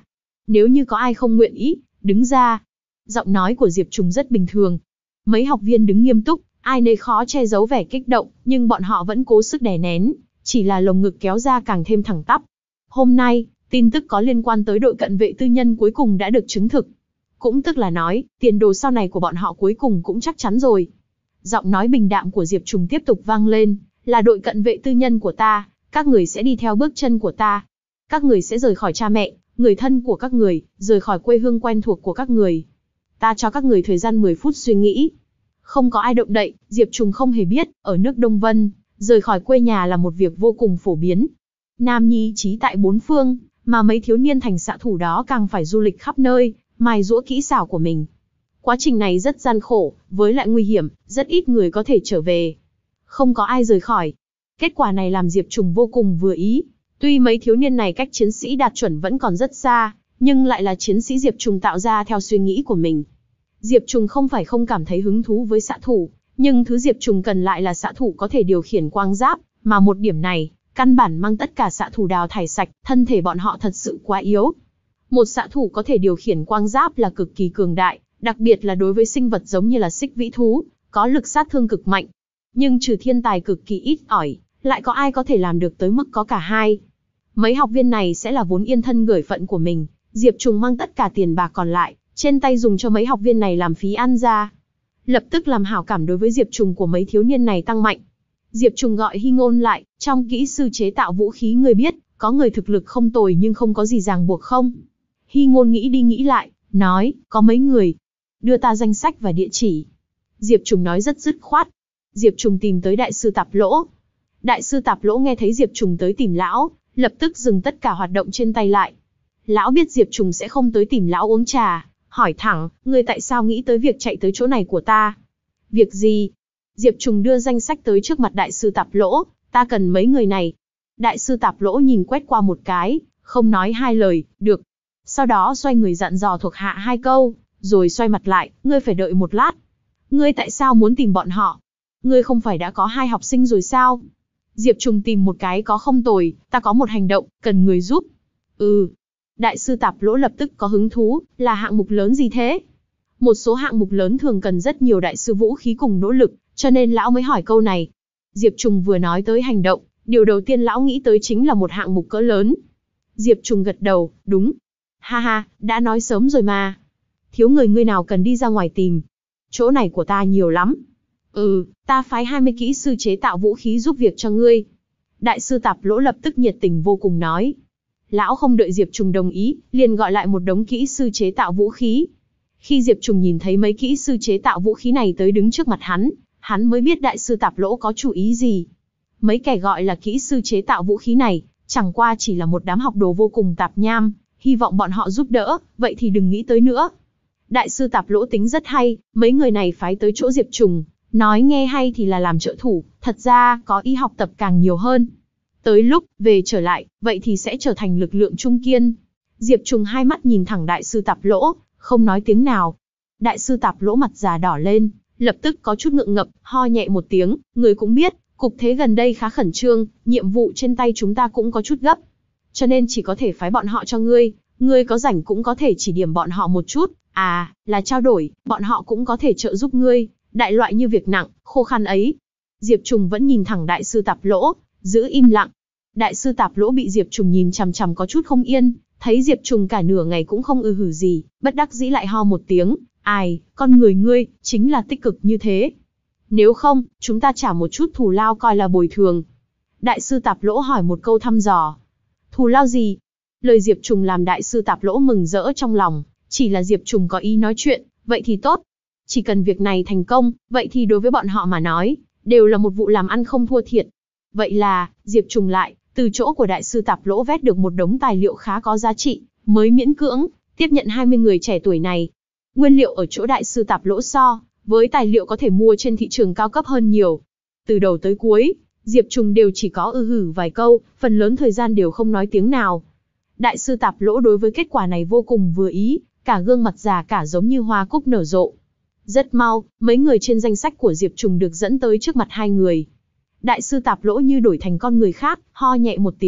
Nếu như có ai không nguyện ý, đứng ra. Giọng nói của Diệp Trùng rất bình thường. Mấy học viên đứng nghiêm túc, ai nấy khó che giấu vẻ kích động, nhưng bọn họ vẫn cố sức đè nén, chỉ là lồng ngực kéo ra càng thêm thẳng tắp. Hôm nay, tin tức có liên quan tới đội cận vệ tư nhân cuối cùng đã được chứng thực. Cũng tức là nói, tiền đồ sau này của bọn họ cuối cùng cũng chắc chắn rồi. Giọng nói bình đạm của Diệp Trùng tiếp tục vang lên, là đội cận vệ tư nhân của ta, các người sẽ đi theo bước chân của ta. Các người sẽ rời khỏi cha mẹ, người thân của các người, rời khỏi quê hương quen thuộc của các người. Ta cho các người thời gian mười phút suy nghĩ. Không có ai động đậy, Diệp Trùng không hề biết, ở nước Đông Vân, rời khỏi quê nhà là một việc vô cùng phổ biến. Nam nhi trí tại bốn phương, mà mấy thiếu niên thành xạ thủ đó càng phải du lịch khắp nơi, mài giũa kỹ xảo của mình. Quá trình này rất gian khổ, với lại nguy hiểm, rất ít người có thể trở về. Không có ai rời khỏi. Kết quả này làm Diệp Trùng vô cùng vừa ý. Tuy mấy thiếu niên này cách chiến sĩ đạt chuẩn vẫn còn rất xa, nhưng lại là chiến sĩ Diệp Trùng tạo ra theo suy nghĩ của mình. Diệp Trùng không phải không cảm thấy hứng thú với xạ thủ, nhưng thứ Diệp Trùng cần lại là xạ thủ có thể điều khiển quang giáp, mà một điểm này, căn bản mang tất cả xạ thủ đào thải sạch, thân thể bọn họ thật sự quá yếu. Một xạ thủ có thể điều khiển quang giáp là cực kỳ cường đại, đặc biệt là đối với sinh vật giống như là xích vĩ thú, có lực sát thương cực mạnh. Nhưng trừ thiên tài cực kỳ ít ỏi, lại có ai có thể làm được tới mức có cả hai. Mấy học viên này sẽ là vốn yên thân gởi phận của mình, Diệp Trùng mang tất cả tiền bạc còn lại, trên tay dùng cho mấy học viên này làm phí ăn ra. Lập tức làm hảo cảm đối với Diệp Trùng của mấy thiếu niên này tăng mạnh. Diệp Trùng gọi Hy Ngôn lại, trong kỹ sư chế tạo vũ khí người biết, có người thực lực không tồi nhưng không có gì ràng buộc không? Hy Ngôn nghĩ đi nghĩ lại, nói, có mấy người. Đưa ta danh sách và địa chỉ. Diệp Trùng nói rất dứt khoát. Diệp Trùng tìm tới đại sư Tạp Lỗ. Đại sư Tạp Lỗ nghe thấy Diệp Trùng tới tìm lão, lập tức dừng tất cả hoạt động trên tay lại. Lão biết Diệp Trùng sẽ không tới tìm lão uống trà, hỏi thẳng, ngươi tại sao nghĩ tới việc chạy tới chỗ này của ta? Việc gì? Diệp Trùng đưa danh sách tới trước mặt đại sư Tạp Lỗ, ta cần mấy người này. Đại sư Tạp Lỗ nhìn quét qua một cái, không nói hai lời, được. Sau đó xoay người dặn dò thuộc hạ hai câu, rồi xoay mặt lại, ngươi phải đợi một lát. Ngươi tại sao muốn tìm bọn họ? Ngươi không phải đã có hai học sinh rồi sao? Diệp Trùng tìm một cái có không tồi, ta có một hành động, cần người giúp. Ừ. Đại sư Tạp Lỗ lập tức có hứng thú, là hạng mục lớn gì thế? Một số hạng mục lớn thường cần rất nhiều đại sư vũ khí cùng nỗ lực, cho nên lão mới hỏi câu này. Diệp Trùng vừa nói tới hành động, điều đầu tiên lão nghĩ tới chính là một hạng mục cỡ lớn. Diệp Trùng gật đầu, đúng. Ha ha, đã nói sớm rồi mà. Thiếu người ngươi nào cần đi ra ngoài tìm. Chỗ này của ta nhiều lắm. Ừ, ta phái hai mươi kỹ sư chế tạo vũ khí giúp việc cho ngươi. Đại sư Tạp Lỗ lập tức nhiệt tình vô cùng nói. Lão không đợi Diệp Trùng đồng ý, liền gọi lại một đống kỹ sư chế tạo vũ khí. Khi Diệp Trùng nhìn thấy mấy kỹ sư chế tạo vũ khí này tới đứng trước mặt hắn, hắn mới biết đại sư Tạp Lỗ có chủ ý gì. Mấy kẻ gọi là kỹ sư chế tạo vũ khí này, chẳng qua chỉ là một đám học đồ vô cùng tạp nham, hy vọng bọn họ giúp đỡ, vậy thì đừng nghĩ tới nữa. Đại sư Tạp Lỗ tính rất hay, mấy người này phái tới chỗ Diệp Trùng, nói nghe hay thì là làm trợ thủ, thật ra có ý học tập càng nhiều hơn. Tới lúc về trở lại, vậy thì sẽ trở thành lực lượng trung kiên. Diệp Trùng hai mắt nhìn thẳng đại sư Tạp Lỗ, không nói tiếng nào. Đại sư Tạp Lỗ mặt già đỏ lên, lập tức có chút ngượng ngập, ho nhẹ một tiếng, người cũng biết, cục thế gần đây khá khẩn trương, nhiệm vụ trên tay chúng ta cũng có chút gấp. Cho nên chỉ có thể phái bọn họ cho ngươi, ngươi có rảnh cũng có thể chỉ điểm bọn họ một chút, à, là trao đổi, bọn họ cũng có thể trợ giúp ngươi, đại loại như việc nặng, khô khan ấy. Diệp Trùng vẫn nhìn thẳng đại sư Tạp Lỗ, giữ im lặng. Đại sư Tạp Lỗ bị Diệp Trùng nhìn chằm chằm có chút không yên, thấy Diệp Trùng cả nửa ngày cũng không ư hử gì, bất đắc dĩ lại ho một tiếng, ai, con người ngươi, chính là tích cực như thế. Nếu không, chúng ta trả một chút thù lao coi là bồi thường. Đại sư Tạp Lỗ hỏi một câu thăm dò. Thù lao gì? Lời Diệp Trùng làm đại sư Tạp Lỗ mừng rỡ trong lòng, chỉ là Diệp Trùng có ý nói chuyện, vậy thì tốt. Chỉ cần việc này thành công, vậy thì đối với bọn họ mà nói, đều là một vụ làm ăn không thua thiệt. Vậy là, Diệp Trùng lại, từ chỗ của đại sư Tạp Lỗ vét được một đống tài liệu khá có giá trị, mới miễn cưỡng, tiếp nhận hai mươi người trẻ tuổi này. Nguyên liệu ở chỗ đại sư Tạp Lỗ so, với tài liệu có thể mua trên thị trường cao cấp hơn nhiều. Từ đầu tới cuối, Diệp Trùng đều chỉ có ư hử vài câu, phần lớn thời gian đều không nói tiếng nào. Đại sư Tạp Lỗ đối với kết quả này vô cùng vừa ý, cả gương mặt già cả giống như hoa cúc nở rộ. Rất mau, mấy người trên danh sách của Diệp Trùng được dẫn tới trước mặt hai người. Đại sư Tạp Lỗ như đổi thành con người khác, ho nhẹ một tiếng,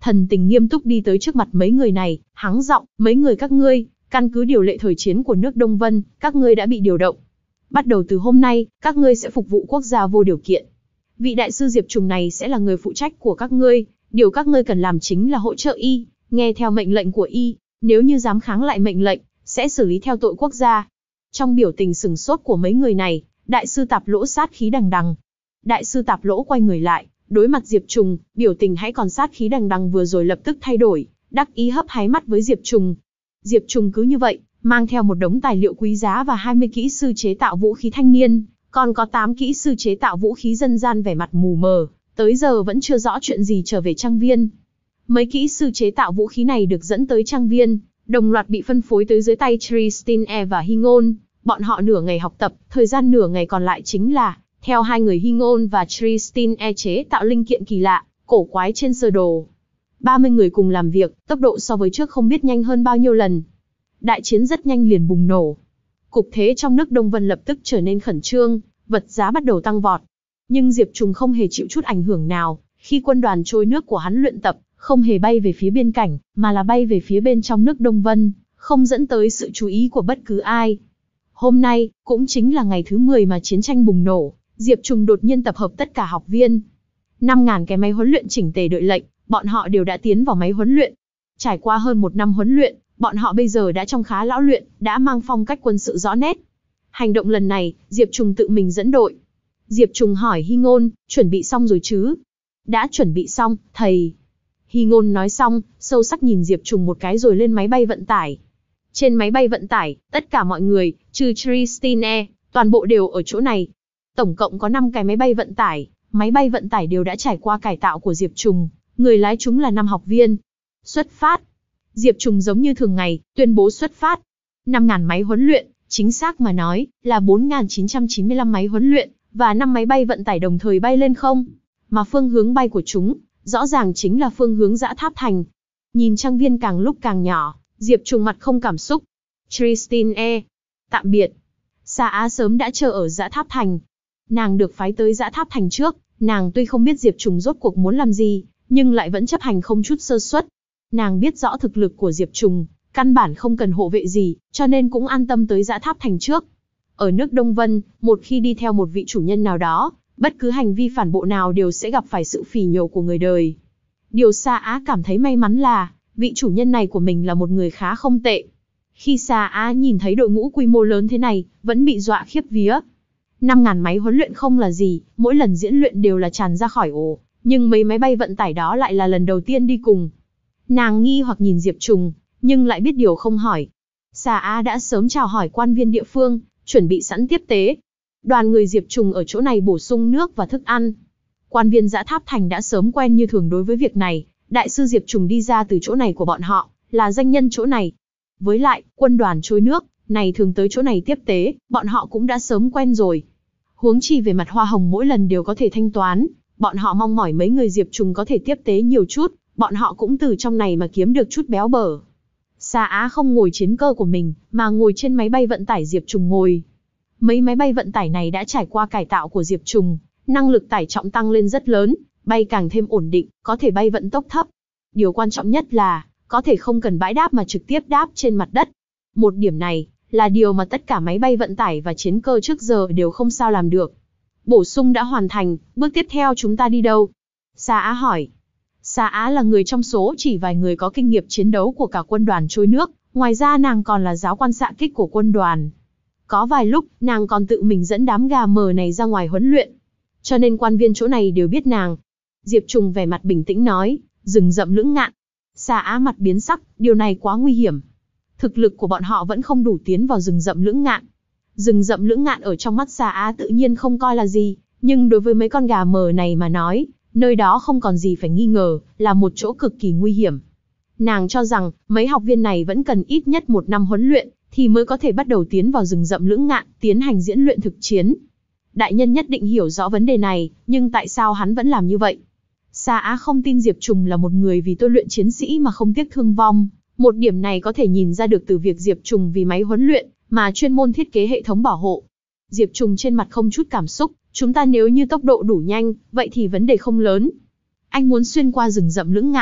thần tình nghiêm túc đi tới trước mặt mấy người này, hắng giọng, mấy người các ngươi, căn cứ điều lệ thời chiến của nước Đông Vân, các ngươi đã bị điều động. Bắt đầu từ hôm nay, các ngươi sẽ phục vụ quốc gia vô điều kiện. Vị đại sư Diệp Trùng này sẽ là người phụ trách của các ngươi, điều các ngươi cần làm chính là hỗ trợ y, nghe theo mệnh lệnh của y, nếu như dám kháng lại mệnh lệnh, sẽ xử lý theo tội quốc gia. Trong biểu tình sừng sốt của mấy người này, đại sư Tạp Lỗ sát khí đằng đằng. Đại sư Tạp Lỗ quay người lại, đối mặt Diệp Trùng, biểu tình hãy còn sát khí đằng đằng vừa rồi lập tức thay đổi, đắc ý hấp háy mắt với Diệp Trùng. Diệp Trùng cứ như vậy, mang theo một đống tài liệu quý giá và hai mươi kỹ sư chế tạo vũ khí thanh niên, còn có tám kỹ sư chế tạo vũ khí dân gian vẻ mặt mù mờ, tới giờ vẫn chưa rõ chuyện gì trở về trang viên. Mấy kỹ sư chế tạo vũ khí này được dẫn tới trang viên, đồng loạt bị phân phối tới dưới tay Tristine và Hingon. Bọn họ nửa ngày học tập, thời gian nửa ngày còn lại chính là theo hai người Hingon và Tristine chế tạo linh kiện kỳ lạ, cổ quái trên sơ đồ. ba mươi người cùng làm việc, tốc độ so với trước không biết nhanh hơn bao nhiêu lần. Đại chiến rất nhanh liền bùng nổ. Cục thế trong nước Đông Vân lập tức trở nên khẩn trương, vật giá bắt đầu tăng vọt. Nhưng Diệp Trùng không hề chịu chút ảnh hưởng nào, khi quân đoàn trôi nước của hắn luyện tập, không hề bay về phía biên cảnh, mà là bay về phía bên trong nước Đông Vân, không dẫn tới sự chú ý của bất cứ ai. Hôm nay, cũng chính là ngày thứ mười mà chiến tranh bùng nổ, Diệp Trùng đột nhiên tập hợp tất cả học viên. năm nghìn cái máy huấn luyện chỉnh tề đợi lệnh, bọn họ đều đã tiến vào máy huấn luyện. Trải qua hơn một năm huấn luyện, bọn họ bây giờ đã trong khá lão luyện, đã mang phong cách quân sự rõ nét. Hành động lần này, Diệp Trùng tự mình dẫn đội. Diệp Trùng hỏi Hingon, chuẩn bị xong rồi chứ? Đã chuẩn bị xong, thầy. Hingon nói xong, sâu sắc nhìn Diệp Trùng một cái rồi lên máy bay vận tải. Trên máy bay vận tải, tất cả mọi người, trừ Tristine, toàn bộ đều ở chỗ này. Tổng cộng có năm cái máy bay vận tải, máy bay vận tải đều đã trải qua cải tạo của Diệp Trùng, người lái chúng là năm học viên. Xuất phát. Diệp Trùng giống như thường ngày, tuyên bố xuất phát. năm nghìn máy huấn luyện, chính xác mà nói, là bốn nghìn chín trăm chín mươi lăm máy huấn luyện, và năm máy bay vận tải đồng thời bay lên không. Mà phương hướng bay của chúng, rõ ràng chính là phương hướng Dã Tháp Thành. Nhìn trang viên càng lúc càng nhỏ, Diệp Trùng mặt không cảm xúc. Tristine, tạm biệt. Sa Á sớm đã chờ ở Dã Tháp Thành. Nàng được phái tới Dã Tháp Thành trước, nàng tuy không biết Diệp Trùng rốt cuộc muốn làm gì, nhưng lại vẫn chấp hành không chút sơ suất. Nàng biết rõ thực lực của Diệp Trùng, căn bản không cần hộ vệ gì, cho nên cũng an tâm tới Dã Tháp Thành trước. Ở nước Đông Vân, một khi đi theo một vị chủ nhân nào đó, bất cứ hành vi phản bộ nào đều sẽ gặp phải sự phỉ nhổ của người đời. Điều Sa Á cảm thấy may mắn là, vị chủ nhân này của mình là một người khá không tệ. Khi Sa Á nhìn thấy đội ngũ quy mô lớn thế này, vẫn bị dọa khiếp vía. năm nghìn máy huấn luyện không là gì, mỗi lần diễn luyện đều là tràn ra khỏi ổ, nhưng mấy máy bay vận tải đó lại là lần đầu tiên đi cùng. Nàng nghi hoặc nhìn Diệp Trùng, nhưng lại biết điều không hỏi. Sa Á đã sớm chào hỏi quan viên địa phương, chuẩn bị sẵn tiếp tế. Đoàn người Diệp Trùng ở chỗ này bổ sung nước và thức ăn. Quan viên Dã Tháp Thành đã sớm quen như thường đối với việc này, đại sư Diệp Trùng đi ra từ chỗ này của bọn họ, là danh nhân chỗ này. Với lại, quân đoàn trôi nước, này thường tới chỗ này tiếp tế, bọn họ cũng đã sớm quen rồi. Huống chi về mặt hoa hồng mỗi lần đều có thể thanh toán, bọn họ mong mỏi mấy người Diệp Trùng có thể tiếp tế nhiều chút, bọn họ cũng từ trong này mà kiếm được chút béo bở. Sa Á không ngồi chiến cơ của mình, mà ngồi trên máy bay vận tải Diệp Trùng ngồi. Mấy máy bay vận tải này đã trải qua cải tạo của Diệp Trùng, năng lực tải trọng tăng lên rất lớn, bay càng thêm ổn định, có thể bay vận tốc thấp. Điều quan trọng nhất là, có thể không cần bãi đáp mà trực tiếp đáp trên mặt đất. Một điểm này, là điều mà tất cả máy bay vận tải và chiến cơ trước giờ đều không sao làm được. Bổ sung đã hoàn thành, bước tiếp theo chúng ta đi đâu? Sa Á hỏi. Sa Á là người trong số chỉ vài người có kinh nghiệm chiến đấu của cả quân đoàn trôi nước, ngoài ra nàng còn là giáo quan xạ kích của quân đoàn. Có vài lúc, nàng còn tự mình dẫn đám gà mờ này ra ngoài huấn luyện. Cho nên quan viên chỗ này đều biết nàng. Diệp Trùng vẻ mặt bình tĩnh nói, rừng rậm lưỡng ngạn. Sa Á mặt biến sắc, điều này quá nguy hiểm. Thực lực của bọn họ vẫn không đủ tiến vào rừng rậm lưỡng ngạn. Rừng rậm lưỡng ngạn ở trong mắt Sa Á tự nhiên không coi là gì, nhưng đối với mấy con gà mờ này mà nói, nơi đó không còn gì phải nghi ngờ, là một chỗ cực kỳ nguy hiểm. Nàng cho rằng, mấy học viên này vẫn cần ít nhất một năm huấn luyện, thì mới có thể bắt đầu tiến vào rừng rậm lưỡng ngạn, tiến hành diễn luyện thực chiến. Đại nhân nhất định hiểu rõ vấn đề này, nhưng tại sao hắn vẫn làm như vậy? Sa Á không tin Diệp Trùng là một người vì tôi luyện chiến sĩ mà không tiếc thương vong. Một điểm này có thể nhìn ra được từ việc Diệp Trùng vì máy huấn luyện, mà chuyên môn thiết kế hệ thống bảo hộ. Diệp Trùng trên mặt không chút cảm xúc, chúng ta nếu như tốc độ đủ nhanh, vậy thì vấn đề không lớn. Anh muốn xuyên qua rừng rậm lưỡng ngạn.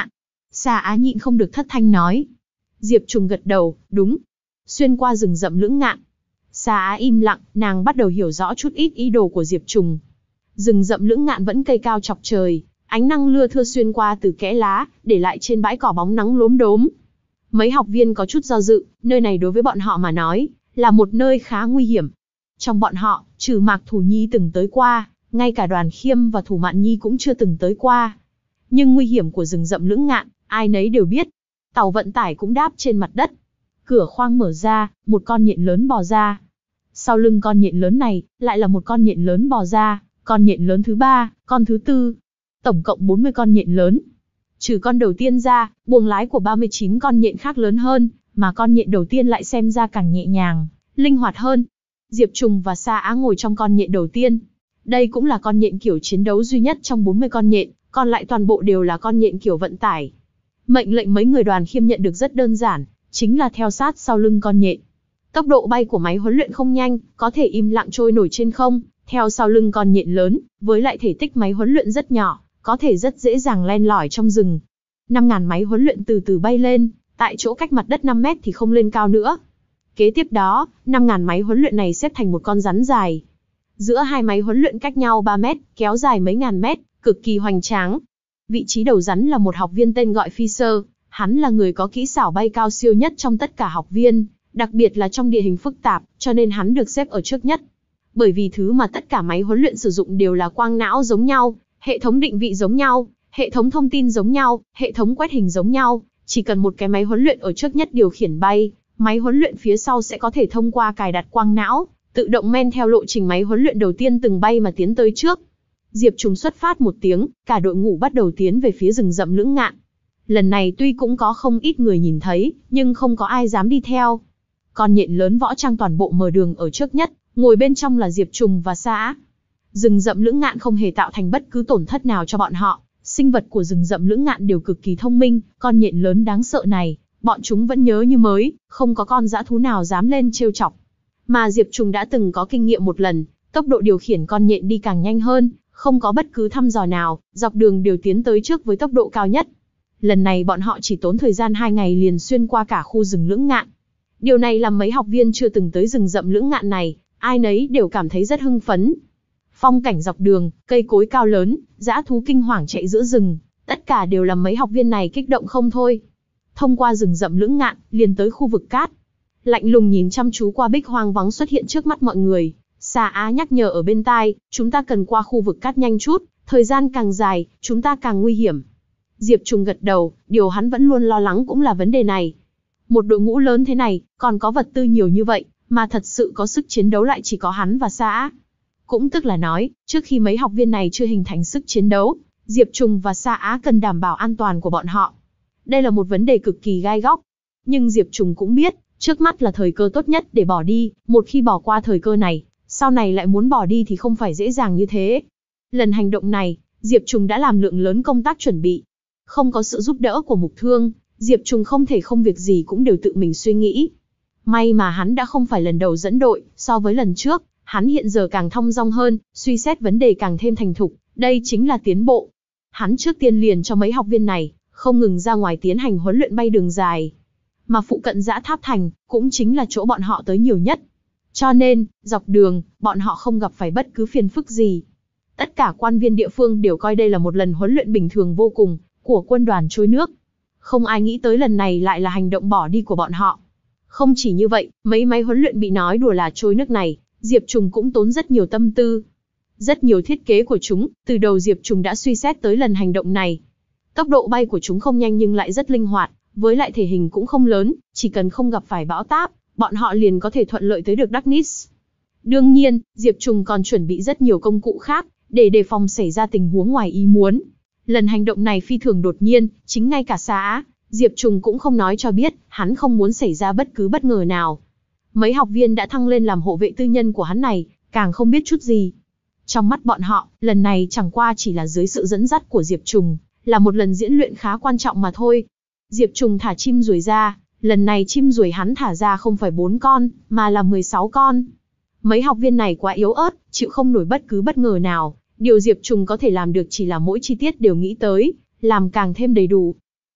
Sa Á nhịn không được thất thanh nói. Diệp Trùng gật đầu, đúng. Xuyên qua rừng rậm lưỡng ngạn. Sa Á im lặng, nàng bắt đầu hiểu rõ chút ít ý đồ của Diệp Trùng. Rừng rậm lưỡng ngạn vẫn cây cao chọc trời, ánh năng lưa thưa xuyên qua từ kẽ lá, để lại trên bãi cỏ bóng nắng lốm đốm. Mấy học viên có chút do dự, nơi này đối với bọn họ mà nói, là một nơi khá nguy hiểm. Trong bọn họ, trừ Mạc Thủ Nhi từng tới qua, ngay cả Đoàn Khiêm và Thủ Mạn Nhi cũng chưa từng tới qua. Nhưng nguy hiểm của rừng rậm lưỡng ngạn, ai nấy đều biết. Tàu vận tải cũng đáp trên mặt đất. Cửa khoang mở ra, một con nhện lớn bò ra. Sau lưng con nhện lớn này, lại là một con nhện lớn bò ra, con nhện lớn thứ ba, con thứ tư. Tổng cộng bốn mươi con nhện lớn. Trừ con đầu tiên ra, buồng lái của ba mươi chín con nhện khác lớn hơn, mà con nhện đầu tiên lại xem ra càng nhẹ nhàng, linh hoạt hơn. Diệp Trùng và Sa Á ngồi trong con nhện đầu tiên. Đây cũng là con nhện kiểu chiến đấu duy nhất trong bốn mươi con nhện, còn lại toàn bộ đều là con nhện kiểu vận tải. Mệnh lệnh mấy người Đoàn Khiêm nhận được rất đơn giản, chính là theo sát sau lưng con nhện. Tốc độ bay của máy huấn luyện không nhanh, có thể im lặng trôi nổi trên không, theo sau lưng con nhện lớn, với lại thể tích máy huấn luyện rất nhỏ, có thể rất dễ dàng len lỏi trong rừng. năm nghìn máy huấn luyện từ từ bay lên, tại chỗ cách mặt đất năm mét thì không lên cao nữa. Kế tiếp đó, năm nghìn máy huấn luyện này xếp thành một con rắn dài. Giữa hai máy huấn luyện cách nhau ba mét, kéo dài mấy ngàn mét, cực kỳ hoành tráng. Vị trí đầu rắn là một học viên tên gọi Fisher, hắn là người có kỹ xảo bay cao siêu nhất trong tất cả học viên, đặc biệt là trong địa hình phức tạp, cho nên hắn được xếp ở trước nhất. Bởi vì thứ mà tất cả máy huấn luyện sử dụng đều là quang não giống nhau, hệ thống định vị giống nhau, hệ thống thông tin giống nhau, hệ thống quét hình giống nhau, chỉ cần một cái máy huấn luyện ở trước nhất điều khiển bay, máy huấn luyện phía sau sẽ có thể thông qua cài đặt quang não, tự động men theo lộ trình máy huấn luyện đầu tiên từng bay mà tiến tới trước. Diệp Trùng xuất phát một tiếng, cả đội ngũ bắt đầu tiến về phía rừng rậm lưỡng ngạn. Lần này tuy cũng có không ít người nhìn thấy, nhưng không có ai dám đi theo. Con nhện lớn võ trang toàn bộ mở đường ở trước nhất, ngồi bên trong là Diệp Trùng và Sa Á. Rừng rậm lưỡng ngạn không hề tạo thành bất cứ tổn thất nào cho bọn họ, sinh vật của rừng rậm lưỡng ngạn đều cực kỳ thông minh, con nhện lớn đáng sợ này, bọn chúng vẫn nhớ như mới, không có con dã thú nào dám lên trêu chọc. Mà Diệp Trùng đã từng có kinh nghiệm một lần, tốc độ điều khiển con nhện đi càng nhanh hơn, không có bất cứ thăm dò nào, dọc đường đều tiến tới trước với tốc độ cao nhất. Lần này bọn họ chỉ tốn thời gian hai ngày liền xuyên qua cả khu rừng lưỡng ngạn. Điều này làm mấy học viên chưa từng tới rừng rậm lưỡng ngạn này, ai nấy đều cảm thấy rất hưng phấn. Phong cảnh dọc đường, cây cối cao lớn, dã thú kinh hoàng chạy giữa rừng, tất cả đều làm mấy học viên này kích động không thôi. Thông qua rừng rậm lưỡng ngạn, liền tới khu vực cát. Lạnh lùng nhìn chăm chú qua bích hoang vắng xuất hiện trước mắt mọi người. Sa Á nhắc nhở ở bên tai, chúng ta cần qua khu vực cát nhanh chút, thời gian càng dài, chúng ta càng nguy hiểm. Diệp Trùng gật đầu, điều hắn vẫn luôn lo lắng cũng là vấn đề này. Một đội ngũ lớn thế này, còn có vật tư nhiều như vậy, mà thật sự có sức chiến đấu lại chỉ có hắn và Sa Á. Cũng tức là nói, trước khi mấy học viên này chưa hình thành sức chiến đấu, Diệp Trùng và Sa Á cần đảm bảo an toàn của bọn họ. Đây là một vấn đề cực kỳ gai góc. Nhưng Diệp Trùng cũng biết, trước mắt là thời cơ tốt nhất để bỏ đi, một khi bỏ qua thời cơ này, sau này lại muốn bỏ đi thì không phải dễ dàng như thế. Lần hành động này, Diệp Trùng đã làm lượng lớn công tác chuẩn bị. Không có sự giúp đỡ của Mục Thương, Diệp Trùng không thể không việc gì cũng đều tự mình suy nghĩ. May mà hắn đã không phải lần đầu dẫn đội, so với lần trước, hắn hiện giờ càng thong dong hơn, suy xét vấn đề càng thêm thành thục, đây chính là tiến bộ. Hắn trước tiên liền cho mấy học viên này, không ngừng ra ngoài tiến hành huấn luyện bay đường dài. Mà phụ cận Dã Tháp Thành, cũng chính là chỗ bọn họ tới nhiều nhất. Cho nên, dọc đường, bọn họ không gặp phải bất cứ phiền phức gì. Tất cả quan viên địa phương đều coi đây là một lần huấn luyện bình thường vô cùng, của quân đoàn trôi nước. Không ai nghĩ tới lần này lại là hành động bỏ đi của bọn họ. Không chỉ như vậy, mấy máy huấn luyện bị nói đùa là trôi nước này, Diệp Trùng cũng tốn rất nhiều tâm tư. Rất nhiều thiết kế của chúng, từ đầu Diệp Trùng đã suy xét tới lần hành động này. Tốc độ bay của chúng không nhanh nhưng lại rất linh hoạt, với lại thể hình cũng không lớn, chỉ cần không gặp phải bão táp, bọn họ liền có thể thuận lợi tới được Darkness. Đương nhiên, Diệp Trùng còn chuẩn bị rất nhiều công cụ khác, để đề phòng xảy ra tình huống ngoài ý muốn. Lần hành động này phi thường đột nhiên, chính ngay cả Sa Á, Diệp Trùng cũng không nói cho biết, hắn không muốn xảy ra bất cứ bất ngờ nào. Mấy học viên đã thăng lên làm hộ vệ tư nhân của hắn này, càng không biết chút gì. Trong mắt bọn họ, lần này chẳng qua chỉ là dưới sự dẫn dắt của Diệp Trùng, là một lần diễn luyện khá quan trọng mà thôi. Diệp Trùng thả chim ruồi ra, lần này chim ruồi hắn thả ra không phải bốn con, mà là mười sáu con. Mấy học viên này quá yếu ớt, chịu không nổi bất cứ bất ngờ nào, điều Diệp Trùng có thể làm được chỉ là mỗi chi tiết đều nghĩ tới, làm càng thêm đầy đủ.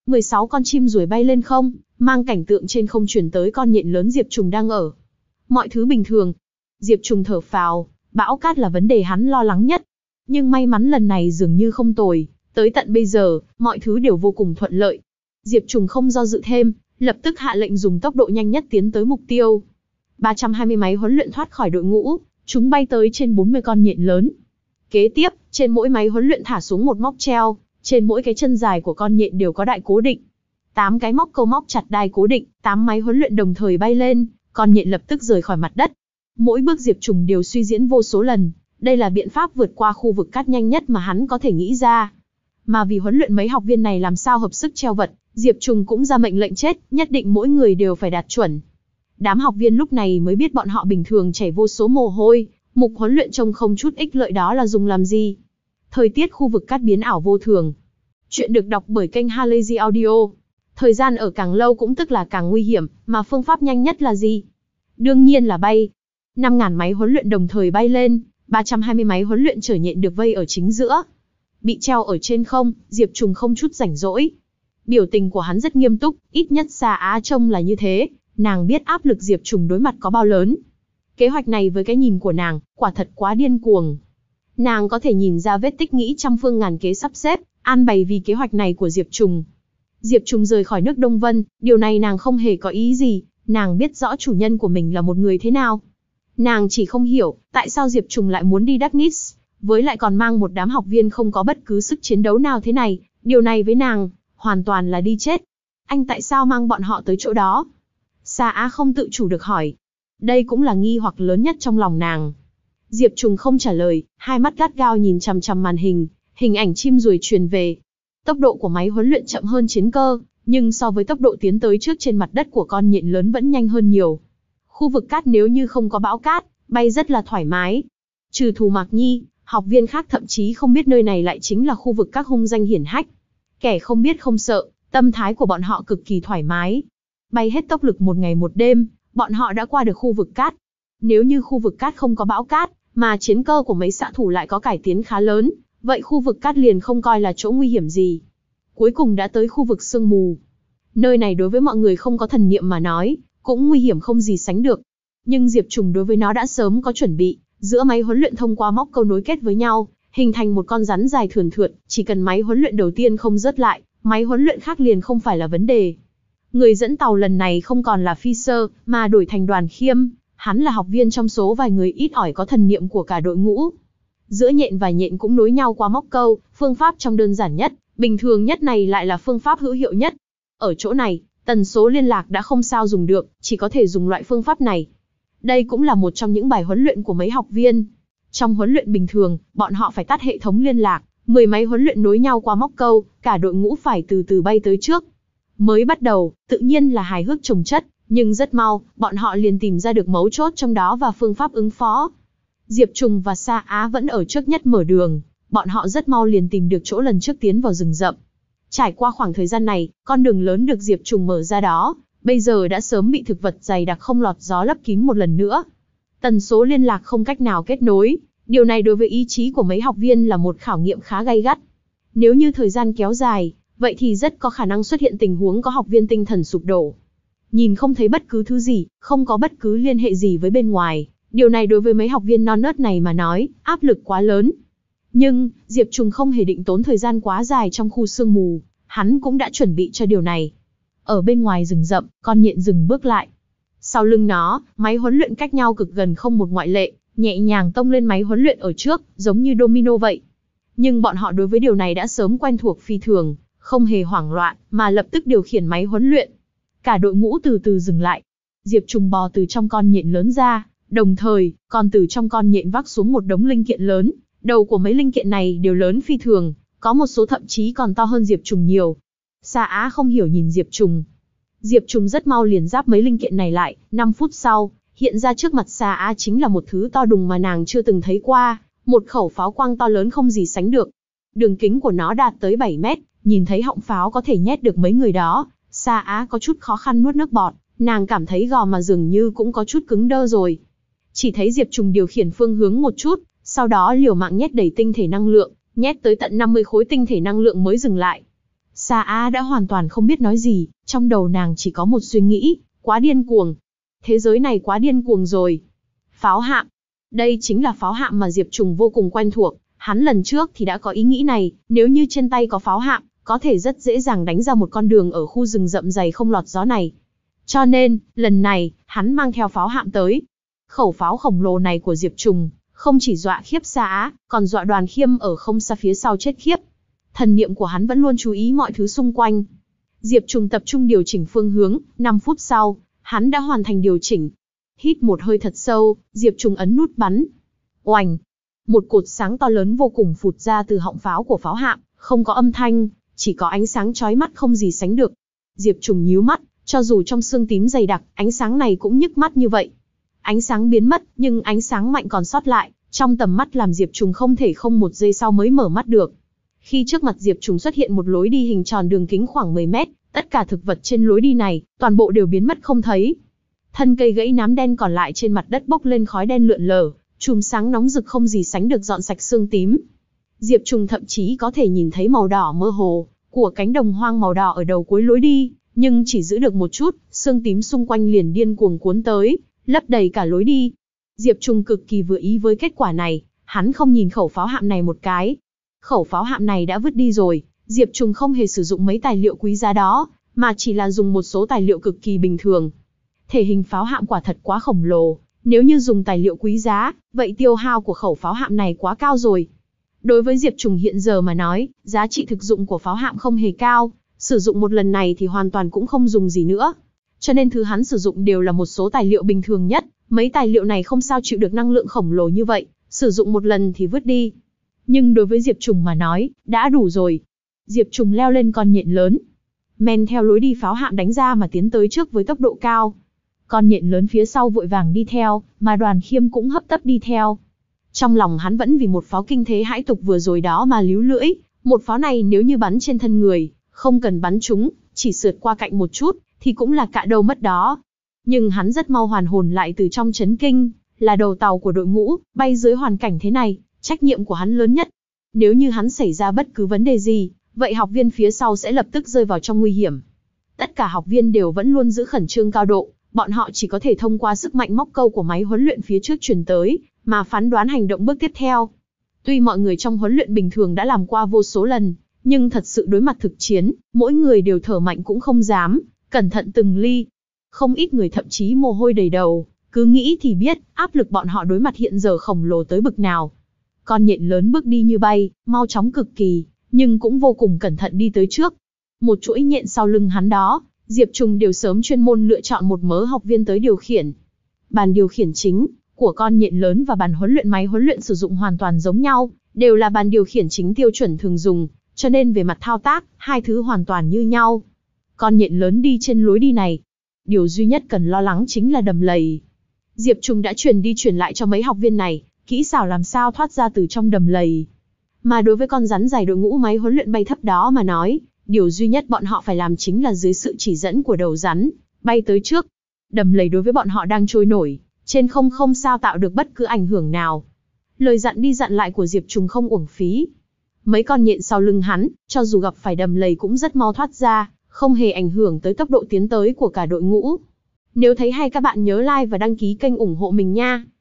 mười sáu con chim ruồi bay lên không, mang cảnh tượng trên không chuyển tới con nhện lớn Diệp Trùng đang ở. Mọi thứ bình thường. Diệp Trùng thở phào, bão cát là vấn đề hắn lo lắng nhất. Nhưng may mắn lần này dường như không tồi, tới tận bây giờ, mọi thứ đều vô cùng thuận lợi. Diệp Trùng không do dự thêm, lập tức hạ lệnh dùng tốc độ nhanh nhất tiến tới mục tiêu. ba trăm hai mươi máy huấn luyện thoát khỏi đội ngũ, chúng bay tới trên bốn mươi con nhện lớn. Kế tiếp, trên mỗi máy huấn luyện thả xuống một móc treo, trên mỗi cái chân dài của con nhện đều có đai cố định. tám cái móc câu móc chặt đai cố định, tám máy huấn luyện đồng thời bay lên, con nhện lập tức rời khỏi mặt đất. Mỗi bước Diệp Trùng đều suy diễn vô số lần, đây là biện pháp vượt qua khu vực cát nhanh nhất mà hắn có thể nghĩ ra. Mà vì huấn luyện mấy học viên này làm sao hợp sức treo vật, Diệp Trùng cũng ra mệnh lệnh chết, nhất định mỗi người đều phải đạt chuẩn. Đám học viên lúc này mới biết bọn họ bình thường chảy vô số mồ hôi, mục huấn luyện trông không chút ích lợi đó là dùng làm gì. Thời tiết khu vực cát biến ảo vô thường. Chuyện được đọc bởi kênh Halazy Audio. Thời gian ở càng lâu cũng tức là càng nguy hiểm, mà phương pháp nhanh nhất là gì? Đương nhiên là bay. năm nghìn máy huấn luyện đồng thời bay lên, ba trăm hai mươi máy huấn luyện chở nhện được vây ở chính giữa. Bị treo ở trên không, Diệp Trùng không chút rảnh rỗi. Biểu tình của hắn rất nghiêm túc, ít nhất Sa Á trông là như thế, nàng biết áp lực Diệp Trùng đối mặt có bao lớn. Kế hoạch này với cái nhìn của nàng, quả thật quá điên cuồng. Nàng có thể nhìn ra vết tích nghĩ trăm phương ngàn kế sắp xếp, an bày vì kế hoạch này của Diệp Trùng. Diệp Trùng rời khỏi nước Đông Vân, điều này nàng không hề có ý gì, nàng biết rõ chủ nhân của mình là một người thế nào. Nàng chỉ không hiểu, tại sao Diệp Trùng lại muốn đi Darkness, với lại còn mang một đám học viên không có bất cứ sức chiến đấu nào thế này, điều này với nàng, hoàn toàn là đi chết. Anh tại sao mang bọn họ tới chỗ đó? Sa Á không tự chủ được hỏi. Đây cũng là nghi hoặc lớn nhất trong lòng nàng. Diệp Trùng không trả lời, hai mắt gắt gao nhìn chằm chằm màn hình, hình ảnh chim ruồi truyền về. Tốc độ của máy huấn luyện chậm hơn chiến cơ, nhưng so với tốc độ tiến tới trước trên mặt đất của con nhện lớn vẫn nhanh hơn nhiều. Khu vực cát nếu như không có bão cát, bay rất là thoải mái. Trừ Thù Mạc Nhi, học viên khác thậm chí không biết nơi này lại chính là khu vực các hung danh hiển hách. Kẻ không biết không sợ, tâm thái của bọn họ cực kỳ thoải mái. Bay hết tốc lực một ngày một đêm, bọn họ đã qua được khu vực cát. Nếu như khu vực cát không có bão cát, mà chiến cơ của mấy xạ thủ lại có cải tiến khá lớn, vậy khu vực cát liền không coi là chỗ nguy hiểm gì. Cuối cùng đã tới khu vực sương mù. Nơi này đối với mọi người không có thần niệm mà nói, cũng nguy hiểm không gì sánh được. Nhưng Diệp Trùng đối với nó đã sớm có chuẩn bị, giữa máy huấn luyện thông qua móc câu nối kết với nhau, hình thành một con rắn dài thườn thượt, chỉ cần máy huấn luyện đầu tiên không rớt lại, máy huấn luyện khác liền không phải là vấn đề. Người dẫn tàu lần này không còn là phi sơ, mà đổi thành Đoàn Khiêm, hắn là học viên trong số vài người ít ỏi có thần niệm của cả đội ngũ. Giữa nhện và nhện cũng nối nhau qua móc câu, phương pháp trong đơn giản nhất, bình thường nhất này lại là phương pháp hữu hiệu nhất. Ở chỗ này, tần số liên lạc đã không sao dùng được, chỉ có thể dùng loại phương pháp này. Đây cũng là một trong những bài huấn luyện của mấy học viên. Trong huấn luyện bình thường, bọn họ phải tắt hệ thống liên lạc, mười máy huấn luyện nối nhau qua móc câu, cả đội ngũ phải từ từ bay tới trước. Mới bắt đầu, tự nhiên là hài hước chồng chất, nhưng rất mau, bọn họ liền tìm ra được mấu chốt trong đó và phương pháp ứng phó. Diệp Trùng và Sa Á vẫn ở trước nhất mở đường, bọn họ rất mau liền tìm được chỗ lần trước tiến vào rừng rậm. Trải qua khoảng thời gian này, con đường lớn được Diệp Trùng mở ra đó, bây giờ đã sớm bị thực vật dày đặc không lọt gió lấp kín một lần nữa. Tần số liên lạc không cách nào kết nối, điều này đối với ý chí của mấy học viên là một khảo nghiệm khá gay gắt. Nếu như thời gian kéo dài, vậy thì rất có khả năng xuất hiện tình huống có học viên tinh thần sụp đổ. Nhìn không thấy bất cứ thứ gì, không có bất cứ liên hệ gì với bên ngoài, điều này đối với mấy học viên non nớt này mà nói, áp lực quá lớn. Nhưng, Diệp Trùng không hề định tốn thời gian quá dài trong khu sương mù, hắn cũng đã chuẩn bị cho điều này. Ở bên ngoài rừng rậm, con nhện dừng bước lại. Sau lưng nó, máy huấn luyện cách nhau cực gần không một ngoại lệ, nhẹ nhàng tông lên máy huấn luyện ở trước, giống như domino vậy. Nhưng bọn họ đối với điều này đã sớm quen thuộc phi thường, không hề hoảng loạn, mà lập tức điều khiển máy huấn luyện. Cả đội ngũ từ từ dừng lại. Diệp Trùng bò từ trong con nhện lớn ra, đồng thời, còn từ trong con nhện vác xuống một đống linh kiện lớn. Đầu của mấy linh kiện này đều lớn phi thường, có một số thậm chí còn to hơn Diệp Trùng nhiều. Sa Á không hiểu nhìn Diệp Trùng. Diệp Trùng rất mau liền giáp mấy linh kiện này lại, năm phút sau, hiện ra trước mặt Sa Á chính là một thứ to đùng mà nàng chưa từng thấy qua, một khẩu pháo quang to lớn không gì sánh được. Đường kính của nó đạt tới bảy mét, nhìn thấy họng pháo có thể nhét được mấy người đó, Sa Á có chút khó khăn nuốt nước bọt, nàng cảm thấy gò mà dường như cũng có chút cứng đơ rồi. Chỉ thấy Diệp Trùng điều khiển phương hướng một chút, sau đó liều mạng nhét đầy tinh thể năng lượng, nhét tới tận năm mươi khối tinh thể năng lượng mới dừng lại. Sa Á đã hoàn toàn không biết nói gì, trong đầu nàng chỉ có một suy nghĩ, quá điên cuồng. Thế giới này quá điên cuồng rồi. Pháo hạm. Đây chính là pháo hạm mà Diệp Trùng vô cùng quen thuộc, hắn lần trước thì đã có ý nghĩ này, nếu như trên tay có pháo hạm, có thể rất dễ dàng đánh ra một con đường ở khu rừng rậm dày không lọt gió này. Cho nên, lần này, hắn mang theo pháo hạm tới. Khẩu pháo khổng lồ này của Diệp Trùng, không chỉ dọa khiếp Sa Á, còn dọa Đoàn Khiêm ở không xa phía sau chết khiếp. Thần niệm của hắn vẫn luôn chú ý mọi thứ xung quanh. Diệp Trùng tập trung điều chỉnh phương hướng, năm phút sau, hắn đã hoàn thành điều chỉnh. Hít một hơi thật sâu, Diệp Trùng ấn nút bắn. Oành! Một cột sáng to lớn vô cùng phụt ra từ họng pháo của pháo hạm, không có âm thanh, chỉ có ánh sáng chói mắt không gì sánh được. Diệp Trùng nhíu mắt, cho dù trong sương tím dày đặc, ánh sáng này cũng nhức mắt như vậy. Ánh sáng biến mất, nhưng ánh sáng mạnh còn sót lại, trong tầm mắt làm Diệp Trùng không thể không một giây sau mới mở mắt được. Khi trước mặt Diệp Trùng xuất hiện một lối đi hình tròn đường kính khoảng mười mét, tất cả thực vật trên lối đi này, toàn bộ đều biến mất không thấy. Thân cây gãy nám đen còn lại trên mặt đất bốc lên khói đen lượn lờ, chùm sáng nóng rực không gì sánh được dọn sạch sương tím. Diệp Trùng thậm chí có thể nhìn thấy màu đỏ mơ hồ của cánh đồng hoang màu đỏ ở đầu cuối lối đi, nhưng chỉ giữ được một chút, sương tím xung quanh liền điên cuồng cuốn tới, lấp đầy cả lối đi. Diệp Trùng cực kỳ vừa ý với kết quả này, hắn không nhìn khẩu pháo hạm này một cái. Khẩu pháo hạm này đã vứt đi rồi, Diệp Trùng không hề sử dụng mấy tài liệu quý giá đó, mà chỉ là dùng một số tài liệu cực kỳ bình thường. Thể hình pháo hạm quả thật quá khổng lồ, nếu như dùng tài liệu quý giá, vậy tiêu hao của khẩu pháo hạm này quá cao rồi. Đối với Diệp Trùng hiện giờ mà nói, giá trị thực dụng của pháo hạm không hề cao, sử dụng một lần này thì hoàn toàn cũng không dùng gì nữa. Cho nên thứ hắn sử dụng đều là một số tài liệu bình thường nhất, mấy tài liệu này không sao chịu được năng lượng khổng lồ như vậy, sử dụng một lần thì vứt đi. Nhưng đối với Diệp Trùng mà nói, đã đủ rồi. Diệp Trùng leo lên con nhện lớn, men theo lối đi pháo hạm đánh ra mà tiến tới trước với tốc độ cao. Con nhện lớn phía sau vội vàng đi theo, mà Đoàn Khiêm cũng hấp tấp đi theo. Trong lòng hắn vẫn vì một pháo kinh thế hãi tục vừa rồi đó mà líu lưỡi, một pháo này nếu như bắn trên thân người, không cần bắn trúng, chỉ sượt qua cạnh một chút, thì cũng là cạ đầu mất đó. Nhưng hắn rất mau hoàn hồn lại từ trong chấn kinh, là đầu tàu của đội ngũ, bay dưới hoàn cảnh thế này, trách nhiệm của hắn lớn nhất. Nếu như hắn xảy ra bất cứ vấn đề gì, vậy học viên phía sau sẽ lập tức rơi vào trong nguy hiểm. Tất cả học viên đều vẫn luôn giữ khẩn trương cao độ, bọn họ chỉ có thể thông qua sức mạnh móc câu của máy huấn luyện phía trước truyền tới, mà phán đoán hành động bước tiếp theo. Tuy mọi người trong huấn luyện bình thường đã làm qua vô số lần, nhưng thật sự đối mặt thực chiến, mỗi người đều thở mạnh cũng không dám, cẩn thận từng ly. Không ít người thậm chí mồ hôi đầy đầu, cứ nghĩ thì biết, áp lực bọn họ đối mặt hiện giờ khổng lồ tới bực nào. Con nhện lớn bước đi như bay, mau chóng cực kỳ, nhưng cũng vô cùng cẩn thận đi tới trước. Một chuỗi nhện sau lưng hắn đó, Diệp Trùng đều sớm chuyên môn lựa chọn một mớ học viên tới điều khiển. Bàn điều khiển chính của con nhện lớn và bàn huấn luyện máy huấn luyện sử dụng hoàn toàn giống nhau, đều là bàn điều khiển chính tiêu chuẩn thường dùng, cho nên về mặt thao tác, hai thứ hoàn toàn như nhau. Con nhện lớn đi trên lối đi này, điều duy nhất cần lo lắng chính là đầm lầy. Diệp Trùng đã truyền đi truyền lại cho mấy học viên này, kỹ xảo làm sao thoát ra từ trong đầm lầy. Mà đối với con rắn dài đội ngũ máy huấn luyện bay thấp đó mà nói, điều duy nhất bọn họ phải làm chính là dưới sự chỉ dẫn của đầu rắn, bay tới trước. Đầm lầy đối với bọn họ đang trôi nổi, trên không không sao tạo được bất cứ ảnh hưởng nào. Lời dặn đi dặn lại của Diệp Trùng không uổng phí. Mấy con nhện sau lưng hắn, cho dù gặp phải đầm lầy cũng rất mau thoát ra, không hề ảnh hưởng tới tốc độ tiến tới của cả đội ngũ. Nếu thấy hay các bạn nhớ like và đăng ký kênh ủng hộ mình nha.